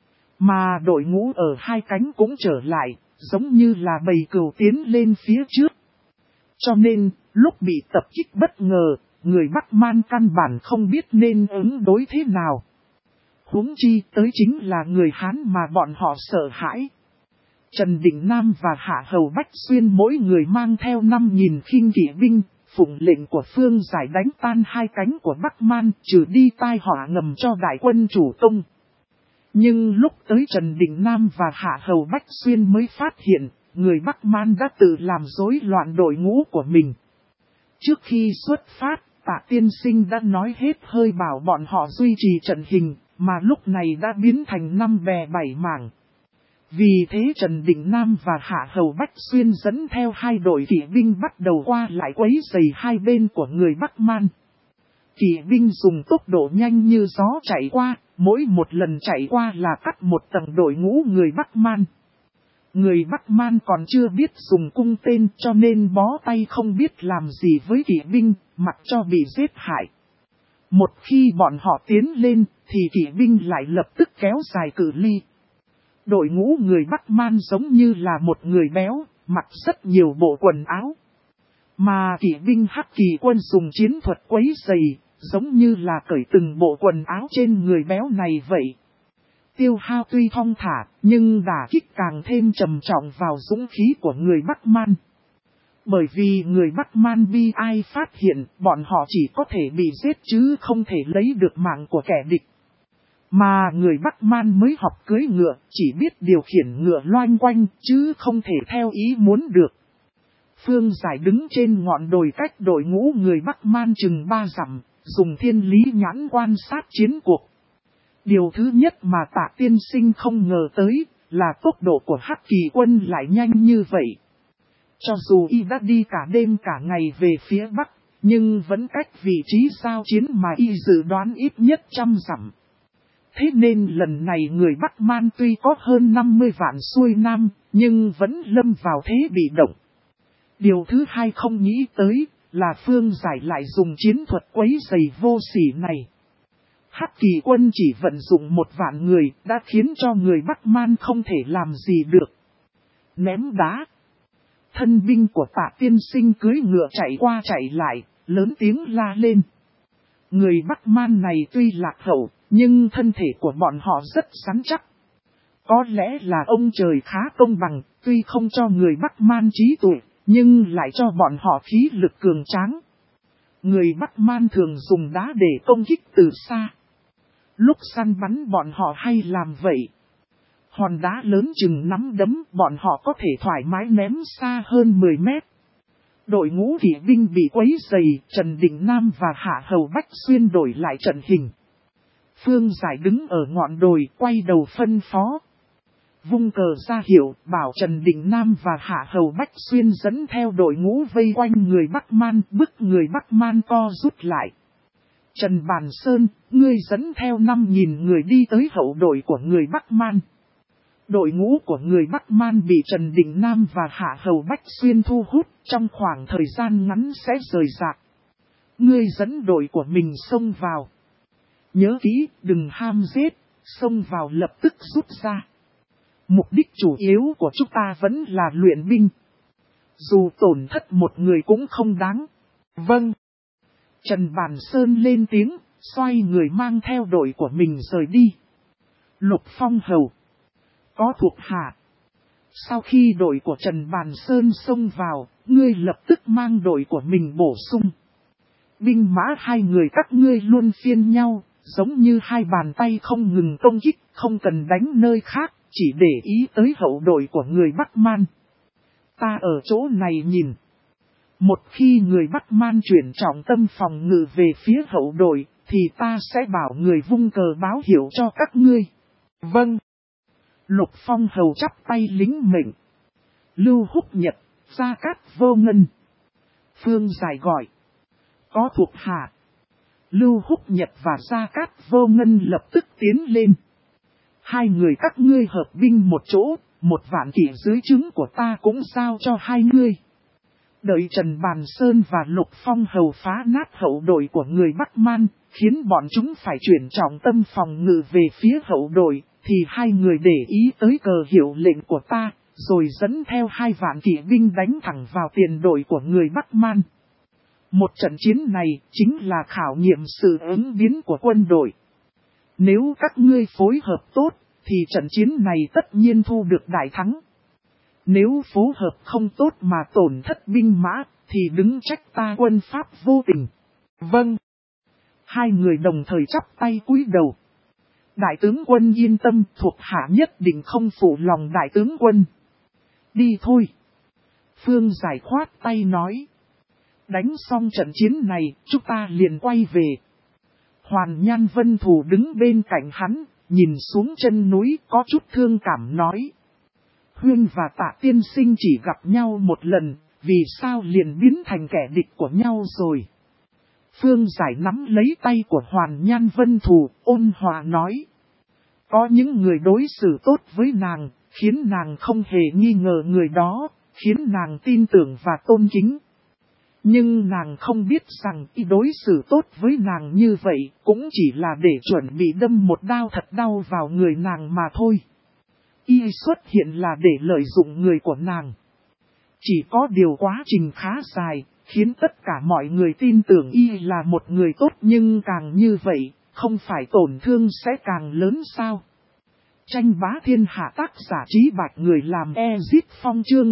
Mà đội ngũ ở hai cánh cũng trở lại, giống như là bầy cừu tiến lên phía trước. Cho nên, lúc bị tập kích bất ngờ, người Bắc Man căn bản không biết nên ứng đối thế nào. Huống chi tới chính là người Hán mà bọn họ sợ hãi. Trần Định Nam và Hạ Hầu Bách Xuyên mỗi người mang theo 5.000 khinh kỵ binh, phụng lệnh của Phương Giải đánh tan hai cánh của Bắc Man, trừ đi tai họa ngầm cho đại quân chủ công. Nhưng lúc tới Trần Định Nam và Hạ Hầu Bách Xuyên mới phát hiện, người Bắc Man đã tự làm rối loạn đội ngũ của mình. Trước khi xuất phát, Tạ Tiên Sinh đã nói hết hơi bảo bọn họ duy trì trận hình, mà lúc này đã biến thành 5 bè 7 mảng. Vì thế Trần Định Nam và Hạ Hầu Bách Xuyên dẫn theo hai đội kỵ binh bắt đầu qua lại quấy rầy hai bên của người Bắc Man. Kỵ binh dùng tốc độ nhanh như gió chạy qua, mỗi một lần chạy qua là cắt một tầng đội ngũ người Bắc Man. Người Bắc Man còn chưa biết dùng cung tên cho nên bó tay không biết làm gì với kỵ binh, mặc cho bị giết hại. Một khi bọn họ tiến lên thì kỵ binh lại lập tức kéo dài cự ly. Đội ngũ người Bắc Man giống như là một người béo, mặc rất nhiều bộ quần áo. Mà kỵ binh Hắc Kỳ quân dùng chiến thuật quấy rầy, giống như là cởi từng bộ quần áo trên người béo này vậy. Tiêu hao tuy thong thả, nhưng đả kích càng thêm trầm trọng vào dũng khí của người Bắc Man. Bởi vì người Bắc Man bi ai phát hiện bọn họ chỉ có thể bị giết chứ không thể lấy được mạng của kẻ địch. Mà người Bắc Man mới học cưỡi ngựa, chỉ biết điều khiển ngựa loanh quanh chứ không thể theo ý muốn được. Phương Giải đứng trên ngọn đồi cách đội ngũ người Bắc Man chừng 3 dặm, dùng thiên lý nhãn quan sát chiến cuộc. Điều thứ nhất mà Tạ Tiên Sinh không ngờ tới là tốc độ của Hắc Kỳ quân lại nhanh như vậy. Cho dù y đã đi cả đêm cả ngày về phía Bắc, nhưng vẫn cách vị trí giao chiến mà y dự đoán ít nhất 100 dặm. Thế nên lần này người Bắc Man tuy có hơn 50 vạn xuôi nam, nhưng vẫn lâm vào thế bị động. Điều thứ hai không nghĩ tới là Phương Giải lại dùng chiến thuật quấy rầy vô sỉ này. Hắc Kỳ quân chỉ vận dụng 1 vạn người đã khiến cho người Bắc Man không thể làm gì được. Ném đá. Thân binh của Tạ Tiên Sinh cưỡi ngựa chạy qua chạy lại, lớn tiếng la lên. Người Bắc Man này tuy lạc hậu, nhưng thân thể của bọn họ rất rắn chắc. Có lẽ là ông trời khá công bằng, tuy không cho người Bắc Man trí tuệ, nhưng lại cho bọn họ khí lực cường tráng. Người Bắc Man thường dùng đá để công kích từ xa. Lúc săn bắn bọn họ hay làm vậy. Hòn đá lớn chừng nắm đấm bọn họ có thể thoải mái ném xa hơn 10 mét. Đội ngũ kỵ binh bị quấy rầy, Trần Định Nam và Hạ Hầu Bách Xuyên đổi lại trận hình. Phương Giải đứng ở ngọn đồi quay đầu phân phó. Vung cờ ra hiệu bảo Trần Định Nam và Hạ Hầu Bách Xuyên dẫn theo đội ngũ vây quanh người Bắc Man, bức người Bắc Man co rút lại. Trần Bàn Sơn, ngươi dẫn theo 5.000 người đi tới hậu đội của người Bắc Man. Đội ngũ của người Bắc Man bị Trần Định Nam và Hạ Hầu Bách Xuyên thu hút, trong khoảng thời gian ngắn sẽ rời rạc. Ngươi dẫn đội của mình xông vào. Nhớ kỹ, đừng ham giết, xông vào lập tức rút ra. Mục đích chủ yếu của chúng ta vẫn là luyện binh. Dù tổn thất một người cũng không đáng. Vâng. Trần Bàn Sơn lên tiếng, xoay người mang theo đội của mình rời đi. Lục Phong Hầu. Có thuộc hạ. Sau khi đội của Trần Bàn Sơn xông vào, ngươi lập tức mang đội của mình bổ sung. Binh mã hai người các ngươi luôn phiên nhau, giống như hai bàn tay không ngừng công kích, không cần đánh nơi khác, chỉ để ý tới hậu đội của người Bắc Man. Ta ở chỗ này nhìn. Một khi người Bắc Man chuyển trọng tâm phòng ngự về phía hậu đội, thì ta sẽ bảo người vung cờ báo hiệu cho các ngươi. Vâng. Lục Phong Hầu chắp tay lính mệnh. Lưu Húc Nhật, Gia Cát Vô Ngân. Phương Giải gọi. Có thuộc hạ. Lưu Húc Nhật và Gia Cát Vô Ngân lập tức tiến lên. Hai người các ngươi hợp binh một chỗ, 1 vạn kỵ dưới trướng của ta cũng giao cho hai ngươi. Đợi Trần Bàn Sơn và Lục Phong Hầu phá nát hậu đội của người Bắc Man, khiến bọn chúng phải chuyển trọng tâm phòng ngự về phía hậu đội, thì hai người để ý tới cờ hiệu lệnh của ta, rồi dẫn theo 2 vạn kỵ binh đánh thẳng vào tiền đội của người Bắc Man. Một trận chiến này chính là khảo nghiệm sự ứng biến của quân đội. Nếu các ngươi phối hợp tốt, thì trận chiến này tất nhiên thu được đại thắng. Nếu phối hợp không tốt mà tổn thất binh mã, thì đứng trách ta quân Pháp vô tình. Vâng. Hai người đồng thời chắp tay cúi đầu. Đại tướng quân yên tâm, thuộc hạ nhất định không phụ lòng đại tướng quân. Đi thôi. Phương Giải khoát tay nói. Đánh xong trận chiến này, chúng ta liền quay về. Hoàn Nhan Vân Thù đứng bên cạnh hắn, nhìn xuống chân núi có chút thương cảm nói. Huyên và Tạ tiên sinh chỉ gặp nhau một lần, vì sao liền biến thành kẻ địch của nhau rồi. Phương Giải nắm lấy tay của Hoàn Nhan Vân Thù, ôn hòa nói. Có những người đối xử tốt với nàng, khiến nàng không hề nghi ngờ người đó, khiến nàng tin tưởng và tôn kính. Nhưng nàng không biết rằng y đối xử tốt với nàng như vậy cũng chỉ là để chuẩn bị đâm một đao thật đau vào người nàng mà thôi. Y xuất hiện là để lợi dụng người của nàng. Chỉ có điều quá trình khá dài, khiến tất cả mọi người tin tưởng y là một người tốt, nhưng càng như vậy, không phải tổn thương sẽ càng lớn sao? Tranh bá thiên hạ, tác giả Trí Bạch, người làm Ezit Phong, chương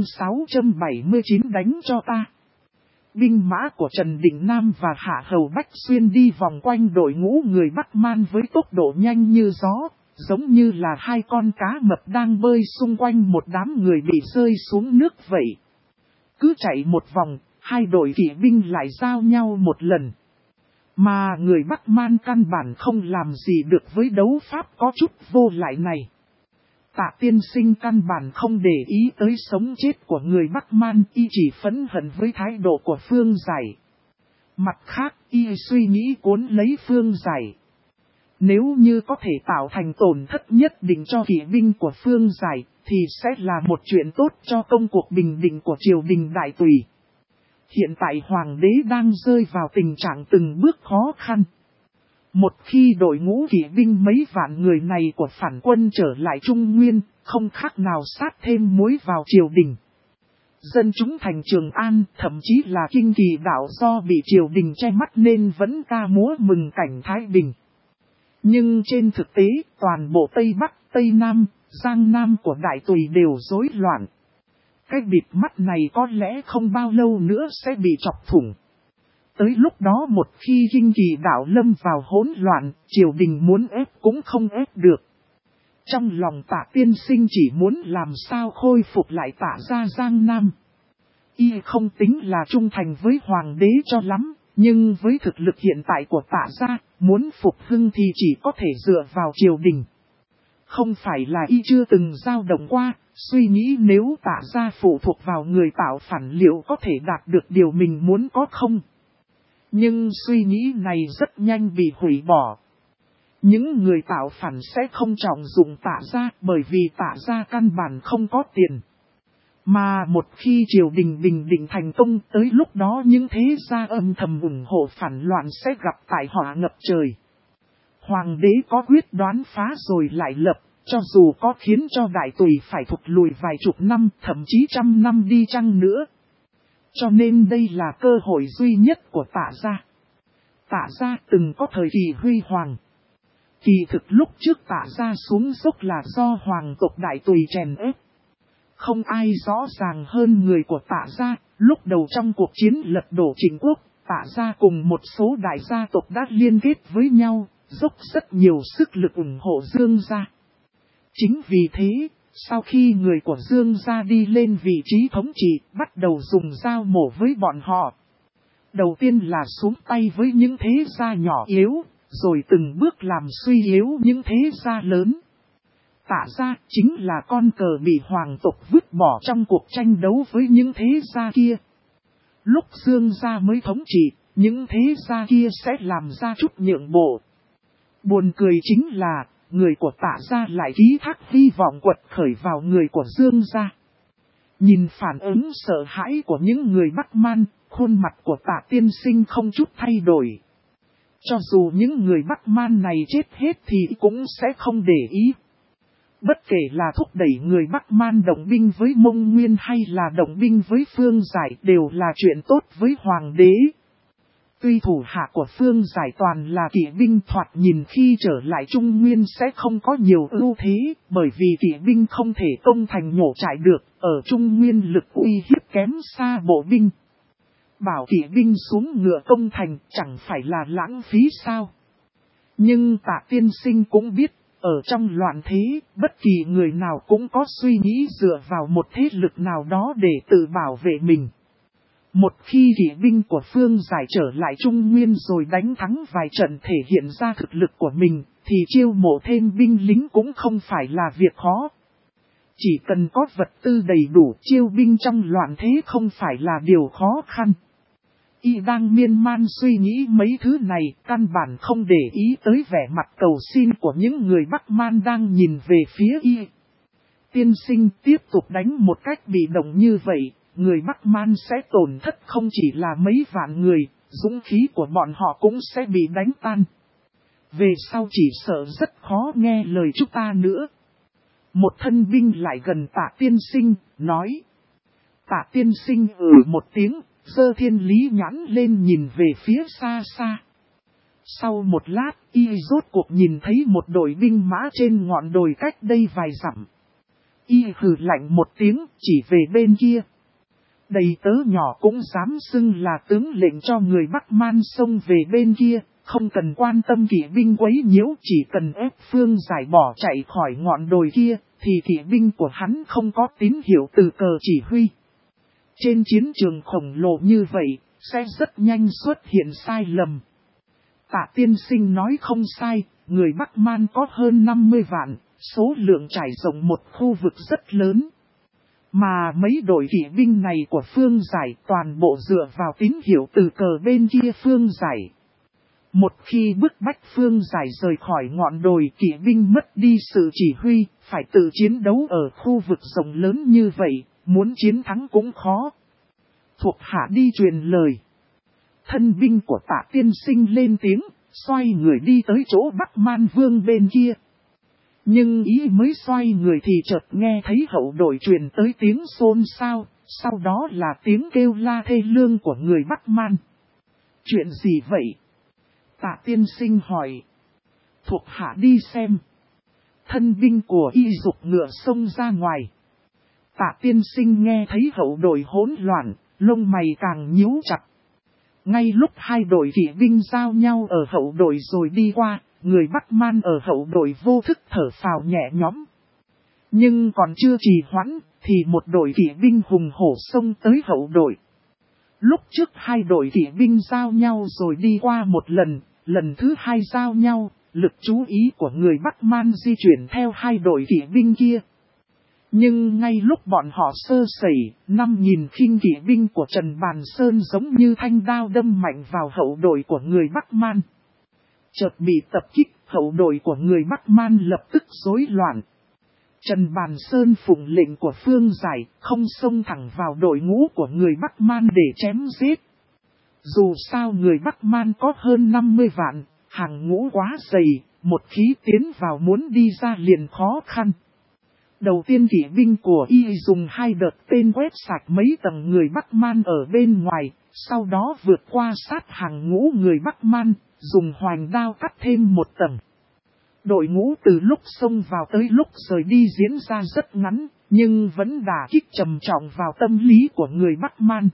679, đánh cho ta. Binh mã của Trần Định Nam và Hạ Hầu Bách Xuyên đi vòng quanh đội ngũ người Bắc Man với tốc độ nhanh như gió, giống như là 2 con cá mập đang bơi xung quanh một đám người bị rơi xuống nước vậy. Cứ chạy một vòng, 2 đội kỵ binh lại giao nhau một lần. Mà người Bắc Man căn bản không làm gì được với đấu pháp có chút vô lại này. Tạ tiên sinh căn bản không để ý tới sống chết của người Bắc Man, y chỉ phẫn hận với thái độ của Phương Giải. Mặt khác, y suy nghĩ cuốn lấy Phương Giải. Nếu như có thể tạo thành tổn thất nhất định cho kỵ binh của Phương Giải, thì sẽ là một chuyện tốt cho công cuộc bình định của triều đình đại tùy. Hiện tại hoàng đế đang rơi vào tình trạng từng bước khó khăn. Một khi đội ngũ kỵ binh mấy vạn người này của phản quân trở lại Trung Nguyên, không khác nào sát thêm muối vào triều đình. Dân chúng thành Trường An, thậm chí là Kinh Kỳ Đạo do bị triều đình che mắt nên vẫn ca múa mừng cảnh Thái Bình. Nhưng trên thực tế, toàn bộ Tây Bắc, Tây Nam, Giang Nam của Đại Tùy đều rối loạn. Cái bịt mắt này có lẽ không bao lâu nữa sẽ bị chọc thủng. Tới lúc đó một khi Kinh Kỳ Đạo lâm vào hỗn loạn, triều đình muốn ép cũng không ép được. Trong lòng Tạ tiên sinh chỉ muốn làm sao khôi phục lại Tạ gia Giang Nam. Y không tính là trung thành với hoàng đế cho lắm, nhưng với thực lực hiện tại của Tạ gia, muốn phục hưng thì chỉ có thể dựa vào triều đình. Không phải là y chưa từng dao động qua, suy nghĩ nếu Tạ gia phụ thuộc vào người tạo phản liệu có thể đạt được điều mình muốn có không. Nhưng suy nghĩ này rất nhanh bị hủy bỏ. Những người tạo phản sẽ không trọng dụng Tạ gia bởi vì Tạ gia căn bản không có tiền. Mà một khi triều đình bình định thành công, tới lúc đó những thế gia âm thầm ủng hộ phản loạn sẽ gặp tai họa ngập trời. Hoàng đế có quyết đoán phá rồi lại lập, cho dù có khiến cho Đại Tùy phải thụt lùi vài chục năm, thậm chí 100 năm đi chăng nữa. Cho nên đây là cơ hội duy nhất của Tạ gia. Tạ gia từng có thời kỳ huy hoàng. Kỳ thực lúc trước Tạ gia xuống dốc là do hoàng tộc Đại Tùy chèn ép. Không ai rõ ràng hơn người của Tạ gia, lúc đầu trong cuộc chiến lật đổ Trịnh quốc, Tạ gia cùng một số đại gia tộc đã liên kết với nhau, dốc rất nhiều sức lực ủng hộ Dương gia. Chính vì thế, sau khi người của Dương gia đi lên vị trí thống trị, bắt đầu dùng dao mổ với bọn họ. Đầu tiên là xuống tay với những thế gia nhỏ yếu, rồi từng bước làm suy yếu những thế gia lớn. Tạ gia chính là con cờ bị hoàng tộc vứt bỏ trong cuộc tranh đấu với những thế gia kia. Lúc Dương gia mới thống trị, những thế gia kia sẽ làm ra chút nhượng bộ. Buồn cười chính là, người của Tạ gia lại ký thác hy vọng quật khởi vào người của Dương gia. Nhìn phản ứng sợ hãi của những người Bắc Man, khuôn mặt của Tạ tiên sinh không chút thay đổi. Cho dù những người Bắc Man này chết hết thì cũng sẽ không để ý. Bất kể là thúc đẩy người Bắc Man động binh với Mông Nguyên hay là động binh với Phương Giải đều là chuyện tốt với Hoàng đế. Tuy thủ hạ của Phương Giải toàn là kỵ binh, thoạt nhìn khi trở lại Trung Nguyên sẽ không có nhiều ưu thế, bởi vì kỵ binh không thể công thành nhổ trại được, ở Trung Nguyên lực uy hiếp kém xa bộ binh. Bảo kỵ binh xuống ngựa công thành chẳng phải là lãng phí sao? Nhưng Tạ tiên sinh cũng biết, ở trong loạn thế, bất kỳ người nào cũng có suy nghĩ dựa vào một thế lực nào đó để tự bảo vệ mình. Một khi kỵ binh của Phương Giải trở lại Trung Nguyên rồi đánh thắng vài trận thể hiện ra thực lực của mình, thì chiêu mộ thêm binh lính cũng không phải là việc khó. Chỉ cần có vật tư đầy đủ, chiêu binh trong loạn thế không phải là điều khó khăn. Y đang miên man suy nghĩ mấy thứ này, căn bản không để ý tới vẻ mặt cầu xin của những người Bắc Man đang nhìn về phía Y. Tiên sinh tiếp tục đánh một cách bị động như vậy, người Bắc Man sẽ tổn thất không chỉ là mấy vạn người, dũng khí của bọn họ cũng sẽ bị đánh tan. Về sau chỉ sợ rất khó nghe lời chúng ta nữa. Một thân binh lại gần Tạ tiên sinh, nói. Tạ tiên sinh một tiếng, giơ thiên lý nhãn lên nhìn về phía xa xa. Sau một lát, Y rốt cuộc nhìn thấy một đội binh mã trên ngọn đồi cách đây vài dặm. Y hừ lạnh một tiếng, chỉ về bên kia. Đầy tớ nhỏ cũng dám xưng là tướng lệnh cho người Bắc Man xông về bên kia, không cần quan tâm kỵ binh quấy nhiễu, chỉ cần ép Phương Giải bỏ chạy khỏi ngọn đồi kia, thì kỵ binh của hắn không có tín hiệu từ cờ chỉ huy. Trên chiến trường khổng lồ như vậy, sẽ rất nhanh xuất hiện sai lầm. Tạ tiên sinh nói không sai, người Bắc Man có hơn 50 vạn, số lượng trải rộng một khu vực rất lớn. Mà mấy đội kỵ binh này của Phương Giải toàn bộ dựa vào tín hiệu từ cờ bên kia Phương Giải. Một khi bức bách Phương Giải rời khỏi ngọn đồi, kỵ binh mất đi sự chỉ huy, phải tự chiến đấu ở khu vực rộng lớn như vậy, muốn chiến thắng cũng khó. Thuộc hạ đi truyền lời. Thân binh của Tạ tiên sinh lên tiếng, xoay người đi tới chỗ Bắc Man Vương bên kia. Nhưng ý mới xoay người thì chợt nghe thấy hậu đội truyền tới tiếng xôn xao, sau đó là tiếng kêu la thê lương của người Bắc Man. Chuyện gì vậy? Tạ tiên sinh hỏi. Thuộc hạ đi xem. Thân binh của Y giục ngựa xông ra ngoài. Tạ tiên sinh nghe thấy hậu đội hỗn loạn, lông mày càng nhíu chặt. Ngay lúc hai đội kỵ binh giao nhau ở hậu đội rồi đi qua, người Bắc Man ở hậu đội vô thức thở phào nhẹ nhõm. Nhưng còn chưa trì hoãn, thì một đội kỵ binh hùng hổ xông tới hậu đội. Lúc trước hai đội kỵ binh giao nhau rồi đi qua một lần, lần thứ hai giao nhau, lực chú ý của người Bắc Man di chuyển theo hai đội kỵ binh kia. Nhưng ngay lúc bọn họ sơ sẩy, 5.000 khinh kỵ binh của Trần Bàn Sơn giống như thanh đao đâm mạnh vào hậu đội của người Bắc Man. Chợt bị tập kích, hậu đội của người Bắc Man lập tức rối loạn. Trần Bàn Sơn phụng lệnh của Phương Giải, không xông thẳng vào đội ngũ của người Bắc Man để chém giết. Dù sao người Bắc Man có hơn 50 vạn, hàng ngũ quá dày, một khí tiến vào muốn đi ra liền khó khăn. Đầu tiên kỵ binh của Y dùng 2 đợt tên quét sạch mấy tầng người Bắc Man ở bên ngoài, sau đó vượt qua sát hàng ngũ người Bắc Man, dùng hoành đao cắt thêm một tầng. Đội ngũ từ lúc xông vào tới lúc rời đi diễn ra rất ngắn, nhưng vẫn đả kích trầm trọng vào tâm lý của người Bắc Man.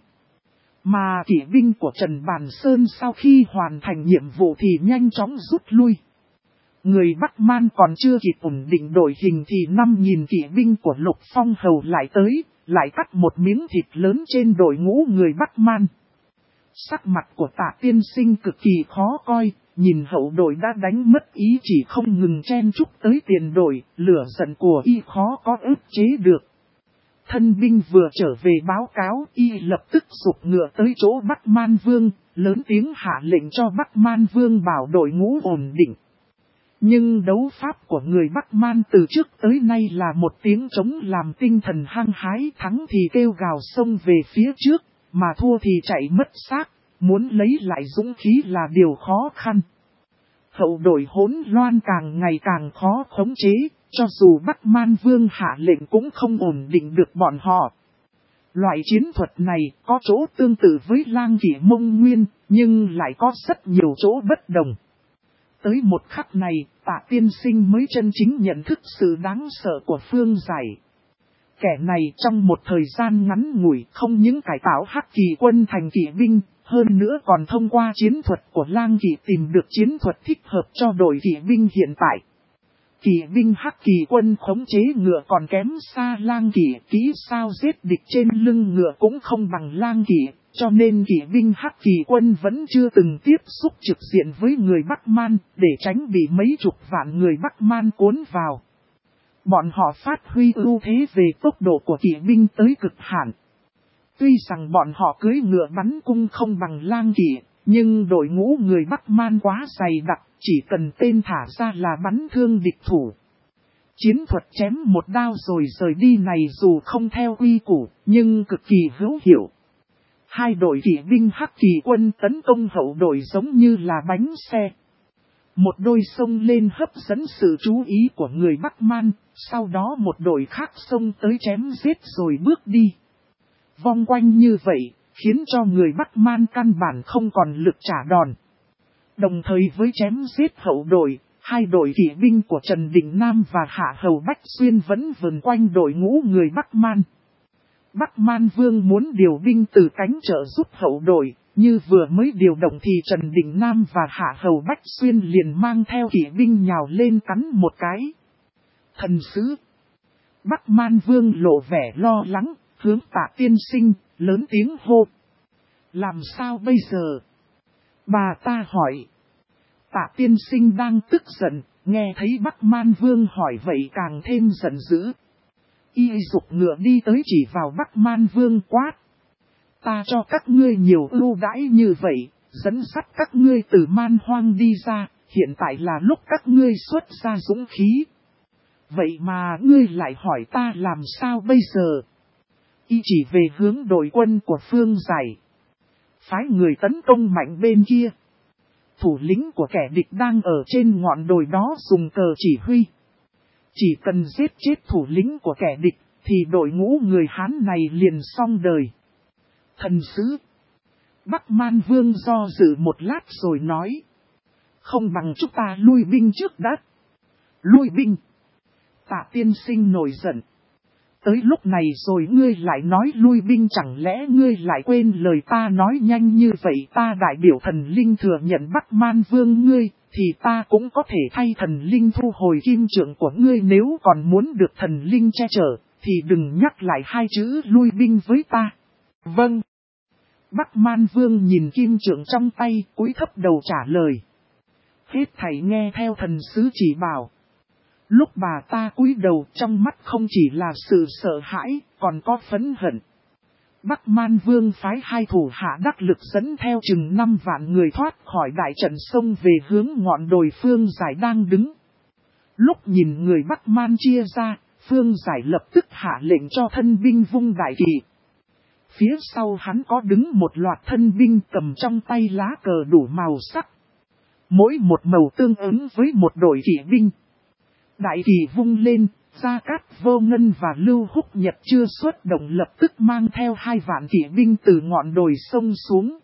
Mà kỵ binh của Trần Bàn Sơn sau khi hoàn thành nhiệm vụ thì nhanh chóng rút lui. Người Bắc Man còn chưa kịp ổn định đội hình thì 5.000 kỵ binh của Lục Phong Hầu lại tới, lại cắt một miếng thịt lớn trên đội ngũ người Bắc Man. Sắc mặt của Tạ tiên sinh cực kỳ khó coi, nhìn hậu đội đã đánh mất ý chỉ không ngừng chen chúc tới tiền đội, lửa giận của Y khó có ức chế được. Thân binh vừa trở về báo cáo, Y lập tức giục ngựa tới chỗ Bắc Man Vương, lớn tiếng hạ lệnh cho Bắc Man Vương bảo đội ngũ ổn định. Nhưng đấu pháp của người Bắc Man từ trước tới nay là một tiếng trống làm tinh thần hăng hái, thắng thì kêu gào xông về phía trước, mà thua thì chạy mất xác, muốn lấy lại dũng khí là điều khó khăn. Hậu đội hỗn loạn càng ngày càng khó khống chế, cho dù Bắc Man Vương hạ lệnh cũng không ổn định được bọn họ. Loại chiến thuật này có chỗ tương tự với Lang Kỷ Mông Nguyên, nhưng lại có rất nhiều chỗ bất đồng. Tới một khắc này, Tạ Tiên Sinh mới chân chính nhận thức sự đáng sợ của Phương Giải. Kẻ này trong một thời gian ngắn ngủi không những cải tạo Hắc Kỳ quân thành kỵ binh, hơn nữa còn thông qua chiến thuật của Lang Kỷ tìm được chiến thuật thích hợp cho đội kỵ binh hiện tại. Kỵ binh Hắc Kỳ quân khống chế ngựa còn kém xa Lang Kỷ, kỹ sao giết địch trên lưng ngựa cũng không bằng Lang Kỷ, cho nên kỵ binh Hắc Kỳ quân vẫn chưa từng tiếp xúc trực diện với người Bắc Man, để tránh bị mấy chục vạn người Bắc Man cuốn vào. Bọn họ phát huy ưu thế về tốc độ của kỵ binh tới cực hạn. Tuy rằng bọn họ cưỡi ngựa bắn cung không bằng Lang Kỷ, nhưng đội ngũ người Bắc Man quá dày đặc, chỉ cần tên thả ra là bắn thương địch thủ. Chiến thuật chém một đao rồi rời đi này dù không theo quy củ, nhưng cực kỳ hữu hiệu. Hai đội kỵ binh Hắc Kỳ quân tấn công hậu đội giống như là bánh xe. Một đôi xông lên hấp dẫn sự chú ý của người Bắc Man, sau đó một đội khác xông tới chém giết rồi bước đi. Vòng quanh như vậy, khiến cho người Bắc Man căn bản không còn lực trả đòn. Đồng thời với chém giết hậu đội, hai đội kỵ binh của Trần Đình Nam và Hạ Hầu Bách Xuyên vẫn vần quanh đội ngũ người Bắc Man. Bắc Man Vương muốn điều binh từ cánh trợ giúp hậu đội, như vừa mới điều động thì Trần Đình Nam và Hạ Hầu Bách Xuyên liền mang theo kỵ binh nhào lên cắn một cái. Thần sứ! Bắc Man Vương lộ vẻ lo lắng, hướng Tạ Tiên Sinh, lớn tiếng hô. Làm sao bây giờ? Bà ta hỏi. Tạ Tiên Sinh đang tức giận, nghe thấy Bắc Man Vương hỏi vậy càng thêm giận dữ. Y dục ngựa đi tới chỉ vào Bắc Man Vương quát. Ta cho các ngươi nhiều ưu đãi như vậy, dẫn dắt các ngươi từ man hoang đi ra, hiện tại là lúc các ngươi xuất ra dũng khí. Vậy mà ngươi lại hỏi ta làm sao bây giờ? Y chỉ về hướng đội quân của Phương Giải. Phái người tấn công mạnh bên kia. Thủ lĩnh của kẻ địch đang ở trên ngọn đồi đó dùng cờ chỉ huy. Chỉ cần giết chết thủ lĩnh của kẻ địch, thì đội ngũ người Hán này liền xong đời. Thần sứ! Bắc Man Vương do dự một lát rồi nói. Không bằng chúng ta lui binh trước đã. Lui binh! Tạ Tiên Sinh nổi giận. Tới lúc này rồi ngươi lại nói lui binh, chẳng lẽ ngươi lại quên lời ta nói nhanh như vậy? Ta đại biểu thần linh thừa nhận Bắc Man Vương ngươi, thì ta cũng có thể thay thần linh thu hồi kim trượng của ngươi. Nếu còn muốn được thần linh che chở, thì đừng nhắc lại hai chữ lui binh với ta. Vâng. Bắc Man Vương nhìn kim trượng trong tay, cúi thấp đầu trả lời. Hết thảy nghe theo thần sứ chỉ bảo. Lúc bà ta cúi đầu, trong mắt không chỉ là sự sợ hãi, còn có phẫn hận. Bắc Man Vương phái hai thủ hạ đắc lực dẫn theo chừng 5 vạn người thoát khỏi đại trận sông về hướng ngọn đồi Phương Giải đang đứng. Lúc nhìn người Bắc Man chia ra, Phương Giải lập tức hạ lệnh cho thân binh vung đại kỵ. Phía sau hắn có đứng một loạt thân binh cầm trong tay lá cờ đủ màu sắc. Mỗi một màu tương ứng với một đội kỵ binh. Đại kỳ vung lên, Gia Cát Vô Ngân và Lưu Húc Nhật chưa xuất động lập tức mang theo 2 vạn kỵ binh từ ngọn đồi sông xuống.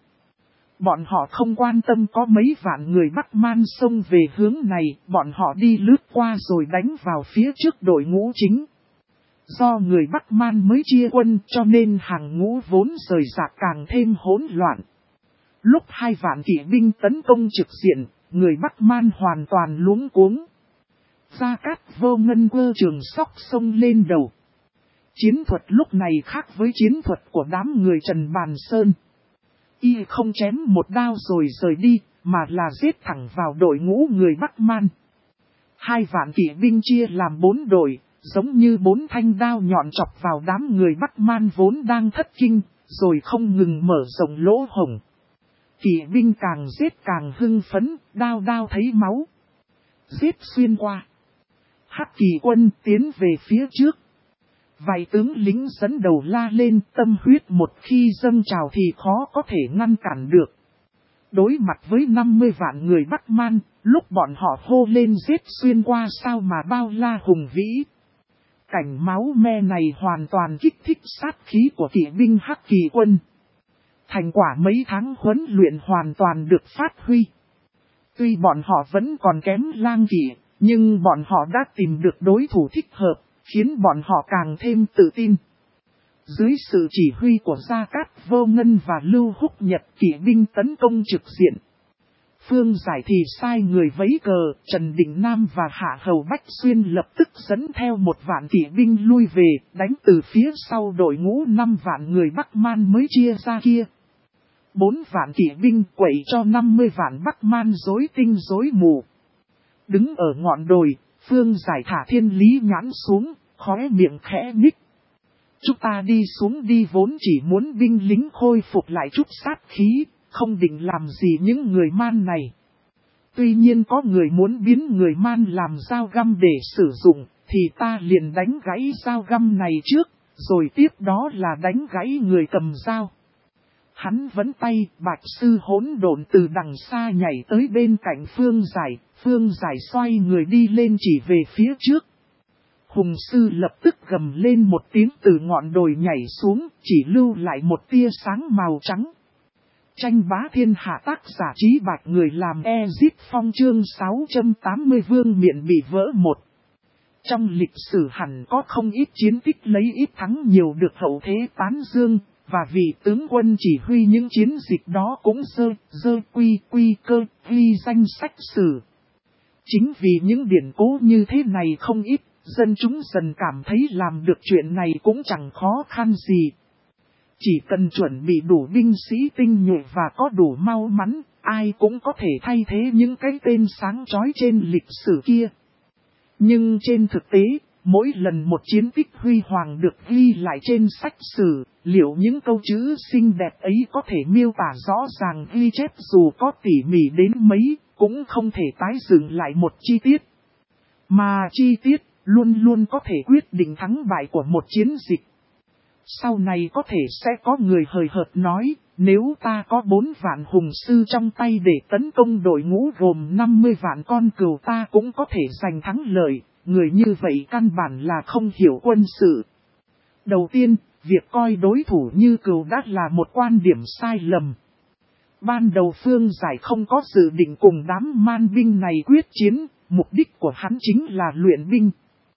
Bọn họ không quan tâm có mấy vạn người Bắc Man sông về hướng này, bọn họ đi lướt qua rồi đánh vào phía trước đội ngũ chính. Do người Bắc Man mới chia quân cho nên hàng ngũ vốn rời rạc càng thêm hỗn loạn. Lúc 2 vạn kỵ binh tấn công trực diện, người Bắc Man hoàn toàn luống cuống. Gia Cát Vô Ngân quơ trường sóc sông lên đầu. Chiến thuật lúc này khác với chiến thuật của đám người Trần Bàn Sơn. Y không chém một đao rồi rời đi, mà là giết thẳng vào đội ngũ người Bắc Man. 2 vạn kỵ binh chia làm 4 đội, giống như 4 thanh đao nhọn chọc vào đám người Bắc Man vốn đang thất kinh, rồi không ngừng mở rộng lỗ hổng. Kỵ binh càng giết càng hưng phấn, đao đao thấy máu. giết xuyên qua. Hắc Kỳ quân tiến về phía trước. Vài tướng lính dẫn đầu la lên, tâm huyết một khi dâng trào thì khó có thể ngăn cản được. Đối mặt với 50 vạn người Bắc Man, lúc bọn họ hô lên giết xuyên qua sao mà bao la hùng vĩ. Cảnh máu me này hoàn toàn kích thích sát khí của kỵ binh Hắc Kỳ quân. Thành quả mấy tháng huấn luyện hoàn toàn được phát huy. Tuy bọn họ vẫn còn kém Lang Kỵ, nhưng bọn họ đã tìm được đối thủ thích hợp, khiến bọn họ càng thêm tự tin. Dưới sự chỉ huy của Gia Cát Vô Ngân và Lưu Húc Nhật, kỵ binh tấn công trực diện. Phương Giải thì sai người vẫy cờ, Trần Đình Nam và Hạ Hầu Bách Xuyên lập tức dẫn theo 1 vạn kỵ binh lui về, đánh từ phía sau đội ngũ 5 vạn người Bắc Man mới chia ra kia. 4 vạn kỵ binh quậy cho 50 vạn Bắc Man rối tinh rối mù. Đứng ở ngọn đồi, Phương Giải thả Thiên Lý nhãn xuống, khóe miệng khẽ nhích. Chúng ta đi xuống đi, vốn chỉ muốn binh lính khôi phục lại chút sát khí, không định làm gì những người Man này. Tuy nhiên có người muốn biến người Man làm dao găm để sử dụng, thì ta liền đánh gãy dao găm này trước, rồi tiếp đó là đánh gãy người cầm dao. Hắn vẫn tay, Bạch Sư Hỗn Độn từ đằng xa nhảy tới bên cạnh Phương Giải xoay người đi lên chỉ về phía trước. Hùng sư lập tức gầm lên một tiếng từ ngọn đồi nhảy xuống, chỉ lưu lại một tia sáng màu trắng. Tranh bá thiên hạ, tác giả Trí Bạch, người làm Ezit Phong, chương 680 vương miện bị vỡ một. Trong lịch sử hẳn có không ít chiến tích lấy ít thắng nhiều được hậu thế tán dương, và vị tướng quân chỉ huy những chiến dịch đó cũng quy cơ ghi danh sách sử. Chính vì những điển cố như thế này không ít, dân chúng dần cảm thấy làm được chuyện này cũng chẳng khó khăn gì. Chỉ cần chuẩn bị đủ binh sĩ tinh nhuệ và có đủ mau mắn, ai cũng có thể thay thế những cái tên sáng chói trên lịch sử kia. Nhưng trên thực tế, mỗi lần một chiến tích huy hoàng được ghi lại trên sách sử, liệu những câu chữ xinh đẹp ấy có thể miêu tả rõ ràng ghi chép dù có tỉ mỉ đến mấy, cũng không thể tái dựng lại một chi tiết. Mà chi tiết luôn luôn có thể quyết định thắng bại của một chiến dịch. Sau này có thể sẽ có người hời hợt nói, nếu ta có 4 vạn hùng sư trong tay để tấn công đội ngũ gồm 50 vạn con cừu ta cũng có thể giành thắng lợi, người như vậy căn bản là không hiểu quân sự. Đầu tiên, việc coi đối thủ như cừu đã là một quan điểm sai lầm. Ban đầu Phương Giải không có dự định cùng đám man binh này quyết chiến, mục đích của hắn chính là luyện binh.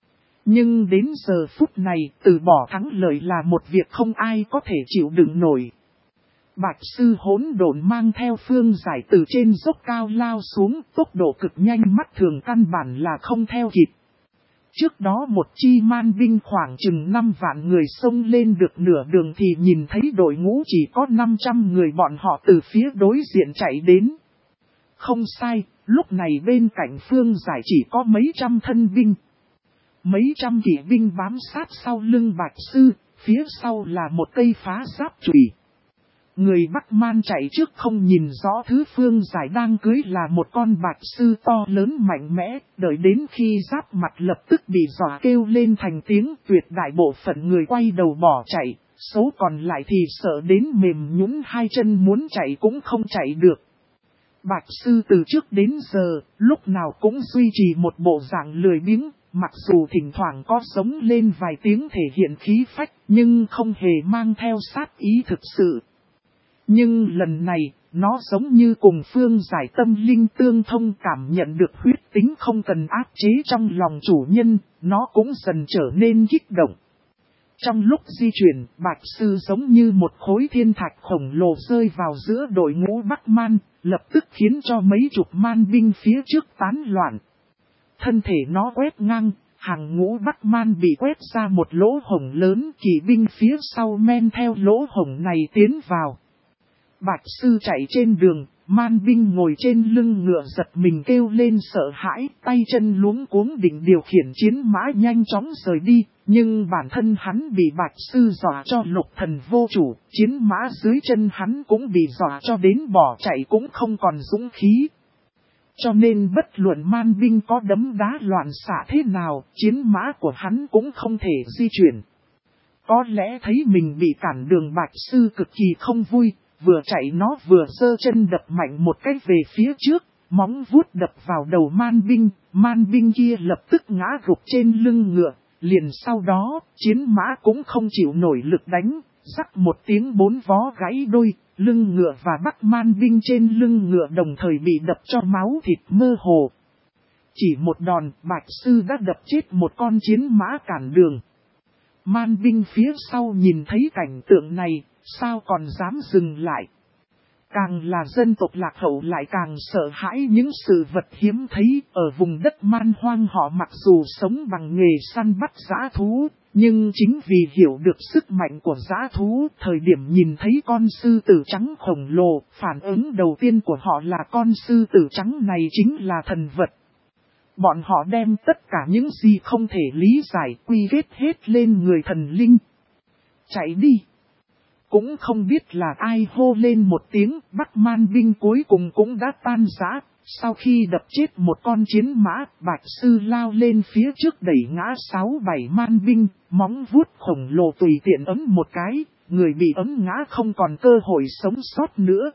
Nhưng đến giờ phút này, từ bỏ thắng lợi là một việc không ai có thể chịu đựng nổi. Bạch Sư Hỗn Độn mang theo Phương Giải từ trên dốc cao lao xuống, tốc độ cực nhanh, mắt thường căn bản là không theo kịp. Trước đó một chi man binh khoảng chừng 5 vạn người xông lên được nửa đường thì nhìn thấy đội ngũ chỉ có 500 người, bọn họ từ phía đối diện chạy đến. Không sai, lúc này bên cạnh Phương Giải chỉ có mấy trăm thân binh. Mấy trăm kỵ binh bám sát sau lưng Bạch Sư, phía sau là một cây phá giáp chùy. Người Bắc Man chạy trước không nhìn rõ thứ Phương Giải đang cưới là một con Bạch Sư to lớn mạnh mẽ, đợi đến khi giáp mặt lập tức bị dọa kêu lên thành tiếng, tuyệt đại bộ phận người quay đầu bỏ chạy, số còn lại thì sợ đến mềm nhũn hai chân, muốn chạy cũng không chạy được. Bạch Sư từ trước đến giờ, lúc nào cũng duy trì một bộ dạng lười biếng, mặc dù thỉnh thoảng có sống lên vài tiếng thể hiện khí phách, nhưng không hề mang theo sát ý thực sự. Nhưng lần này, nó giống như cùng Phương Giải tâm linh tương thông, cảm nhận được huyết tính không cần áp chế trong lòng chủ nhân, nó cũng dần trở nên kích động. Trong lúc di chuyển, Bạch Sư giống như một khối thiên thạch khổng lồ rơi vào giữa đội ngũ Bắc Man, lập tức khiến cho mấy chục man binh phía trước tán loạn. Thân thể nó quét ngang, hàng ngũ Bắc Man bị quét ra một lỗ hổng lớn, kỵ binh phía sau men theo lỗ hổng này tiến vào. Bạch Sư chạy trên đường, man binh ngồi trên lưng ngựa giật mình kêu lên sợ hãi, tay chân luống cuống định điều khiển chiến mã nhanh chóng rời đi, nhưng bản thân hắn bị Bạch Sư dọa cho lục thần vô chủ, chiến mã dưới chân hắn cũng bị dọa cho đến bỏ chạy cũng không còn dũng khí. Cho nên bất luận man binh có đấm đá loạn xạ thế nào, chiến mã của hắn cũng không thể di chuyển. Có lẽ thấy mình bị cản đường, Bạch Sư cực kỳ không vui, vừa chạy nó vừa giơ chân đập mạnh một cái về phía trước, móng vuốt đập vào đầu man binh kia lập tức ngã gục trên lưng ngựa, liền sau đó, chiến mã cũng không chịu nổi lực đánh, rắc một tiếng bốn vó gãy đôi, lưng ngựa và bắc man binh trên lưng ngựa đồng thời bị đập cho máu thịt mơ hồ. Chỉ một đòn, Bạch Sư đã đập chết một con chiến mã cản đường. Man binh phía sau nhìn thấy cảnh tượng này, sao còn dám dừng lại. Càng là dân tộc lạc hậu lại càng sợ hãi những sự vật hiếm thấy. Ở vùng đất man hoang họ mặc dù sống bằng nghề săn bắt dã thú, nhưng chính vì hiểu được sức mạnh của dã thú, thời điểm nhìn thấy con sư tử trắng khổng lồ, phản ứng đầu tiên của họ là con sư tử trắng này chính là thần vật. Bọn họ đem tất cả những gì không thể lý giải quy kết hết lên người thần linh. Chạy đi! Cũng không biết là ai hô lên một tiếng, Bắc man binh cuối cùng cũng đã tan rã. Sau khi đập chết một con chiến mã, Bạch Sư lao lên phía trước đẩy ngã 6-7 man binh, móng vuốt khổng lồ tùy tiện ấm một cái, người bị ấm ngã không còn cơ hội sống sót nữa.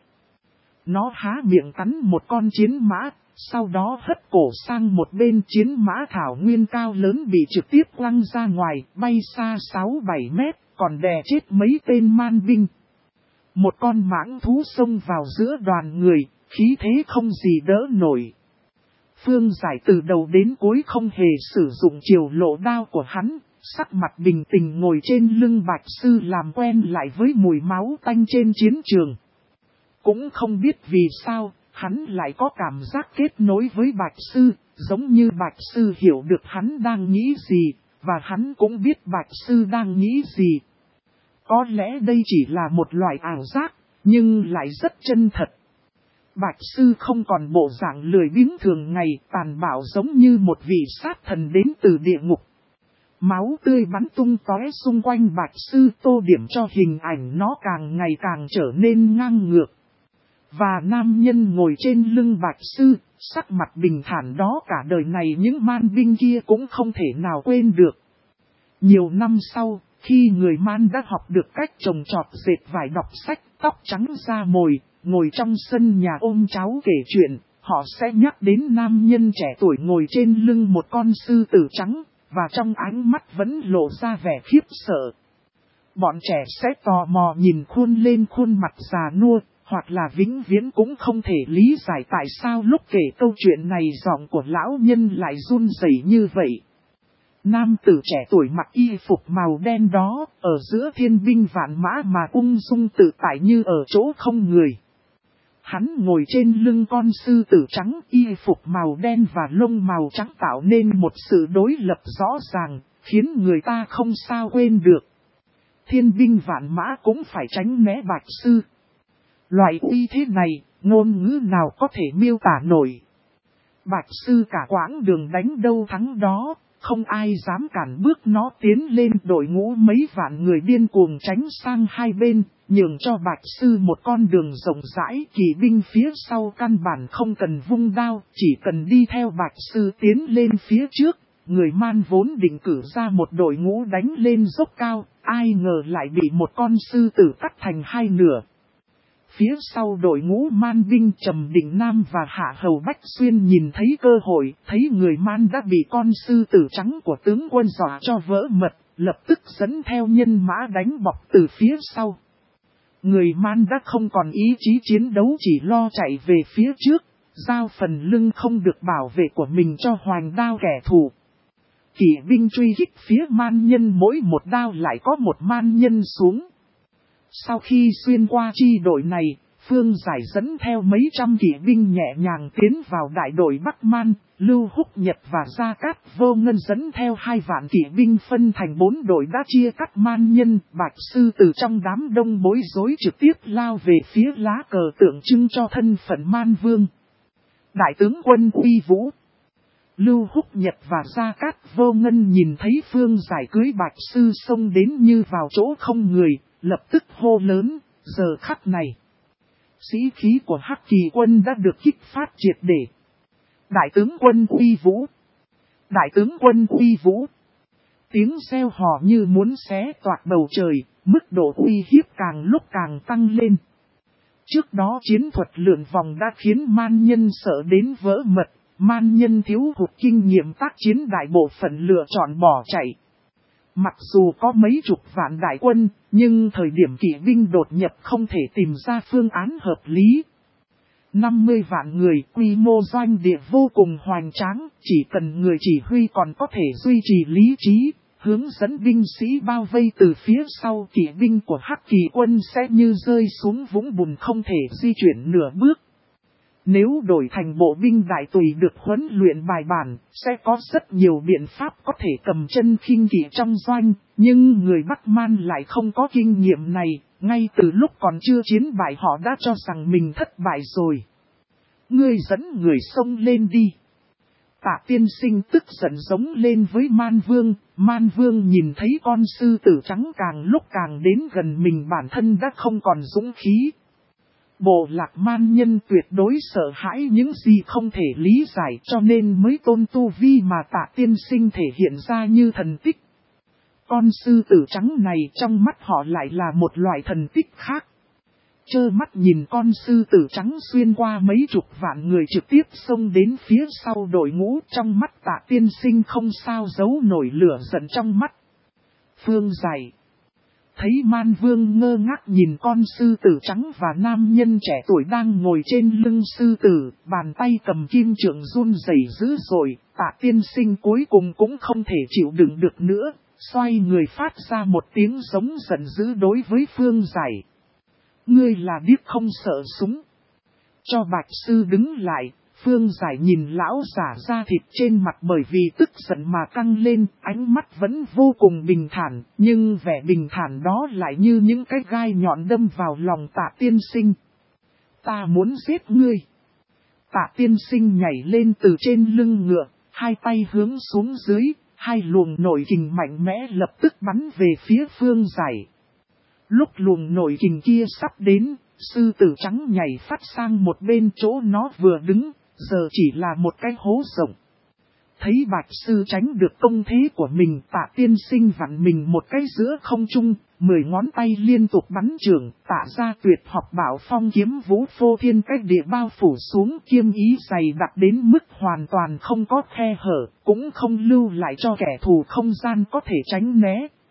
Nó há miệng cắn một con chiến mã, sau đó hất cổ sang một bên, chiến mã thảo nguyên cao lớn bị trực tiếp quăng ra ngoài, bay xa 6-7 mét, còn đè chết mấy tên man binh. Một con mãng thú xông vào giữa đoàn người, khí thế không gì đỡ nổi. Phương Giải từ đầu đến cuối không hề sử dụng chiều lộ đao của hắn, sắc mặt bình tĩnh ngồi trên lưng Bạch Sư làm quen lại với mùi máu tanh trên chiến trường. Cũng không biết vì sao, hắn lại có cảm giác kết nối với Bạch Sư, giống như Bạch Sư hiểu được hắn đang nghĩ gì, và hắn cũng biết Bạch Sư đang nghĩ gì. Có lẽ đây chỉ là một loại ảo giác, nhưng lại rất chân thật. Bạch Sư không còn bộ dạng lười biếng thường ngày, tàn bạo giống như một vị sát thần đến từ địa ngục. Máu tươi bắn tung tóe xung quanh Bạch Sư, tô điểm cho hình ảnh nó càng ngày càng trở nên ngang ngược. Và nam nhân ngồi trên lưng Bạch Sư, sắc mặt bình thản đó cả đời này những man binh kia cũng không thể nào quên được. Nhiều năm sau, khi người man đã học được cách trồng trọt dệt vải, đọc sách, tóc trắng da mồi, ngồi trong sân nhà ôm cháu kể chuyện, họ sẽ nhắc đến nam nhân trẻ tuổi ngồi trên lưng một con sư tử trắng, và trong ánh mắt vẫn lộ ra vẻ khiếp sợ. Bọn trẻ sẽ tò mò nhìn lên khuôn mặt già nua, hoặc là vĩnh viễn cũng không thể lý giải tại sao lúc kể câu chuyện này giọng của lão nhân lại run rẩy như vậy. Nam tử trẻ tuổi mặc y phục màu đen đó, ở giữa thiên binh vạn mã mà ung dung tự tại như ở chỗ không người. Hắn ngồi trên lưng con sư tử trắng, y phục màu đen và lông màu trắng tạo nên một sự đối lập rõ ràng, khiến người ta không sao quên được. Thiên binh vạn mã cũng phải tránh né Bạch Sư. Loại uy thế này, ngôn ngữ nào có thể miêu tả nổi. Bạch Sư cả quãng đường đánh đâu thắng đó, không ai dám cản bước nó tiến lên, đội ngũ mấy vạn người điên cuồng tránh sang hai bên, nhường cho Bạch Sư một con đường rộng rãi. Kỵ binh phía sau căn bản không cần vung đao, chỉ cần đi theo Bạch Sư tiến lên phía trước. Người man vốn định cử ra một đội ngũ đánh lên dốc cao, ai ngờ lại bị một con sư tử cắt thành hai nửa. Phía sau đội ngũ man binh Trầm Định Nam và Hạ Hầu Bách Xuyên nhìn thấy cơ hội, thấy người man đã bị con sư tử trắng của tướng quân dọa cho vỡ mật, lập tức dẫn theo nhân mã đánh bọc từ phía sau. Người man đã không còn ý chí chiến đấu, chỉ lo chạy về phía trước, giao phần lưng không được bảo vệ của mình cho hoành đao kẻ thù. Kỵ binh truy kích phía man nhân, mỗi một đao lại có một man nhân xuống. Sau khi xuyên qua chi đội này, Phương Giải dẫn theo mấy trăm kỵ binh nhẹ nhàng tiến vào đại đội Bắc Man, Lưu Húc Nhật và Gia Cát Vô Ngân dẫn theo 2 vạn kỵ binh phân thành 4 đội đã chia cắt man nhân. Bạch Sư từ trong đám đông bối rối trực tiếp lao về phía lá cờ tượng trưng cho thân phận man vương. Đại tướng quân uy vũ. Lưu Húc Nhật và Gia Cát Vô Ngân nhìn thấy Phương Giải cưới Bạch Sư xông đến như vào chỗ không người, lập tức hô lớn, giờ khắc này. Sĩ khí của Hắc Kỳ quân đã được kích phát triệt để. Đại tướng quân uy vũ! Đại tướng quân uy vũ! Tiếng reo hò như muốn xé toạc bầu trời, mức độ uy hiếp càng lúc càng tăng lên. Trước đó chiến thuật lượn vòng đã khiến man nhân sợ đến vỡ mật, man nhân thiếu hụt kinh nghiệm tác chiến, đại bộ phận lựa chọn bỏ chạy. Mặc dù có mấy chục vạn đại quân, nhưng thời điểm kỵ binh đột nhập không thể tìm ra phương án hợp lý. 50 vạn người, quy mô doanh địa vô cùng hoành tráng, chỉ cần người chỉ huy còn có thể duy trì lý trí, hướng dẫn binh sĩ bao vây từ phía sau, kỵ binh của Hắc Kỳ quân sẽ như rơi xuống vũng bùn không thể di chuyển nửa bước. Nếu đổi thành bộ binh đại tùy được huấn luyện bài bản, sẽ có rất nhiều biện pháp có thể cầm chân khinh kỵ trong doanh, nhưng người Bắc Man lại không có kinh nghiệm này, ngay từ lúc còn chưa chiến bại họ đã cho rằng mình thất bại rồi. Ngươi dẫn người xông lên đi. Tạ tiên sinh tức giận giống lên với Man Vương nhìn thấy con sư tử trắng càng lúc càng đến gần mình, bản thân đã không còn dũng khí. Bộ lạc man nhân tuyệt đối sợ hãi những gì không thể lý giải, cho nên mới tôn tu vi mà Tạ tiên sinh thể hiện ra như thần tích. Con sư tử trắng này trong mắt họ lại là một loại thần tích khác. Trơ mắt nhìn con sư tử trắng xuyên qua mấy chục vạn người trực tiếp xông đến phía sau đội ngũ, trong mắt Tạ tiên sinh không sao giấu nổi lửa giận trong mắt. Phương Giải thấy Man Vương ngơ ngác nhìn con sư tử trắng và nam nhân trẻ tuổi đang ngồi trên lưng sư tử, bàn tay cầm kim trượng run rẩy dữ dội, Tạ tiên sinh cuối cùng cũng không thể chịu đựng được nữa, xoay người phát ra một tiếng giống giận dữ đối với Phương Giải. Ngươi là điếc không sợ súng. Cho Bạch Sư đứng lại, Phương Giải nhìn lão giả da thịt trên mặt bởi vì tức giận mà căng lên, ánh mắt vẫn vô cùng bình thản, nhưng vẻ bình thản đó lại như những cái gai nhọn đâm vào lòng Tạ tiên sinh. Ta muốn giết ngươi. Tạ tiên sinh nhảy lên từ trên lưng ngựa, hai tay hướng xuống dưới, hai luồng nội kình mạnh mẽ lập tức bắn về phía Phương Giải. Lúc luồng nội kình kia sắp đến, sư tử trắng nhảy phát sang một bên chỗ nó vừa đứng, giờ chỉ là một cái hố rộng. Thấy Bạch Sư tránh được công thế của mình, Tạ tiên sinh vặn mình một cái giữa không trung, 10 ngón tay liên tục bắn chưởng, tạ ra tuyệt học bảo phong kiếm vũ phô thiên cách địa bao phủ xuống, kiêm ý dày đặc đến mức hoàn toàn không có khe hở, cũng không lưu lại cho kẻ thù không gian có thể tránh né.